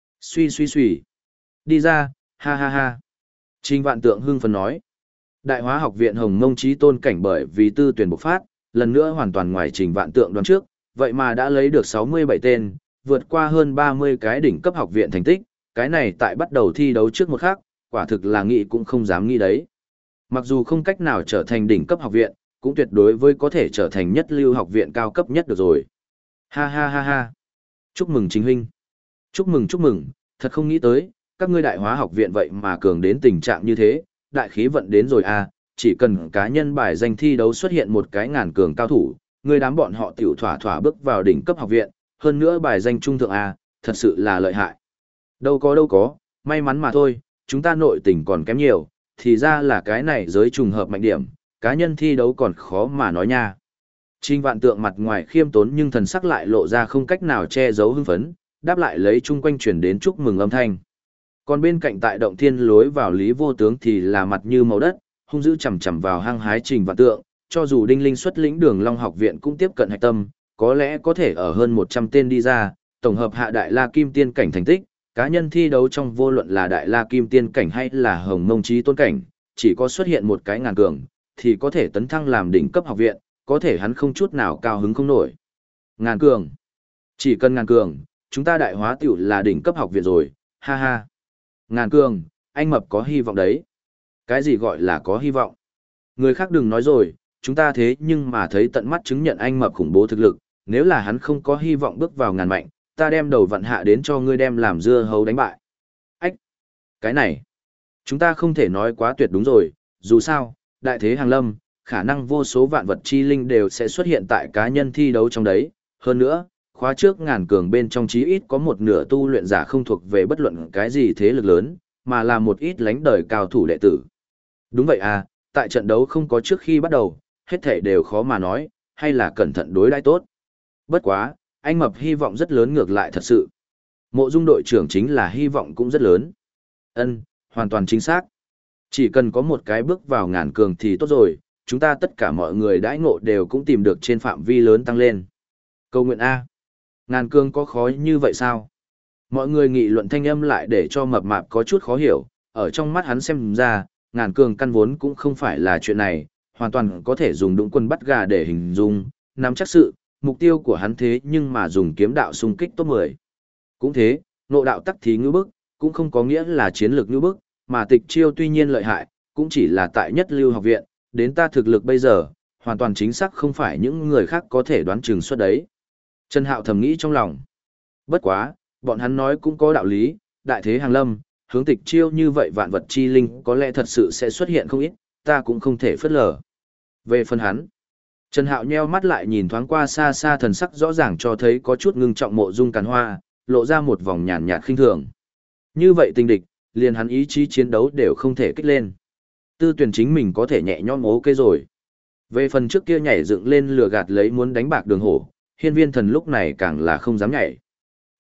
Đi ra, ha ha ha. Trình Vạn Tượng hưng phấn nói. Đại Hóa học viện Hồng Mông Chí Tôn cảnh bởi vì tư tuyển bộc phát, lần nữa hoàn toàn ngoài Trình Vạn Tượng đoán trước, vậy mà đã lấy được 67 tên, vượt qua hơn 30 cái đỉnh cấp học viện thành tích, cái này tại bắt đầu thi đấu trước một khắc, quả thực là nghĩ cũng không dám nghĩ đấy. Mặc dù không cách nào trở thành đỉnh cấp học viện, cũng tuyệt đối với có thể trở thành nhất lưu học viện cao cấp nhất được rồi. Ha ha ha ha. Chúc mừng Chính huynh. Chúc mừng, thật không nghĩ tới, các ngươi Đại Hóa học viện vậy mà cường đến tình trạng như thế, đại khí vận đến rồi à, chỉ cần cá nhân bài danh thi đấu xuất hiện một cái ngàn cường cao thủ, người đám bọn họ tiểu thỏa bước vào đỉnh cấp học viện, hơn nữa bài danh trung thượng à, thật sự là lợi hại. Đâu có, may mắn mà thôi, chúng ta nội tình còn kém nhiều, thì ra là cái này giới trùng hợp mạnh điểm, cá nhân thi đấu còn khó mà nói nha. Trình Vạn Tượng mặt ngoài khiêm tốn nhưng thần sắc lại lộ ra không cách nào che giấu hưng phấn, đáp lại lấy chung quanh truyền đến chúc mừng âm thanh. Còn bên cạnh tại động thiên lối vào Lý Vô Tướng thì là mặt như màu đất, hung dữ chằm vào hăng hái Trình Vạn Tượng, cho dù Đinh Linh xuất lĩnh Đường Long học viện cũng tiếp cận hạch tâm, có lẽ có thể ở hơn 100 tên đi ra, tổng hợp hạ Đại La Kim Tiên cảnh thành tích, cá nhân thi đấu trong vô luận là Đại La Kim Tiên cảnh hay là Hồng Mông Chí Tôn cảnh, chỉ có xuất hiện một cái ngàn cường, thì có thể tấn thăng làm đỉnh cấp học viện, có thể hắn không chút nào cao hứng không nổi. Ngàn cường. Chỉ cần ngàn cường, chúng ta Đại Hóa tiểu là đỉnh cấp học viện rồi, ha ha. Ngàn cường, anh Mập có hy vọng đấy. Cái gì gọi là có hy vọng? Người khác đừng nói rồi, chúng ta thế nhưng mà thấy tận mắt chứng nhận anh Mập khủng bố thực lực, nếu là hắn không có hy vọng bước vào ngàn mạnh, ta đem đầu vặn hạ đến cho ngươi đem làm dưa hấu đánh bại. Ách! Cái này! Chúng ta không thể nói quá tuyệt đúng rồi, dù sao, đại thế hàng lâm, khả năng vô số vạn vật chi linh đều sẽ xuất hiện tại cá nhân thi đấu trong đấy. Hơn nữa, khóa trước ngàn cường bên trong chí ít có một nửa tu luyện giả không thuộc về bất luận cái gì thế lực lớn, mà là một ít lánh đời cao thủ đệ tử. Đúng vậy à, tại trận đấu không có trước khi bắt đầu, hết thảy đều khó mà nói, hay là cẩn thận đối đãi tốt. Bất quá, anh Mập hy vọng rất lớn ngược lại thật sự. Mộ Dung đội trưởng chính là hy vọng cũng rất lớn. Ân, hoàn toàn chính xác. Chỉ cần có một cái bước vào ngàn cường thì tốt rồi, chúng ta tất cả mọi người đãi ngộ đều cũng tìm được trên phạm vi lớn tăng lên. Câu nguyện A. Ngàn cường có khó như vậy sao? Mọi người nghị luận thanh âm lại để cho Mập Mạp có chút khó hiểu, ở trong mắt hắn xem ra, ngàn cường căn vốn cũng không phải là chuyện này, hoàn toàn có thể dùng đũng quân bắt gà để hình dung, nắm chắc sự, mục tiêu của hắn thế nhưng mà dùng kiếm đạo xung kích top 10. Cũng thế, ngộ đạo tắc thí ngữ bức, cũng không có nghĩa là chiến lược ngữ bức, mà tịch chiêu tuy nhiên lợi hại, cũng chỉ là tại nhất lưu học viện, đến ta thực lực bây giờ, hoàn toàn chính xác không phải những người khác có thể đoán chừng suất đấy. Trần Hạo thầm nghĩ trong lòng. Bất quá, bọn hắn nói cũng có đạo lý, đại thế hàng lâm, hướng tịch chiêu như vậy vạn vật chi linh có lẽ thật sự sẽ xuất hiện không ít, ta cũng không thể phớt lờ. Về phần hắn, Trần Hạo nheo mắt lại nhìn thoáng qua xa xa, thần sắc rõ ràng cho thấy có chút ngưng trọng Mộ Dung Càn Hoa, lộ ra một vòng nhàn nhạt khinh thường. Như vậy tình địch, liền hắn ý chí chiến đấu đều không thể kích lên. Tư Tuyển chính mình có thể nhẹ nhõm ok rồi. Về phần trước kia nhảy dựng lên lừa gạt lấy muốn đánh bạc Đường Hổ, Hiên Viên Thần lúc này càng là không dám nhảy.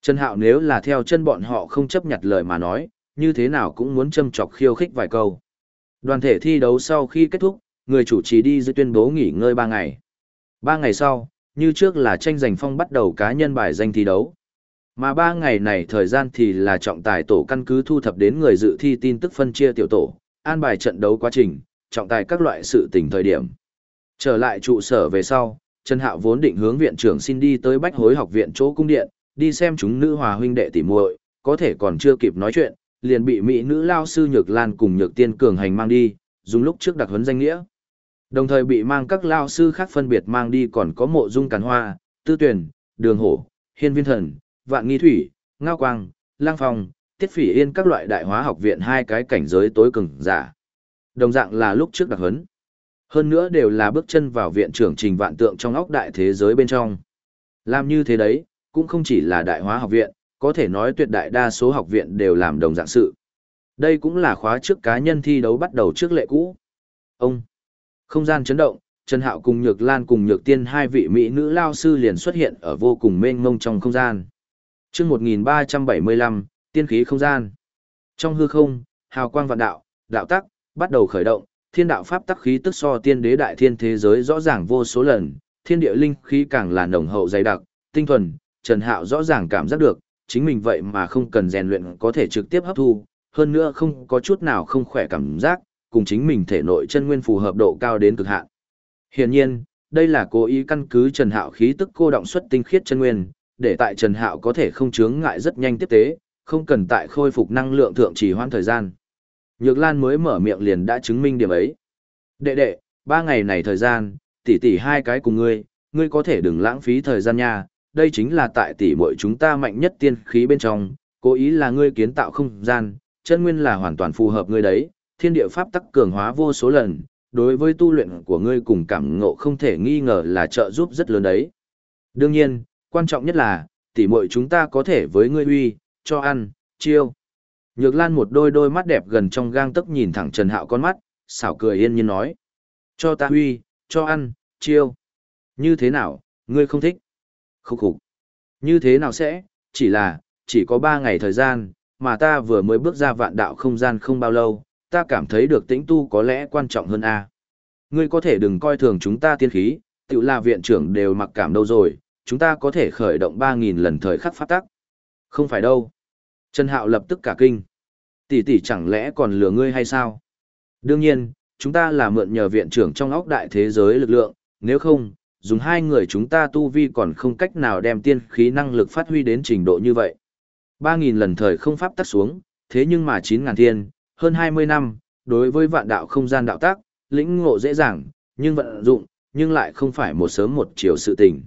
Trần Hạo nếu là theo chân bọn họ không chấp nhặt lời mà nói, như thế nào cũng muốn châm chọc khiêu khích vài câu. Đoàn thể thi đấu sau khi kết thúc, người chủ trì đi dưới tuyên bố nghỉ ngơi 3 ngày. 3 ngày sau, như trước là tranh giành phong bắt đầu cá nhân bài danh thi đấu. Mà 3 ngày này thời gian thì là trọng tài tổ căn cứ thu thập đến người dự thi tin tức phân chia tiểu tổ, an bài trận đấu quá trình, trọng tài các loại sự tình thời điểm. Trở lại trụ sở về sau, Trần Hạo vốn định hướng viện trưởng xin đi tới Bách Hối học viện chỗ cung điện, đi xem chúng nữ hòa huynh đệ tỉ muội, có thể còn chưa kịp nói chuyện, liền bị mỹ nữ lao sư Nhược Lan cùng Nhược Tiên cường hành mang đi, dùng lúc trước đặc huấn danh nghĩa. Đồng thời bị mang các lao sư khác phân biệt mang đi còn có Mộ Dung Càn Hoa, Tư Tuyển, Đường Hổ, Hiên Viên Thần, Vạn Nghi Thủy, Ngao Quang, Lang Phong, Tiết Phỉ Yên các loại đại hóa học viện hai cái cảnh giới tối cường giả. Đồng dạng là lúc trước đặc huấn. Hơn nữa đều là bước chân vào viện trưởng Trình Vạn Tượng trong óc đại thế giới bên trong. Làm như thế đấy, cũng không chỉ là đại hóa học viện, có thể nói tuyệt đại đa số học viện đều làm đồng dạng sự. Đây cũng là khóa trước cá nhân thi đấu bắt đầu trước lệ cũ. Không gian chấn động, Trần Hạo cùng Nhược Lan cùng Nhược Tiên hai vị mỹ nữ lao sư liền xuất hiện ở vô cùng mênh mông trong không gian. Chương 1375, tiên khí không gian. Trong hư không, hào quang vạn đạo, đạo tắc bắt đầu khởi động, thiên đạo pháp tắc khí tức so tiên đế đại thiên thế giới rõ ràng vô số lần, thiên địa linh khí càng là nồng hậu dày đặc, tinh thuần, Trần Hạo rõ ràng cảm giác được, chính mình vậy mà không cần rèn luyện có thể trực tiếp hấp thu, hơn nữa không có chút nào không khỏe cảm giác, cùng chính mình thể nội chân nguyên phù hợp độ cao đến cực hạn. Hiển nhiên, đây là cố ý căn cứ Trần Hạo khí tức cô động xuất tinh khiết chân nguyên, để tại Trần Hạo có thể không chướng ngại rất nhanh tiếp tế, không cần tại khôi phục năng lượng thượng trì hoãn thời gian. Nhược Lan mới mở miệng liền đã chứng minh điểm ấy. Đệ đệ, 3 ngày này thời gian, tỷ tỷ hai cái cùng ngươi có thể đừng lãng phí thời gian nha, đây chính là tại tỷ muội chúng ta mạnh nhất tiên khí bên trong, cố ý là ngươi kiến tạo không gian, chân nguyên là hoàn toàn phù hợp ngươi đấy, thiên địa pháp tắc cường hóa vô số lần, đối với tu luyện của ngươi cùng cảm ngộ không thể nghi ngờ là trợ giúp rất lớn đấy. Đương nhiên, quan trọng nhất là, tỷ muội chúng ta có thể với ngươi uy, cho ăn, chiêu. Nhược Lan một đôi mắt đẹp gần trong gang tấc nhìn thẳng Trần Hạo con mắt, xảo cười yên nhiên nói. Cho ta uy, cho ăn, chiêu. Như thế nào, ngươi không thích? Khúc khục. Như thế nào sẽ, chỉ có 3 ngày thời gian, mà ta vừa mới bước ra vạn đạo không gian không bao lâu, ta cảm thấy được tĩnh tu có lẽ quan trọng hơn a. Ngươi có thể đừng coi thường chúng ta tiên khí, tự là viện trưởng đều mặc cảm đâu rồi, chúng ta có thể khởi động 3.000 lần thời khắc pháp tắc. Không phải đâu. Trần Hạo lập tức cả kinh. Tỷ chẳng lẽ còn lừa ngươi hay sao? Đương nhiên, chúng ta là mượn nhờ viện trưởng trong óc đại thế giới lực lượng, nếu không, dùng hai người chúng ta tu vi còn không cách nào đem tiên khí năng lực phát huy đến trình độ như vậy. 3.000 lần thời không pháp tắc xuống, thế nhưng mà 9.000 thiên, hơn 20 năm, đối với vạn đạo không gian đạo tác, lĩnh ngộ dễ dàng, nhưng vận dụng, nhưng lại không phải một sớm một chiều sự tình.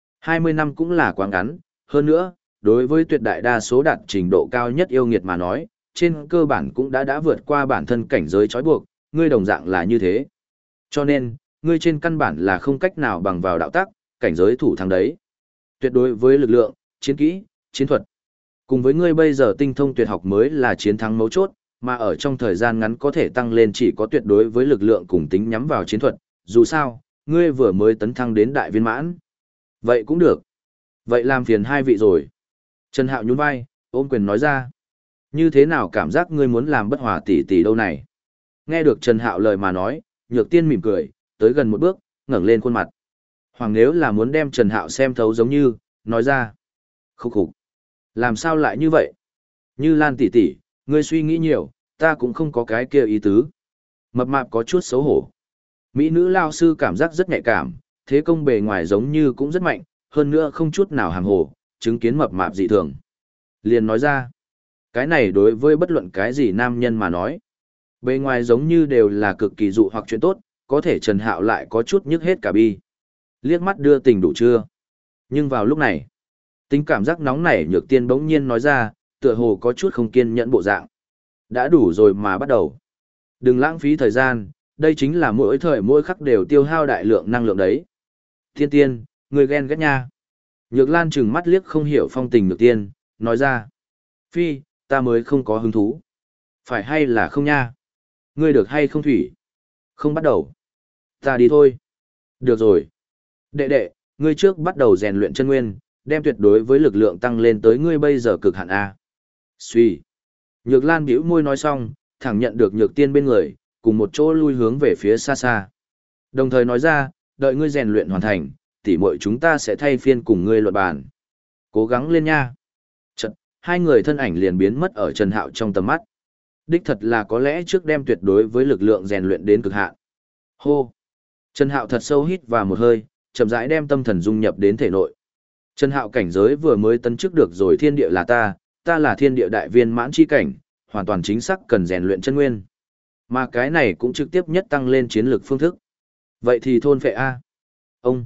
20 năm cũng là quá ngắn, hơn nữa, đối với tuyệt đại đa số đạt trình độ cao nhất yêu nghiệt mà nói, trên cơ bản cũng đã vượt qua bản thân cảnh giới trói buộc, ngươi đồng dạng là như thế. Cho nên, ngươi trên căn bản là không cách nào bằng vào đạo tắc, cảnh giới thủ thắng đấy. Tuyệt đối với lực lượng, chiến kỹ, chiến thuật. Cùng với ngươi bây giờ tinh thông tuyệt học mới là chiến thắng mấu chốt, mà ở trong thời gian ngắn có thể tăng lên chỉ có tuyệt đối với lực lượng cùng tính nhắm vào chiến thuật. Dù sao, ngươi vừa mới tấn thăng đến đại viên mãn. Vậy cũng được. Vậy làm phiền hai vị rồi. Trần Hạo nhún vai, ôm quyền nói ra. Như thế nào cảm giác ngươi muốn làm bất hòa tỷ tỷ đâu này? Nghe được Trần Hạo lời mà nói, Nhược Tiên mỉm cười, tới gần một bước, ngẩng lên khuôn mặt. Hoàng nếu là muốn đem Trần Hạo xem thấu giống như, nói ra. Khúc khục. Làm sao lại như vậy? Như Lan tỷ tỷ, ngươi suy nghĩ nhiều, ta cũng không có cái kia ý tứ. Mập mạp có chút xấu hổ. Mỹ nữ lao sư cảm giác rất nhạy cảm, thế công bề ngoài giống như cũng rất mạnh, hơn nữa không chút nào hàm hồ, chứng kiến mập mạp dị thường. Liền nói ra. Cái này đối với bất luận cái gì nam nhân mà nói. Bề ngoài giống như đều là cực kỳ dụ hoặc chuyện tốt, có thể Trần Hạo lại có chút nhức hết cả bi. Liếc mắt đưa tình đủ chưa? Nhưng vào lúc này, tính cảm giác nóng nảy Nhược Tiên bỗng nhiên nói ra, tựa hồ có chút không kiên nhẫn bộ dạng. Đã đủ rồi mà bắt đầu. Đừng lãng phí thời gian, đây chính là mỗi thời mỗi khắc đều tiêu hao đại lượng năng lượng đấy. Thiên Tiên, người ghen ghét nha. Nhược Lan trừng mắt liếc không hiểu phong tình Nhược Tiên, nói ra. Phi, ta mới không có hứng thú. Phải hay là không nha? Ngươi được hay không thủy? Không bắt đầu. Ta đi thôi. Được rồi. Đệ đệ, ngươi trước bắt đầu rèn luyện chân nguyên, đem tuyệt đối với lực lượng tăng lên tới ngươi bây giờ cực hạn A. Suy. Nhược Lan bĩu môi nói xong, thẳng nhận được Nhược Tiên bên người, cùng một chỗ lui hướng về phía xa xa. Đồng thời nói ra, đợi ngươi rèn luyện hoàn thành, tỉ muội chúng ta sẽ thay phiên cùng ngươi luận bàn. Cố gắng lên nha. Chật, hai người thân ảnh liền biến mất ở Trần Hạo trong tầm mắt. Đích thật là có lẽ trước đem tuyệt đối với lực lượng rèn luyện đến cực hạn. Hô. Trần Hạo thật sâu hít vào một hơi, chậm rãi đem tâm thần dung nhập đến thể nội. Trần Hạo cảnh giới vừa mới tấn chức được rồi, thiên địa là ta là thiên địa đại viên mãn chi cảnh, hoàn toàn chính xác cần rèn luyện chân nguyên. Mà cái này cũng trực tiếp nhất tăng lên chiến lược phương thức. Vậy thì thôn phệ A. Ông.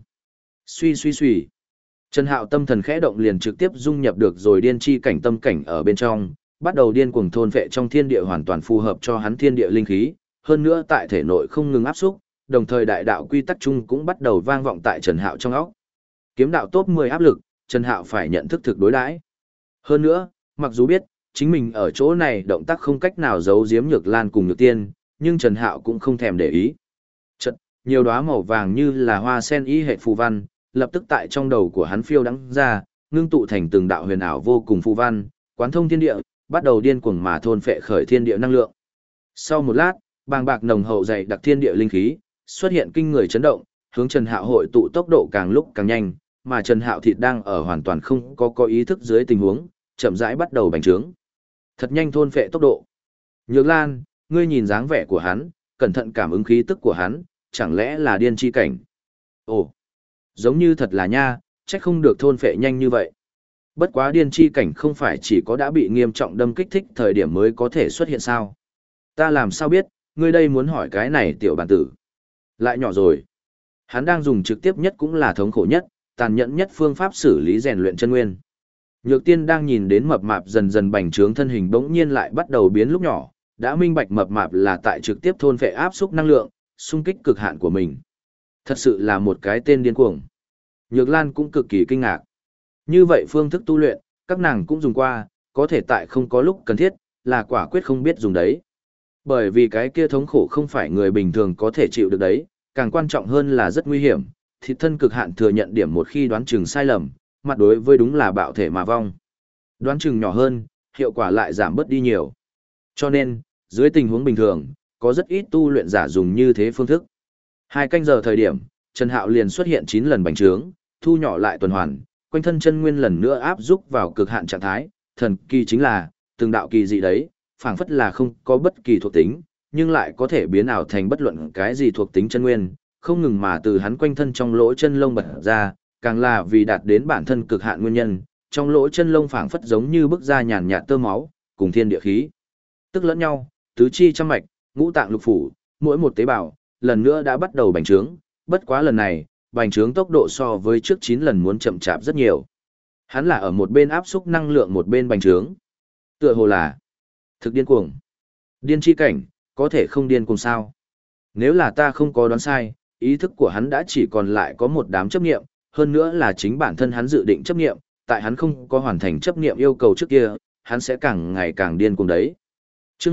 Suy. Trần Hạo tâm thần khẽ động liền trực tiếp dung nhập được rồi điên chi cảnh tâm cảnh ở bên trong, bắt đầu điên cuồng thôn phệ trong thiên địa, hoàn toàn phù hợp cho hắn thiên địa linh khí, hơn nữa tại thể nội không ngừng áp xúc, đồng thời đại đạo quy tắc chung cũng bắt đầu vang vọng tại Trần Hạo trong óc. Kiếm đạo top 10 áp lực, Trần Hạo phải nhận thức thực đối đãi. Hơn nữa, mặc dù biết chính mình ở chỗ này động tác không cách nào giấu giếm Nhược Lan cùng Nhược Tiên, nhưng Trần Hạo cũng không thèm để ý. Chợt, nhiều đóa màu vàng như là hoa sen y hệt phù văn, lập tức tại trong đầu của hắn phiêu đắng ra, ngưng tụ thành từng đạo huyền ảo vô cùng phù văn, quán thông thiên địa, bắt đầu điên cuồng mà thôn phệ khởi thiên địa năng lượng. Sau một lát, bàng bạc nồng hậu dày đặc thiên địa linh khí xuất hiện kinh người chấn động, hướng Trần Hạo hội tụ tốc độ càng lúc càng nhanh, mà Trần Hạo thịt đang ở hoàn toàn không có ý thức dưới tình huống, chậm rãi bắt đầu bành trướng. Thật nhanh thôn phệ tốc độ. Nhược Lan, ngươi nhìn dáng vẻ của hắn, cẩn thận cảm ứng khí tức của hắn, chẳng lẽ là điên chi cảnh? Ồ, giống như thật là nha, chắc không được thôn phệ nhanh như vậy. Bất quá điên chi cảnh không phải chỉ có đã bị nghiêm trọng đâm kích thích thời điểm mới có thể xuất hiện sao? Ta làm sao biết, ngươi đây muốn hỏi cái này tiểu bản tử. Lại nhỏ rồi. Hắn đang dùng trực tiếp nhất cũng là thống khổ nhất, tàn nhẫn nhất phương pháp xử lý rèn luyện chân nguyên. Nhược Tiên đang nhìn đến mập mạp dần dần bành trướng thân hình bỗng nhiên lại bắt đầu biến lúc nhỏ, đã minh bạch mập mạp là tại trực tiếp thôn phệ áp xúc năng lượng, xung kích cực hạn của mình. Thật sự là một cái tên điên cuồng. Nhược Lan cũng cực kỳ kinh ngạc. Như vậy phương thức tu luyện, các nàng cũng dùng qua, có thể tại không có lúc cần thiết, là quả quyết không biết dùng đấy. Bởi vì cái kia thống khổ không phải người bình thường có thể chịu được đấy, càng quan trọng hơn là rất nguy hiểm, thịt thân cực hạn thừa nhận điểm một khi đoán chừng sai lầm, mặt đối với đúng là bạo thể mà vong. Đoán chừng nhỏ hơn, hiệu quả lại giảm bớt đi nhiều. Cho nên, dưới tình huống bình thường, có rất ít tu luyện giả dùng như thế phương thức. 2 canh giờ thời điểm, Trần Hạo liền xuất hiện 9 lần bành trướng, thu nhỏ lại tuần hoàn, quanh thân chân nguyên lần nữa áp xúc vào cực hạn trạng thái, thần kỳ chính là, từng đạo kỳ dị đấy, phảng phất là không có bất kỳ thuộc tính, nhưng lại có thể biến ảo thành bất luận cái gì thuộc tính chân nguyên, không ngừng mà từ hắn quanh thân trong lỗ chân lông bật ra, càng là vì đạt đến bản thân cực hạn nguyên nhân, trong lỗ chân lông phảng phất giống như bức ra nhàn nhạt tơ máu, cùng thiên địa khí. Tức lẫn nhau, tứ chi trăm mạch, ngũ tạng lục phủ, mỗi một tế bào, lần nữa đã bắt đầu bành trướng, bất quá lần này, bành trướng tốc độ so với trước 9 lần muốn chậm chạp rất nhiều. Hắn là ở một bên áp xúc năng lượng một bên bành trướng. Tựa hồ là thực điên cuồng. Điên chi cảnh, có thể không điên cuồng sao? Nếu là ta không có đoán sai, ý thức của hắn đã chỉ còn lại có một đám chấp niệm, hơn nữa là chính bản thân hắn dự định chấp niệm, tại hắn không có hoàn thành chấp niệm yêu cầu trước kia, hắn sẽ càng ngày càng điên cuồng đấy. Chương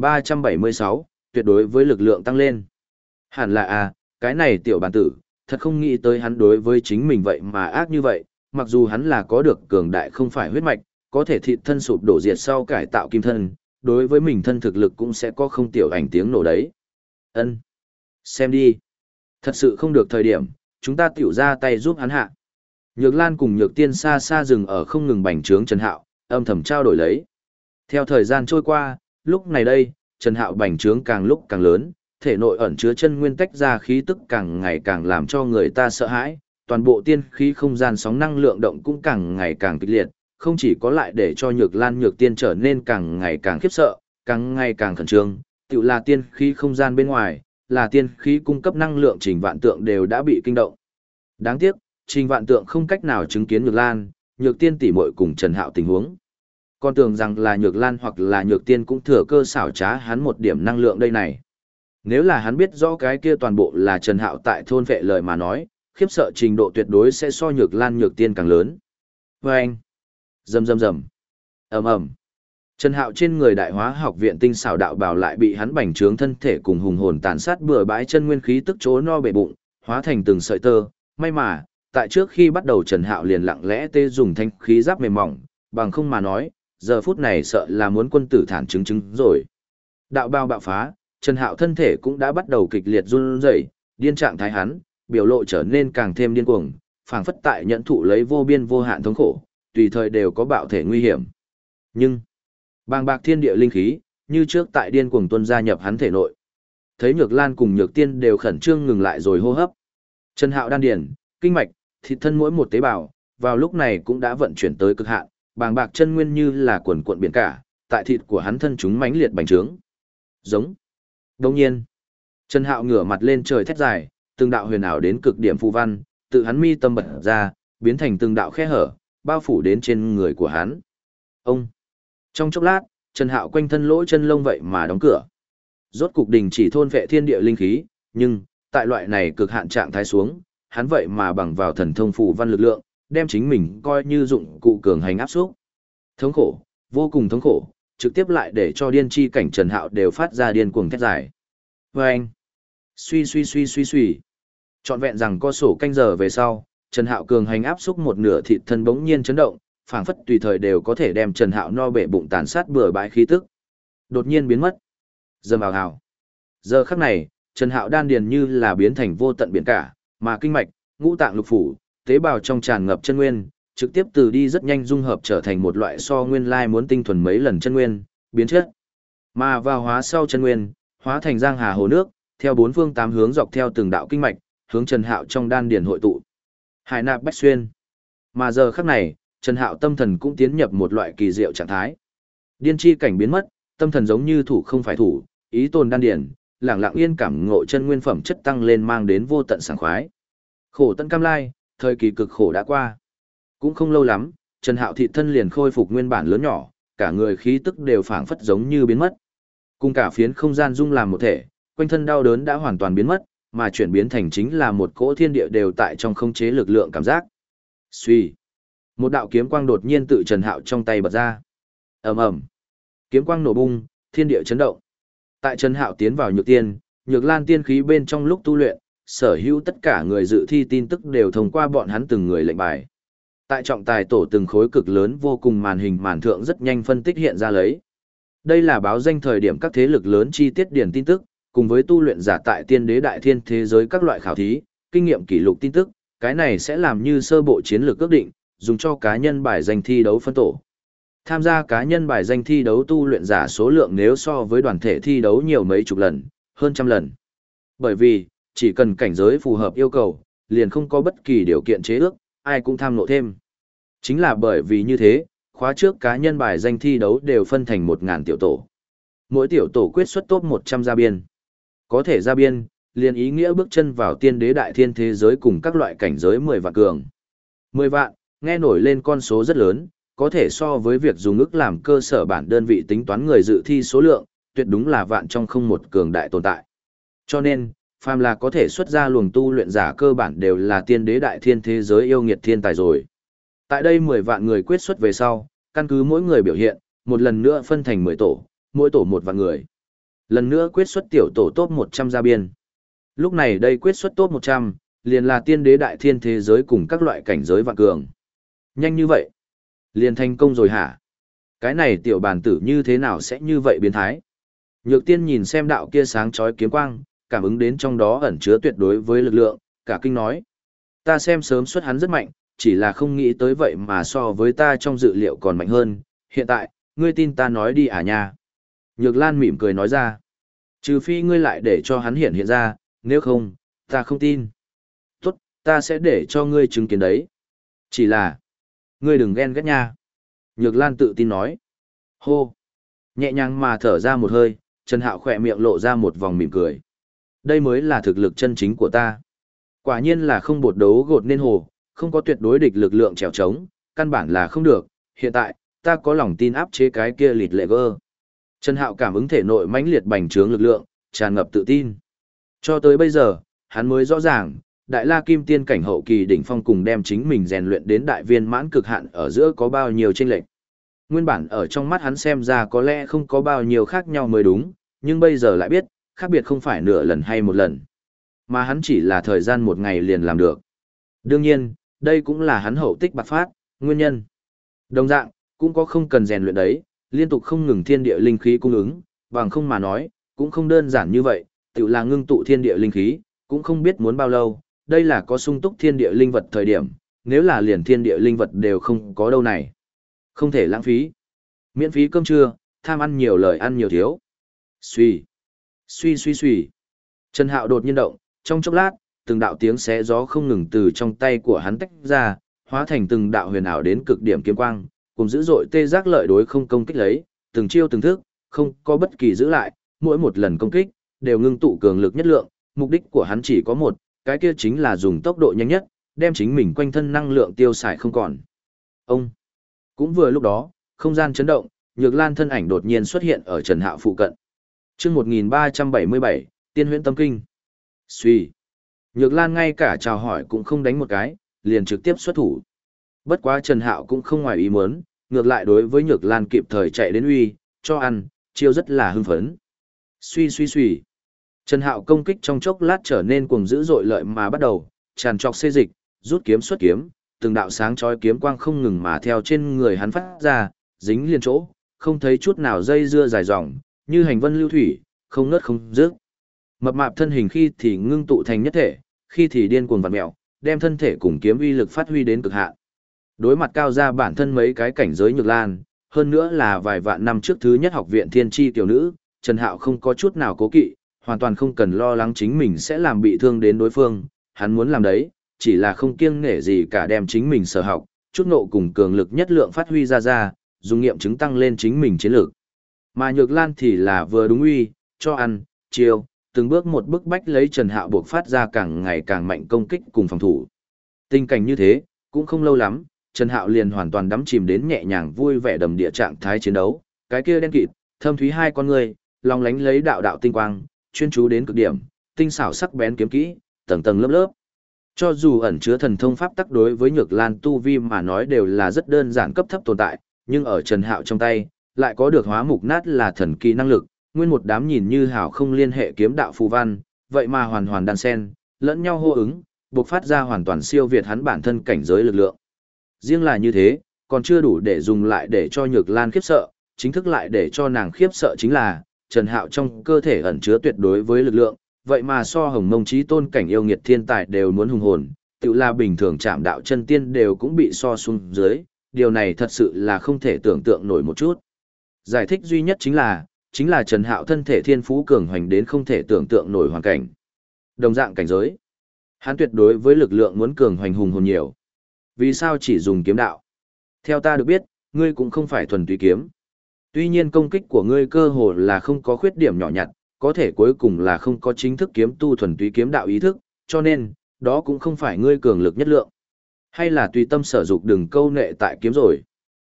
1376, tuyệt đối với lực lượng tăng lên. Hẳn là cái này tiểu bản tử, thật không nghĩ tới hắn đối với chính mình vậy mà ác như vậy, mặc dù hắn là có được cường đại không phải huyết mạch, có thể thịt thân sụp đổ diệt sau cải tạo kim thân, đối với mình thân thực lực cũng sẽ có không tiểu ảnh tiếng nổ đấy. Ân, xem đi. Thật sự không được thời điểm, chúng ta tiểu ra tay giúp hắn hạ. Nhược Lan cùng Nhược Tiên xa xa dừng ở không ngừng bành trướng Trần Hạo, âm thầm trao đổi lấy. Theo thời gian trôi qua, lúc này đây, Trần Hạo bành trướng càng lúc càng lớn, thể nội ẩn chứa chân nguyên tách ra khí tức càng ngày càng làm cho người ta sợ hãi, toàn bộ tiên khí không gian sóng năng lượng động cũng càng ngày càng kịch liệt, không chỉ có lại để cho Nhược Lan Nhược Tiên trở nên càng ngày càng khiếp sợ, càng ngày càng khẩn trương, tự là tiên khí không gian bên ngoài, là tiên khí cung cấp năng lượng Trình Vạn Tượng đều đã bị kinh động. Đáng tiếc, Trình Vạn Tượng không cách nào chứng kiến Nhược Lan, Nhược Tiên tỷ muội cùng Trần Hạo tình huống. Con tưởng rằng là Nhược Lan hoặc là Nhược Tiên cũng thừa cơ xảo trá hắn một điểm năng lượng đây này. Nếu là hắn biết rõ cái kia toàn bộ là Trần Hạo tại thôn vệ lời mà nói, khiếp sợ trình độ tuyệt đối sẽ so Nhược Lan Nhược Tiên càng lớn. Vâng! Rầm rầm rầm. Ầm ầm. Trần Hạo trên người Đại Hóa Học viện tinh xảo đạo bào lại bị hắn bành trướng thân thể cùng hùng hồn tàn sát bừa bãi chân nguyên khí tức chỗ no bể bụng, hóa thành từng sợi tơ, may mà, Tại trước khi bắt đầu Trần Hạo liền lặng lẽ tê dùng thanh khí giáp mềm mỏng, bằng không mà nói, giờ phút này sợ là muốn quân tử thản chứng chứng rồi. Đạo bao bạo phá, Trần Hạo thân thể cũng đã bắt đầu kịch liệt run rẩy, điên trạng thái hắn, biểu lộ trở nên càng thêm điên cuồng, phảng phất tại nhận thụ lấy vô biên vô hạn thống khổ, tùy thời đều có bạo thể nguy hiểm. Nhưng, bàng bạc thiên địa linh khí, như trước tại điên cuồng tuôn gia nhập hắn thể nội. Thấy Nhược Lan cùng Nhược Tiên đều khẩn trương ngừng lại rồi hô hấp. Trần Hạo đan điền, kinh mạch, thịt thân mỗi một tế bào, vào lúc này cũng đã vận chuyển tới cực hạn, bàng bạc chân nguyên như là quần cuộn biển cả, tại thịt của hắn thân chúng mãnh liệt bành trướng. Giống. Đồng nhiên, Trần Hạo ngửa mặt lên trời thét dài, từng đạo huyền ảo đến cực điểm phù văn, tự hắn mi tâm bật ra, biến thành từng đạo khe hở, bao phủ đến trên người của hắn. Ông. Trong chốc lát, Trần Hạo quanh thân lỗ chân lông vậy mà đóng cửa. Rốt cục đình chỉ thôn vệ thiên địa linh khí, nhưng tại loại này cực hạn trạng thái xuống, hắn vậy mà bằng vào thần thông phù văn lực lượng, đem chính mình coi như dụng cụ cường hành áp xúc. Thống khổ, vô cùng thống khổ, trực tiếp lại để cho điên chi cảnh Trần Hạo đều phát ra điên cuồng thét dài. Vâng! Suy. Trọn vẹn rằng có sổ canh giờ về sau, Trần Hạo cường hành áp xúc một nửa thịt thân bỗng nhiên chấn động, phảng phất tùy thời đều có thể đem Trần Hạo no bể bụng tàn sát bừa bãi khí tức. Đột nhiên biến mất. Dầm ào ào. Giờ khắc này, Trần Hạo đan điền như là biến thành vô tận biển cả, mà kinh mạch, ngũ tạng lục phủ, tế bào trong tràn ngập chân nguyên, trực tiếp từ đi rất nhanh dung hợp trở thành một loại so nguyên lai muốn tinh thuần mấy lần chân nguyên, biến chất. Mà vào hóa sau chân nguyên, hóa thành giang hà hồ nước, theo bốn phương tám hướng dọc theo từng đạo kinh mạch, hướng Trần Hạo trong đan điền hội tụ. Hải nạp bách xuyên. Mà giờ khắc này, Trần Hạo tâm thần cũng tiến nhập một loại kỳ diệu trạng thái. Điên chi cảnh biến mất, tâm thần giống như thủ không phải thủ, ý tồn đan điền, lặng lặng yên cảm ngộ chân nguyên phẩm chất tăng lên mang đến vô tận sảng khoái. Khổ tận cam lai, thời kỳ cực khổ đã qua. Cũng không lâu lắm, Trần Hạo thị thân liền khôi phục nguyên bản lớn nhỏ, cả người khí tức đều phảng phất giống như biến mất. Cùng cả phiến không gian dung làm một thể, quanh thân đau đớn đã hoàn toàn biến mất, mà chuyển biến thành chính là một cỗ thiên địa đều tại trong không chế lực lượng cảm giác. Suy. Một đạo kiếm quang đột nhiên tự Trần Hạo trong tay bật ra. Ầm ầm. Kiếm quang nổ bung, thiên địa chấn động. Tại Trần Hạo tiến vào Nhược Tiên, Nhược Lan tiên khí bên trong lúc tu luyện, sở hữu tất cả người dự thi tin tức đều thông qua bọn hắn từng người lệnh bài. Tại trọng tài tổ từng khối cực lớn vô cùng màn hình màn thượng rất nhanh phân tích hiện ra lấy. Đây là báo danh thời điểm các thế lực lớn chi tiết điển tin tức, cùng với tu luyện giả tại tiên đế đại thiên thế giới các loại khảo thí, kinh nghiệm kỷ lục tin tức, cái này sẽ làm như sơ bộ chiến lược ước định, dùng cho cá nhân bài danh thi đấu phân tổ. Tham gia cá nhân bài danh thi đấu tu luyện giả số lượng nếu so với đoàn thể thi đấu nhiều mấy chục lần, hơn trăm lần. Bởi vì, chỉ cần cảnh giới phù hợp yêu cầu, liền không có bất kỳ điều kiện chế ước, ai cũng tham nộ thêm. Chính là bởi vì như thế, khóa trước cá nhân bài danh thi đấu đều phân thành 1000 tiểu tổ. Mỗi tiểu tổ quyết xuất top 100 ra biên. Có thể ra biên, liền ý nghĩa bước chân vào tiên đế đại thiên thế giới cùng các loại cảnh giới 10 vạn cường. 10 vạn, nghe nổi lên con số rất lớn, có thể so với việc dùng ức làm cơ sở bản đơn vị tính toán người dự thi số lượng, tuyệt đúng là vạn trong không một cường đại tồn tại. Cho nên, phàm là có thể xuất ra luồng tu luyện giả cơ bản đều là tiên đế đại thiên thế giới yêu nghiệt thiên tài rồi. Tại đây 10 vạn người quyết xuất về sau, căn cứ mỗi người biểu hiện, một lần nữa phân thành 10 tổ, mỗi tổ 1 vạn người. Lần nữa quyết xuất tiểu tổ top 100 ra biên. Lúc này đây quyết xuất top 100, liền là tiên đế đại thiên thế giới cùng các loại cảnh giới vạn cường. Nhanh như vậy, liền thành công rồi hả? Cái này tiểu bản tử như thế nào sẽ như vậy biến thái? Nhược Tiên nhìn xem đạo kia sáng chói kiếm quang, cảm ứng đến trong đó ẩn chứa tuyệt đối với lực lượng, cả kinh nói. Ta xem sớm xuất hắn rất mạnh, chỉ là không nghĩ tới vậy mà so với ta trong dự liệu còn mạnh hơn, hiện tại, ngươi tin ta nói đi à nha. Nhược Lan mỉm cười nói ra. Trừ phi ngươi lại để cho hắn hiện ra, nếu không, ta không tin. Tốt, ta sẽ để cho ngươi chứng kiến đấy. Chỉ là, ngươi đừng ghen ghét nha. Nhược Lan tự tin nói. Hô. Nhẹ nhàng mà thở ra một hơi, Trần Hạo khỏe miệng lộ ra một vòng mỉm cười. Đây mới là thực lực chân chính của ta. Quả nhiên là không bột đấu gột nên hồ, không có tuyệt đối địch lực lượng trèo trống, căn bản là không được. Hiện tại, ta có lòng tin áp chế cái kia lịt lệ gơ. Trần Hạo cảm ứng thể nội mãnh liệt bành trướng lực lượng, tràn ngập tự tin. Cho tới bây giờ, hắn mới rõ ràng, Đại La Kim Tiên cảnh hậu kỳ đỉnh phong cùng đem chính mình rèn luyện đến đại viên mãn cực hạn ở giữa có bao nhiêu chênh lệch. Nguyên bản ở trong mắt hắn xem ra có lẽ không có bao nhiêu khác nhau mới đúng, nhưng bây giờ lại biết, khác biệt không phải nửa lần hay một lần, mà hắn chỉ là thời gian một ngày liền làm được. Đương nhiên, đây cũng là hắn hậu tích bạc phát, nguyên nhân. Đồng dạng, cũng có không cần rèn luyện đấy, liên tục không ngừng thiên địa linh khí cung ứng, bằng không mà nói, cũng không đơn giản như vậy, tự là ngưng tụ thiên địa linh khí, cũng không biết muốn bao lâu, đây là có sung túc thiên địa linh vật thời điểm, nếu là liền thiên địa linh vật đều không có đâu này. Không thể lãng phí. Miễn phí cơm trưa, tham ăn nhiều lời ăn nhiều thiếu. Xuy, suy suy suy. Trần Hạo đột nhiên động, trong chốc lát, từng đạo tiếng xé gió không ngừng từ trong tay của hắn tách ra, hóa thành từng đạo huyền ảo đến cực điểm kiếm quang, cùng dữ dội tê giác lợi đối không công kích lấy, từng chiêu từng thức, không có bất kỳ giữ lại, mỗi một lần công kích đều ngưng tụ cường lực nhất lượng, mục đích của hắn chỉ có một, cái kia chính là dùng tốc độ nhanh nhất, đem chính mình quanh thân năng lượng tiêu xài không còn. Ông cũng vừa lúc đó, không gian chấn động, Nhược Lan thân ảnh đột nhiên xuất hiện ở Trần Hạo phụ cận. Chương 1377, Tiên Huyễn Tâm Kinh. Suy. Nhược Lan ngay cả chào hỏi cũng không đánh một cái, liền trực tiếp xuất thủ. Bất quá Trần Hạo cũng không ngoài ý muốn, ngược lại đối với Nhược Lan kịp thời chạy đến uy, cho ăn, chiêu rất là hưng phấn. Suy suy suy. Trần Hạo công kích trong chốc lát trở nên cuồng dữ dội lợi mà bắt đầu, tràn trọc xê dịch, rút kiếm xuất kiếm, từng đạo sáng chói kiếm quang không ngừng mà theo trên người hắn phát ra, dính liền chỗ, không thấy chút nào dây dưa dài dòng, như hành vân lưu thủy, không ngớt không dứt. Mập mạp thân hình khi thì ngưng tụ thành nhất thể, khi thì điên cuồng vặn mèo, đem thân thể cùng kiếm uy lực phát huy đến cực hạn. Đối mặt cao ra bản thân mấy cái cảnh giới Nhược Lan, hơn nữa là vài vạn năm trước thứ nhất học viện thiên tri tiểu nữ, Trần Hạo không có chút nào cố kỵ, hoàn toàn không cần lo lắng chính mình sẽ làm bị thương đến đối phương, hắn muốn làm đấy, chỉ là không kiêng nể gì cả đem chính mình sở học, chút nộ cùng cường lực nhất lượng phát huy ra, dùng nghiệm chứng tăng lên chính mình chiến lược. Mà Nhược Lan thì là vừa đúng uy, cho ăn, chiêu, từng bước một bức bách lấy Trần Hạo buộc phát ra càng ngày càng mạnh công kích cùng phòng thủ. Tình cảnh như thế, cũng không lâu lắm, Trần Hạo liền hoàn toàn đắm chìm đến nhẹ nhàng vui vẻ đầm địa trạng thái chiến đấu, cái kia đen kịt, thâm thúy hai con người, long lánh lấy đạo đạo tinh quang, chuyên chú đến cực điểm, tinh xảo sắc bén kiếm kỹ, tầng tầng lớp lớp. Cho dù ẩn chứa thần thông pháp tắc đối với Nhược Lan tu vi mà nói đều là rất đơn giản cấp thấp tồn tại, nhưng ở Trần Hạo trong tay, lại có được hóa mục nát là thần kỳ năng lực, nguyên một đám nhìn như hào không liên hệ kiếm đạo phù văn, vậy mà hoàn hoàn đan xen, lẫn nhau hô ứng, bộc phát ra hoàn toàn siêu việt hắn bản thân cảnh giới lực lượng. Riêng là như thế, còn chưa đủ để dùng lại để cho Nhược Lan khiếp sợ, chính thức lại để cho nàng khiếp sợ chính là, Trần Hạo trong cơ thể ẩn chứa tuyệt đối với lực lượng, vậy mà so Hồng Mông Chí Tôn cảnh yêu nghiệt thiên tài đều muốn hùng hồn, tự là bình thường chạm đạo chân tiên đều cũng bị so xuống dưới, điều này thật sự là không thể tưởng tượng nổi một chút. Giải thích duy nhất chính là Trần Hạo thân thể thiên phú cường hoành đến không thể tưởng tượng nổi hoàn cảnh. Đồng dạng cảnh giới, hắn tuyệt đối với lực lượng muốn cường hoành hùng hồn nhiều. Vì sao chỉ dùng kiếm đạo? Theo ta được biết, ngươi cũng không phải thuần túy kiếm. Tuy nhiên công kích của ngươi cơ hồ là không có khuyết điểm nhỏ nhặt, có thể cuối cùng là không có chính thức kiếm tu thuần túy kiếm đạo ý thức, cho nên, đó cũng không phải ngươi cường lực nhất lượng. Hay là tùy tâm sở dục đừng câu nệ tại kiếm rồi.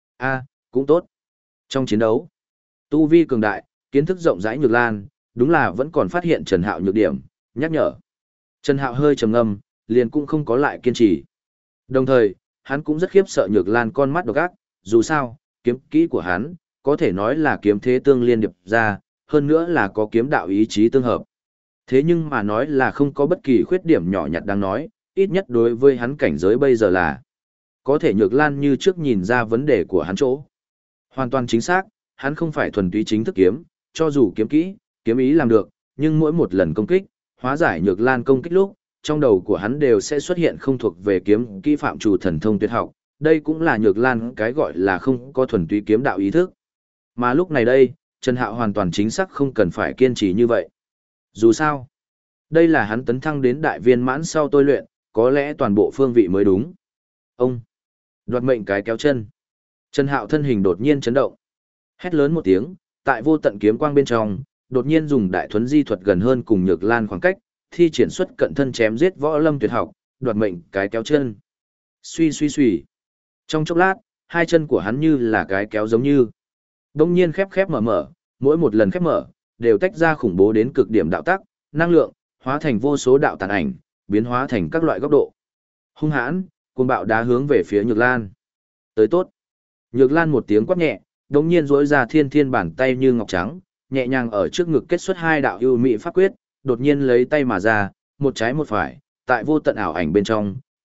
Cũng tốt. Trong chiến đấu, tu vi cường đại, kiến thức rộng rãi Nhược Lan, đúng là vẫn còn phát hiện Trần Hạo nhược điểm, nhắc nhở. Trần Hạo hơi trầm ngâm, liền cũng không có lại kiên trì. Đồng thời, hắn cũng rất khiếp sợ Nhược Lan con mắt độc ác, dù sao, kiếm kỹ của hắn, có thể nói là kiếm thế tương liên điệp ra, hơn nữa là có kiếm đạo ý chí tương hợp. Thế nhưng mà nói là không có bất kỳ khuyết điểm nhỏ nhặt đang nói, ít nhất đối với hắn cảnh giới bây giờ là có thể Nhược Lan như trước nhìn ra vấn đề của hắn chỗ. Hoàn toàn chính xác, hắn không phải thuần túy chính thức kiếm, cho dù kiếm kỹ, kiếm ý làm được, nhưng mỗi một lần công kích, hóa giải Nhược Lan công kích lúc, trong đầu của hắn đều sẽ xuất hiện không thuộc về kiếm kỹ phạm chủ thần thông tuyệt học, đây cũng là Nhược Lan cái gọi là không có thuần túy kiếm đạo ý thức. Mà lúc này đây, Trần Hạo hoàn toàn chính xác không cần phải kiên trì như vậy. Dù sao, đây là hắn tấn thăng đến đại viên mãn sau tôi luyện, có lẽ toàn bộ phương vị mới đúng. Ông đoạt mệnh cái kéo chân. Trần Hạo thân hình đột nhiên chấn động. Hét lớn một tiếng, tại vô tận kiếm quang bên trong, đột nhiên dùng đại thuấn di thuật gần hơn cùng Nhược Lan khoảng cách, thi triển xuất cận thân chém giết võ lâm tuyệt học, đoạt mệnh cái kéo chân. Suy suy suy. Trong chốc lát, hai chân của hắn như là cái kéo giống như đông nhiên khép khép mở mở, mỗi một lần khép mở, đều tách ra khủng bố đến cực điểm đạo tắc, năng lượng, hóa thành vô số đạo tàn ảnh, biến hóa thành các loại góc độ. Hung hãn, cuồng bạo đá hướng về phía Nhược Lan. Tới tốt. Nhược Lan một tiếng quát nhẹ, đống nhiên duỗi ra thiên thiên bàn tay như ngọc trắng, nhẹ nhàng ở trước ngực kết xuất hai đạo ưu mỹ pháp quyết, đột nhiên lấy tay mà ra, một trái một phải, tại vô tận ảo ảnh bên trong,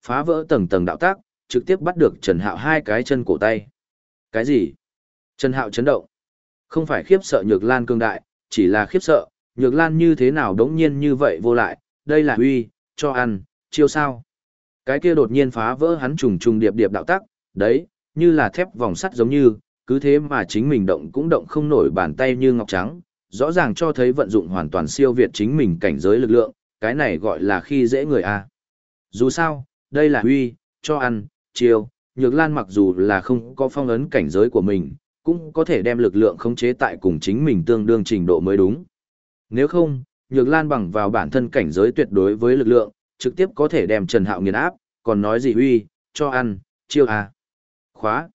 phá vỡ tầng tầng đạo tác, trực tiếp bắt được Trần Hạo hai cái chân cổ tay. Cái gì? Trần Hạo chấn động. Không phải khiếp sợ Nhược Lan cường đại, chỉ là khiếp sợ, Nhược Lan như thế nào đống nhiên như vậy vô lại, đây là huy, cho ăn, chiêu sao. Cái kia đột nhiên phá vỡ hắn trùng trùng điệp điệp đạo tắc, đấy, như là thép vòng sắt giống như, cứ thế mà chính mình động cũng động không nổi bàn tay như ngọc trắng, rõ ràng cho thấy vận dụng hoàn toàn siêu việt chính mình cảnh giới lực lượng, cái này gọi là khi dễ người a. Dù sao, đây là huy, cho ăn, chiêu, Nhược Lan mặc dù là không có phong ấn cảnh giới của mình, cũng có thể đem lực lượng khống chế tại cùng chính mình tương đương trình độ mới đúng. Nếu không, Nhược Lan bằng vào bản thân cảnh giới tuyệt đối với lực lượng, trực tiếp có thể đem Trần Hạo nghiền áp, còn nói gì huy, cho ăn, chiêu à. Khóa.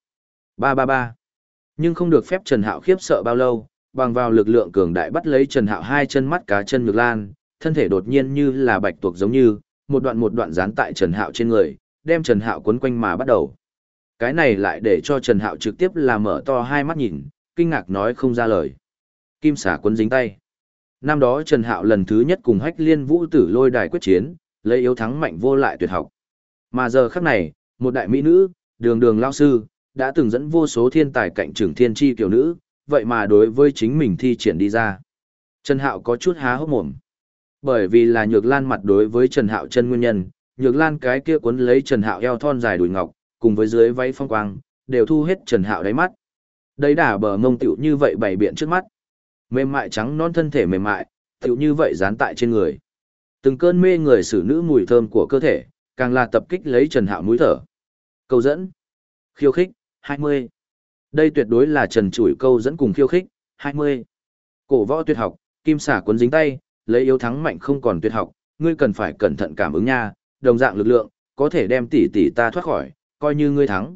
333. Nhưng không được phép Trần Hạo khiếp sợ bao lâu, bằng vào lực lượng cường đại bắt lấy Trần Hạo hai chân mắt cá chân Nhược Lan, thân thể đột nhiên như là bạch tuộc giống như, một đoạn dán tại Trần Hạo trên người, đem Trần Hạo quấn quanh mà bắt đầu. Cái này lại để cho Trần Hạo trực tiếp là mở to hai mắt nhìn, kinh ngạc nói không ra lời. Kim xả quấn dính tay. Năm đó Trần Hạo lần thứ nhất cùng Hách Liên Vũ Tử lôi đài quyết chiến, lấy yếu thắng mạnh vô lại tuyệt học. Mà giờ khắc này, một đại mỹ nữ, đường đường lao sư, đã từng dẫn vô số thiên tài cạnh trường thiên tri tiểu nữ, vậy mà đối với chính mình thi triển đi ra. Trần Hạo có chút há hốc mồm. Bởi vì là Nhược Lan mặt đối với Trần Hạo chân nguyên nhân, Nhược Lan cái kia cuốn lấy Trần Hạo eo thon dài đùi ngọc, cùng với dưới váy phong quang, đều thu hết Trần Hạo đáy mắt. Đấy đả bờ mông tiểu như vậy bày biện trước mắt. Mềm mại trắng non thân thể mềm mại, tiểu như vậy dán tại trên người. Từng cơn mê người xử nữ mùi thơm của cơ thể, càng là tập kích lấy Trần Hạo mũi thở. Câu dẫn, khiêu khích, 20. Đây tuyệt đối là trần trụi câu dẫn cùng khiêu khích, 20. Cổ võ tuyệt học, kim xả cuốn dính tay, lấy yếu thắng mạnh không còn tuyệt học, ngươi cần phải cẩn thận cảm ứng nha, đồng dạng lực lượng, có thể đem tỷ tỷ ta thoát khỏi, coi như ngươi thắng.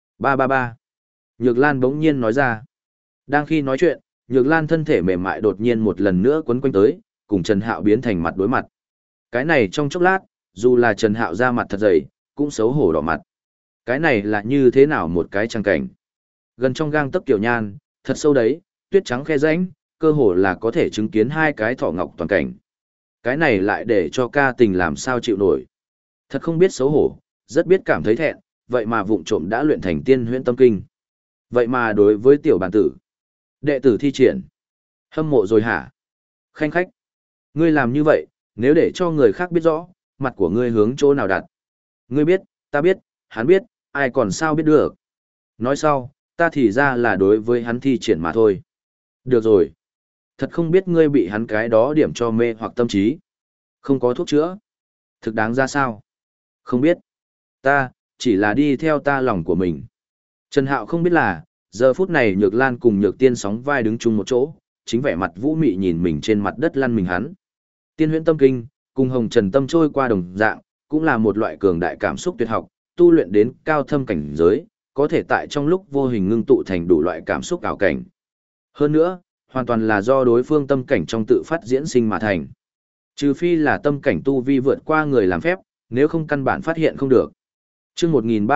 333. Nhược Lan bỗng nhiên nói ra. Đang khi nói chuyện, Nhược Lan thân thể mềm mại đột nhiên một lần nữa quấn quanh tới, cùng Trần Hạo biến thành mặt đối mặt. Cái này trong chốc lát, dù là Trần Hạo ra mặt thật dày, cũng xấu hổ đỏ mặt. Cái này là như thế nào một cái trang cảnh? Gần trong gang tấc kiểu nhan, thật sâu đấy, tuyết trắng khe rãnh, cơ hồ là có thể chứng kiến hai cái thỏ ngọc toàn cảnh. Cái này lại để cho ca tình làm sao chịu nổi. Thật không biết xấu hổ, rất biết cảm thấy thẹn, vậy mà vụng trộm đã luyện thành tiên huyễn tâm kinh. Vậy mà đối với tiểu bản tử, đệ tử thi triển, hâm mộ rồi hả? Khanh khách, ngươi làm như vậy, nếu để cho người khác biết rõ, mặt của ngươi hướng chỗ nào đặt. Ngươi biết, ta biết, hắn biết, ai còn sao biết được. Nói sau, ta thì ra là đối với hắn thi triển mà thôi. Được rồi. Thật không biết ngươi bị hắn cái đó điểm cho mê hoặc tâm trí. Không có thuốc chữa. Thực đáng ra sao? Không biết. Ta, chỉ là đi theo ta lòng của mình. Trần Hạo không biết là, giờ phút này Nhược Lan cùng Nhược Tiên sóng vai đứng chung một chỗ, chính vẻ mặt vũ mị nhìn mình trên mặt đất lăn mình hắn. Tiên huyễn tâm kinh, cùng hồng trần tâm trôi qua đồng dạng, cũng là một loại cường đại cảm xúc tuyệt học, tu luyện đến cao thâm cảnh giới, có thể tại trong lúc vô hình ngưng tụ thành đủ loại cảm xúc ảo cảnh. Hơn nữa, hoàn toàn là do đối phương tâm cảnh trong tự phát diễn sinh mà thành. Trừ phi là tâm cảnh tu vi vượt qua người làm phép, nếu không căn bản phát hiện không được. Chương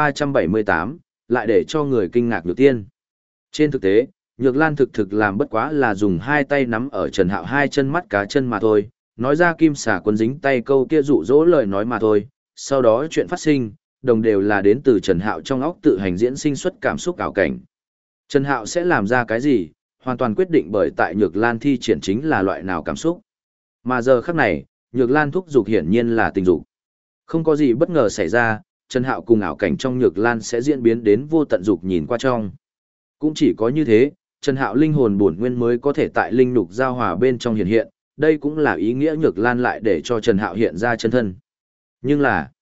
1378, lại để cho người kinh ngạc Nhược Tiên. Trên thực tế, Nhược Lan thực làm bất quá là dùng hai tay nắm ở Trần Hạo hai chân mắt cá chân mà thôi, nói ra kim xả quấn dính tay câu kia dụ dỗ lời nói mà thôi, sau đó chuyện phát sinh, đồng đều là đến từ Trần Hạo trong óc tự hành diễn sinh xuất cảm xúc ảo cảnh. Trần Hạo sẽ làm ra cái gì, hoàn toàn quyết định bởi tại Nhược Lan thi triển chính là loại nào cảm xúc. Mà giờ khắc này, Nhược Lan thúc dục hiển nhiên là tình dục. Không có gì bất ngờ xảy ra, Trần Hạo cùng ảo cảnh trong Nhược Lan sẽ diễn biến đến vô tận dục nhìn qua trong. Cũng chỉ có như thế, Trần Hạo linh hồn bổn nguyên mới có thể tại linh nhục giao hòa bên trong hiện hiện, đây cũng là ý nghĩa Nhược Lan lại để cho Trần Hạo hiện ra chân thân. Nhưng là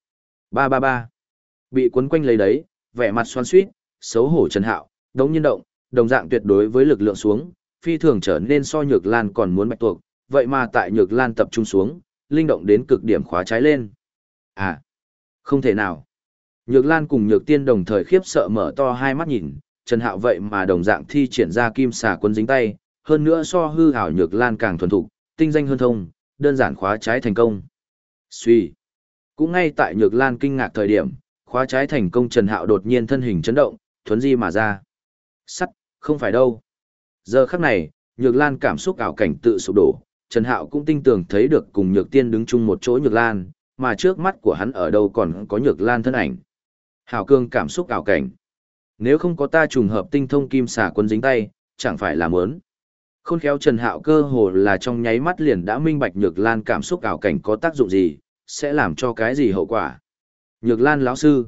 333 bị cuốn quanh lấy đấy, vẻ mặt xoắn xuýt, xấu hổ Trần Hạo, đống nhiên động, đồng dạng tuyệt đối với lực lượng xuống, phi thường trở nên so Nhược Lan còn muốn bạch tuộc, vậy mà tại Nhược Lan tập trung xuống, linh động đến cực điểm khóa trái lên. À, không thể nào. Nhược Lan cùng Nhược Tiên đồng thời khiếp sợ mở to hai mắt nhìn, Trần Hạo vậy mà đồng dạng thi triển ra kim xà quân dính tay, hơn nữa so hư ảo Nhược Lan càng thuần thục, tinh danh hơn thông, đơn giản khóa trái thành công. Suy. Cũng ngay tại Nhược Lan kinh ngạc thời điểm, khóa trái thành công Trần Hạo đột nhiên thân hình chấn động, thuấn di mà ra. Sắt, không phải đâu. Giờ khắc này, Nhược Lan cảm xúc ảo cảnh tự sụp đổ, Trần Hạo cũng tinh tường thấy được cùng Nhược Tiên đứng chung một chỗ Nhược Lan, mà trước mắt của hắn ở đâu còn có Nhược Lan thân ảnh. Hảo cương cảm xúc ảo cảnh. Nếu không có ta trùng hợp tinh thông kim xà quân dính tay, chẳng phải là mớn. Khôn khéo Trần Hạo cơ hồ là trong nháy mắt liền đã minh bạch Nhược Lan cảm xúc ảo cảnh có tác dụng gì, sẽ làm cho cái gì hậu quả. Nhược Lan lão sư,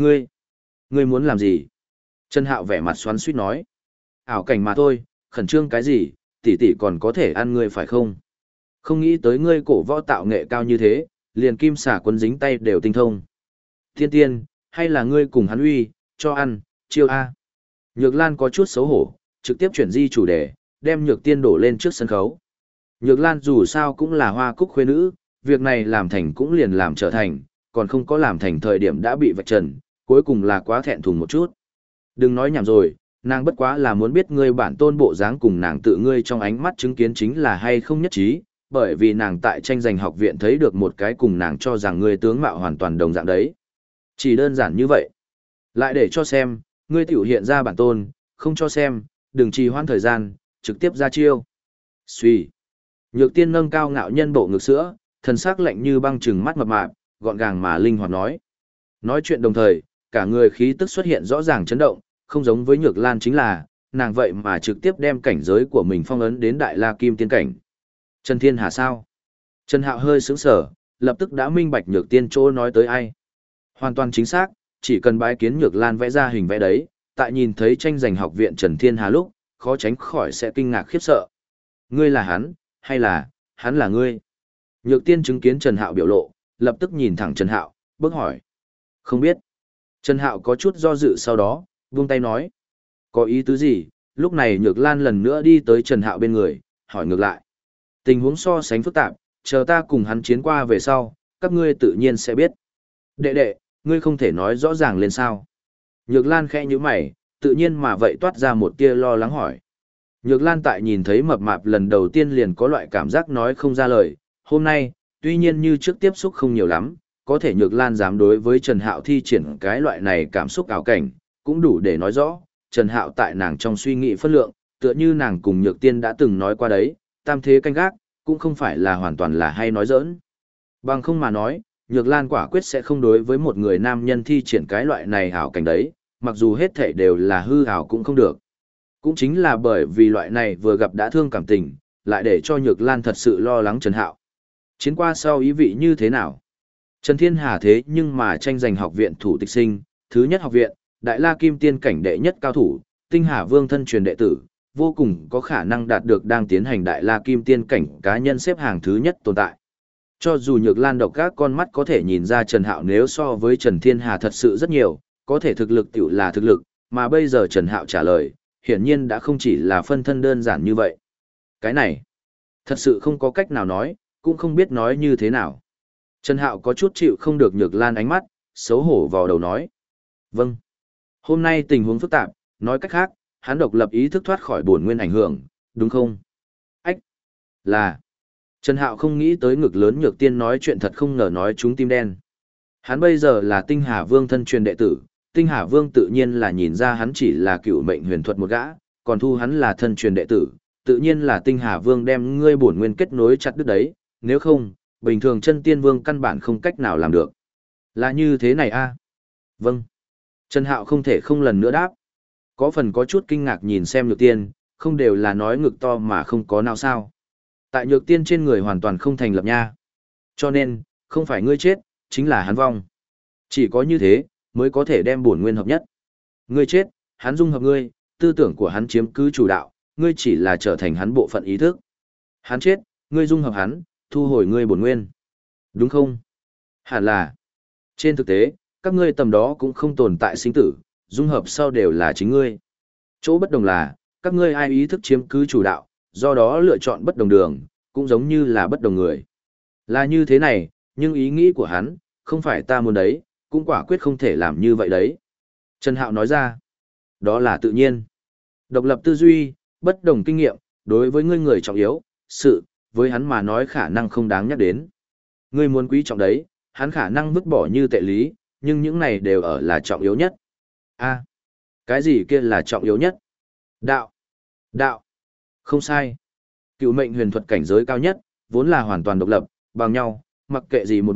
ngươi muốn làm gì? Trần Hạo vẻ mặt xoắn xuýt nói. Ảo cảnh mà thôi, khẩn trương cái gì, tỷ tỷ còn có thể ăn ngươi phải không? Không nghĩ tới ngươi cổ võ tạo nghệ cao như thế, liền kim xà quân dính tay đều tinh thông. Thiên tiên, hay là ngươi cùng hắn uy, cho ăn, chiêu A. Nhược Lan có chút xấu hổ, trực tiếp chuyển di chủ đề, đem Nhược Tiên đổ lên trước sân khấu. Nhược Lan dù sao cũng là hoa cúc khuê nữ, việc này làm thành cũng liền làm trở thành, còn không có làm thành thời điểm đã bị vạch trần, cuối cùng là quá thẹn thùng một chút. Đừng nói nhảm rồi, nàng bất quá là muốn biết ngươi bản tôn bộ dáng cùng nàng tự ngươi trong ánh mắt chứng kiến chính là hay không nhất trí, bởi vì nàng tại tranh giành học viện thấy được một cái cùng nàng cho rằng ngươi tướng mạo hoàn toàn đồng dạng đấy. Chỉ đơn giản như vậy. Lại để cho xem, ngươi tiểu hiện ra bản tôn, không cho xem, đừng trì hoãn thời gian, trực tiếp ra chiêu. Xuy. Nhược Tiên nâng cao ngạo nhân bộ ngực sữa, thần sắc lạnh như băng trừng mắt mập mạp, gọn gàng mà linh hoạt nói. Nói chuyện đồng thời, cả người khí tức xuất hiện rõ ràng chấn động, không giống với Nhược Lan chính là, nàng vậy mà trực tiếp đem cảnh giới của mình phong ấn đến Đại La Kim Tiên cảnh. Trần Thiên Hà sao? Trần Hạo hơi sững sờ, lập tức đã minh bạch Nhược Tiên chỗ nói tới ai. Hoàn toàn chính xác, chỉ cần bái kiến Nhược Lan vẽ ra hình vẽ đấy, tại nhìn thấy tranh giành học viện Trần Thiên Hà lúc, khó tránh khỏi sẽ kinh ngạc khiếp sợ. Ngươi là hắn, hay là, hắn là ngươi? Nhược Tiên chứng kiến Trần Hạo biểu lộ, lập tức nhìn thẳng Trần Hạo, bước hỏi. Không biết. Trần Hạo có chút do dự sau đó, buông tay nói. Có ý tứ gì? Lúc này Nhược Lan lần nữa đi tới Trần Hạo bên người, hỏi ngược lại. Tình huống so sánh phức tạp, chờ ta cùng hắn chiến qua về sau, các ngươi tự nhiên sẽ biết. Đệ đệ, ngươi không thể nói rõ ràng lên sao? Nhược Lan khẽ nhíu mày, tự nhiên mà vậy toát ra một tia lo lắng hỏi. Nhược Lan tại nhìn thấy mập mạp lần đầu tiên liền có loại cảm giác nói không ra lời, hôm nay, tuy nhiên như trước tiếp xúc không nhiều lắm, có thể Nhược Lan dám đối với Trần Hạo thi triển cái loại này cảm xúc ảo cảnh, cũng đủ để nói rõ, Trần Hạo tại nàng trong suy nghĩ phân lượng, tựa như nàng cùng Nhược Tiên đã từng nói qua đấy, tam thế canh gác, cũng không phải là hoàn toàn là hay nói giỡn. Bằng không mà nói, Nhược Lan quả quyết sẽ không đối với một người nam nhân thi triển cái loại này ảo cảnh đấy, mặc dù hết thảy đều là hư ảo cũng không được. Cũng chính là bởi vì loại này vừa gặp đã thương cảm tình, lại để cho Nhược Lan thật sự lo lắng Trần Hạo. Chiến qua sau ý vị như thế nào? Trần Thiên Hà thế nhưng mà tranh giành học viện thủ tịch sinh, thứ nhất học viện, Đại La Kim Tiên cảnh đệ nhất cao thủ, Tinh Hà Vương thân truyền đệ tử, vô cùng có khả năng đạt được đang tiến hành Đại La Kim Tiên cảnh cá nhân xếp hàng thứ nhất tồn tại. Cho dù Nhược Lan độc các con mắt có thể nhìn ra Trần Hạo nếu so với Trần Thiên Hà thật sự rất nhiều, có thể thực lực tiểu là thực lực, mà bây giờ Trần Hạo trả lời, hiển nhiên đã không chỉ là phân thân đơn giản như vậy. Cái này, thật sự không có cách nào nói, cũng không biết nói như thế nào. Trần Hạo có chút chịu không được Nhược Lan ánh mắt, xấu hổ vào đầu nói. Vâng. Hôm nay tình huống phức tạp, nói cách khác, hắn độc lập ý thức thoát khỏi bổn nguyên ảnh hưởng, đúng không? Ách. Là. Trần Hạo không nghĩ tới ngực lớn Nhược Tiên nói chuyện thật không ngờ nói chúng tim đen. Hắn bây giờ là Tinh Hà Vương thân truyền đệ tử, Tinh Hà Vương tự nhiên là nhìn ra hắn chỉ là cựu mệnh huyền thuật một gã, còn thu hắn là thân truyền đệ tử, tự nhiên là Tinh Hà Vương đem ngươi bổn nguyên kết nối chặt đứt đấy, nếu không, bình thường chân tiên vương căn bản không cách nào làm được. Là như thế này a? Vâng. Trần Hạo không thể không lần nữa đáp. Có phần có chút kinh ngạc nhìn xem Nhược Tiên, không đều là nói ngực to mà không có nào sao. Tại Nhược Tiên trên người hoàn toàn không thành lập nha. Cho nên, không phải ngươi chết, chính là hắn vong. Chỉ có như thế, mới có thể đem bổn nguyên hợp nhất. Ngươi chết, hắn dung hợp ngươi, tư tưởng của hắn chiếm cứ chủ đạo, ngươi chỉ là trở thành hắn bộ phận ý thức. Hắn chết, ngươi dung hợp hắn, thu hồi ngươi bổn nguyên. Đúng không? Hẳn là. Trên thực tế, các ngươi tầm đó cũng không tồn tại sinh tử, dung hợp sau đều là chính ngươi. Chỗ bất đồng là, các ngươi ai ý thức chiếm cứ chủ đạo, do đó lựa chọn bất đồng đường, cũng giống như là bất đồng người. Là như thế này, nhưng ý nghĩ của hắn, không phải ta muốn đấy, cũng quả quyết không thể làm như vậy đấy. Trần Hạo nói ra, đó là tự nhiên. Độc lập tư duy, bất đồng kinh nghiệm, đối với ngươi người trọng yếu, sự, với hắn mà nói khả năng không đáng nhắc đến. Ngươi muốn quý trọng đấy, hắn khả năng vứt bỏ như tệ lý, nhưng những này đều ở là trọng yếu nhất. A, cái gì kia là trọng yếu nhất? Đạo. Đạo. Không sai. Cựu mệnh huyền thuật cảnh giới cao nhất, vốn là hoàn toàn độc lập, bằng nhau, mặc kệ gì một mạng,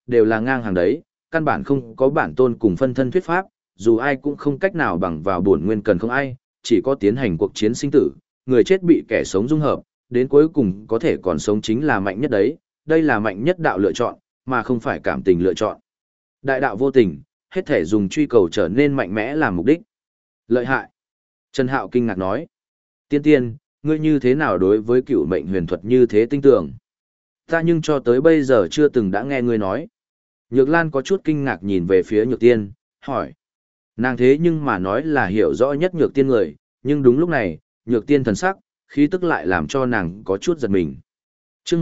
đều là ngang hàng đấy, căn bản không có bản tôn cùng phân thân thuyết pháp, dù ai cũng không cách nào bằng vào bổn nguyên cần không ai, chỉ có tiến hành cuộc chiến sinh tử, người chết bị kẻ sống dung hợp, đến cuối cùng có thể còn sống chính là mạnh nhất đấy, đây là mạnh nhất đạo lựa chọn, mà không phải cảm tình lựa chọn. Đại đạo vô tình, hết thể dùng truy cầu trở nên mạnh mẽ làm mục đích. Lợi hại. Trần Hạo kinh ngạc nói. Tiên tiên, ngươi như thế nào đối với cựu mệnh huyền thuật như thế tinh tường? Ta nhưng cho tới bây giờ chưa từng đã nghe ngươi nói. Nhược Lan có chút kinh ngạc nhìn về phía Nhược Tiên, hỏi. Nàng thế nhưng mà nói là hiểu rõ nhất Nhược Tiên người, nhưng đúng lúc này, Nhược Tiên thần sắc, khí tức lại làm cho nàng có chút giật mình. Chương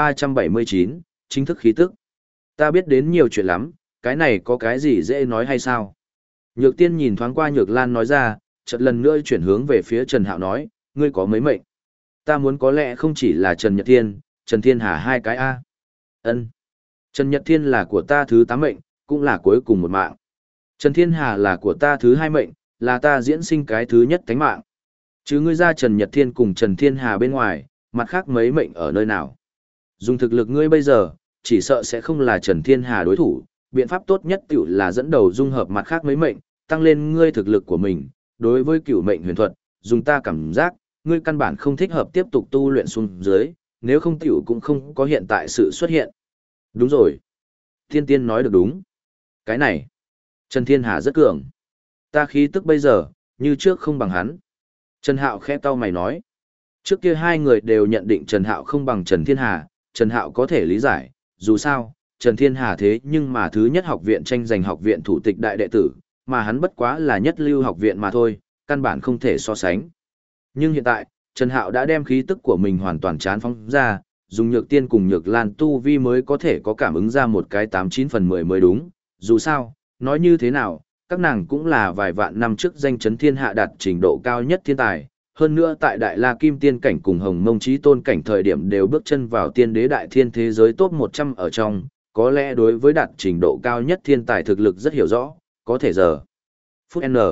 1379, chính thức khí tức. Ta biết đến nhiều chuyện lắm, cái này có cái gì dễ nói hay sao? Nhược Tiên nhìn thoáng qua Nhược Lan nói ra, chợt lần nữa chuyển hướng về phía Trần Hạo nói, ngươi có mấy mệnh? Ta muốn có lẽ không chỉ là Trần Nhật Thiên, Trần Thiên Hà hai cái A. Ân. Trần Nhật Thiên là của ta thứ 8 mệnh, cũng là cuối cùng một mạng. Trần Thiên Hà là của ta thứ 2 mệnh, là ta diễn sinh cái thứ nhất tánh mạng. Chứ ngươi ra Trần Nhật Thiên cùng Trần Thiên Hà bên ngoài, mặt khác mấy mệnh ở nơi nào? Dùng thực lực ngươi bây giờ, chỉ sợ sẽ không là Trần Thiên Hà đối thủ, biện pháp tốt nhất tiểu là dẫn đầu dung hợp mặt khác mấy mệnh, tăng lên ngươi thực lực của mình. Đối với cửu mệnh huyền thuật, dùng ta cảm giác, ngươi căn bản không thích hợp tiếp tục tu luyện xuống dưới, nếu không tiểu cũng không có hiện tại sự xuất hiện. Đúng rồi. Thiên Tiên nói được đúng. Cái này, Trần Thiên Hà rất cường. Ta khí tức bây giờ, như trước không bằng hắn. Trần Hạo khẽ cau mày nói. Trước kia hai người đều nhận định Trần Hạo không bằng Trần Thiên Hà, Trần Hạo có thể lý giải, dù sao, Trần Thiên Hà thế nhưng mà thứ nhất học viện tranh giành học viện thủ tịch đại đệ tử, mà hắn bất quá là nhất lưu học viện mà thôi, căn bản không thể so sánh. Nhưng hiện tại, Trần Hạo đã đem khí tức của mình hoàn toàn trán phóng ra, dùng Nhược Tiên cùng Nhược Lan tu vi mới có thể có cảm ứng ra một cái 89 phần 10 mới đúng. Dù sao, nói như thế nào, các nàng cũng là vài vạn năm trước danh chấn thiên hạ đạt trình độ cao nhất thiên tài. Hơn nữa tại Đại La Kim Tiên cảnh cùng Hồng Mông Chí Tôn cảnh thời điểm đều bước chân vào tiên đế đại thiên thế giới top 100 ở trong, có lẽ đối với đạt trình độ cao nhất thiên tài thực lực rất hiểu rõ, có thể giờ. Phút N.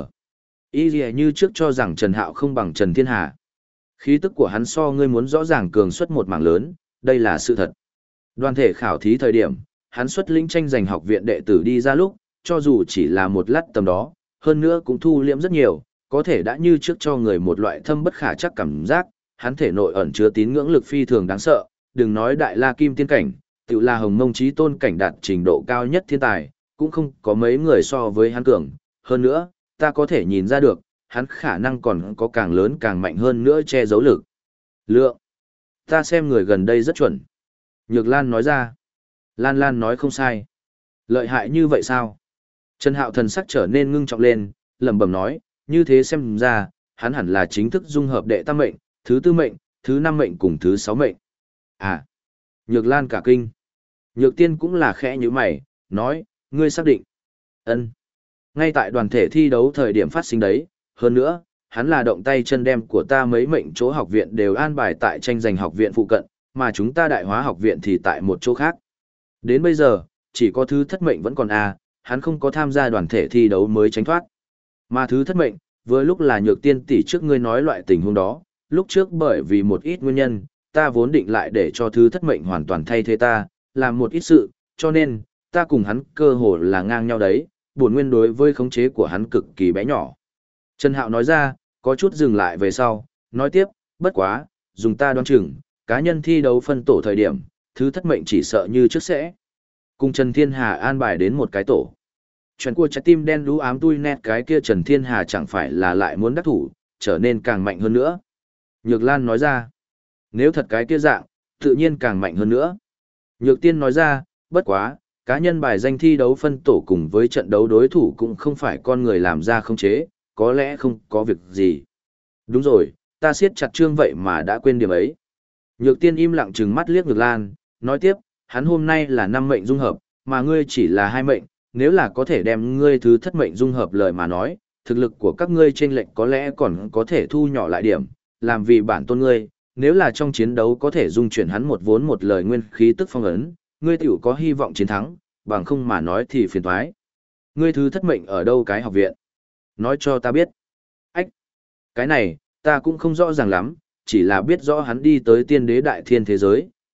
Ý gì như trước cho rằng Trần Hạo không bằng Trần Thiên Hà. Khí tức của hắn so ngươi muốn rõ ràng cường suất một mảng lớn, đây là sự thật. Đoàn thể khảo thí thời điểm, hắn xuất lĩnh tranh giành học viện đệ tử đi ra lúc, cho dù chỉ là một lát tầm đó, hơn nữa cũng thu liễm rất nhiều, có thể đã như trước cho người một loại thâm bất khả chắc cảm giác, hắn thể nội ẩn chứa tín ngưỡng lực phi thường đáng sợ, đừng nói Đại La Kim Tiên cảnh, tự là Hồng Mông Chí Tôn cảnh đạt trình độ cao nhất thiên tài, cũng không có mấy người so với hắn cường, hơn nữa, ta có thể nhìn ra được, hắn khả năng còn có càng lớn càng mạnh hơn nữa che giấu lực. Lượng. Ta xem người gần đây rất chuẩn. Nhược Lan nói ra. Lan Lan nói không sai. Lợi hại như vậy sao? Trần Hạo thần sắc trở nên ngưng trọng lên, lẩm bẩm nói, như thế xem ra, hắn hẳn là chính thức dung hợp đệ tam mệnh, thứ tư mệnh, thứ năm mệnh cùng thứ sáu mệnh. À. Nhược Lan cả kinh. Nhược Tiên cũng là khẽ như mày, nói, ngươi xác định. Ân. Ngay tại đoàn thể thi đấu thời điểm phát sinh đấy, hơn nữa, hắn là động tay chân đem của ta mấy mệnh chỗ học viện đều an bài tại tranh giành học viện phụ cận, mà chúng ta đại hóa học viện thì tại một chỗ khác. Đến bây giờ, chỉ có thứ thất mệnh vẫn còn hắn không có tham gia đoàn thể thi đấu mới tránh thoát. Mà thứ thất mệnh, vừa lúc là Nhược Tiên tỷ trước ngươi nói loại tình huống đó, lúc trước bởi vì một ít nguyên nhân, ta vốn định lại để cho thứ thất mệnh hoàn toàn thay thế ta, làm một ít sự, cho nên, ta cùng hắn cơ hồ là ngang nhau đấy, bổn nguyên đối với khống chế của hắn cực kỳ bé nhỏ. Trần Hạo nói ra, có chút dừng lại về sau, nói tiếp, bất quá, dùng ta đoán chừng, cá nhân thi đấu phân tổ thời điểm, thứ thất mệnh chỉ sợ như trước sẽ. Cùng Trần Thiên Hà an bài đến một cái tổ. Chuyện của trái tim đen đú ám tui nét cái kia Trần Thiên Hà chẳng phải là lại muốn đắc thủ, trở nên càng mạnh hơn nữa. Nhược Lan nói ra, nếu thật cái kia dạng, tự nhiên càng mạnh hơn nữa. Nhược Tiên nói ra, bất quá, cá nhân bài danh thi đấu phân tổ cùng với trận đấu đối thủ cũng không phải con người làm ra không chế, có lẽ không có việc gì. Đúng rồi, ta siết chặt chương vậy mà đã quên điểm ấy. Nhược Tiên im lặng trừng mắt liếc Nhược Lan, nói tiếp, hắn hôm nay là 5 mệnh dung hợp, mà ngươi chỉ là 2 mệnh, nếu là có thể đem ngươi thứ thất mệnh dung hợp lời mà nói, thực lực của các ngươi chênh lệch có lẽ còn có thể thu nhỏ lại điểm, làm vì bản tôn ngươi, nếu là trong chiến đấu có thể dung chuyển hắn một vốn một lời nguyên khí tức phong ấn, ngươi tiểu có hy vọng chiến thắng, bằng không mà nói thì phiền toái. Ngươi thứ thất mệnh ở đâu cái học viện? Nói cho ta biết. Ách! Cái này, ta cũng không rõ ràng lắm, chỉ là biết rõ hắn đi tới tiên đế đại thiên thế giới,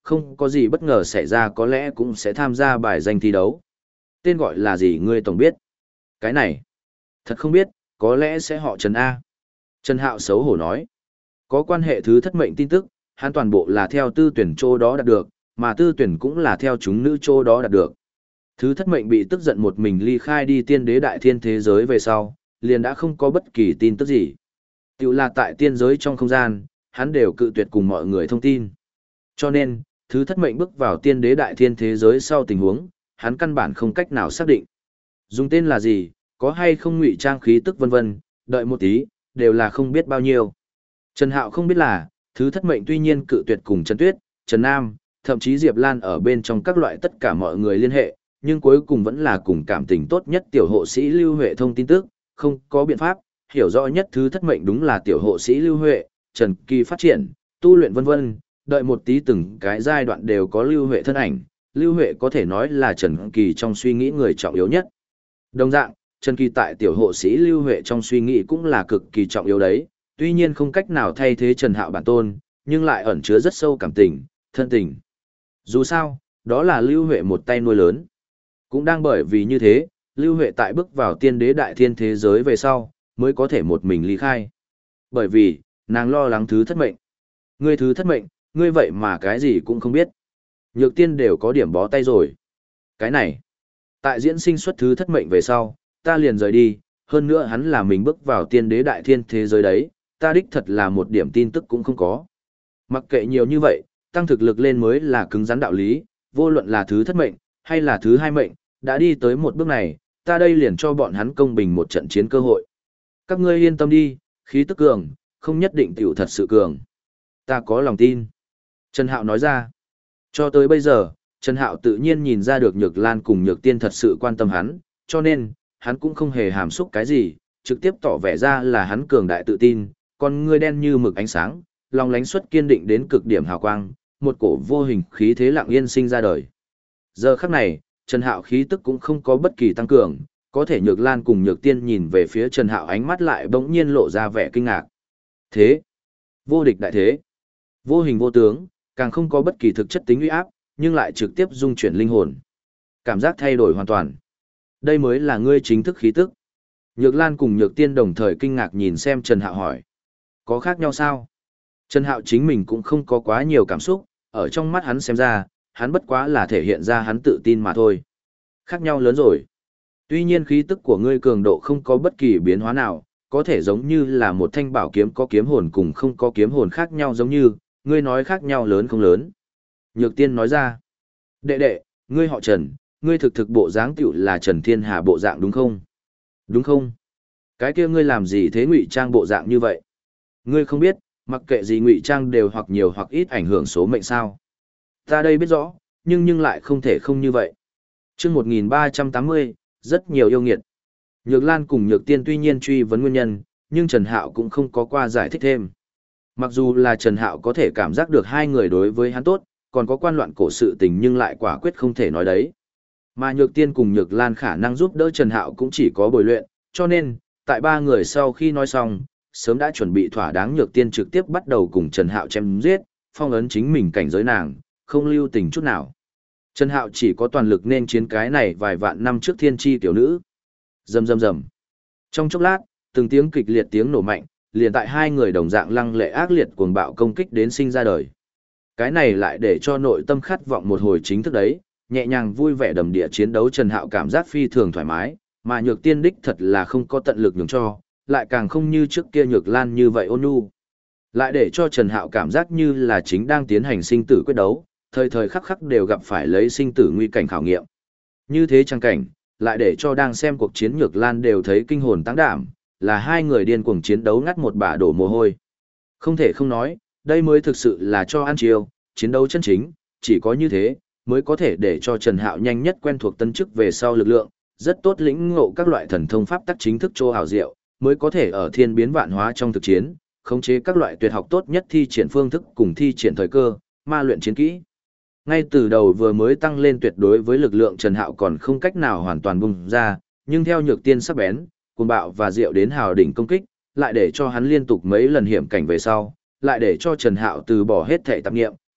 không có gì bất ngờ xảy ra có lẽ cũng sẽ tham gia bài danh thi đấu. Tên gọi là gì ngươi tổng biết? Cái này, thật không biết, có lẽ sẽ họ Trần A. Trần Hạo xấu hổ nói. Có quan hệ thứ thất mệnh tin tức, hắn toàn bộ là theo tư tuyển chỗ đó đạt được, mà tư tuyển cũng là theo chúng nữ chỗ đó đạt được. Thứ thất mệnh bị tức giận một mình ly khai đi tiên đế đại thiên thế giới về sau, liền đã không có bất kỳ tin tức gì. Tiểu là tại tiên giới trong không gian, hắn đều cự tuyệt cùng mọi người thông tin. Cho nên, thứ thất mệnh bước vào tiên đế đại thiên thế giới sau tình huống, hắn căn bản không cách nào xác định. Dùng tên là gì, có hay không ngụy trang khí tức vân vân, đợi một tí, đều là không biết bao nhiêu. Trần Hạo không biết là, thứ thất mệnh tuy nhiên cự tuyệt cùng Trần Tuyết, Trần Nam, thậm chí Diệp Lan ở bên trong các loại tất cả mọi người liên hệ, nhưng cuối cùng vẫn là cùng cảm tình tốt nhất tiểu hộ sĩ Lưu Huệ thông tin tức, không có biện pháp, hiểu rõ nhất thứ thất mệnh đúng là tiểu hộ sĩ Lưu Huệ, Trần Kỳ phát triển, tu luyện vân vân, đợi một tí từng cái giai đoạn đều có Lưu Huệ thân ảnh, Lưu Huệ có thể nói là Trần Kỳ trong suy nghĩ người trọng yếu nhất. Đồng dạng, Trần Kỳ tại tiểu hộ sĩ Lưu Huệ trong suy nghĩ cũng là cực kỳ trọng yếu đấy, tuy nhiên không cách nào thay thế Trần Hạo bản tôn, nhưng lại ẩn chứa rất sâu cảm tình, thân tình. Dù sao, đó là Lưu Huệ một tay nuôi lớn. Cũng đang bởi vì như thế, Lưu Huệ tại bước vào tiên đế đại thiên thế giới về sau, mới có thể một mình ly khai. Bởi vì, nàng lo lắng thứ thất mệnh. Ngươi thứ thất mệnh, ngươi vậy mà cái gì cũng không biết. Nhược tiên đều có điểm bó tay rồi. Cái này, tại diễn sinh xuất thứ thất mệnh về sau, ta liền rời đi, hơn nữa hắn là mình bước vào tiên đế đại thiên thế giới đấy, ta đích thật là một điểm tin tức cũng không có. Mặc kệ nhiều như vậy, tăng thực lực lên mới là cứng rắn đạo lý, vô luận là thứ thất mệnh, hay là thứ hai mệnh, đã đi tới một bước này, ta đây liền cho bọn hắn công bình một trận chiến cơ hội. Các ngươi yên tâm đi, khí tức cường, không nhất định tiểu thật sự cường. Ta có lòng tin. Trần Hạo nói ra. Cho tới bây giờ, Trần Hạo tự nhiên nhìn ra được Nhược Lan cùng Nhược Tiên thật sự quan tâm hắn, cho nên, hắn cũng không hề hàm xúc cái gì, trực tiếp tỏ vẻ ra là hắn cường đại tự tin, con ngươi đen như mực ánh sáng, long lánh xuất kiên định đến cực điểm hào quang, một cổ vô hình khí thế lặng yên sinh ra đời. Giờ khắc này, Trần Hạo khí tức cũng không có bất kỳ tăng cường, có thể Nhược Lan cùng Nhược Tiên nhìn về phía Trần Hạo ánh mắt lại bỗng nhiên lộ ra vẻ kinh ngạc. Thế, vô địch đại thế, vô hình vô tướng, càng không có bất kỳ thực chất tính uy áp, nhưng lại trực tiếp dung chuyển linh hồn. Cảm giác thay đổi hoàn toàn. Đây mới là ngươi chính thức khí tức. Nhược Lan cùng Nhược Tiên đồng thời kinh ngạc nhìn xem Trần Hạo hỏi. Có khác nhau sao? Trần Hạo chính mình cũng không có quá nhiều cảm xúc, ở trong mắt hắn xem ra, hắn bất quá là thể hiện ra hắn tự tin mà thôi. Khác nhau lớn rồi. Tuy nhiên khí tức của ngươi cường độ không có bất kỳ biến hóa nào, có thể giống như là một thanh bảo kiếm có kiếm hồn cùng không có kiếm hồn khác nhau giống như, ngươi nói khác nhau lớn không lớn. Nhược Tiên nói ra. Đệ đệ, ngươi họ Trần, ngươi thực bộ dáng tiểu là Trần Thiên Hà bộ dạng đúng không? Đúng không? Cái kia ngươi làm gì thế ngụy trang bộ dạng như vậy? Ngươi không biết, mặc kệ gì ngụy trang đều hoặc nhiều hoặc ít ảnh hưởng số mệnh sao? Ta đây biết rõ, nhưng lại không thể không như vậy. Chương 1380, rất nhiều yêu nghiệt. Nhược Lan cùng Nhược Tiên tuy nhiên truy vấn nguyên nhân, nhưng Trần Hạo cũng không có qua giải thích thêm. Mặc dù là Trần Hạo có thể cảm giác được hai người đối với hắn tốt, còn có quan loạn cổ sự tình nhưng lại quả quyết không thể nói đấy. Mà Nhược Tiên cùng Nhược Lan khả năng giúp đỡ Trần Hạo cũng chỉ có bồi luyện, cho nên, tại ba người sau khi nói xong, sớm đã chuẩn bị thỏa đáng. Nhược Tiên trực tiếp bắt đầu cùng Trần Hạo chém giết, phong ấn chính mình cảnh giới nàng, không lưu tình chút nào. Trần Hạo chỉ có toàn lực nên chiến cái này vài vạn năm trước thiên tri tiểu nữ. Rầm rầm rầm. Trong chốc lát, từng tiếng kịch liệt tiếng nổ mạnh, liền tại hai người đồng dạng lăng lệ ác liệt cuồng bạo công kích đến sinh ra đời. Cái này lại để cho nội tâm khát vọng một hồi chính thức đấy, nhẹ nhàng vui vẻ đầm địa chiến đấu Trần Hạo cảm giác phi thường thoải mái, mà Nhược Tiên đích thật là không có tận lực nhường cho, lại càng không như trước kia Nhược Lan như vậy ôn nhu. Lại để cho Trần Hạo cảm giác như là chính đang tiến hành sinh tử quyết đấu, thời thời khắc khắc đều gặp phải lấy sinh tử nguy cảnh khảo nghiệm. Như thế trang cảnh, lại để cho đang xem cuộc chiến Nhược Lan đều thấy kinh hồn táng đảm, là hai người điên cuồng chiến đấu ngắt một bả đổ mồ hôi. Không thể không nói, đây mới thực sự là cho ăn chiêu, chiến đấu chân chính, chỉ có như thế, mới có thể để cho Trần Hạo nhanh nhất quen thuộc tân chức về sau lực lượng, rất tốt lĩnh ngộ các loại thần thông pháp tắc chính thức chô hào diệu, mới có thể ở thiên biến vạn hóa trong thực chiến, khống chế các loại tuyệt học tốt nhất thi triển phương thức cùng thi triển thời cơ, ma luyện chiến kỹ. Ngay từ đầu vừa mới tăng lên tuyệt đối với lực lượng Trần Hạo còn không cách nào hoàn toàn bùng ra, nhưng theo Nhược Tiên sắc bén, cuồng bạo và diệu đến hào đỉnh công kích, lại để cho hắn liên tục mấy lần hiểm cảnh về sau, lại để cho Trần Hạo từ bỏ hết thể tạp nghiệm,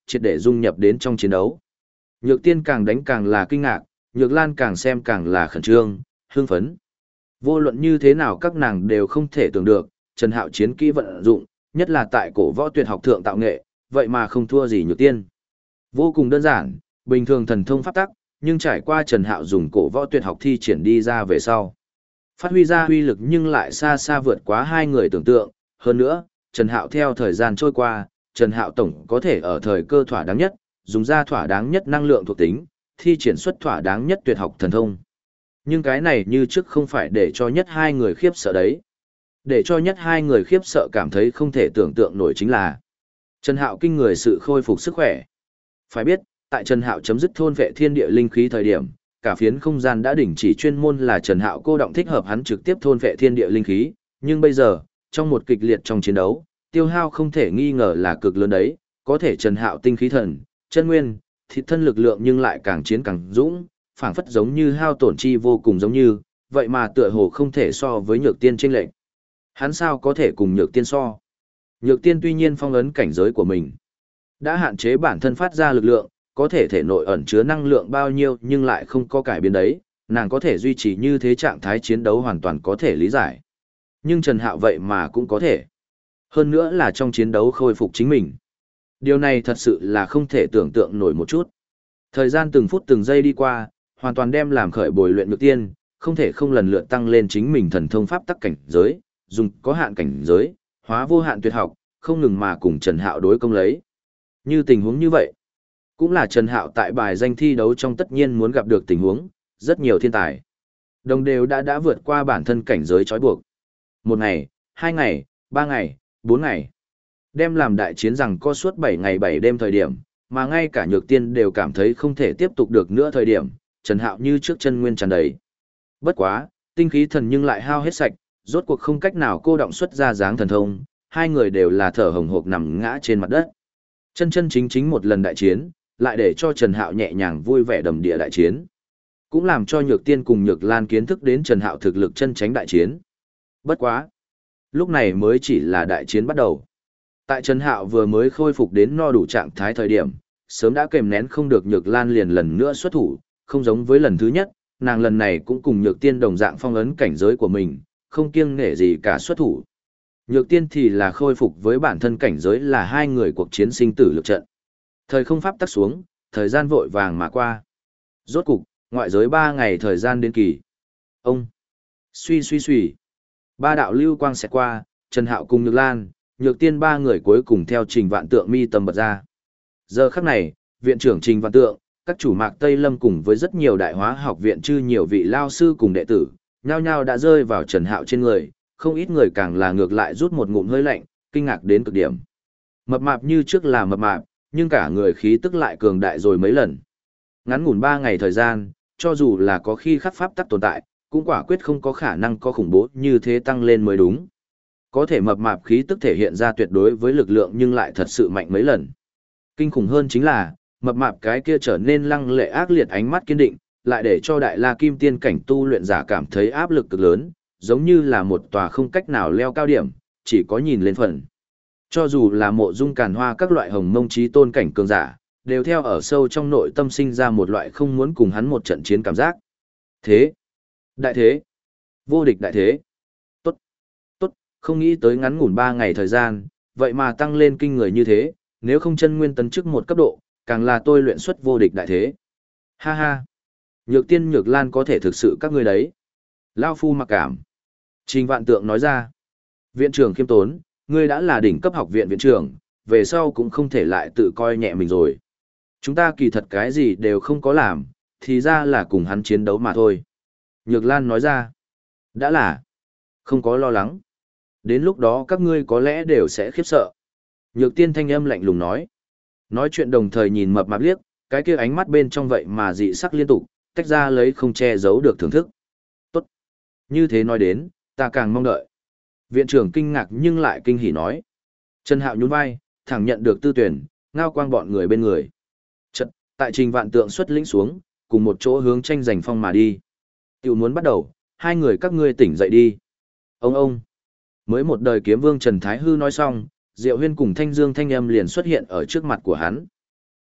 triệt để dung nhập đến trong chiến đấu. Nhược Tiên càng đánh càng là kinh ngạc, Nhược Lan càng xem càng là khẩn trương, hưng phấn. Vô luận như thế nào các nàng đều không thể tưởng được, Trần Hạo chiến kỹ vận dụng, nhất là tại cổ võ tuyệt học thượng tạo nghệ, vậy mà không thua gì Nhược Tiên. Vô cùng đơn giản, bình thường thần thông pháp tắc, nhưng trải qua Trần Hạo dùng cổ võ tuyệt học thi triển đi ra về sau. Phát huy ra uy lực nhưng lại xa xa vượt quá hai người tưởng tượng, hơn nữa, Trần Hạo theo thời gian trôi qua, Trần Hạo tổng có thể ở thời cơ thỏa đáng nhất, dùng ra thỏa đáng nhất năng lượng thuộc tính, thi triển xuất thỏa đáng nhất tuyệt học thần thông. Nhưng cái này như trước không phải để cho nhất hai người khiếp sợ đấy. Để cho nhất hai người khiếp sợ cảm thấy không thể tưởng tượng nổi chính là Trần Hạo kinh người sự khôi phục sức khỏe. Phải biết, tại Trần Hạo chấm dứt thôn vệ thiên địa linh khí thời điểm, cả phiến không gian đã đình chỉ chuyên môn là Trần Hạo cô động thích hợp hắn trực tiếp thôn vệ thiên địa linh khí, nhưng bây giờ, trong một kịch liệt trong chiến đấu, tiêu hao không thể nghi ngờ là cực lớn đấy, có thể Trần Hạo tinh khí thần, chân nguyên, thịt thân lực lượng nhưng lại càng chiến càng dũng, phảng phất giống như hao tổn chi vô cùng giống như, vậy mà tựa hồ không thể so với Nhược Tiên chênh lệch. Hắn sao có thể cùng Nhược Tiên so? Nhược Tiên tuy nhiên phong ấn cảnh giới của mình, đã hạn chế bản thân phát ra lực lượng, có thể thể nội ẩn chứa năng lượng bao nhiêu nhưng lại không có cải biến đấy, nàng có thể duy trì như thế trạng thái chiến đấu hoàn toàn có thể lý giải. Nhưng Trần Hạo vậy mà cũng có thể. Hơn nữa là trong chiến đấu khôi phục chính mình. Điều này thật sự là không thể tưởng tượng nổi một chút. Thời gian từng phút từng giây đi qua, hoàn toàn đem làm khởi bồi luyện Nhược Tiên, không thể không lần lượt tăng lên chính mình thần thông pháp tắc cảnh giới, dùng có hạn cảnh giới, hóa vô hạn tuyệt học, không ngừng mà cùng Trần Hạo đối công lấy. Như tình huống như vậy, cũng là Trần Hạo tại bài danh thi đấu trong tất nhiên muốn gặp được tình huống, rất nhiều thiên tài. Đồng đều đã vượt qua bản thân cảnh giới trói buộc. Một ngày, 2 ngày, 3 ngày, 4 ngày. Đem làm đại chiến rằng có suốt 7 ngày 7 đêm thời điểm, mà ngay cả Nhược Tiên đều cảm thấy không thể tiếp tục được nữa thời điểm, Trần Hạo như trước chân nguyên tràn đầy. Bất quá, tinh khí thần nhưng lại hao hết sạch, rốt cuộc không cách nào cô động xuất ra dáng thần thông, hai người đều là thở hồng hộc nằm ngã trên mặt đất. Chân chân chính chính một lần đại chiến, lại để cho Trần Hạo nhẹ nhàng vui vẻ đầm địa đại chiến. Cũng làm cho Nhược Tiên cùng Nhược Lan kiến thức đến Trần Hạo thực lực chân tránh đại chiến. Bất quá, lúc này mới chỉ là đại chiến bắt đầu. Tại Trần Hạo vừa mới khôi phục đến no đủ trạng thái thời điểm, sớm đã kềm nén không được Nhược Lan liền lần nữa xuất thủ, không giống với lần thứ nhất, nàng lần này cũng cùng Nhược Tiên đồng dạng phong ấn cảnh giới của mình, không kiêng nể gì cả xuất thủ. Nhược Tiên thì là khôi phục với bản thân cảnh giới là hai người cuộc chiến sinh tử lực trận. Thời không pháp tắc xuống, thời gian vội vàng mà qua. Rốt cục, ngoại giới 3 ngày thời gian đến kỳ. Ông suy suy suy. 3 đạo lưu quang sẽ qua, Trần Hạo cùng Nhược Lan, Nhược Tiên 3 người cuối cùng theo Trình Vạn Tượng mi tầm bật ra. Giờ khắc này, viện trưởng Trình Vạn Tượng, các chủ Mạc Tây Lâm cùng với rất nhiều đại hóa học viện chư nhiều vị lao sư cùng đệ tử, nhao nhao đã rơi vào Trần Hạo trên người, không ít người càng là ngược lại rút một ngụm hơi lạnh, kinh ngạc đến cực điểm. Mập mạp như trước là mập mạp, nhưng cả người khí tức lại cường đại rồi mấy lần. Ngắn ngủn 3 ngày thời gian, cho dù là có khi khắc pháp tắc tồn tại, cũng quả quyết không có khả năng có khủng bố như thế tăng lên mới đúng. Có thể mập mạp khí tức thể hiện ra tuyệt đối với lực lượng nhưng lại thật sự mạnh mấy lần. Kinh khủng hơn chính là, mập mạp cái kia trở nên lăng lệ ác liệt ánh mắt kiên định, lại để cho đại la kim tiên cảnh tu luyện giả cảm thấy áp lực cực lớn, giống như là một tòa không cách nào leo cao điểm, chỉ có nhìn lên phần. Cho dù là Mộ Dung Càn Hoa các loại hồng mông trí tôn cảnh cường giả, đều theo ở sâu trong nội tâm sinh ra một loại không muốn cùng hắn một trận chiến cảm giác. Thế, đại thế, vô địch đại thế. Tốt, tốt, không nghĩ tới ngắn ngủn 3 ngày thời gian, vậy mà tăng lên kinh người như thế, nếu không chân nguyên tấn chức một cấp độ, càng là tôi luyện xuất vô địch đại thế. Ha ha, Nhược Tiên Nhược Lan có thể thực sự các ngươi đấy. Lao phu mặc cảm. Trình Vạn Tượng nói ra. Viện trưởng khiêm tốn, ngươi đã là đỉnh cấp học viện viện trưởng, về sau cũng không thể lại tự coi nhẹ mình rồi. Chúng ta kỳ thật cái gì đều không có làm, thì ra là cùng hắn chiến đấu mà thôi. Nhược Lan nói ra. Đã là. Không có lo lắng. Đến lúc đó các ngươi có lẽ đều sẽ khiếp sợ. Nhược Tiên thanh âm lạnh lùng nói. Nói chuyện đồng thời nhìn mập mạp liếc, cái kia ánh mắt bên trong vậy mà dị sắc liên tục, tách ra lấy không che giấu được thưởng thức. Tốt. Như thế nói đến, ta càng mong đợi. Viện trưởng kinh ngạc nhưng lại kinh hỉ nói. Trần Hạo nhún vai, thẳng nhận được tư tuyển, ngao quang bọn người bên người. Trận, tại Trình Vạn Tượng xuất lĩnh xuống, cùng một chỗ hướng tranh giành phong mà đi. Tiểu muốn bắt đầu, hai người các ngươi tỉnh dậy đi. Ông. Mới một đời kiếm vương Trần Thái Hư nói xong, Diệu Huyên cùng Thanh Dương thanh âm liền xuất hiện ở trước mặt của hắn.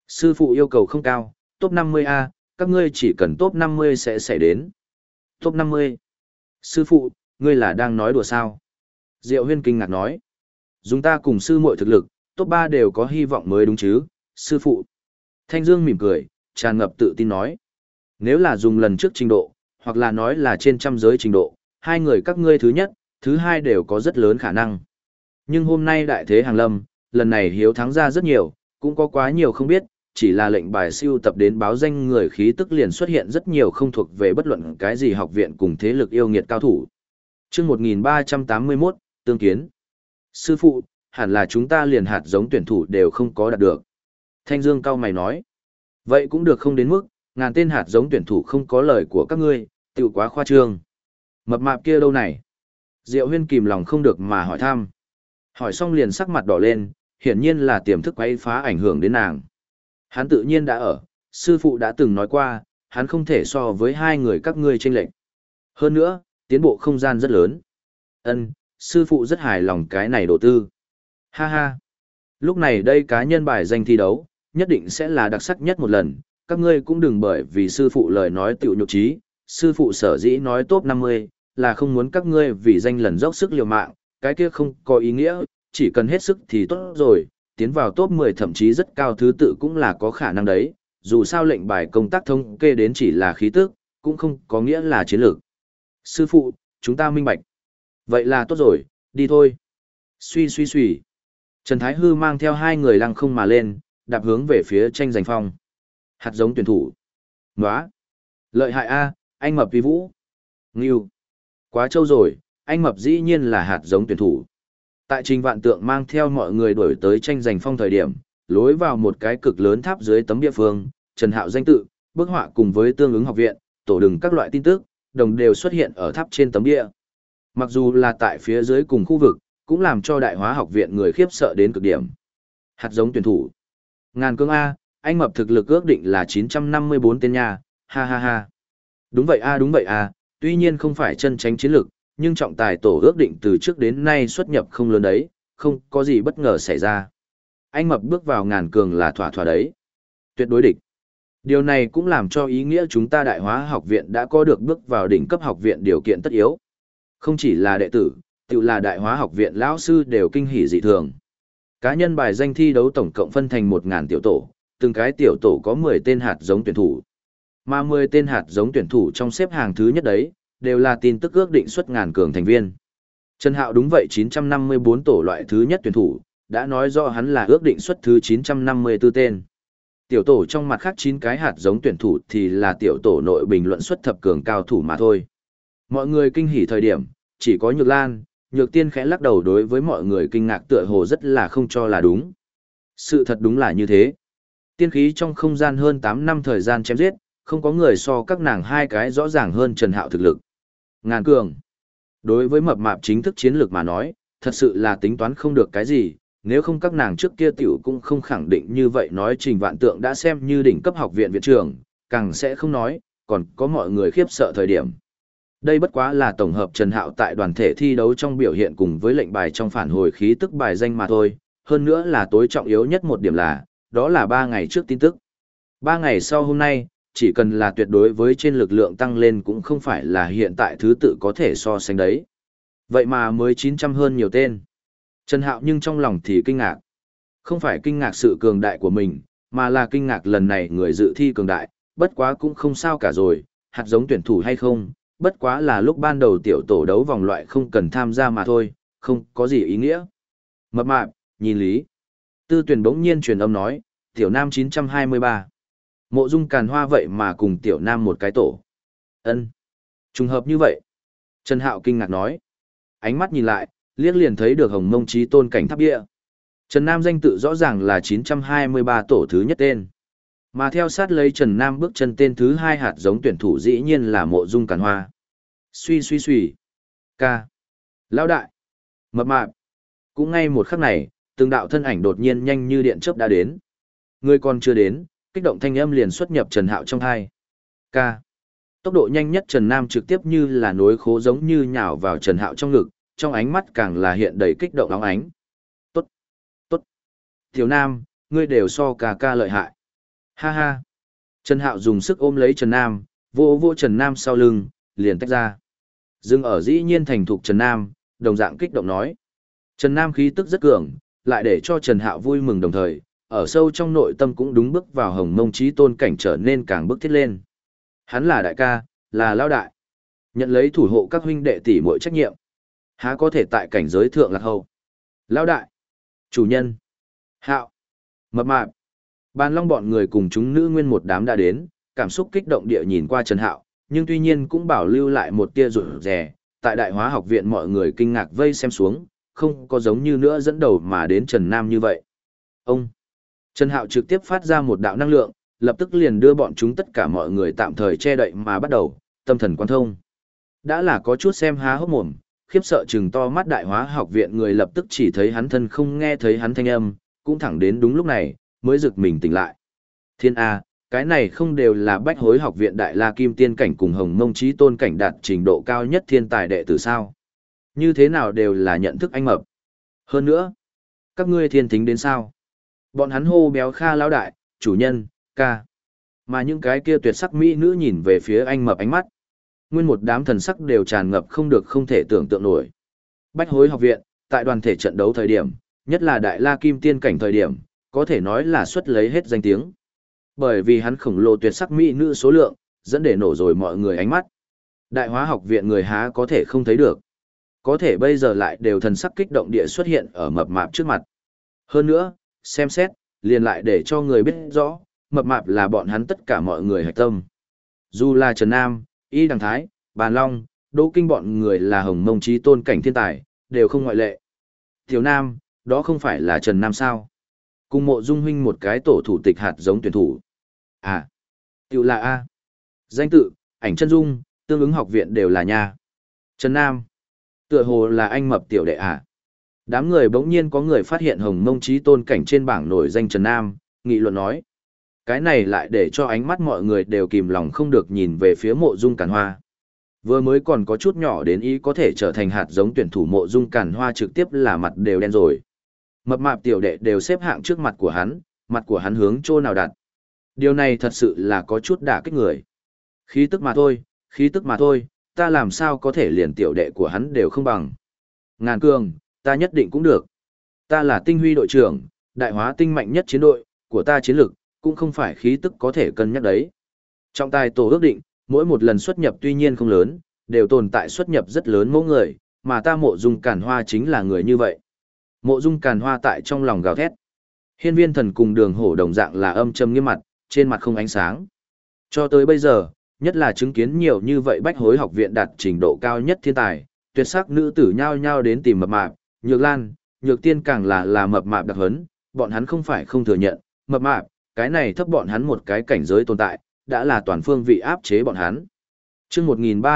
Sư phụ yêu cầu không cao, top 50A, các ngươi chỉ cần top 50 sẽ đến. Top 50. Sư phụ, ngươi là đang nói đùa sao? Diệu Huyên kinh ngạc nói. Dùng ta cùng sư muội thực lực, top 3 đều có hy vọng mới đúng chứ, sư phụ. Thanh Dương mỉm cười, tràn ngập tự tin nói. Nếu là dùng lần trước trình độ, hoặc là nói là trên trăm giới trình độ, hai người các ngươi thứ nhất, thứ hai đều có rất lớn khả năng. Nhưng hôm nay đại thế hàng lâm, lần này hiếu thắng ra rất nhiều, cũng có quá nhiều không biết, chỉ là lệnh bài siêu tập đến báo danh người khí tức liền xuất hiện rất nhiều không thuộc về bất luận cái gì học viện cùng thế lực yêu nghiệt cao thủ. Chương 1381, tương kiến. Sư phụ, hẳn là chúng ta liền hạt giống tuyển thủ đều không có đạt được. Thanh Dương cao mày nói. Vậy cũng được không đến mức, ngàn tên hạt giống tuyển thủ không có lời của các ngươi, tiểu quá khoa trương. Mập mạp kia đâu này? Diệu Huyên kìm lòng không được mà hỏi thăm. Hỏi xong liền sắc mặt đỏ lên, hiển nhiên là tiềm thức quấy phá ảnh hưởng đến nàng. Hắn tự nhiên đã ở, sư phụ đã từng nói qua, hắn không thể so với hai người các ngươi chênh lệch. Hơn nữa, tiến bộ không gian rất lớn. Ân, sư phụ rất hài lòng cái này độ tư. Ha ha. Lúc này đây cá nhân bài danh thi đấu, nhất định sẽ là đặc sắc nhất một lần, các ngươi cũng đừng bởi vì sư phụ lời nói tiểu nhục trí, sư phụ sở dĩ nói top 50, là không muốn các ngươi vì danh lần dốc sức liều mạng, cái kia không có ý nghĩa, chỉ cần hết sức thì tốt rồi, tiến vào top 10 thậm chí rất cao thứ tự cũng là có khả năng đấy, dù sao lệnh bài công tác thống kê đến chỉ là khí tức, cũng không có nghĩa là chiến lược. Sư phụ, chúng ta minh bạch. Vậy là tốt rồi, đi thôi. Suy suy suy. Trần Thái Hư mang theo hai người lăng không mà lên, đạp hướng về phía tranh giành phong. Hạt giống tuyển thủ. Nóa. Lợi hại A, anh mập vi vũ. Ngưu. Quá trâu rồi, anh mập dĩ nhiên là hạt giống tuyển thủ. Tại Trình Vạn Tượng mang theo mọi người đuổi tới tranh giành phong thời điểm, lối vào một cái cực lớn tháp dưới tấm bia phương, Trần Hạo danh tự, bức họa cùng với tương ứng học viện, tổ đừng các loại tin tức, đồng đều xuất hiện ở tháp trên tấm bia. Mặc dù là tại phía dưới cùng khu vực, cũng làm cho Đại Hóa học viện người khiếp sợ đến cực điểm. Hạt giống tuyển thủ. Ngàn cương A, anh mập thực lực ước định là 954 tên nha, ha ha ha. Đúng vậy a, tuy nhiên không phải chân tránh chiến lực, nhưng trọng tài tổ ước định từ trước đến nay xuất nhập không lớn đấy, không có gì bất ngờ xảy ra. Anh mập bước vào ngàn cường là thỏa thỏa đấy. Tuyệt đối địch. Điều này cũng làm cho ý nghĩa chúng ta Đại Hóa học viện đã có được bước vào đỉnh cấp học viện điều kiện tất yếu. Không chỉ là đệ tử, tự là Đại Hóa học viện lão sư đều kinh hỉ dị thường. Cá nhân bài danh thi đấu tổng cộng phân thành 1000 tiểu tổ, từng cái tiểu tổ có 10 tên hạt giống tuyển thủ. Mà 10 tên hạt giống tuyển thủ trong xếp hàng thứ nhất đấy, đều là tin tức ước định xuất ngàn cường thành viên. Trần Hạo đúng vậy 954 tổ loại thứ nhất tuyển thủ, đã nói rõ hắn là ước định xuất thứ 954 tên. Tiểu tổ trong mặt khác 9 cái hạt giống tuyển thủ thì là tiểu tổ nội bình luận xuất thập cường cao thủ mà thôi. Mọi người kinh hỉ thời điểm, chỉ có Nhược Lan, Nhược Tiên khẽ lắc đầu đối với mọi người kinh ngạc tựa hồ rất là không cho là đúng. Sự thật đúng là như thế. Tiên khí trong không gian hơn 8 năm thời gian chém giết, không có người so các nàng hai cái rõ ràng hơn Trần Hạo thực lực. Ngàn cường. Đối với mập mạp chính thức chiến lược mà nói, thật sự là tính toán không được cái gì, nếu không các nàng trước kia tiểu cũng không khẳng định như vậy nói Trình Vạn Tượng đã xem như đỉnh cấp học viện viện trưởng, càng sẽ không nói, còn có mọi người khiếp sợ thời điểm. Đây bất quá là tổng hợp Trần Hạo tại đoàn thể thi đấu trong biểu hiện cùng với lệnh bài trong phản hồi khí tức bài danh mà thôi, hơn nữa là tối trọng yếu nhất một điểm là, đó là 3 ngày trước tin tức. 3 ngày sau hôm nay, chỉ cần là tuyệt đối với trên lực lượng tăng lên cũng không phải là hiện tại thứ tự có thể so sánh đấy. Vậy mà mới 900 hơn nhiều tên. Trần Hạo nhưng trong lòng thì kinh ngạc. Không phải kinh ngạc sự cường đại của mình, mà là kinh ngạc lần này người dự thi cường đại, bất quá cũng không sao cả rồi, hạt giống tuyển thủ hay không, bất quá là lúc ban đầu tiểu tổ đấu vòng loại không cần tham gia mà thôi, không có gì ý nghĩa. Mập mạp, nhìn lý. Tư tuyển bỗng nhiên truyền âm nói, tiểu nam 923. Mộ Dung Càn Hoa vậy mà cùng tiểu nam một cái tổ. Ân, trùng hợp như vậy. Trần Hạo kinh ngạc nói. Ánh mắt nhìn lại, liếc liền thấy được Hồng Mông Chí Tôn cảnh tháp địa. Trần Nam danh tự rõ ràng là 923 tổ thứ nhất tên. Mà theo sát lấy Trần Nam bước chân tên thứ hai hạt giống tuyển thủ dĩ nhiên là Mộ Dung Càn Hoa. Suy suy suy. Ca. Lão đại. Mập mạp. Cũng ngay một khắc này, từng đạo thân ảnh đột nhiên nhanh như điện chớp đã đến. Người còn chưa đến, kích động thanh âm liền xuất nhập Trần Hạo trong tai. Ca. Tốc độ nhanh nhất Trần Nam trực tiếp như là nối khố giống như nhào vào Trần Hạo trong ngực, trong ánh mắt càng là hiện đầy kích động óng ánh. Tốt. Tốt. Tiểu Nam, ngươi đều so ca ca lợi hại. Ha ha. Trần Hạo dùng sức ôm lấy Trần Nam, vô vô Trần Nam sau lưng, liền tách ra. Dừng ở dĩ nhiên thành thục Trần Nam, đồng dạng kích động nói. Trần Nam khí tức rất cường, lại để cho Trần Hạo vui mừng đồng thời, ở sâu trong nội tâm cũng đúng bước vào hồng mông chí tôn cảnh trở nên càng bức thiết lên. Hắn là đại ca, là lão đại. Nhận lấy thủ hộ các huynh đệ tỷ muội trách nhiệm. Há có thể tại cảnh giới thượng lạc hậu. Lão đại, chủ nhân, Hạo, mập mạp. Bàn Long bọn người cùng chúng nữ nguyên một đám đã đến, cảm xúc kích động địa nhìn qua Trần Hạo, nhưng tuy nhiên cũng bảo lưu lại một tia rụt rè, tại Đại Hóa học viện mọi người kinh ngạc vây xem xuống, không có giống như nữa dẫn đầu mà đến Trần Nam như vậy. Ông Trần Hạo trực tiếp phát ra một đạo năng lượng, lập tức liền đưa bọn chúng tất cả mọi người tạm thời che đậy mà bắt đầu, tâm thần quan thông. Đã là có chút xem há hốc mồm, khiếp sợ chừng to mắt Đại Hóa học viện người lập tức chỉ thấy hắn thân không nghe thấy hắn thanh âm, cũng thẳng đến đúng lúc này, mới giật mình tỉnh lại. Thiên A, cái này không đều là Bách Hối học viện Đại La Kim Tiên cảnh cùng Hồng Mông Chí Tôn cảnh đạt trình độ cao nhất thiên tài đệ tử sao? Như thế nào đều là nhận thức anh mập. Hơn nữa, các ngươi thiên thính đến sao? Bọn hắn hô béo Kha lão đại, chủ nhân, ca. Mà những cái kia tuyệt sắc mỹ nữ nhìn về phía anh mập ánh mắt. Nguyên một đám thần sắc đều tràn ngập không được không thể tưởng tượng nổi. Bách Hối học viện, tại đoàn thể trận đấu thời điểm, nhất là Đại La Kim Tiên cảnh thời điểm, có thể nói là xuất lấy hết danh tiếng. Bởi vì hắn khổng lồ tuyệt sắc mỹ nữ số lượng, dẫn để nổ rồi mọi người ánh mắt. Đại Hóa học viện người há có thể không thấy được. Có thể bây giờ lại đều thần sắc kích động địa xuất hiện ở mập mạp trước mặt. Hơn nữa, xem xét, liền lại để cho người biết rõ, mập mạp là bọn hắn tất cả mọi người hạch tâm. Dù là Trần Nam, Y Đằng Thái, Bàn Long, Đỗ Kinh bọn người là Hồng Mông Chí Tôn cảnh thiên tài, đều không ngoại lệ. Tiểu Nam, đó không phải là Trần Nam sao? Cùng Mộ Dung huynh một cái tổ thủ tịch hạt giống tuyển thủ. À, tiểu là A. Danh tự, ảnh chân dung, tương ứng học viện đều là nha. Trần Nam, tựa hồ là anh mập tiểu đệ à. Đám người bỗng nhiên có người phát hiện Hồng Mông Chí Tôn cảnh trên bảng nổi danh Trần Nam, nghị luận nói. Cái này lại để cho ánh mắt mọi người đều kìm lòng không được nhìn về phía Mộ Dung Càn Hoa. Vừa mới còn có chút nhỏ đến ý có thể trở thành hạt giống tuyển thủ Mộ Dung Càn Hoa trực tiếp là mặt đều đen rồi. Mập mạp tiểu đệ đều xếp hạng trước mặt của hắn hướng chỗ nào đặt. Điều này thật sự là có chút đả kích người. Khí tức mà thôi, ta làm sao có thể liền tiểu đệ của hắn đều không bằng. Ngàn Cường, ta nhất định cũng được. Ta là tinh huy đội trưởng, đại hóa tinh mạnh nhất chiến đội, của ta chiến lực, cũng không phải khí tức có thể cân nhắc đấy. Trọng tài tổ ước định, mỗi một lần xuất nhập tuy nhiên không lớn, đều tồn tại xuất nhập rất lớn mỗi người, mà ta Mộ Dung Càn Hoa chính là người như vậy. Mộ Dung Càn Hoa tại trong lòng gào thét. Hiên Viên Thần cùng Đường Hổ đồng dạng là âm trầm nghiêm mặt, trên mặt không ánh sáng. Cho tới bây giờ, nhất là chứng kiến nhiều như vậy Bách Hối học viện đạt trình độ cao nhất thiên tài, tuyệt sắc nữ tử nhao nhao đến tìm mập mạp, Nhược Lan, Nhược Tiên càng là mập mạp đặc hấn, bọn hắn không phải không thừa nhận, mập mạp, cái này thấp bọn hắn một cái cảnh giới tồn tại, đã là toàn phương vị áp chế bọn hắn. Chương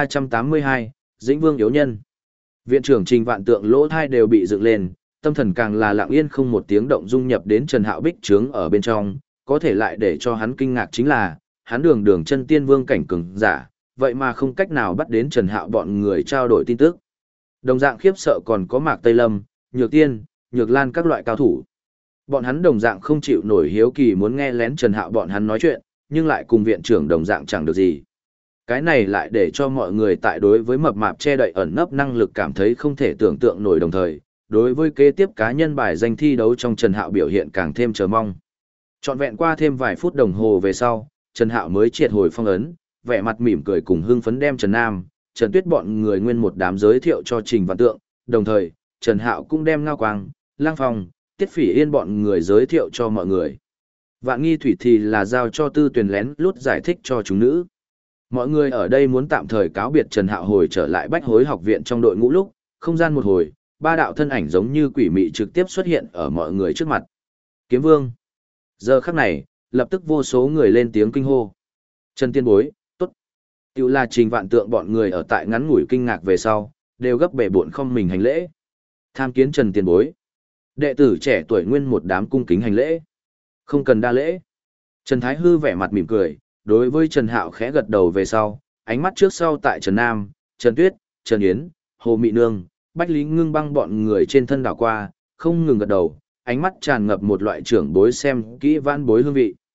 1382, Dĩnh Vương yếu nhân. Viện trưởng Trình Vạn Tượng lỗ thai đều bị dựng lên, tâm thần càng là lặng yên không một tiếng động dung nhập đến Trần Hạo bích trướng ở bên trong, có thể lại để cho hắn kinh ngạc chính là, hắn đường chân tiên vương cảnh cường giả, vậy mà không cách nào bắt đến Trần Hạo bọn người trao đổi tin tức. Đồng dạng khiếp sợ còn có Mạc Tây Lâm, Nhược Tiên, Nhược Lan các loại cao thủ. Bọn hắn đồng dạng không chịu nổi hiếu kỳ muốn nghe lén Trần Hạo bọn hắn nói chuyện, nhưng lại cùng viện trưởng đồng dạng chẳng được gì. Cái này lại để cho mọi người tại đối với mập mạp che đậy ẩn nấp năng lực cảm thấy không thể tưởng tượng nổi, đồng thời, đối với kế tiếp cá nhân bài danh thi đấu trong Trần Hạo biểu hiện càng thêm chờ mong. Trọn vẹn qua thêm vài phút đồng hồ về sau, Trần Hạo mới triệt hồi phong ấn, vẻ mặt mỉm cười cùng hưng phấn đem Trần Nam, Trần Tuyết bọn người nguyên một đám giới thiệu cho Trình Vạn Tượng, đồng thời, Trần Hạo cũng đem Ngao Quang, Lang Phong, Tiết Phỉ Yên bọn người giới thiệu cho mọi người. Vạn Nghi Thủy thì là giao cho Tư Tuyền lén lút giải thích cho chúng nữ. Mọi người ở đây muốn tạm thời cáo biệt Trần Hạo hồi trở lại Bách Hối học viện trong đội ngũ lúc, không gian một hồi, ba đạo thân ảnh giống như quỷ mị trực tiếp xuất hiện ở mọi người trước mặt. Kiếm Vương. Giờ khắc này, lập tức vô số người lên tiếng kinh hô. Trần Tiên Bối, tốt. Tiểu là Trình Vạn Tượng bọn người ở tại ngắn ngủi kinh ngạc về sau, đều gấp bể bộn không mình hành lễ. Tham kiến Trần Tiên Bối. Đệ tử trẻ tuổi nguyên một đám cung kính hành lễ. Không cần đa lễ. Trần Thái Hư vẻ mặt mỉm cười, đối với Trần Hạo khẽ gật đầu về sau, ánh mắt trước sau tại Trần Nam, Trần Tuyết, Trần Yến, Hồ Mị Nương, Bách Lý Ngưng Băng bọn người trên thân đảo qua, không ngừng gật đầu, ánh mắt tràn ngập một loại trưởng bối xem kỹ vãn bối hương vị.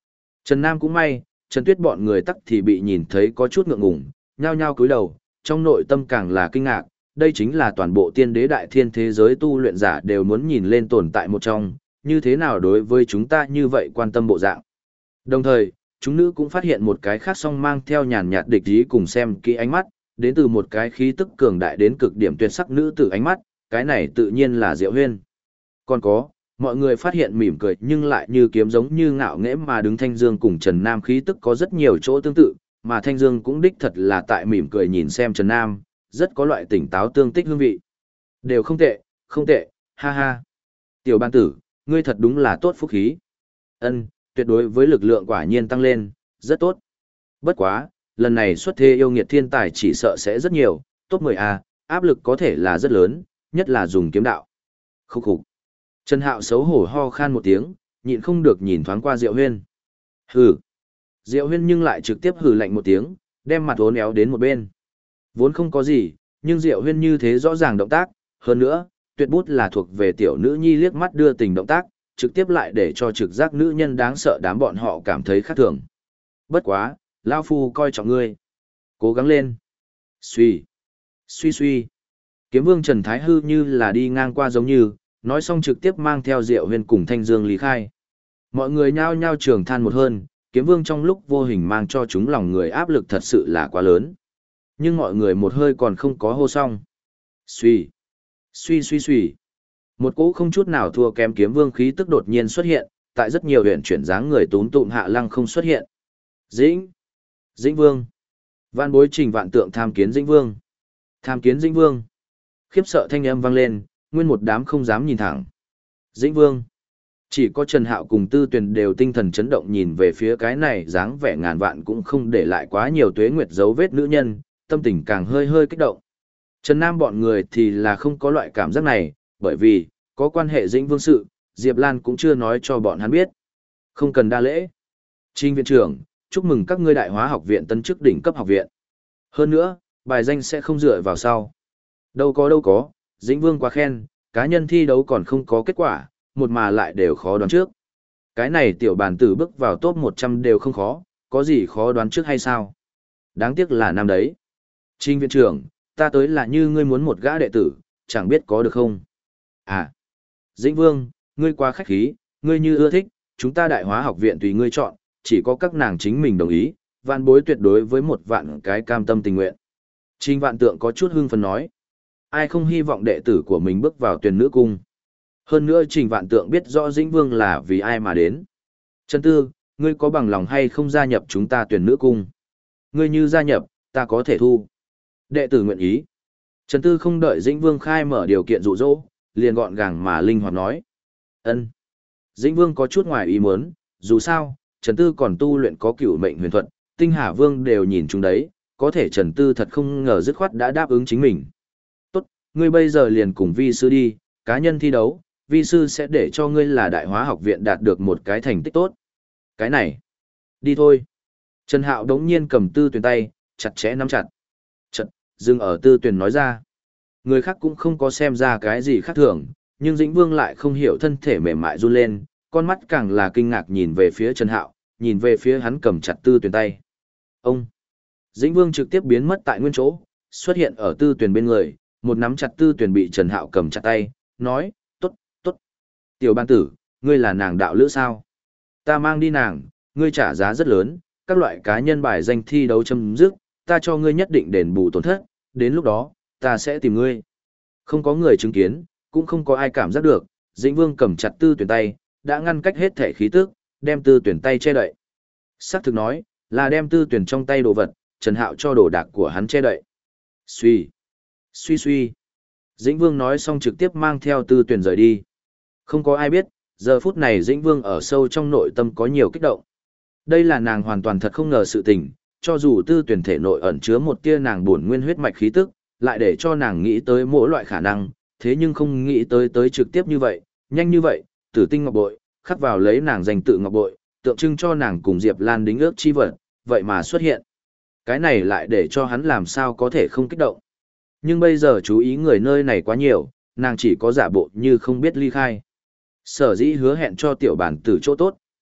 Trần Nam cũng may, Trần Tuyết bọn người tắc thì bị nhìn thấy có chút ngượng ngùng, nhao nhao cúi đầu, trong nội tâm càng là kinh ngạc, đây chính là toàn bộ tiên đế đại thiên thế giới tu luyện giả đều muốn nhìn lên tồn tại một trong, như thế nào đối với chúng ta như vậy quan tâm bộ dạng. Đồng thời, chúng nữ cũng phát hiện một cái khác song mang theo nhàn nhạt địch ý cùng xem kỹ ánh mắt, đến từ một cái khí tức cường đại đến cực điểm tuyệt sắc nữ tử ánh mắt, cái này tự nhiên là Diệu Huyên. Còn có, mọi người phát hiện mỉm cười nhưng lại như kiếm giống như ngạo nghễ mà đứng Thanh Dương cùng Trần Nam khí tức có rất nhiều chỗ tương tự, mà Thanh Dương cũng đích thật là tại mỉm cười nhìn xem Trần Nam, rất có loại tỉnh táo tương tích hương vị. Đều không tệ, không tệ, ha ha. Tiểu ban tử, ngươi thật đúng là tốt phúc khí. Ân, tuyệt đối với lực lượng quả nhiên tăng lên, rất tốt. Bất quá, lần này xuất thế yêu nghiệt thiên tài chỉ sợ sẽ rất nhiều, top 10A, áp lực có thể là rất lớn, nhất là dùng kiếm đạo. Khúc khục. Trần Hạo xấu hổ ho khan một tiếng, nhịn không được nhìn thoáng qua Diệu Huyên. Hừ. Diệu Huyên nhưng lại trực tiếp hừ lạnh một tiếng, đem mặt uốn éo đến một bên. Vốn không có gì, nhưng Diệu Huyên như thế rõ ràng động tác, hơn nữa, tuyệt bút là thuộc về tiểu nữ nhi liếc mắt đưa tình động tác, trực tiếp lại để cho trực giác nữ nhân đáng sợ đám bọn họ cảm thấy khác thường. Bất quá, lão phu coi trọng ngươi. Cố gắng lên. Suy. Suy suy. Kiếm vương Trần Thái Hư như là đi ngang qua giống như, nói xong trực tiếp mang theo Diệu Huyên cùng Thanh Dương lý khai. Mọi người nhao nhao trường than một hơn, kiếm vương trong lúc vô hình mang cho chúng lòng người áp lực thật sự là quá lớn. Nhưng mọi người một hơi còn không có hô xong. Suy. Suy suy suy. Một cỗ không chút nào thua kém kiếm vương khí tức đột nhiên xuất hiện, tại rất nhiều huyện chuyển dáng người túm tụm hạ lăng không xuất hiện. Dĩnh. Dĩnh vương. Vạn bối trình vạn tượng tham kiến Dĩnh vương. Tham kiến Dĩnh vương. Khiếp sợ thanh âm vang lên, nguyên một đám không dám nhìn thẳng. Dĩnh vương. Chỉ có Trần Hạo cùng Tư Tuyền đều tinh thần chấn động nhìn về phía cái này dáng vẻ ngàn vạn cũng không để lại quá nhiều tuế nguyệt dấu vết nữ nhân, tâm tình càng hơi hơi kích động. Trần Nam bọn người thì là không có loại cảm giác này, bởi vì, có quan hệ Dĩnh vương sự, Diệp Lan cũng chưa nói cho bọn hắn biết. Không cần đa lễ. Trình viện trưởng, chúc mừng các ngươi Đại Hóa học viện tân chức đỉnh cấp học viện. Hơn nữa, bài danh sẽ không dựa vào sau. Đâu có, Dĩnh vương quá khen, cá nhân thi đấu còn không có kết quả, một mà lại đều khó đoán trước. Cái này tiểu bản tử bước vào top 100 đều không khó, có gì khó đoán trước hay sao? Đáng tiếc là năm đấy. Trình viện trưởng, ta tới là như ngươi muốn một gã đệ tử, chẳng biết có được không? À, Dĩnh vương, ngươi quá khách khí, ngươi như ưa thích, chúng ta Đại Hóa học viện tùy ngươi chọn, chỉ có các nàng chính mình đồng ý, vạn bối tuyệt đối với một vạn cái cam tâm tình nguyện. Trình vạn tượng có chút hưng phấn nói. Ai không hy vọng đệ tử của mình bước vào tuyển nữ cung. Hơn nữa Trình vạn tượng biết rõ Dĩnh vương là vì ai mà đến. Trần Tư, ngươi có bằng lòng hay không gia nhập chúng ta tuyển nữ cung? Ngươi như gia nhập, ta có thể thu. Đệ tử nguyện ý. Trần Tư không đợi Dĩnh vương khai mở điều kiện dụ dỗ, liền gọn gàng mà linh hoạt nói. Ân. Dĩnh vương có chút ngoài ý muốn, dù sao, Trần Tư còn tu luyện có cửu mệnh huyền thuật, Tinh Hà Vương đều nhìn chúng đấy, có thể Trần Tư thật không ngờ dứt khoát đã đáp ứng chính mình. Tốt, ngươi bây giờ liền cùng vi sư đi, cá nhân thi đấu, vi sư sẽ để cho ngươi là Đại Hóa học viện đạt được một cái thành tích tốt. Cái này, đi thôi. Trần Hạo đống nhiên cầm Tư Tuyền tay, chặt chẽ nắm chặt. Chật, dừng ở Tư Tuyền nói ra. Người khác cũng không có xem ra cái gì khác thường, nhưng Dĩnh Vương lại không hiểu thân thể mềm mại run lên, con mắt càng là kinh ngạc nhìn về phía Trần Hạo, nhìn về phía hắn cầm chặt Tư Tuyền tay. Ông! Dĩnh Vương trực tiếp biến mất tại nguyên chỗ, xuất hiện ở Tư Tuyền bên người, một nắm chặt Tư Tuyền bị Trần Hạo cầm chặt tay, nói, tốt, tốt. Tiểu ban tử, ngươi là nàng đạo lữ sao? Ta mang đi nàng, ngươi trả giá rất lớn, các loại cá nhân bài danh thi đấu chấm dứt, ta cho ngươi nhất định đền bù tổn thất, đến lúc đó, ta sẽ tìm ngươi. Không có người chứng kiến, cũng không có ai cảm giác được, Dĩnh Vương cầm chặt Tư Tuyền tay, đã ngăn cách hết thể khí tức, đem Tư Tuyền tay che đậy. Sắc thực nói, là đem Tư Tuyền trong tay đồ vật, Trần Hạo cho đồ đạc của hắn che đậy. Suy, suy suy. Dĩnh Vương nói xong trực tiếp mang theo Tư Tuyền rời đi. Không có ai biết, giờ phút này Dĩnh Vương ở sâu trong nội tâm có nhiều kích động. Đây là nàng hoàn toàn thật không ngờ sự tình, cho dù Tư Tuyền thể nội ẩn chứa một tia nàng bổn nguyên huyết mạch khí tức, lại để cho nàng nghĩ tới mỗi loại khả năng, thế nhưng không nghĩ tới trực tiếp như vậy, nhanh như vậy, Tử Tinh Ngọc Bội, khắc vào lấy nàng danh tự Ngọc Bội, tượng trưng cho nàng cùng Diệp Lan đính ước chi vật, vậy mà xuất hiện. Cái này lại để cho hắn làm sao có thể không kích động. Nhưng bây giờ chú ý người nơi này quá nhiều, nàng chỉ có giả bộ như không biết ly khai. Sở dĩ hứa hẹn cho tiểu bản tử chỗ tốt,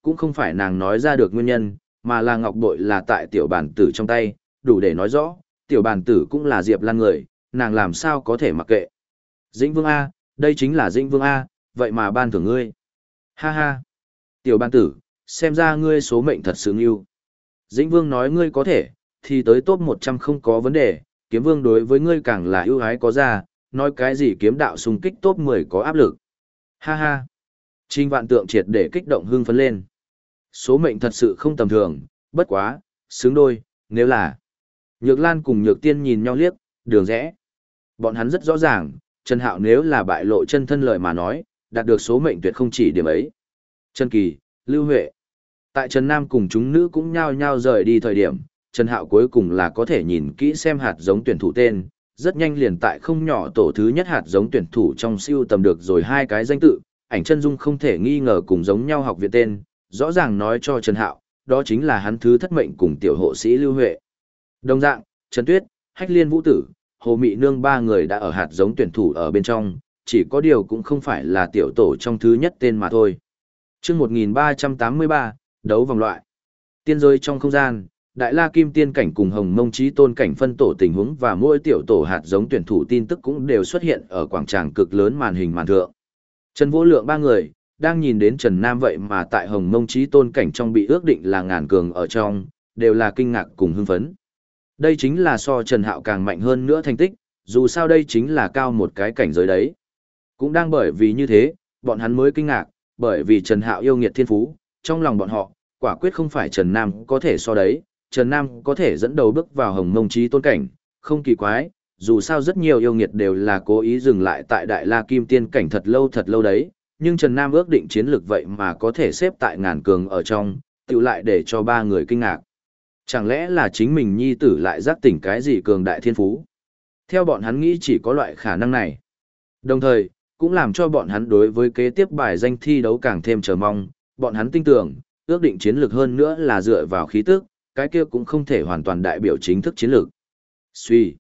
cũng không phải nàng nói ra được nguyên nhân, mà là ngọc bội là tại tiểu bản tử trong tay, đủ để nói rõ, tiểu bản tử cũng là Diệp Lan người, nàng làm sao có thể mặc kệ. Dĩnh Vương A, đây chính là Dĩnh Vương A, vậy mà ban thưởng ngươi. Ha ha. Tiểu bản tử, xem ra ngươi số mệnh thật sự ưu. Dĩnh Vương nói ngươi có thể, thì tới top 100 không có vấn đề, Kiếm Vương đối với ngươi càng là ưu ái có ra, nói cái gì kiếm đạo xung kích top 10 có áp lực. Ha ha. Trình Vạn Tượng triệt để kích động hưng phấn lên. Số mệnh thật sự không tầm thường, bất quá, xứng đôi, nếu là. Nhược Lan cùng Nhược Tiên nhìn nhau liếc, đường rẽ. Bọn hắn rất rõ ràng, Trần Hạo nếu là bại lộ chân thân lời mà nói, đạt được số mệnh tuyệt không chỉ điểm ấy. Trần Kỳ, Lưu Huệ. Tại Trần Nam cùng chúng nữ cũng nhao nhao rời đi thời điểm, Trần Hạo cuối cùng là có thể nhìn kỹ xem hạt giống tuyển thủ tên, rất nhanh liền tại không nhỏ tổ thứ nhất hạt giống tuyển thủ trong siêu tầm được rồi 2 cái danh tự, ảnh chân dung không thể nghi ngờ cùng giống nhau học viện tên, rõ ràng nói cho Trần Hạo, đó chính là hắn thứ thất mệnh cùng tiểu hộ sĩ Lưu Huệ. Đồng dạng, Trần Tuyết, Hách Liên Vũ Tử, Hồ Mị Nương 3 người đã ở hạt giống tuyển thủ ở bên trong, chỉ có điều cũng không phải là tiểu tổ trong thứ nhất tên mà thôi. Chương 1383, đấu vòng loại. Tiên giới trong không gian, Đại La Kim Tiên cảnh cùng Hồng Mông Chí Tôn cảnh phân tổ tình huống và mỗi tiểu tổ hạt giống tuyển thủ tin tức cũng đều xuất hiện ở quảng trường cực lớn màn hình màn thượng. Trần Vô Lượng 3 người đang nhìn đến Trần Nam vậy mà tại Hồng Mông Chí Tôn cảnh trong bị ước định là ngàn cường ở trong, đều là kinh ngạc cùng hưng phấn. Đây chính là so Trần Hạo càng mạnh hơn nữa thành tích, dù sao đây chính là cao một cái cảnh giới đấy. Cũng đang bởi vì như thế, bọn hắn mới kinh ngạc, bởi vì Trần Hạo yêu nghiệt thiên phú, trong lòng bọn họ, quả quyết không phải Trần Nam có thể so đấy, Trần Nam có thể dẫn đầu bước vào Hồng Mông Chí Tôn cảnh, không kỳ quái, dù sao rất nhiều yêu nghiệt đều là cố ý dừng lại tại Đại La Kim Tiên cảnh thật lâu đấy, nhưng Trần Nam ước định chiến lược vậy mà có thể xếp tại ngàn cường ở trong, tự lại để cho 3 người kinh ngạc. Chẳng lẽ là chính mình nhi tử lại giác tỉnh cái gì cường đại thiên phú? Theo bọn hắn nghĩ chỉ có loại khả năng này. Đồng thời, cũng làm cho bọn hắn đối với kế tiếp bài danh thi đấu càng thêm chờ mong, bọn hắn tin tưởng, ước định chiến lược hơn nữa là dựa vào khí tức, cái kia cũng không thể hoàn toàn đại biểu chính thức chiến lược. Suy,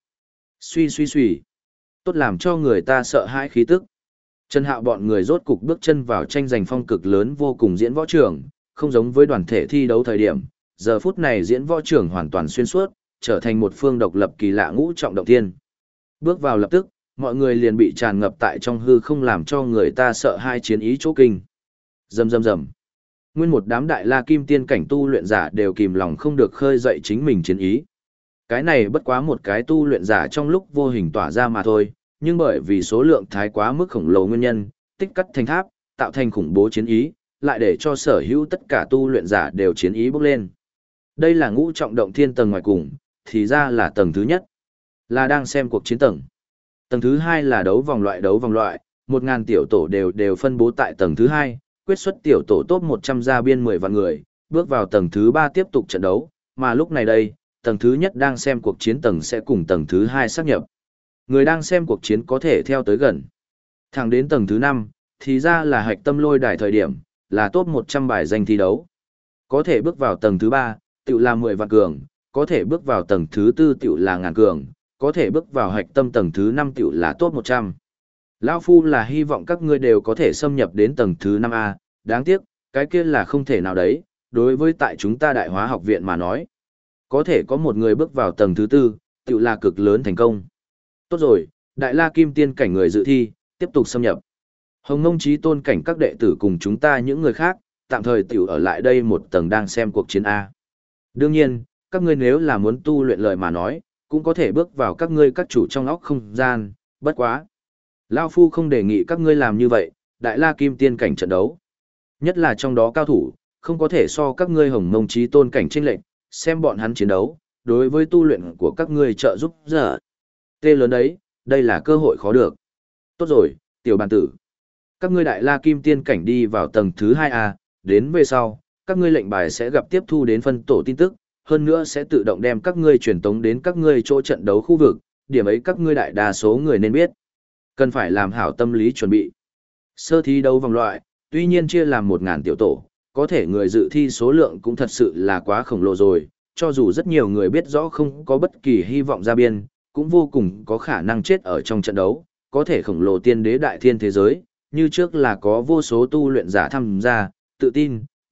tốt làm cho người ta sợ hãi khí tức. Trần Hạo bọn người rốt cục bước chân vào tranh giành phong cực lớn vô cùng diễn võ trường, không giống với đoàn thể thi đấu thời điểm, giờ phút này diễn võ trường hoàn toàn xuyên suốt, trở thành một phương độc lập kỳ lạ ngũ trọng động thiên. Bước vào lập tức, mọi người liền bị tràn ngập tại trong hư không làm cho người ta sợ hai chiến ý chỗ kinh. Rầm rầm rầm. Nguyên một đám Đại La Kim Tiên cảnh tu luyện giả đều kìm lòng không được khơi dậy chính mình chiến ý. Cái này bất quá một cái tu luyện giả trong lúc vô hình tỏa ra mà thôi, nhưng bởi vì số lượng thái quá mức khổng lồ nguyên nhân, tích cắt thành tháp, tạo thành khủng bố chiến ý, lại để cho sở hữu tất cả tu luyện giả đều chiến ý bốc lên. Đây là ngũ trọng động thiên tầng ngoài cùng, thì ra là tầng thứ nhất, là đang xem cuộc chiến tầng. Tầng thứ hai là đấu vòng loại, 1000 tiểu tổ đều phân bố tại tầng thứ hai, quyết xuất tiểu tổ top 100 ra biên 10 vạn người, bước vào tầng thứ 3 tiếp tục trận đấu, mà lúc này đây, tầng thứ nhất đang xem cuộc chiến tầng sẽ cùng tầng thứ 2 sáp nhập. Người đang xem cuộc chiến có thể theo tới gần. Thẳng đến tầng thứ 5, thì ra là hạch tâm lôi đài thời điểm, là top 100 bài danh thi đấu. Có thể bước vào tầng thứ 3, tự là 10 vạn cường, có thể bước vào tầng thứ 4 tự là ngàn cường, có thể bước vào hạch tâm tầng thứ 5 tự là top 100. Lão Phu là hy vọng các ngươi đều có thể xâm nhập đến tầng thứ 5A, đáng tiếc, cái kia là không thể nào đấy, đối với tại chúng ta Đại Hóa học viện mà nói. Có thể có một người bước vào tầng thứ 4, tự là cực lớn thành công. Tốt rồi, Đại La Kim Tiên cảnh người dự thi, tiếp tục xâm nhập. Hồng Mông Chí Tôn cảnh các đệ tử cùng chúng ta những người khác, tạm thời tiểu ở lại đây một tầng đang xem cuộc chiến A. Đương nhiên, các ngươi nếu là muốn tu luyện lời mà nói, cũng có thể bước vào các ngươi các chủ trong óc không gian, bất quá. Lao Phu không đề nghị các ngươi làm như vậy, Đại La Kim Tiên cảnh trận đấu. Nhất là trong đó cao thủ, không có thể so các ngươi Hồng Mông Chí Tôn cảnh chênh lệnh, xem bọn hắn chiến đấu, đối với tu luyện của các ngươi trợ giúp giờ. Tê lớn đấy, đây là cơ hội khó được. Tốt rồi, tiểu bàn tử. Các ngươi Đại La Kim Tiên cảnh đi vào tầng thứ 2A, đến về sau, các ngươi lệnh bài sẽ gặp tiếp thu đến phân tổ tin tức, hơn nữa sẽ tự động đem các ngươi truyền tống đến các ngươi chỗ trận đấu khu vực, điểm ấy các ngươi đại đa số người nên biết. Cần phải làm hảo tâm lý chuẩn bị. Sơ thi đấu vòng loại, tuy nhiên chia làm 1000 tiểu tổ, có thể người dự thi số lượng cũng thật sự là quá khổng lồ rồi, cho dù rất nhiều người biết rõ không có bất kỳ hy vọng ra biên, cũng vô cùng có khả năng chết ở trong trận đấu, có thể khổng lồ tiên đế đại thiên thế giới, như trước là có vô số tu luyện giả tham gia, tự tin,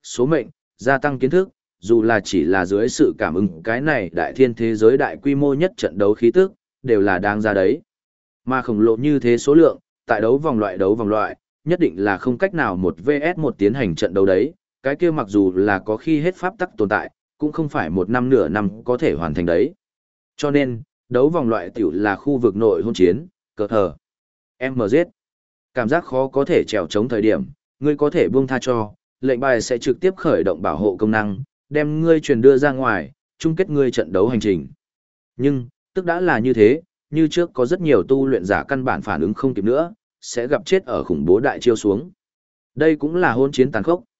số mệnh, gia tăng kiến thức, dù là chỉ là dưới sự cảm ứng cái này đại thiên thế giới đại quy mô nhất trận đấu khí tức, đều là đáng ra đấy. Mà khổng lồ như thế số lượng, tại đấu vòng loại, nhất định là không cách nào một vs một tiến hành trận đấu đấy, cái kia mặc dù là có khi hết pháp tắc tồn tại, cũng không phải một năm nửa năm có thể hoàn thành đấy. Cho nên, đấu vòng loại tiểu là khu vực nội hôn chiến, cờ thờ. MZ. Cảm giác khó có thể trèo chống thời điểm, ngươi có thể buông tha cho, lệnh bài sẽ trực tiếp khởi động bảo hộ công năng, đem ngươi truyền đưa ra ngoài, chung kết ngươi trận đấu hành trình. Nhưng, tức đã là như thế, như trước có rất nhiều tu luyện giả căn bản phản ứng không kịp nữa, sẽ gặp chết ở khủng bố đại chiêu xuống. Đây cũng là hôn chiến tàn khốc.